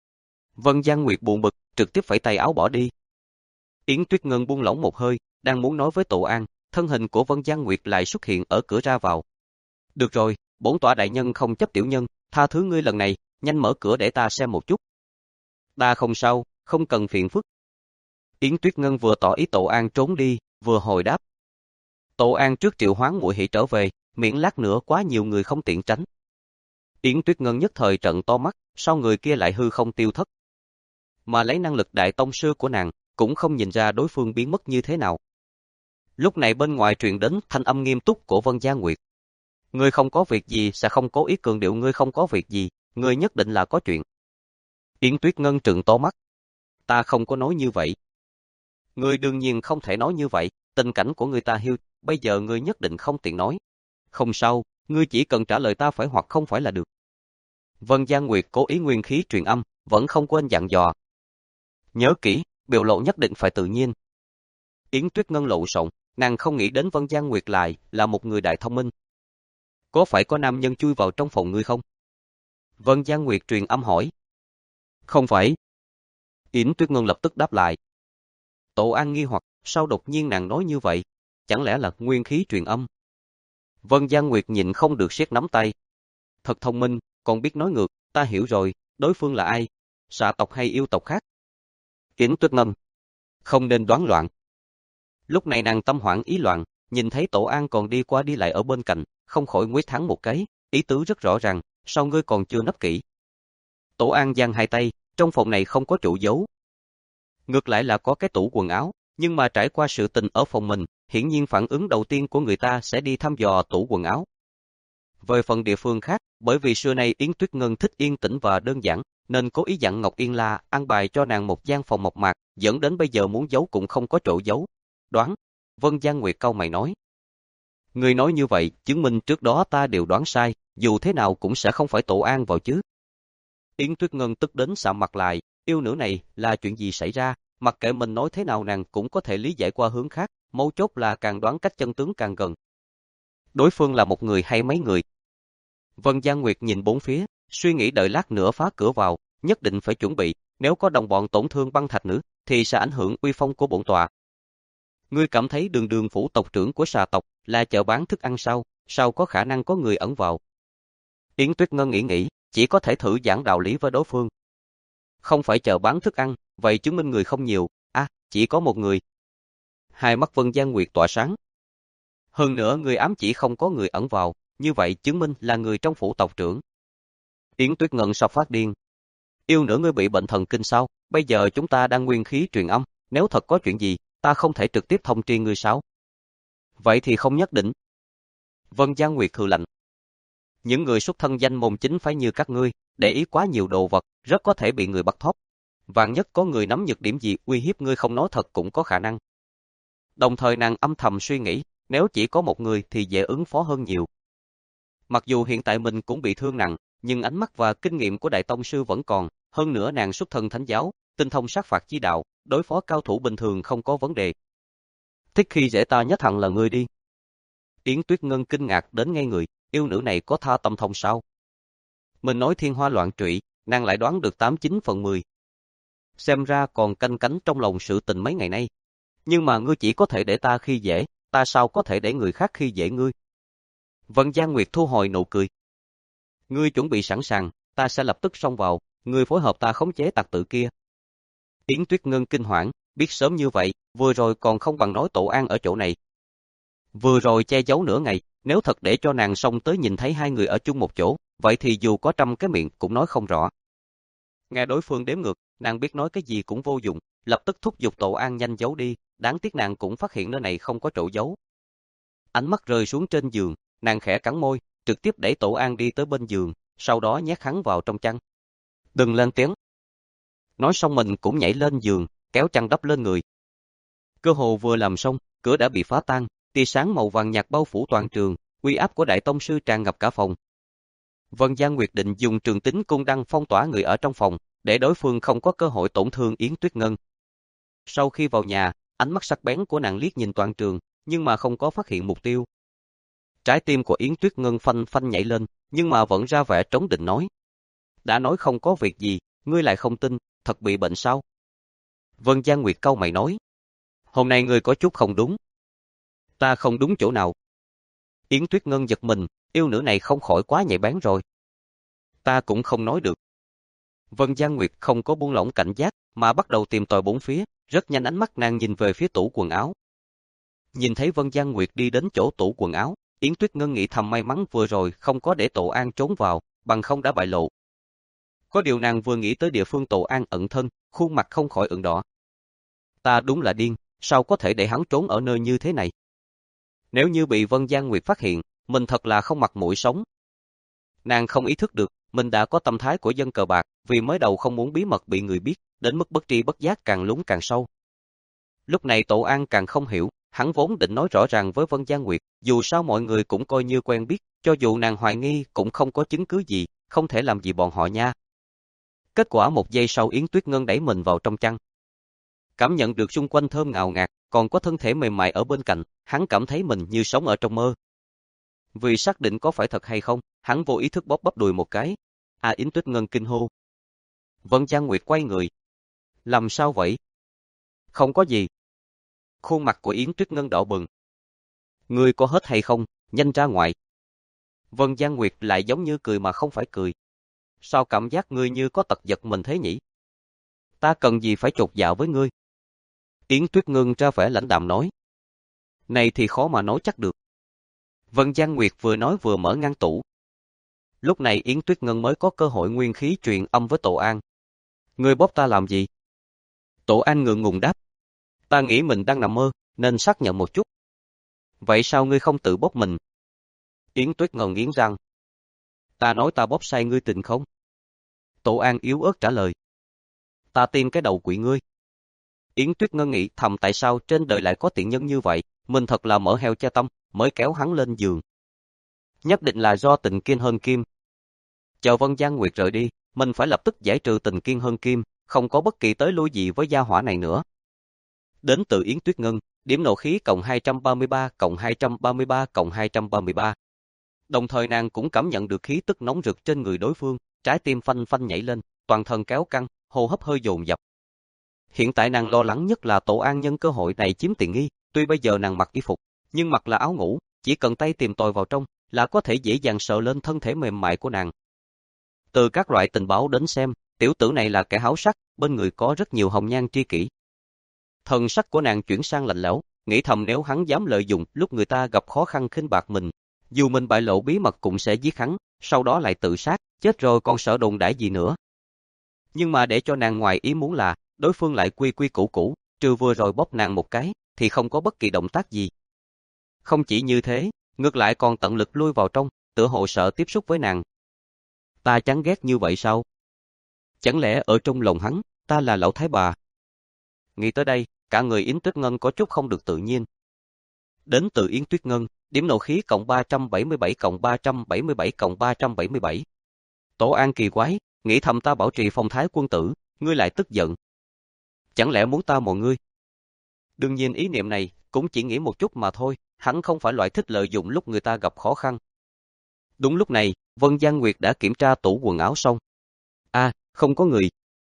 Vân Giang Nguyệt buồn bực, trực tiếp phẩy tay áo bỏ đi. Yến Tuyết Ngân buông lỏng một hơi, đang muốn nói với Tổ An, thân hình của Vân Giang Nguyệt lại xuất hiện ở cửa ra vào. Được rồi, bổn tọa đại nhân không chấp tiểu nhân, tha thứ ngươi lần này, nhanh mở cửa để ta xem một chút. Ta không sao, không cần phiền phức. Yến Tuyết Ngân vừa tỏ ý Tổ An trốn đi, vừa hồi đáp. Tổ An trước triệu hoán muội hỷ trở về, miễn lát nữa quá nhiều người không tiện tránh. Yến Tuyết Ngân nhất thời trợn to mắt, sau người kia lại hư không tiêu thất. Mà lấy năng lực đại tông sư của nàng, cũng không nhìn ra đối phương biến mất như thế nào. Lúc này bên ngoài truyền đến thanh âm nghiêm túc của Vân Giang Nguyệt. Ngươi không có việc gì sẽ không cố ý cường điệu ngươi không có việc gì, ngươi nhất định là có chuyện. Yến Tuyết Ngân trợn to mắt. Ta không có nói như vậy. Ngươi đương nhiên không thể nói như vậy, tình cảnh của người ta hiu, bây giờ ngươi nhất định không tiện nói. Không sao, ngươi chỉ cần trả lời ta phải hoặc không phải là được. Vân Giang Nguyệt cố ý nguyên khí truyền âm, vẫn không quên dặn dò. Nhớ kỹ, biểu lộ nhất định phải tự nhiên. Yến Tuyết Ngân lộn xộn, nàng không nghĩ đến Vân Giang Nguyệt lại là một người đại thông minh. Có phải có nam nhân chui vào trong phòng ngươi không? Vân Giang Nguyệt truyền âm hỏi. Không phải. Yến Tuyết Ngân lập tức đáp lại. Tổ An nghi hoặc, sao đột nhiên nàng nói như vậy? Chẳng lẽ là nguyên khí truyền âm? Vân Giang Nguyệt nhịn không được siết nắm tay. Thật thông minh, còn biết nói ngược, ta hiểu rồi, đối phương là ai? Xạ tộc hay yêu tộc khác? Yến Tuyết Ngân. Không nên đoán loạn. Lúc này nàng tâm hoảng ý loạn, nhìn thấy Tổ An còn đi qua đi lại ở bên cạnh, không khỏi nguýt thắng một cái, ý tứ rất rõ ràng, sao ngươi còn chưa nấp kỹ? Tổ An giang hai tay, trong phòng này không có trụ giấu. Ngược lại là có cái tủ quần áo, nhưng mà trải qua sự tình ở phòng mình, hiển nhiên phản ứng đầu tiên của người ta sẽ đi thăm dò tủ quần áo. Về phần địa phương khác, bởi vì xưa nay Yến Tuyết Ngân thích yên tĩnh và đơn giản, nên cố ý dặn Ngọc Yên La an bài cho nàng một gian phòng mộc mạc, dẫn đến bây giờ muốn giấu cũng không có chỗ giấu. Đoán, Vân Giang Nguyệt cau mày nói. Người nói như vậy, chứng minh trước đó ta đều đoán sai, dù thế nào cũng sẽ không phải Tổ An vào chứ. Yến Tuyết Ngân tức đến sạm mặt lại, yêu nữ này là chuyện gì xảy ra, mặc kệ mình nói thế nào nàng cũng có thể lý giải qua hướng khác, mấu chốt là càng đoán cách chân tướng càng gần. Đối phương là một người hay mấy người? Vân Giang Nguyệt nhìn bốn phía, suy nghĩ đợi lát nữa phá cửa vào, nhất định phải chuẩn bị, nếu có đồng bọn tổn thương Băng Thạch Nữ, thì sẽ ảnh hưởng uy phong của bổn tọa. Ngươi cảm thấy đường đường phủ tộc trưởng của Xà tộc là chợ bán thức ăn sao, sao có khả năng có người ẩn vào? Yến Tuyết Ngân nghĩ nghĩ, chỉ có thể thử giảng đạo lý với đối phương. Không phải chợ bán thức ăn, vậy chứng minh người không nhiều, à, chỉ có một người. Hai mắt Vân Giang Nguyệt tỏa sáng. Hơn nữa người ám chỉ không có người ẩn vào, như vậy chứng minh là người trong phủ tộc trưởng. Yến Tuyết Ngân sao phát điên. Yêu nữa ngươi bị bệnh thần kinh sao, bây giờ chúng ta đang nguyên khí truyền âm, nếu thật có chuyện gì, ta không thể trực tiếp thông tri ngươi sao? Vậy thì không nhất định. Vân Giang Nguyệt hừ lạnh. Những người xuất thân danh môn chính phái như các ngươi, để ý quá nhiều đồ vật, rất có thể bị người bắt thóp. Vạn nhất có người nắm nhược điểm gì uy hiếp ngươi không nói thật cũng có khả năng. Đồng thời nàng âm thầm suy nghĩ, nếu chỉ có một người thì dễ ứng phó hơn nhiều. Mặc dù hiện tại mình cũng bị thương nặng, nhưng ánh mắt và kinh nghiệm của Đại Tông Sư vẫn còn, hơn nữa nàng xuất thân thánh giáo, tinh thông sát phạt chi đạo, đối phó cao thủ bình thường không có vấn đề. Thích khi dễ ta nhất hẳn là ngươi đi. Yến Tuyết Ngân kinh ngạc đến ngay người, yêu nữ này có tha tâm thông sao? Mình nói thiên hoa loạn trụy, nàng lại đoán được tám chín phần mười. Xem ra còn canh cánh trong lòng sự tình mấy ngày nay. Nhưng mà ngươi chỉ có thể để ta khi dễ, ta sao có thể để người khác khi dễ ngươi? Vân Giang Nguyệt thu hồi nụ cười. Ngươi chuẩn bị sẵn sàng, ta sẽ lập tức xông vào, ngươi phối hợp ta khống chế tặc tử kia. Yến Tuyết Ngân kinh hoảng, biết sớm như vậy, vừa rồi còn không bằng nói Tổ An ở chỗ này. Vừa rồi che giấu nửa ngày, nếu thật để cho nàng xông tới nhìn thấy hai người ở chung một chỗ, vậy thì dù có trăm cái miệng cũng nói không rõ. Nghe đối phương đếm ngược, nàng biết nói cái gì cũng vô dụng, lập tức thúc giục Tổ An nhanh giấu đi, đáng tiếc nàng cũng phát hiện nơi này không có chỗ giấu. Ánh mắt rơi xuống trên giường, nàng khẽ cắn môi, trực tiếp đẩy Tổ An đi tới bên giường, sau đó nhét hắn vào trong chăn. Đừng lên tiếng. Nói xong mình cũng nhảy lên giường, kéo chăn đắp lên người. Cơ hồ vừa làm xong, cửa đã bị phá tan, tia sáng màu vàng nhạt bao phủ toàn trường, uy áp của Đại Tông Sư tràn ngập cả phòng. Vân Giang Nguyệt định dùng trường tính cung đăng phong tỏa người ở trong phòng, để đối phương không có cơ hội tổn thương Yến Tuyết Ngân. Sau khi vào nhà, Ánh mắt sắc bén của nàng liếc nhìn toàn trường, nhưng mà không có phát hiện mục tiêu. Trái tim của Yến Tuyết Ngân phanh phanh nhảy lên, nhưng mà vẫn ra vẻ trấn định nói. Đã nói không có việc gì, ngươi lại không tin, thật bị bệnh sao? Vân Giang Nguyệt cau mày nói. Hôm nay ngươi có chút không đúng. Ta không đúng chỗ nào? Yến Tuyết Ngân giật mình, yêu nữ này không khỏi quá nhạy bén rồi. Ta cũng không nói được. Vân Giang Nguyệt không có buông lỏng cảnh giác, mà bắt đầu tìm tòi bốn phía, rất nhanh ánh mắt nàng nhìn về phía tủ quần áo. Nhìn thấy Vân Giang Nguyệt đi đến chỗ tủ quần áo, Yến Tuyết Ngân nghĩ thầm may mắn vừa rồi không có để Tổ An trốn vào, bằng không đã bại lộ. Có điều nàng vừa nghĩ tới địa phương Tổ An ẩn thân, khuôn mặt không khỏi ửng đỏ. Ta đúng là điên, sao có thể để hắn trốn ở nơi như thế này? Nếu như bị Vân Giang Nguyệt phát hiện, mình thật là không mặt mũi sống. Nàng không ý thức được, mình đã có tâm thái của dân cờ bạc, vì mới đầu không muốn bí mật bị người biết, đến mức bất tri bất giác càng lún càng sâu. Lúc này Tổ An càng không hiểu, hắn vốn định nói rõ ràng với Vân Giang Nguyệt, dù sao mọi người cũng coi như quen biết, cho dù nàng hoài nghi cũng không có chứng cứ gì, không thể làm gì bọn họ nha. Kết quả một giây sau Yến Tuyết Ngân đẩy mình vào trong chăn. Cảm nhận được xung quanh thơm ngào ngạt, còn có thân thể mềm mại ở bên cạnh, hắn cảm thấy mình như sống ở trong mơ. Vì xác định có phải thật hay không, hắn vô ý thức bóp bắp đùi một cái. À Yến Tuyết Ngân kinh hô. Vân Giang Nguyệt quay người. Làm sao vậy? Không có gì. Khuôn mặt của Yến Tuyết Ngân đỏ bừng. Ngươi có hết hay không, nhanh ra ngoài. Vân Giang Nguyệt lại giống như cười mà không phải cười. Sao cảm giác ngươi như có tật giật mình thế nhỉ? Ta cần gì phải chột dạ với ngươi? Yến Tuyết Ngân ra vẻ lãnh đạm nói. Này thì khó mà nói chắc được. Vân Giang Nguyệt vừa nói vừa mở ngăn tủ. Lúc này Yến Tuyết Ngân mới có cơ hội nguyên khí truyền âm với Tổ An. Ngươi bóp ta làm gì? Tổ An ngượng ngùng đáp. Ta nghĩ mình đang nằm mơ, nên xác nhận một chút. Vậy sao ngươi không tự bóp mình? Yến Tuyết Ngân nghiến răng. Ta nói ta bóp sai ngươi tình không? Tổ An yếu ớt trả lời. Ta tin cái đầu quỷ ngươi. Yến Tuyết Ngân nghĩ thầm tại sao trên đời lại có tiện nhân như vậy, mình thật là mở heo cha tâm, mới kéo hắn lên giường. Nhất định là do tình kiên hơn kim. Chờ Vân Giang Nguyệt rời đi, mình phải lập tức giải trừ tình kiên hơn kim, không có bất kỳ tới lui gì với gia hỏa này nữa. Đến từ Yến Tuyết Ngân, điểm nộ khí cộng hai trăm ba mươi ba cộng hai trăm ba mươi ba cộng hai trăm ba mươi ba. Đồng thời nàng cũng cảm nhận được khí tức nóng rực trên người đối phương, trái tim phanh phanh nhảy lên, toàn thân kéo căng, hô hấp hơi dồn dập. Hiện tại nàng lo lắng nhất là Tổ An nhân cơ hội này chiếm tiện nghi, tuy bây giờ nàng mặc y phục, nhưng mặc là áo ngủ, chỉ cần tay tìm tòi vào trong, là có thể dễ dàng sờ lên thân thể mềm mại của nàng. Từ các loại tình báo đến xem, tiểu tử này là kẻ háo sắc, bên người có rất nhiều hồng nhan tri kỷ. Thần sắc của nàng chuyển sang lạnh lẽo, nghĩ thầm nếu hắn dám lợi dụng lúc người ta gặp khó khăn khinh bạc mình, dù mình bại lộ bí mật cũng sẽ giết hắn, sau đó lại tự sát, chết rồi còn sợ đồn đãi gì nữa. Nhưng mà để cho nàng ngoài ý muốn là, đối phương lại quy quy củ củ, trừ vừa rồi bóp nàng một cái, thì không có bất kỳ động tác gì. Không chỉ như thế, ngược lại còn tận lực lui vào trong, tựa hồ sợ tiếp xúc với nàng. Ta chán ghét như vậy sao? Chẳng lẽ ở trong lòng hắn, ta là lão thái bà? Nghĩ tới đây, cả người Yến Tuyết Ngân có chút không được tự nhiên. Đến từ Yến Tuyết Ngân, điểm nộ khí cộng ba trăm bảy mươi bảy cộng ba trăm bảy mươi bảy cộng ba trăm bảy mươi bảy. Tổ An kỳ quái, nghĩ thầm ta bảo trì phong thái quân tử, ngươi lại tức giận. Chẳng lẽ muốn ta mộ ngươi? Đương nhiên ý niệm này, cũng chỉ nghĩ một chút mà thôi, hắn không phải loại thích lợi dụng lúc người ta gặp khó khăn. Đúng lúc này, Vân Giang Nguyệt đã kiểm tra tủ quần áo xong. À, không có người.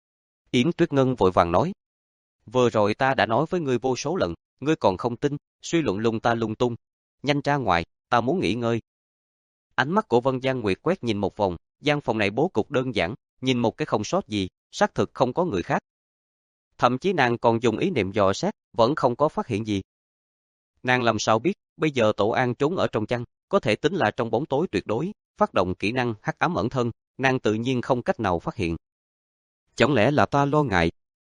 Yến Tuyết Ngân vội vàng nói. Vừa rồi ta đã nói với ngươi vô số lần, ngươi còn không tin, suy luận lung ta lung tung. Nhanh ra ngoài, ta muốn nghỉ ngơi. Ánh mắt của Vân Giang Nguyệt quét nhìn một vòng, gian phòng này bố cục đơn giản, nhìn một cái không sót gì, xác thực không có người khác. Thậm chí nàng còn dùng ý niệm dò xét, vẫn không có phát hiện gì. Nàng làm sao biết, bây giờ Tổ An trốn ở trong chăn, có thể tính là trong bóng tối tuyệt đối, phát động kỹ năng hắc ám ẩn thân, nàng tự nhiên không cách nào phát hiện. Chẳng lẽ là ta lo ngại?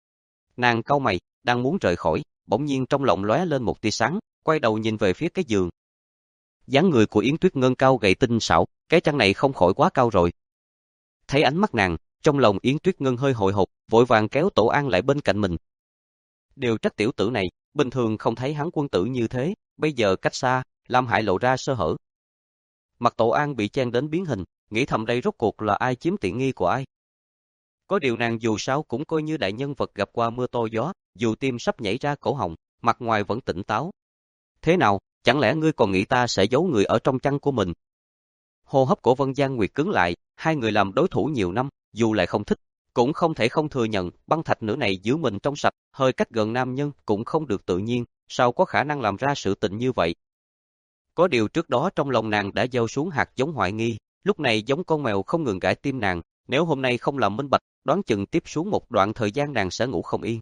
Nàng cau mày, đang muốn rời khỏi, bỗng nhiên trong lòng lóe lên một tia sáng, quay đầu nhìn về phía cái giường. Dáng người của Yến Tuyết Ngân cao gầy tinh xảo, cái chăn này không khỏi quá cao rồi. Thấy ánh mắt nàng, trong lòng Yến Tuyết Ngân hơi hồi hộp, vội vàng kéo Tổ An lại bên cạnh mình. Đều trách tiểu tử này, bình thường không thấy hắn quân tử như thế, bây giờ cách xa, làm hại lộ ra sơ hở. Mặt Tổ An bị chen đến biến hình, nghĩ thầm đây rốt cuộc là ai chiếm tiện nghi của ai. Có điều nàng dù sao cũng coi như đại nhân vật gặp qua mưa to gió, dù tim sắp nhảy ra cổ họng, mặt ngoài vẫn tỉnh táo. Thế nào, chẳng lẽ ngươi còn nghĩ ta sẽ giấu người ở trong chăn của mình? Hô hấp của Vân Giang Nguyệt cứng lại, hai người làm đối thủ nhiều năm, dù lại không thích, cũng không thể không thừa nhận, băng thạch nữ này giữ mình trong sạch, hơi cách gần nam nhân cũng không được tự nhiên, sao có khả năng làm ra sự tình như vậy? Có điều trước đó trong lòng nàng đã gieo xuống hạt giống hoài nghi, lúc này giống con mèo không ngừng gãi tim nàng, nếu hôm nay không làm minh bạch, đoán chừng tiếp xuống một đoạn thời gian nàng sẽ ngủ không yên.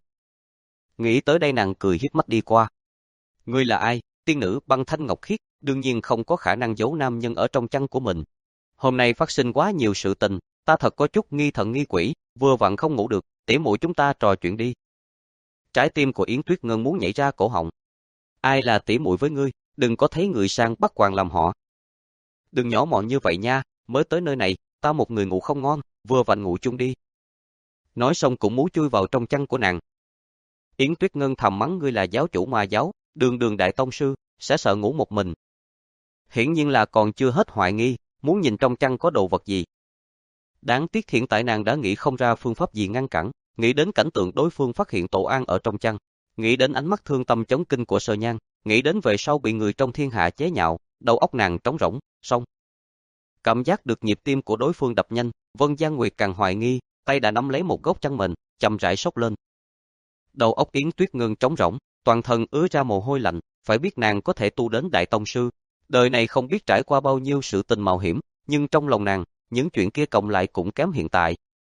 Nghĩ tới đây nàng cười hiếp mắt đi qua. Ngươi là ai? Tiên nữ băng thanh ngọc khiết, đương nhiên không có khả năng giấu nam nhân ở trong chăn của mình. Hôm nay phát sinh quá nhiều sự tình, ta thật có chút nghi thần nghi quỷ, vừa vặn không ngủ được, tỉ muội chúng ta trò chuyện đi. Trái tim của Yến Tuyết Ngân muốn nhảy ra cổ họng. Ai là tỉ muội với ngươi, đừng có thấy người sang bắt quàng làm họ. Đừng nhỏ mọn như vậy nha, mới tới nơi này, ta một người ngủ không ngon, vừa vặn ngủ chung đi. Nói xong cũng muốn chui vào trong chăn của nàng. Yến Tuyết Ngân thầm mắng ngươi là giáo chủ ma giáo, đường đường đại tông sư, sẽ sợ ngủ một mình. Hiển nhiên là còn chưa hết hoài nghi, muốn nhìn trong chăn có đồ vật gì. Đáng tiếc hiện tại nàng đã nghĩ không ra phương pháp gì ngăn cản, nghĩ đến cảnh tượng đối phương phát hiện Tổ An ở trong chăn, nghĩ đến ánh mắt thương tâm chấn kinh của Sơ Nhan, nghĩ đến về sau bị người trong thiên hạ chế nhạo, đầu óc nàng trống rỗng, xong. Cảm giác được nhịp tim của đối phương đập nhanh, Vân Giang Nguyệt càng hoài nghi, tay đã nắm lấy một góc chăn mền, chậm rãi xốc lên. Đầu óc Yến Tuyết Ngân trống rỗng, toàn thân ứa ra mồ hôi lạnh, phải biết nàng có thể tu đến đại tông sư, đời này không biết trải qua bao nhiêu sự tình mạo hiểm, nhưng trong lòng nàng, những chuyện kia cộng lại cũng kém hiện tại.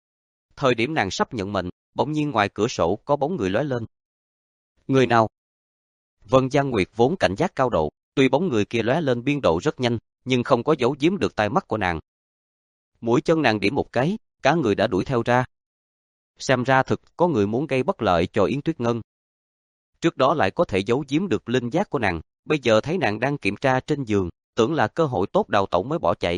Thời điểm nàng sắp nhận mệnh, bỗng nhiên ngoài cửa sổ có bóng người lóe lên. Người nào? Vân Giang Nguyệt vốn cảnh giác cao độ, tuy bóng người kia lóe lên biên độ rất nhanh, nhưng không có giấu giếm được tai mắt của nàng. Mũi chân nàng điểm một cái, cả người đã đuổi theo ra. Xem ra thực có người muốn gây bất lợi cho Yến Tuyết Ngân. Trước đó lại có thể giấu giếm được linh giác của nàng, bây giờ thấy nàng đang kiểm tra trên giường, tưởng là cơ hội tốt đào tẩu mới bỏ chạy.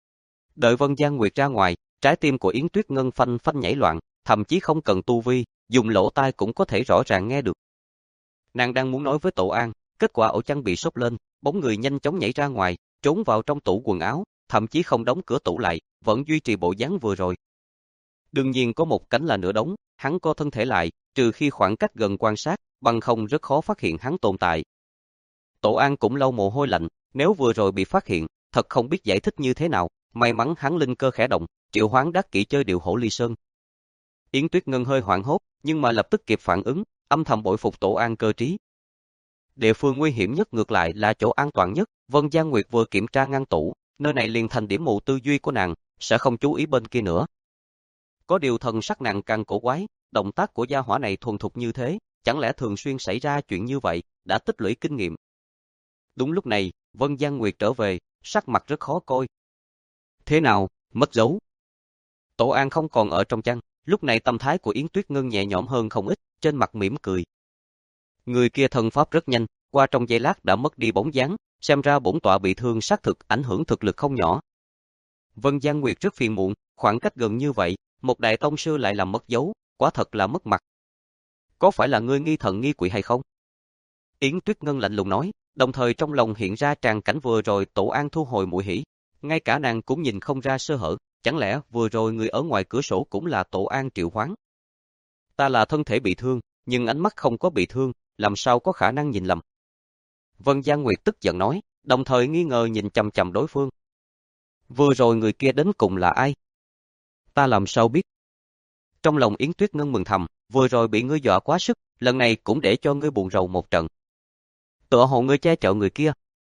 Đợi Vân Giang Nguyệt ra ngoài, trái tim của Yến Tuyết Ngân phanh phanh nhảy loạn, thậm chí không cần tu vi, dùng lỗ tai cũng có thể rõ ràng nghe được. Nàng đang muốn nói với Tổ An, kết quả ổ chăn bị sốc lên, bóng người nhanh chóng nhảy ra ngoài, trốn vào trong tủ quần áo, thậm chí không đóng cửa tủ lại, vẫn duy trì bộ dáng vừa rồi. Đương nhiên có một cánh là nửa đóng, hắn co thân thể lại, trừ khi khoảng cách gần quan sát, bằng không rất khó phát hiện hắn tồn tại. Tổ An cũng lau mồ hôi lạnh, nếu vừa rồi bị phát hiện, thật không biết giải thích như thế nào, may mắn hắn linh cơ khẽ động, triệu hoán đắc kỵ chơi điệu hổ ly sơn. Yến Tuyết Ngân hơi hoảng hốt, nhưng mà lập tức kịp phản ứng, âm thầm bội phục Tổ An cơ trí. Địa phương nguy hiểm nhất ngược lại là chỗ an toàn nhất, Vân Giang Nguyệt vừa kiểm tra ngăn tủ, nơi này liền thành điểm mù tư duy của nàng, sẽ không chú ý bên kia nữa. Có điều thần sắc nàng càng cổ quái, động tác của gia hỏa này thuần thục như thế, chẳng lẽ thường xuyên xảy ra chuyện như vậy, đã tích lũy kinh nghiệm. Đúng lúc này, Vân Giang Nguyệt trở về, sắc mặt rất khó coi. Thế nào, mất dấu? Tổ An không còn ở trong chăn, lúc này tâm thái của Yến Tuyết Ngân nhẹ nhõm hơn không ít, trên mặt mỉm cười. Người kia thân pháp rất nhanh, qua trong giây lát đã mất đi bóng dáng, xem ra bổn tọa bị thương xác thực ảnh hưởng thực lực không nhỏ. Vân Giang Nguyệt rất phiền muộn, khoảng cách gần như vậy, một đại tông sư lại làm mất dấu, quả thật là mất mặt. Có phải là ngươi nghi thần nghi quỷ hay không? Yến Tuyết Ngân lạnh lùng nói, đồng thời trong lòng hiện ra tràng cảnh vừa rồi Tổ An thu hồi mũi hỉ, ngay cả nàng cũng nhìn không ra sơ hở, chẳng lẽ vừa rồi người ở ngoài cửa sổ cũng là Tổ An triệu hoán? Ta là thân thể bị thương, nhưng ánh mắt không có bị thương, làm sao có khả năng nhìn lầm? Vân Giang Nguyệt tức giận nói, đồng thời nghi ngờ nhìn chằm chằm đối phương. Vừa rồi người kia đến cùng là ai? Ta làm sao biết? Trong lòng Yến Tuyết Ngân mừng thầm, vừa rồi bị ngươi dọa quá sức, lần này cũng để cho ngươi buồn rầu một trận. Tựa hồ ngươi che chở người kia.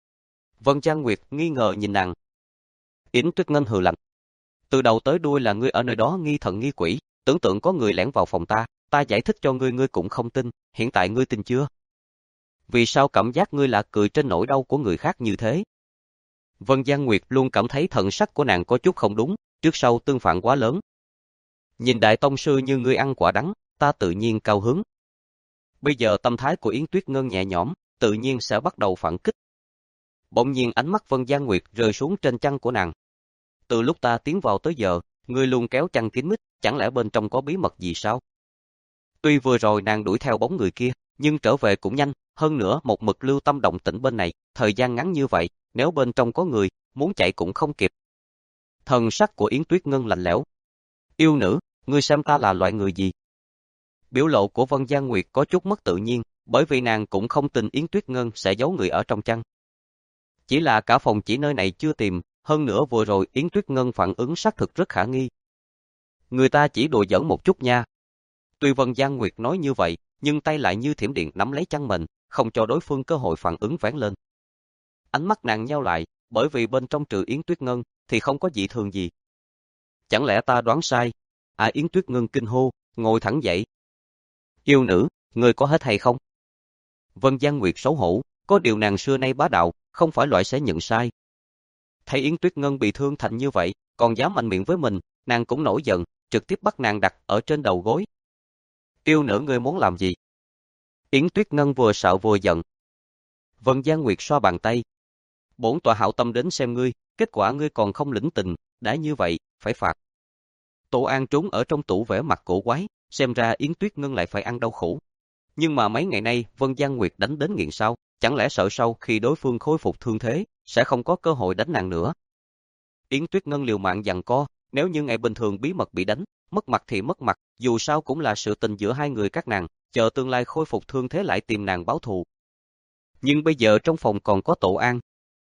Vân Giang Nguyệt nghi ngờ nhìn nàng. Yến Tuyết Ngân hừ lạnh. Từ đầu tới đuôi là ngươi ở nơi đó nghi thần nghi quỷ, tưởng tượng có người lẻn vào phòng ta, ta giải thích cho ngươi ngươi cũng không tin, hiện tại ngươi tin chưa? Vì sao cảm giác ngươi là cười trên nỗi đau của người khác như thế? Vân Giang Nguyệt luôn cảm thấy thần sắc của nàng có chút không đúng, trước sau tương phản quá lớn. Nhìn đại tông sư như ngươi ăn quả đắng, ta tự nhiên cao hứng. Bây giờ tâm thái của Yến Tuyết Ngân nhẹ nhõm, tự nhiên sẽ bắt đầu phản kích. Bỗng nhiên ánh mắt Vân Giang Nguyệt rơi xuống trên chăn của nàng. Từ lúc ta tiến vào tới giờ, ngươi luôn kéo chăn kín mít, chẳng lẽ bên trong có bí mật gì sao? Tuy vừa rồi nàng đuổi theo bóng người kia, nhưng trở về cũng nhanh, hơn nữa một mực lưu tâm động tĩnh bên này, thời gian ngắn như vậy, nếu bên trong có người, muốn chạy cũng không kịp. Thần sắc của Yến Tuyết Ngân lạnh lẽo. Yêu nữ, ngươi xem ta là loại người gì? Biểu lộ của Vân Giang Nguyệt có chút mất tự nhiên, bởi vì nàng cũng không tin Yến Tuyết Ngân sẽ giấu người ở trong chăn. Chỉ là cả phòng chỉ nơi này chưa tìm, hơn nữa vừa rồi Yến Tuyết Ngân phản ứng xác thực rất khả nghi. Người ta chỉ đùa giỡn một chút nha. Tuy Vân Giang Nguyệt nói như vậy, nhưng tay lại như thiểm điện nắm lấy chăn mình, không cho đối phương cơ hội phản ứng vén lên. Ánh mắt nàng nheo lại, bởi vì bên trong trừ Yến Tuyết Ngân thì không có dị thường gì. Chẳng lẽ ta đoán sai? À, Yến Tuyết Ngân kinh hô, ngồi thẳng dậy. Yêu nữ, người có hết hay không? Vân Giang Nguyệt xấu hổ, có điều nàng xưa nay bá đạo, không phải loại sẽ nhận sai. Thấy Yến Tuyết Ngân bị thương thành như vậy, còn dám mạnh miệng với mình, nàng cũng nổi giận, trực tiếp bắt nàng đặt ở trên đầu gối. Yêu nữ, ngươi muốn làm gì? Yến Tuyết Ngân vừa sợ vừa giận. Vân Giang Nguyệt xoa bàn tay. Bổn tọa hảo tâm đến xem ngươi, kết quả ngươi còn không lĩnh tình, đã như vậy, phải phạt. Tổ An trốn ở trong tủ vẻ mặt cổ quái, xem ra Yến Tuyết Ngân lại phải ăn đau khổ. Nhưng mà mấy ngày nay Vân Giang Nguyệt đánh đến nghiện sao, chẳng lẽ sợ sau khi đối phương khôi phục thương thế, sẽ không có cơ hội đánh nàng nữa. Yến Tuyết Ngân liều mạng giằng co, nếu như ngày bình thường bí mật bị đánh, mất mặt thì mất mặt, dù sao cũng là sự tình giữa hai người các nàng, chờ tương lai khôi phục thương thế lại tìm nàng báo thù. Nhưng bây giờ trong phòng còn có Tổ An.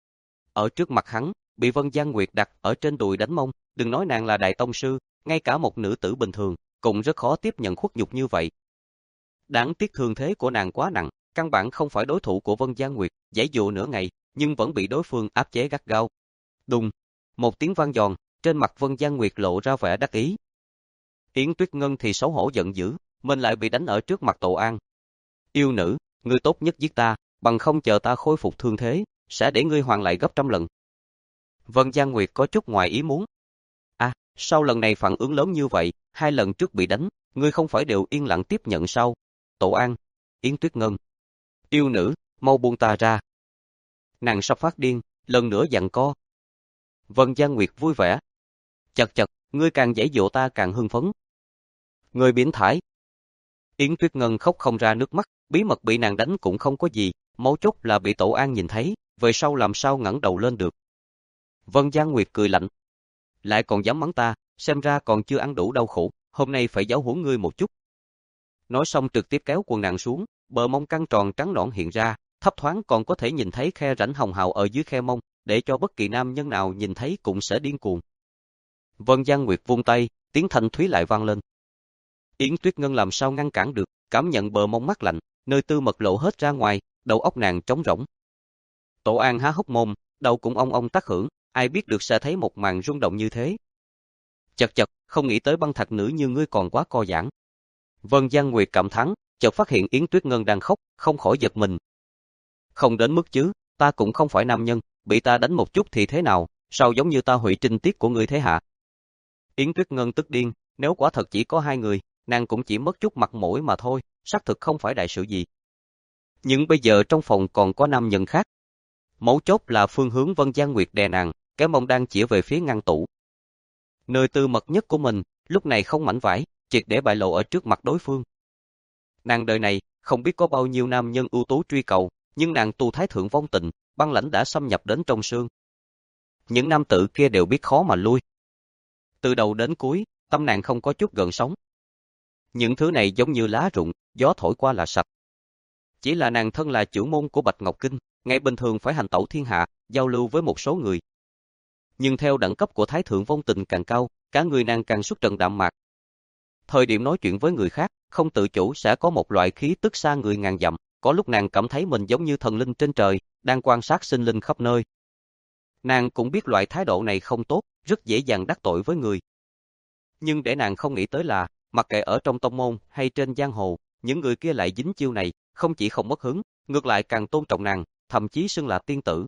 Ở trước mặt hắn, bị Vân Giang Nguyệt đặt ở trên đùi đánh mông, đừng nói nàng là đại tông sư, ngay cả một nữ tử bình thường, cũng rất khó tiếp nhận khuất nhục như vậy. Đáng tiếc thương thế của nàng quá nặng, căn bản không phải đối thủ của Vân Giang Nguyệt, giãy dụa nửa ngày, nhưng vẫn bị đối phương áp chế gắt gao. Đùng, một tiếng vang giòn, trên mặt Vân Giang Nguyệt lộ ra vẻ đắc ý. Yến Tuyết Ngân thì xấu hổ giận dữ, mình lại bị đánh ở trước mặt Tổ An. Yêu nữ, ngươi tốt nhất giết ta, bằng không chờ ta khôi phục thương thế, sẽ để ngươi hoàn lại gấp trăm lần. Vân Giang Nguyệt có chút ngoài ý muốn. À, sau lần này phản ứng lớn như vậy, hai lần trước bị đánh, ngươi không phải đều yên lặng tiếp nhận sao? Tổ An, Yến Tuyết Ngân. Yêu nữ, mau buông ta ra. Nàng sắp phát điên, lần nữa giằng co. Vân Giang Nguyệt vui vẻ. Chật chật, ngươi càng giãy dụa ta càng hưng phấn. Ngươi biến thái. Yến Tuyết Ngân khóc không ra nước mắt, bí mật bị nàng đánh cũng không có gì, mấu chốt là bị Tổ An nhìn thấy, về sau làm sao ngẩng đầu lên được. Vân Giang Nguyệt cười lạnh. Lại còn dám mắng ta, xem ra còn chưa ăn đủ đau khổ, hôm nay phải giáo huấn ngươi một chút. Nói xong trực tiếp kéo quần nàng xuống, bờ mông căng tròn trắng nõn hiện ra, thấp thoáng còn có thể nhìn thấy khe rãnh hồng hào ở dưới khe mông, để cho bất kỳ nam nhân nào nhìn thấy cũng sẽ điên cuồng. Vân Giang Nguyệt vung tay, tiếng thanh thúy lại vang lên. Yến Tuyết Ngân làm sao ngăn cản được, cảm nhận bờ mông mát lạnh, nơi tư mật lộ hết ra ngoài, đầu óc nàng trống rỗng. Tổ An há hốc mồm, đầu cũng ong ong tác hưởng, ai biết được sẽ thấy một màn rung động như thế. Chật chật, không nghĩ tới băng thạch nữ như ngươi còn quá co giãn. Vân Giang Nguyệt cảm thán, chợt phát hiện Yến Tuyết Ngân đang khóc, không khỏi giật mình. Không đến mức chứ, ta cũng không phải nam nhân, bị ta đánh một chút thì thế nào, sao giống như ta hủy trinh tiết của ngươi thế hạ? Yến Tuyết Ngân tức điên, nếu quả thật chỉ có hai người, nàng cũng chỉ mất chút mặt mũi mà thôi, xác thực không phải đại sự gì. Nhưng bây giờ trong phòng còn có nam nhân khác. Mấu chốt là phương hướng Vân Giang Nguyệt đè nàng, cái mông đang chỉ về phía ngăn tủ. Nơi tư mật nhất của mình, lúc này không mảnh vải, triệt để bại lộ ở trước mặt đối phương. Nàng đời này, không biết có bao nhiêu nam nhân ưu tú truy cầu, nhưng nàng tu thái thượng vong tình, băng lãnh đã xâm nhập đến trong xương. Những nam tử kia đều biết khó mà lui. Từ đầu đến cuối, tâm nàng không có chút gợn sóng. Những thứ này giống như lá rụng, gió thổi qua là sạch. Chỉ là nàng thân là trưởng môn của Bạch Ngọc Kinh, ngày bình thường phải hành tẩu thiên hạ, giao lưu với một số người. Nhưng theo đẳng cấp của thái thượng vong tình càng cao, cả người nàng càng xuất trần đạm mạc. Thời điểm nói chuyện với người khác, không tự chủ sẽ có một loại khí tức xa người ngàn dặm, có lúc nàng cảm thấy mình giống như thần linh trên trời, đang quan sát sinh linh khắp nơi. Nàng cũng biết loại thái độ này không tốt, rất dễ dàng đắc tội với người. Nhưng để nàng không nghĩ tới là, mặc kệ ở trong tông môn hay trên giang hồ, những người kia lại dính chiêu này, không chỉ không mất hứng, ngược lại càng tôn trọng nàng, thậm chí xưng là tiên tử.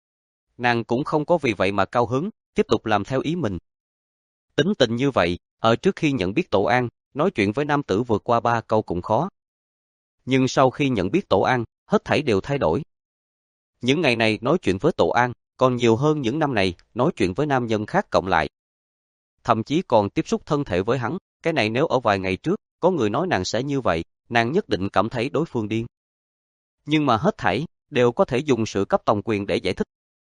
Nàng cũng không có vì vậy mà cao hứng, tiếp tục làm theo ý mình. Tính tình như vậy, ở trước khi nhận biết Tổ An, nói chuyện với nam tử vượt qua ba câu cũng khó. Nhưng sau khi nhận biết Tổ An, hết thảy đều thay đổi. Những ngày này nói chuyện với Tổ An, còn nhiều hơn những năm này nói chuyện với nam nhân khác cộng lại. Thậm chí còn tiếp xúc thân thể với hắn, cái này nếu ở vài ngày trước, có người nói nàng sẽ như vậy, nàng nhất định cảm thấy đối phương điên. Nhưng mà hết thảy, đều có thể dùng sự cấp tòng quyền để giải thích.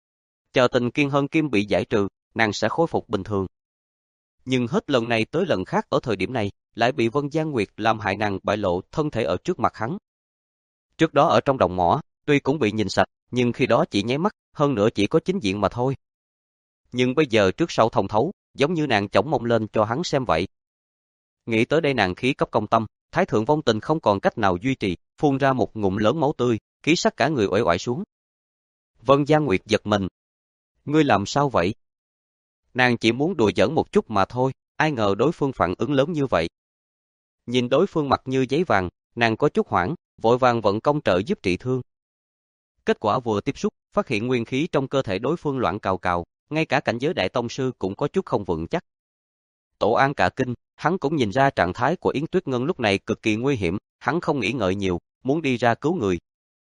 Chờ tình kiên hơn kim bị giải trừ, nàng sẽ khôi phục bình thường. Nhưng hết lần này tới lần khác ở thời điểm này, lại bị Vân Giang Nguyệt làm hại nàng bại lộ thân thể ở trước mặt hắn. Trước đó ở trong đồng mỏ, tuy cũng bị nhìn sạch, nhưng khi đó chỉ nháy mắt, hơn nữa chỉ có chính diện mà thôi. Nhưng bây giờ trước sau thông thấu, giống như nàng chổng mông lên cho hắn xem vậy. Nghĩ tới đây nàng khí cấp công tâm, Thái thượng vong tình không còn cách nào duy trì, phun ra một ngụm lớn máu tươi, khí sắc cả người uể oải xuống. Vân Giang Nguyệt giật mình. Ngươi làm sao vậy? Nàng chỉ muốn đùa giỡn một chút mà thôi, ai ngờ đối phương phản ứng lớn như vậy. Nhìn đối phương mặt như giấy vàng, nàng có chút hoảng, vội vàng vận công trợ giúp trị thương. Kết quả vừa tiếp xúc, phát hiện nguyên khí trong cơ thể đối phương loạn cào cào, ngay cả cảnh giới đại tông sư cũng có chút không vững chắc. Tổ An cả kinh, hắn cũng nhìn ra trạng thái của Yến Tuyết Ngân lúc này cực kỳ nguy hiểm, hắn không nghĩ ngợi nhiều, muốn đi ra cứu người.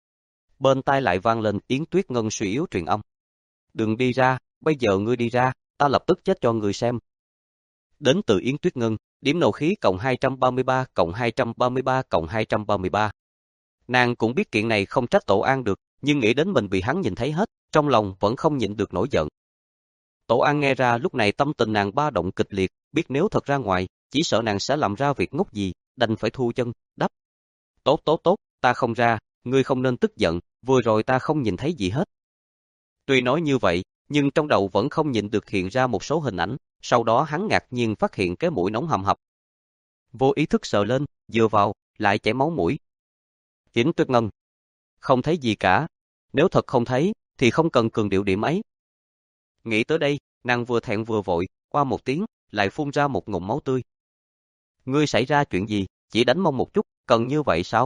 Bên tai lại vang lên Yến Tuyết Ngân suy yếu truyền âm. Đừng đi ra, bây giờ ngươi đi ra, ta lập tức chết cho ngươi xem. Đến từ Yến Tuyết Ngân, điểm nộ khí cộng hai trăm ba mươi ba cộng hai trăm ba mươi ba cộng hai trăm ba mươi ba. Nàng cũng biết chuyện này không trách Tổ An được, nhưng nghĩ đến mình bị hắn nhìn thấy hết, trong lòng vẫn không nhịn được nổi giận. Tổ An nghe ra lúc này tâm tình nàng ba động kịch liệt, biết nếu thật ra ngoài, chỉ sợ nàng sẽ làm ra việc ngốc gì, đành phải thu chân, đáp. Tốt tốt tốt, ta không ra, ngươi không nên tức giận, vừa rồi ta không nhìn thấy gì hết. Tuy nói như vậy, nhưng trong đầu vẫn không nhịn được hiện ra một số hình ảnh, sau đó hắn ngạc nhiên phát hiện cái mũi nóng hầm hập. Vô ý thức sờ lên, dựa vào, lại chảy máu mũi. Yến Tuyết Ngân. Không thấy gì cả, nếu thật không thấy, thì không cần cường điệu điểm ấy. Nghĩ tới đây, nàng vừa thẹn vừa vội, qua một tiếng, lại phun ra một ngụm máu tươi. Ngươi xảy ra chuyện gì, chỉ đánh mông một chút, cần như vậy sao?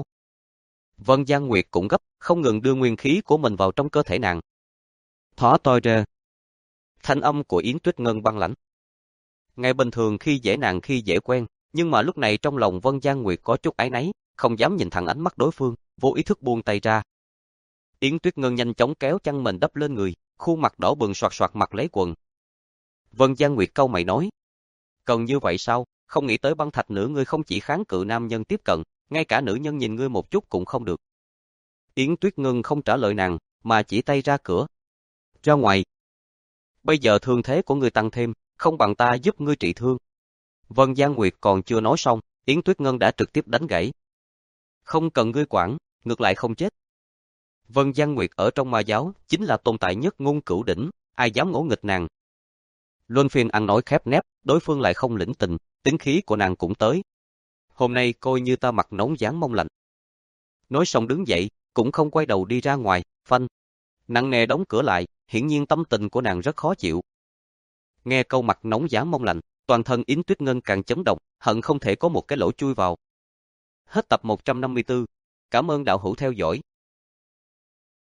Vân Giang Nguyệt cũng gấp, không ngừng đưa nguyên khí của mình vào trong cơ thể nàng. Thỏ toi ra. Thanh âm của Yến Tuyết Ngân băng lãnh. Ngày bình thường khi dễ nàng khi dễ quen, nhưng mà lúc này trong lòng Vân Giang Nguyệt có chút áy náy, không dám nhìn thẳng ánh mắt đối phương, vô ý thức buông tay ra. Yến Tuyết Ngân nhanh chóng kéo chăn mình đắp lên người, khuôn mặt đỏ bừng soạt soạt mặc lấy quần. Vân Giang Nguyệt cau mày nói, cần như vậy sao, không nghĩ tới băng thạch nữ ngươi không chỉ kháng cự nam nhân tiếp cận, ngay cả nữ nhân nhìn ngươi một chút cũng không được. Yến Tuyết Ngân không trả lời nàng, mà chỉ tay ra cửa. Ra ngoài. Bây giờ thương thế của ngươi tăng thêm, không bằng ta giúp ngươi trị thương. Vân Giang Nguyệt còn chưa nói xong, Yến Tuyết Ngân đã trực tiếp đánh gãy. Không cần ngươi quản, ngược lại không chết. Vân Giang Nguyệt ở trong ma giáo chính là tồn tại nhất ngôn cửu đỉnh, ai dám ngỗ nghịch nàng. Luân phiên ăn nói khép nép, đối phương lại không lĩnh tình, tính khí của nàng cũng tới. Hôm nay coi như ta mặt nóng dán mông lạnh. Nói xong đứng dậy, cũng không quay đầu đi ra ngoài, phanh. Nặng nề đóng cửa lại, hiển nhiên tâm tình của nàng rất khó chịu. Nghe câu mặt nóng dán mông lạnh, toàn thân Yến Tuyết Ngân càng chấn động, hận không thể có một cái lỗ chui vào. Hết tập một trăm năm mươi tư. Cảm ơn đạo hữu theo dõi.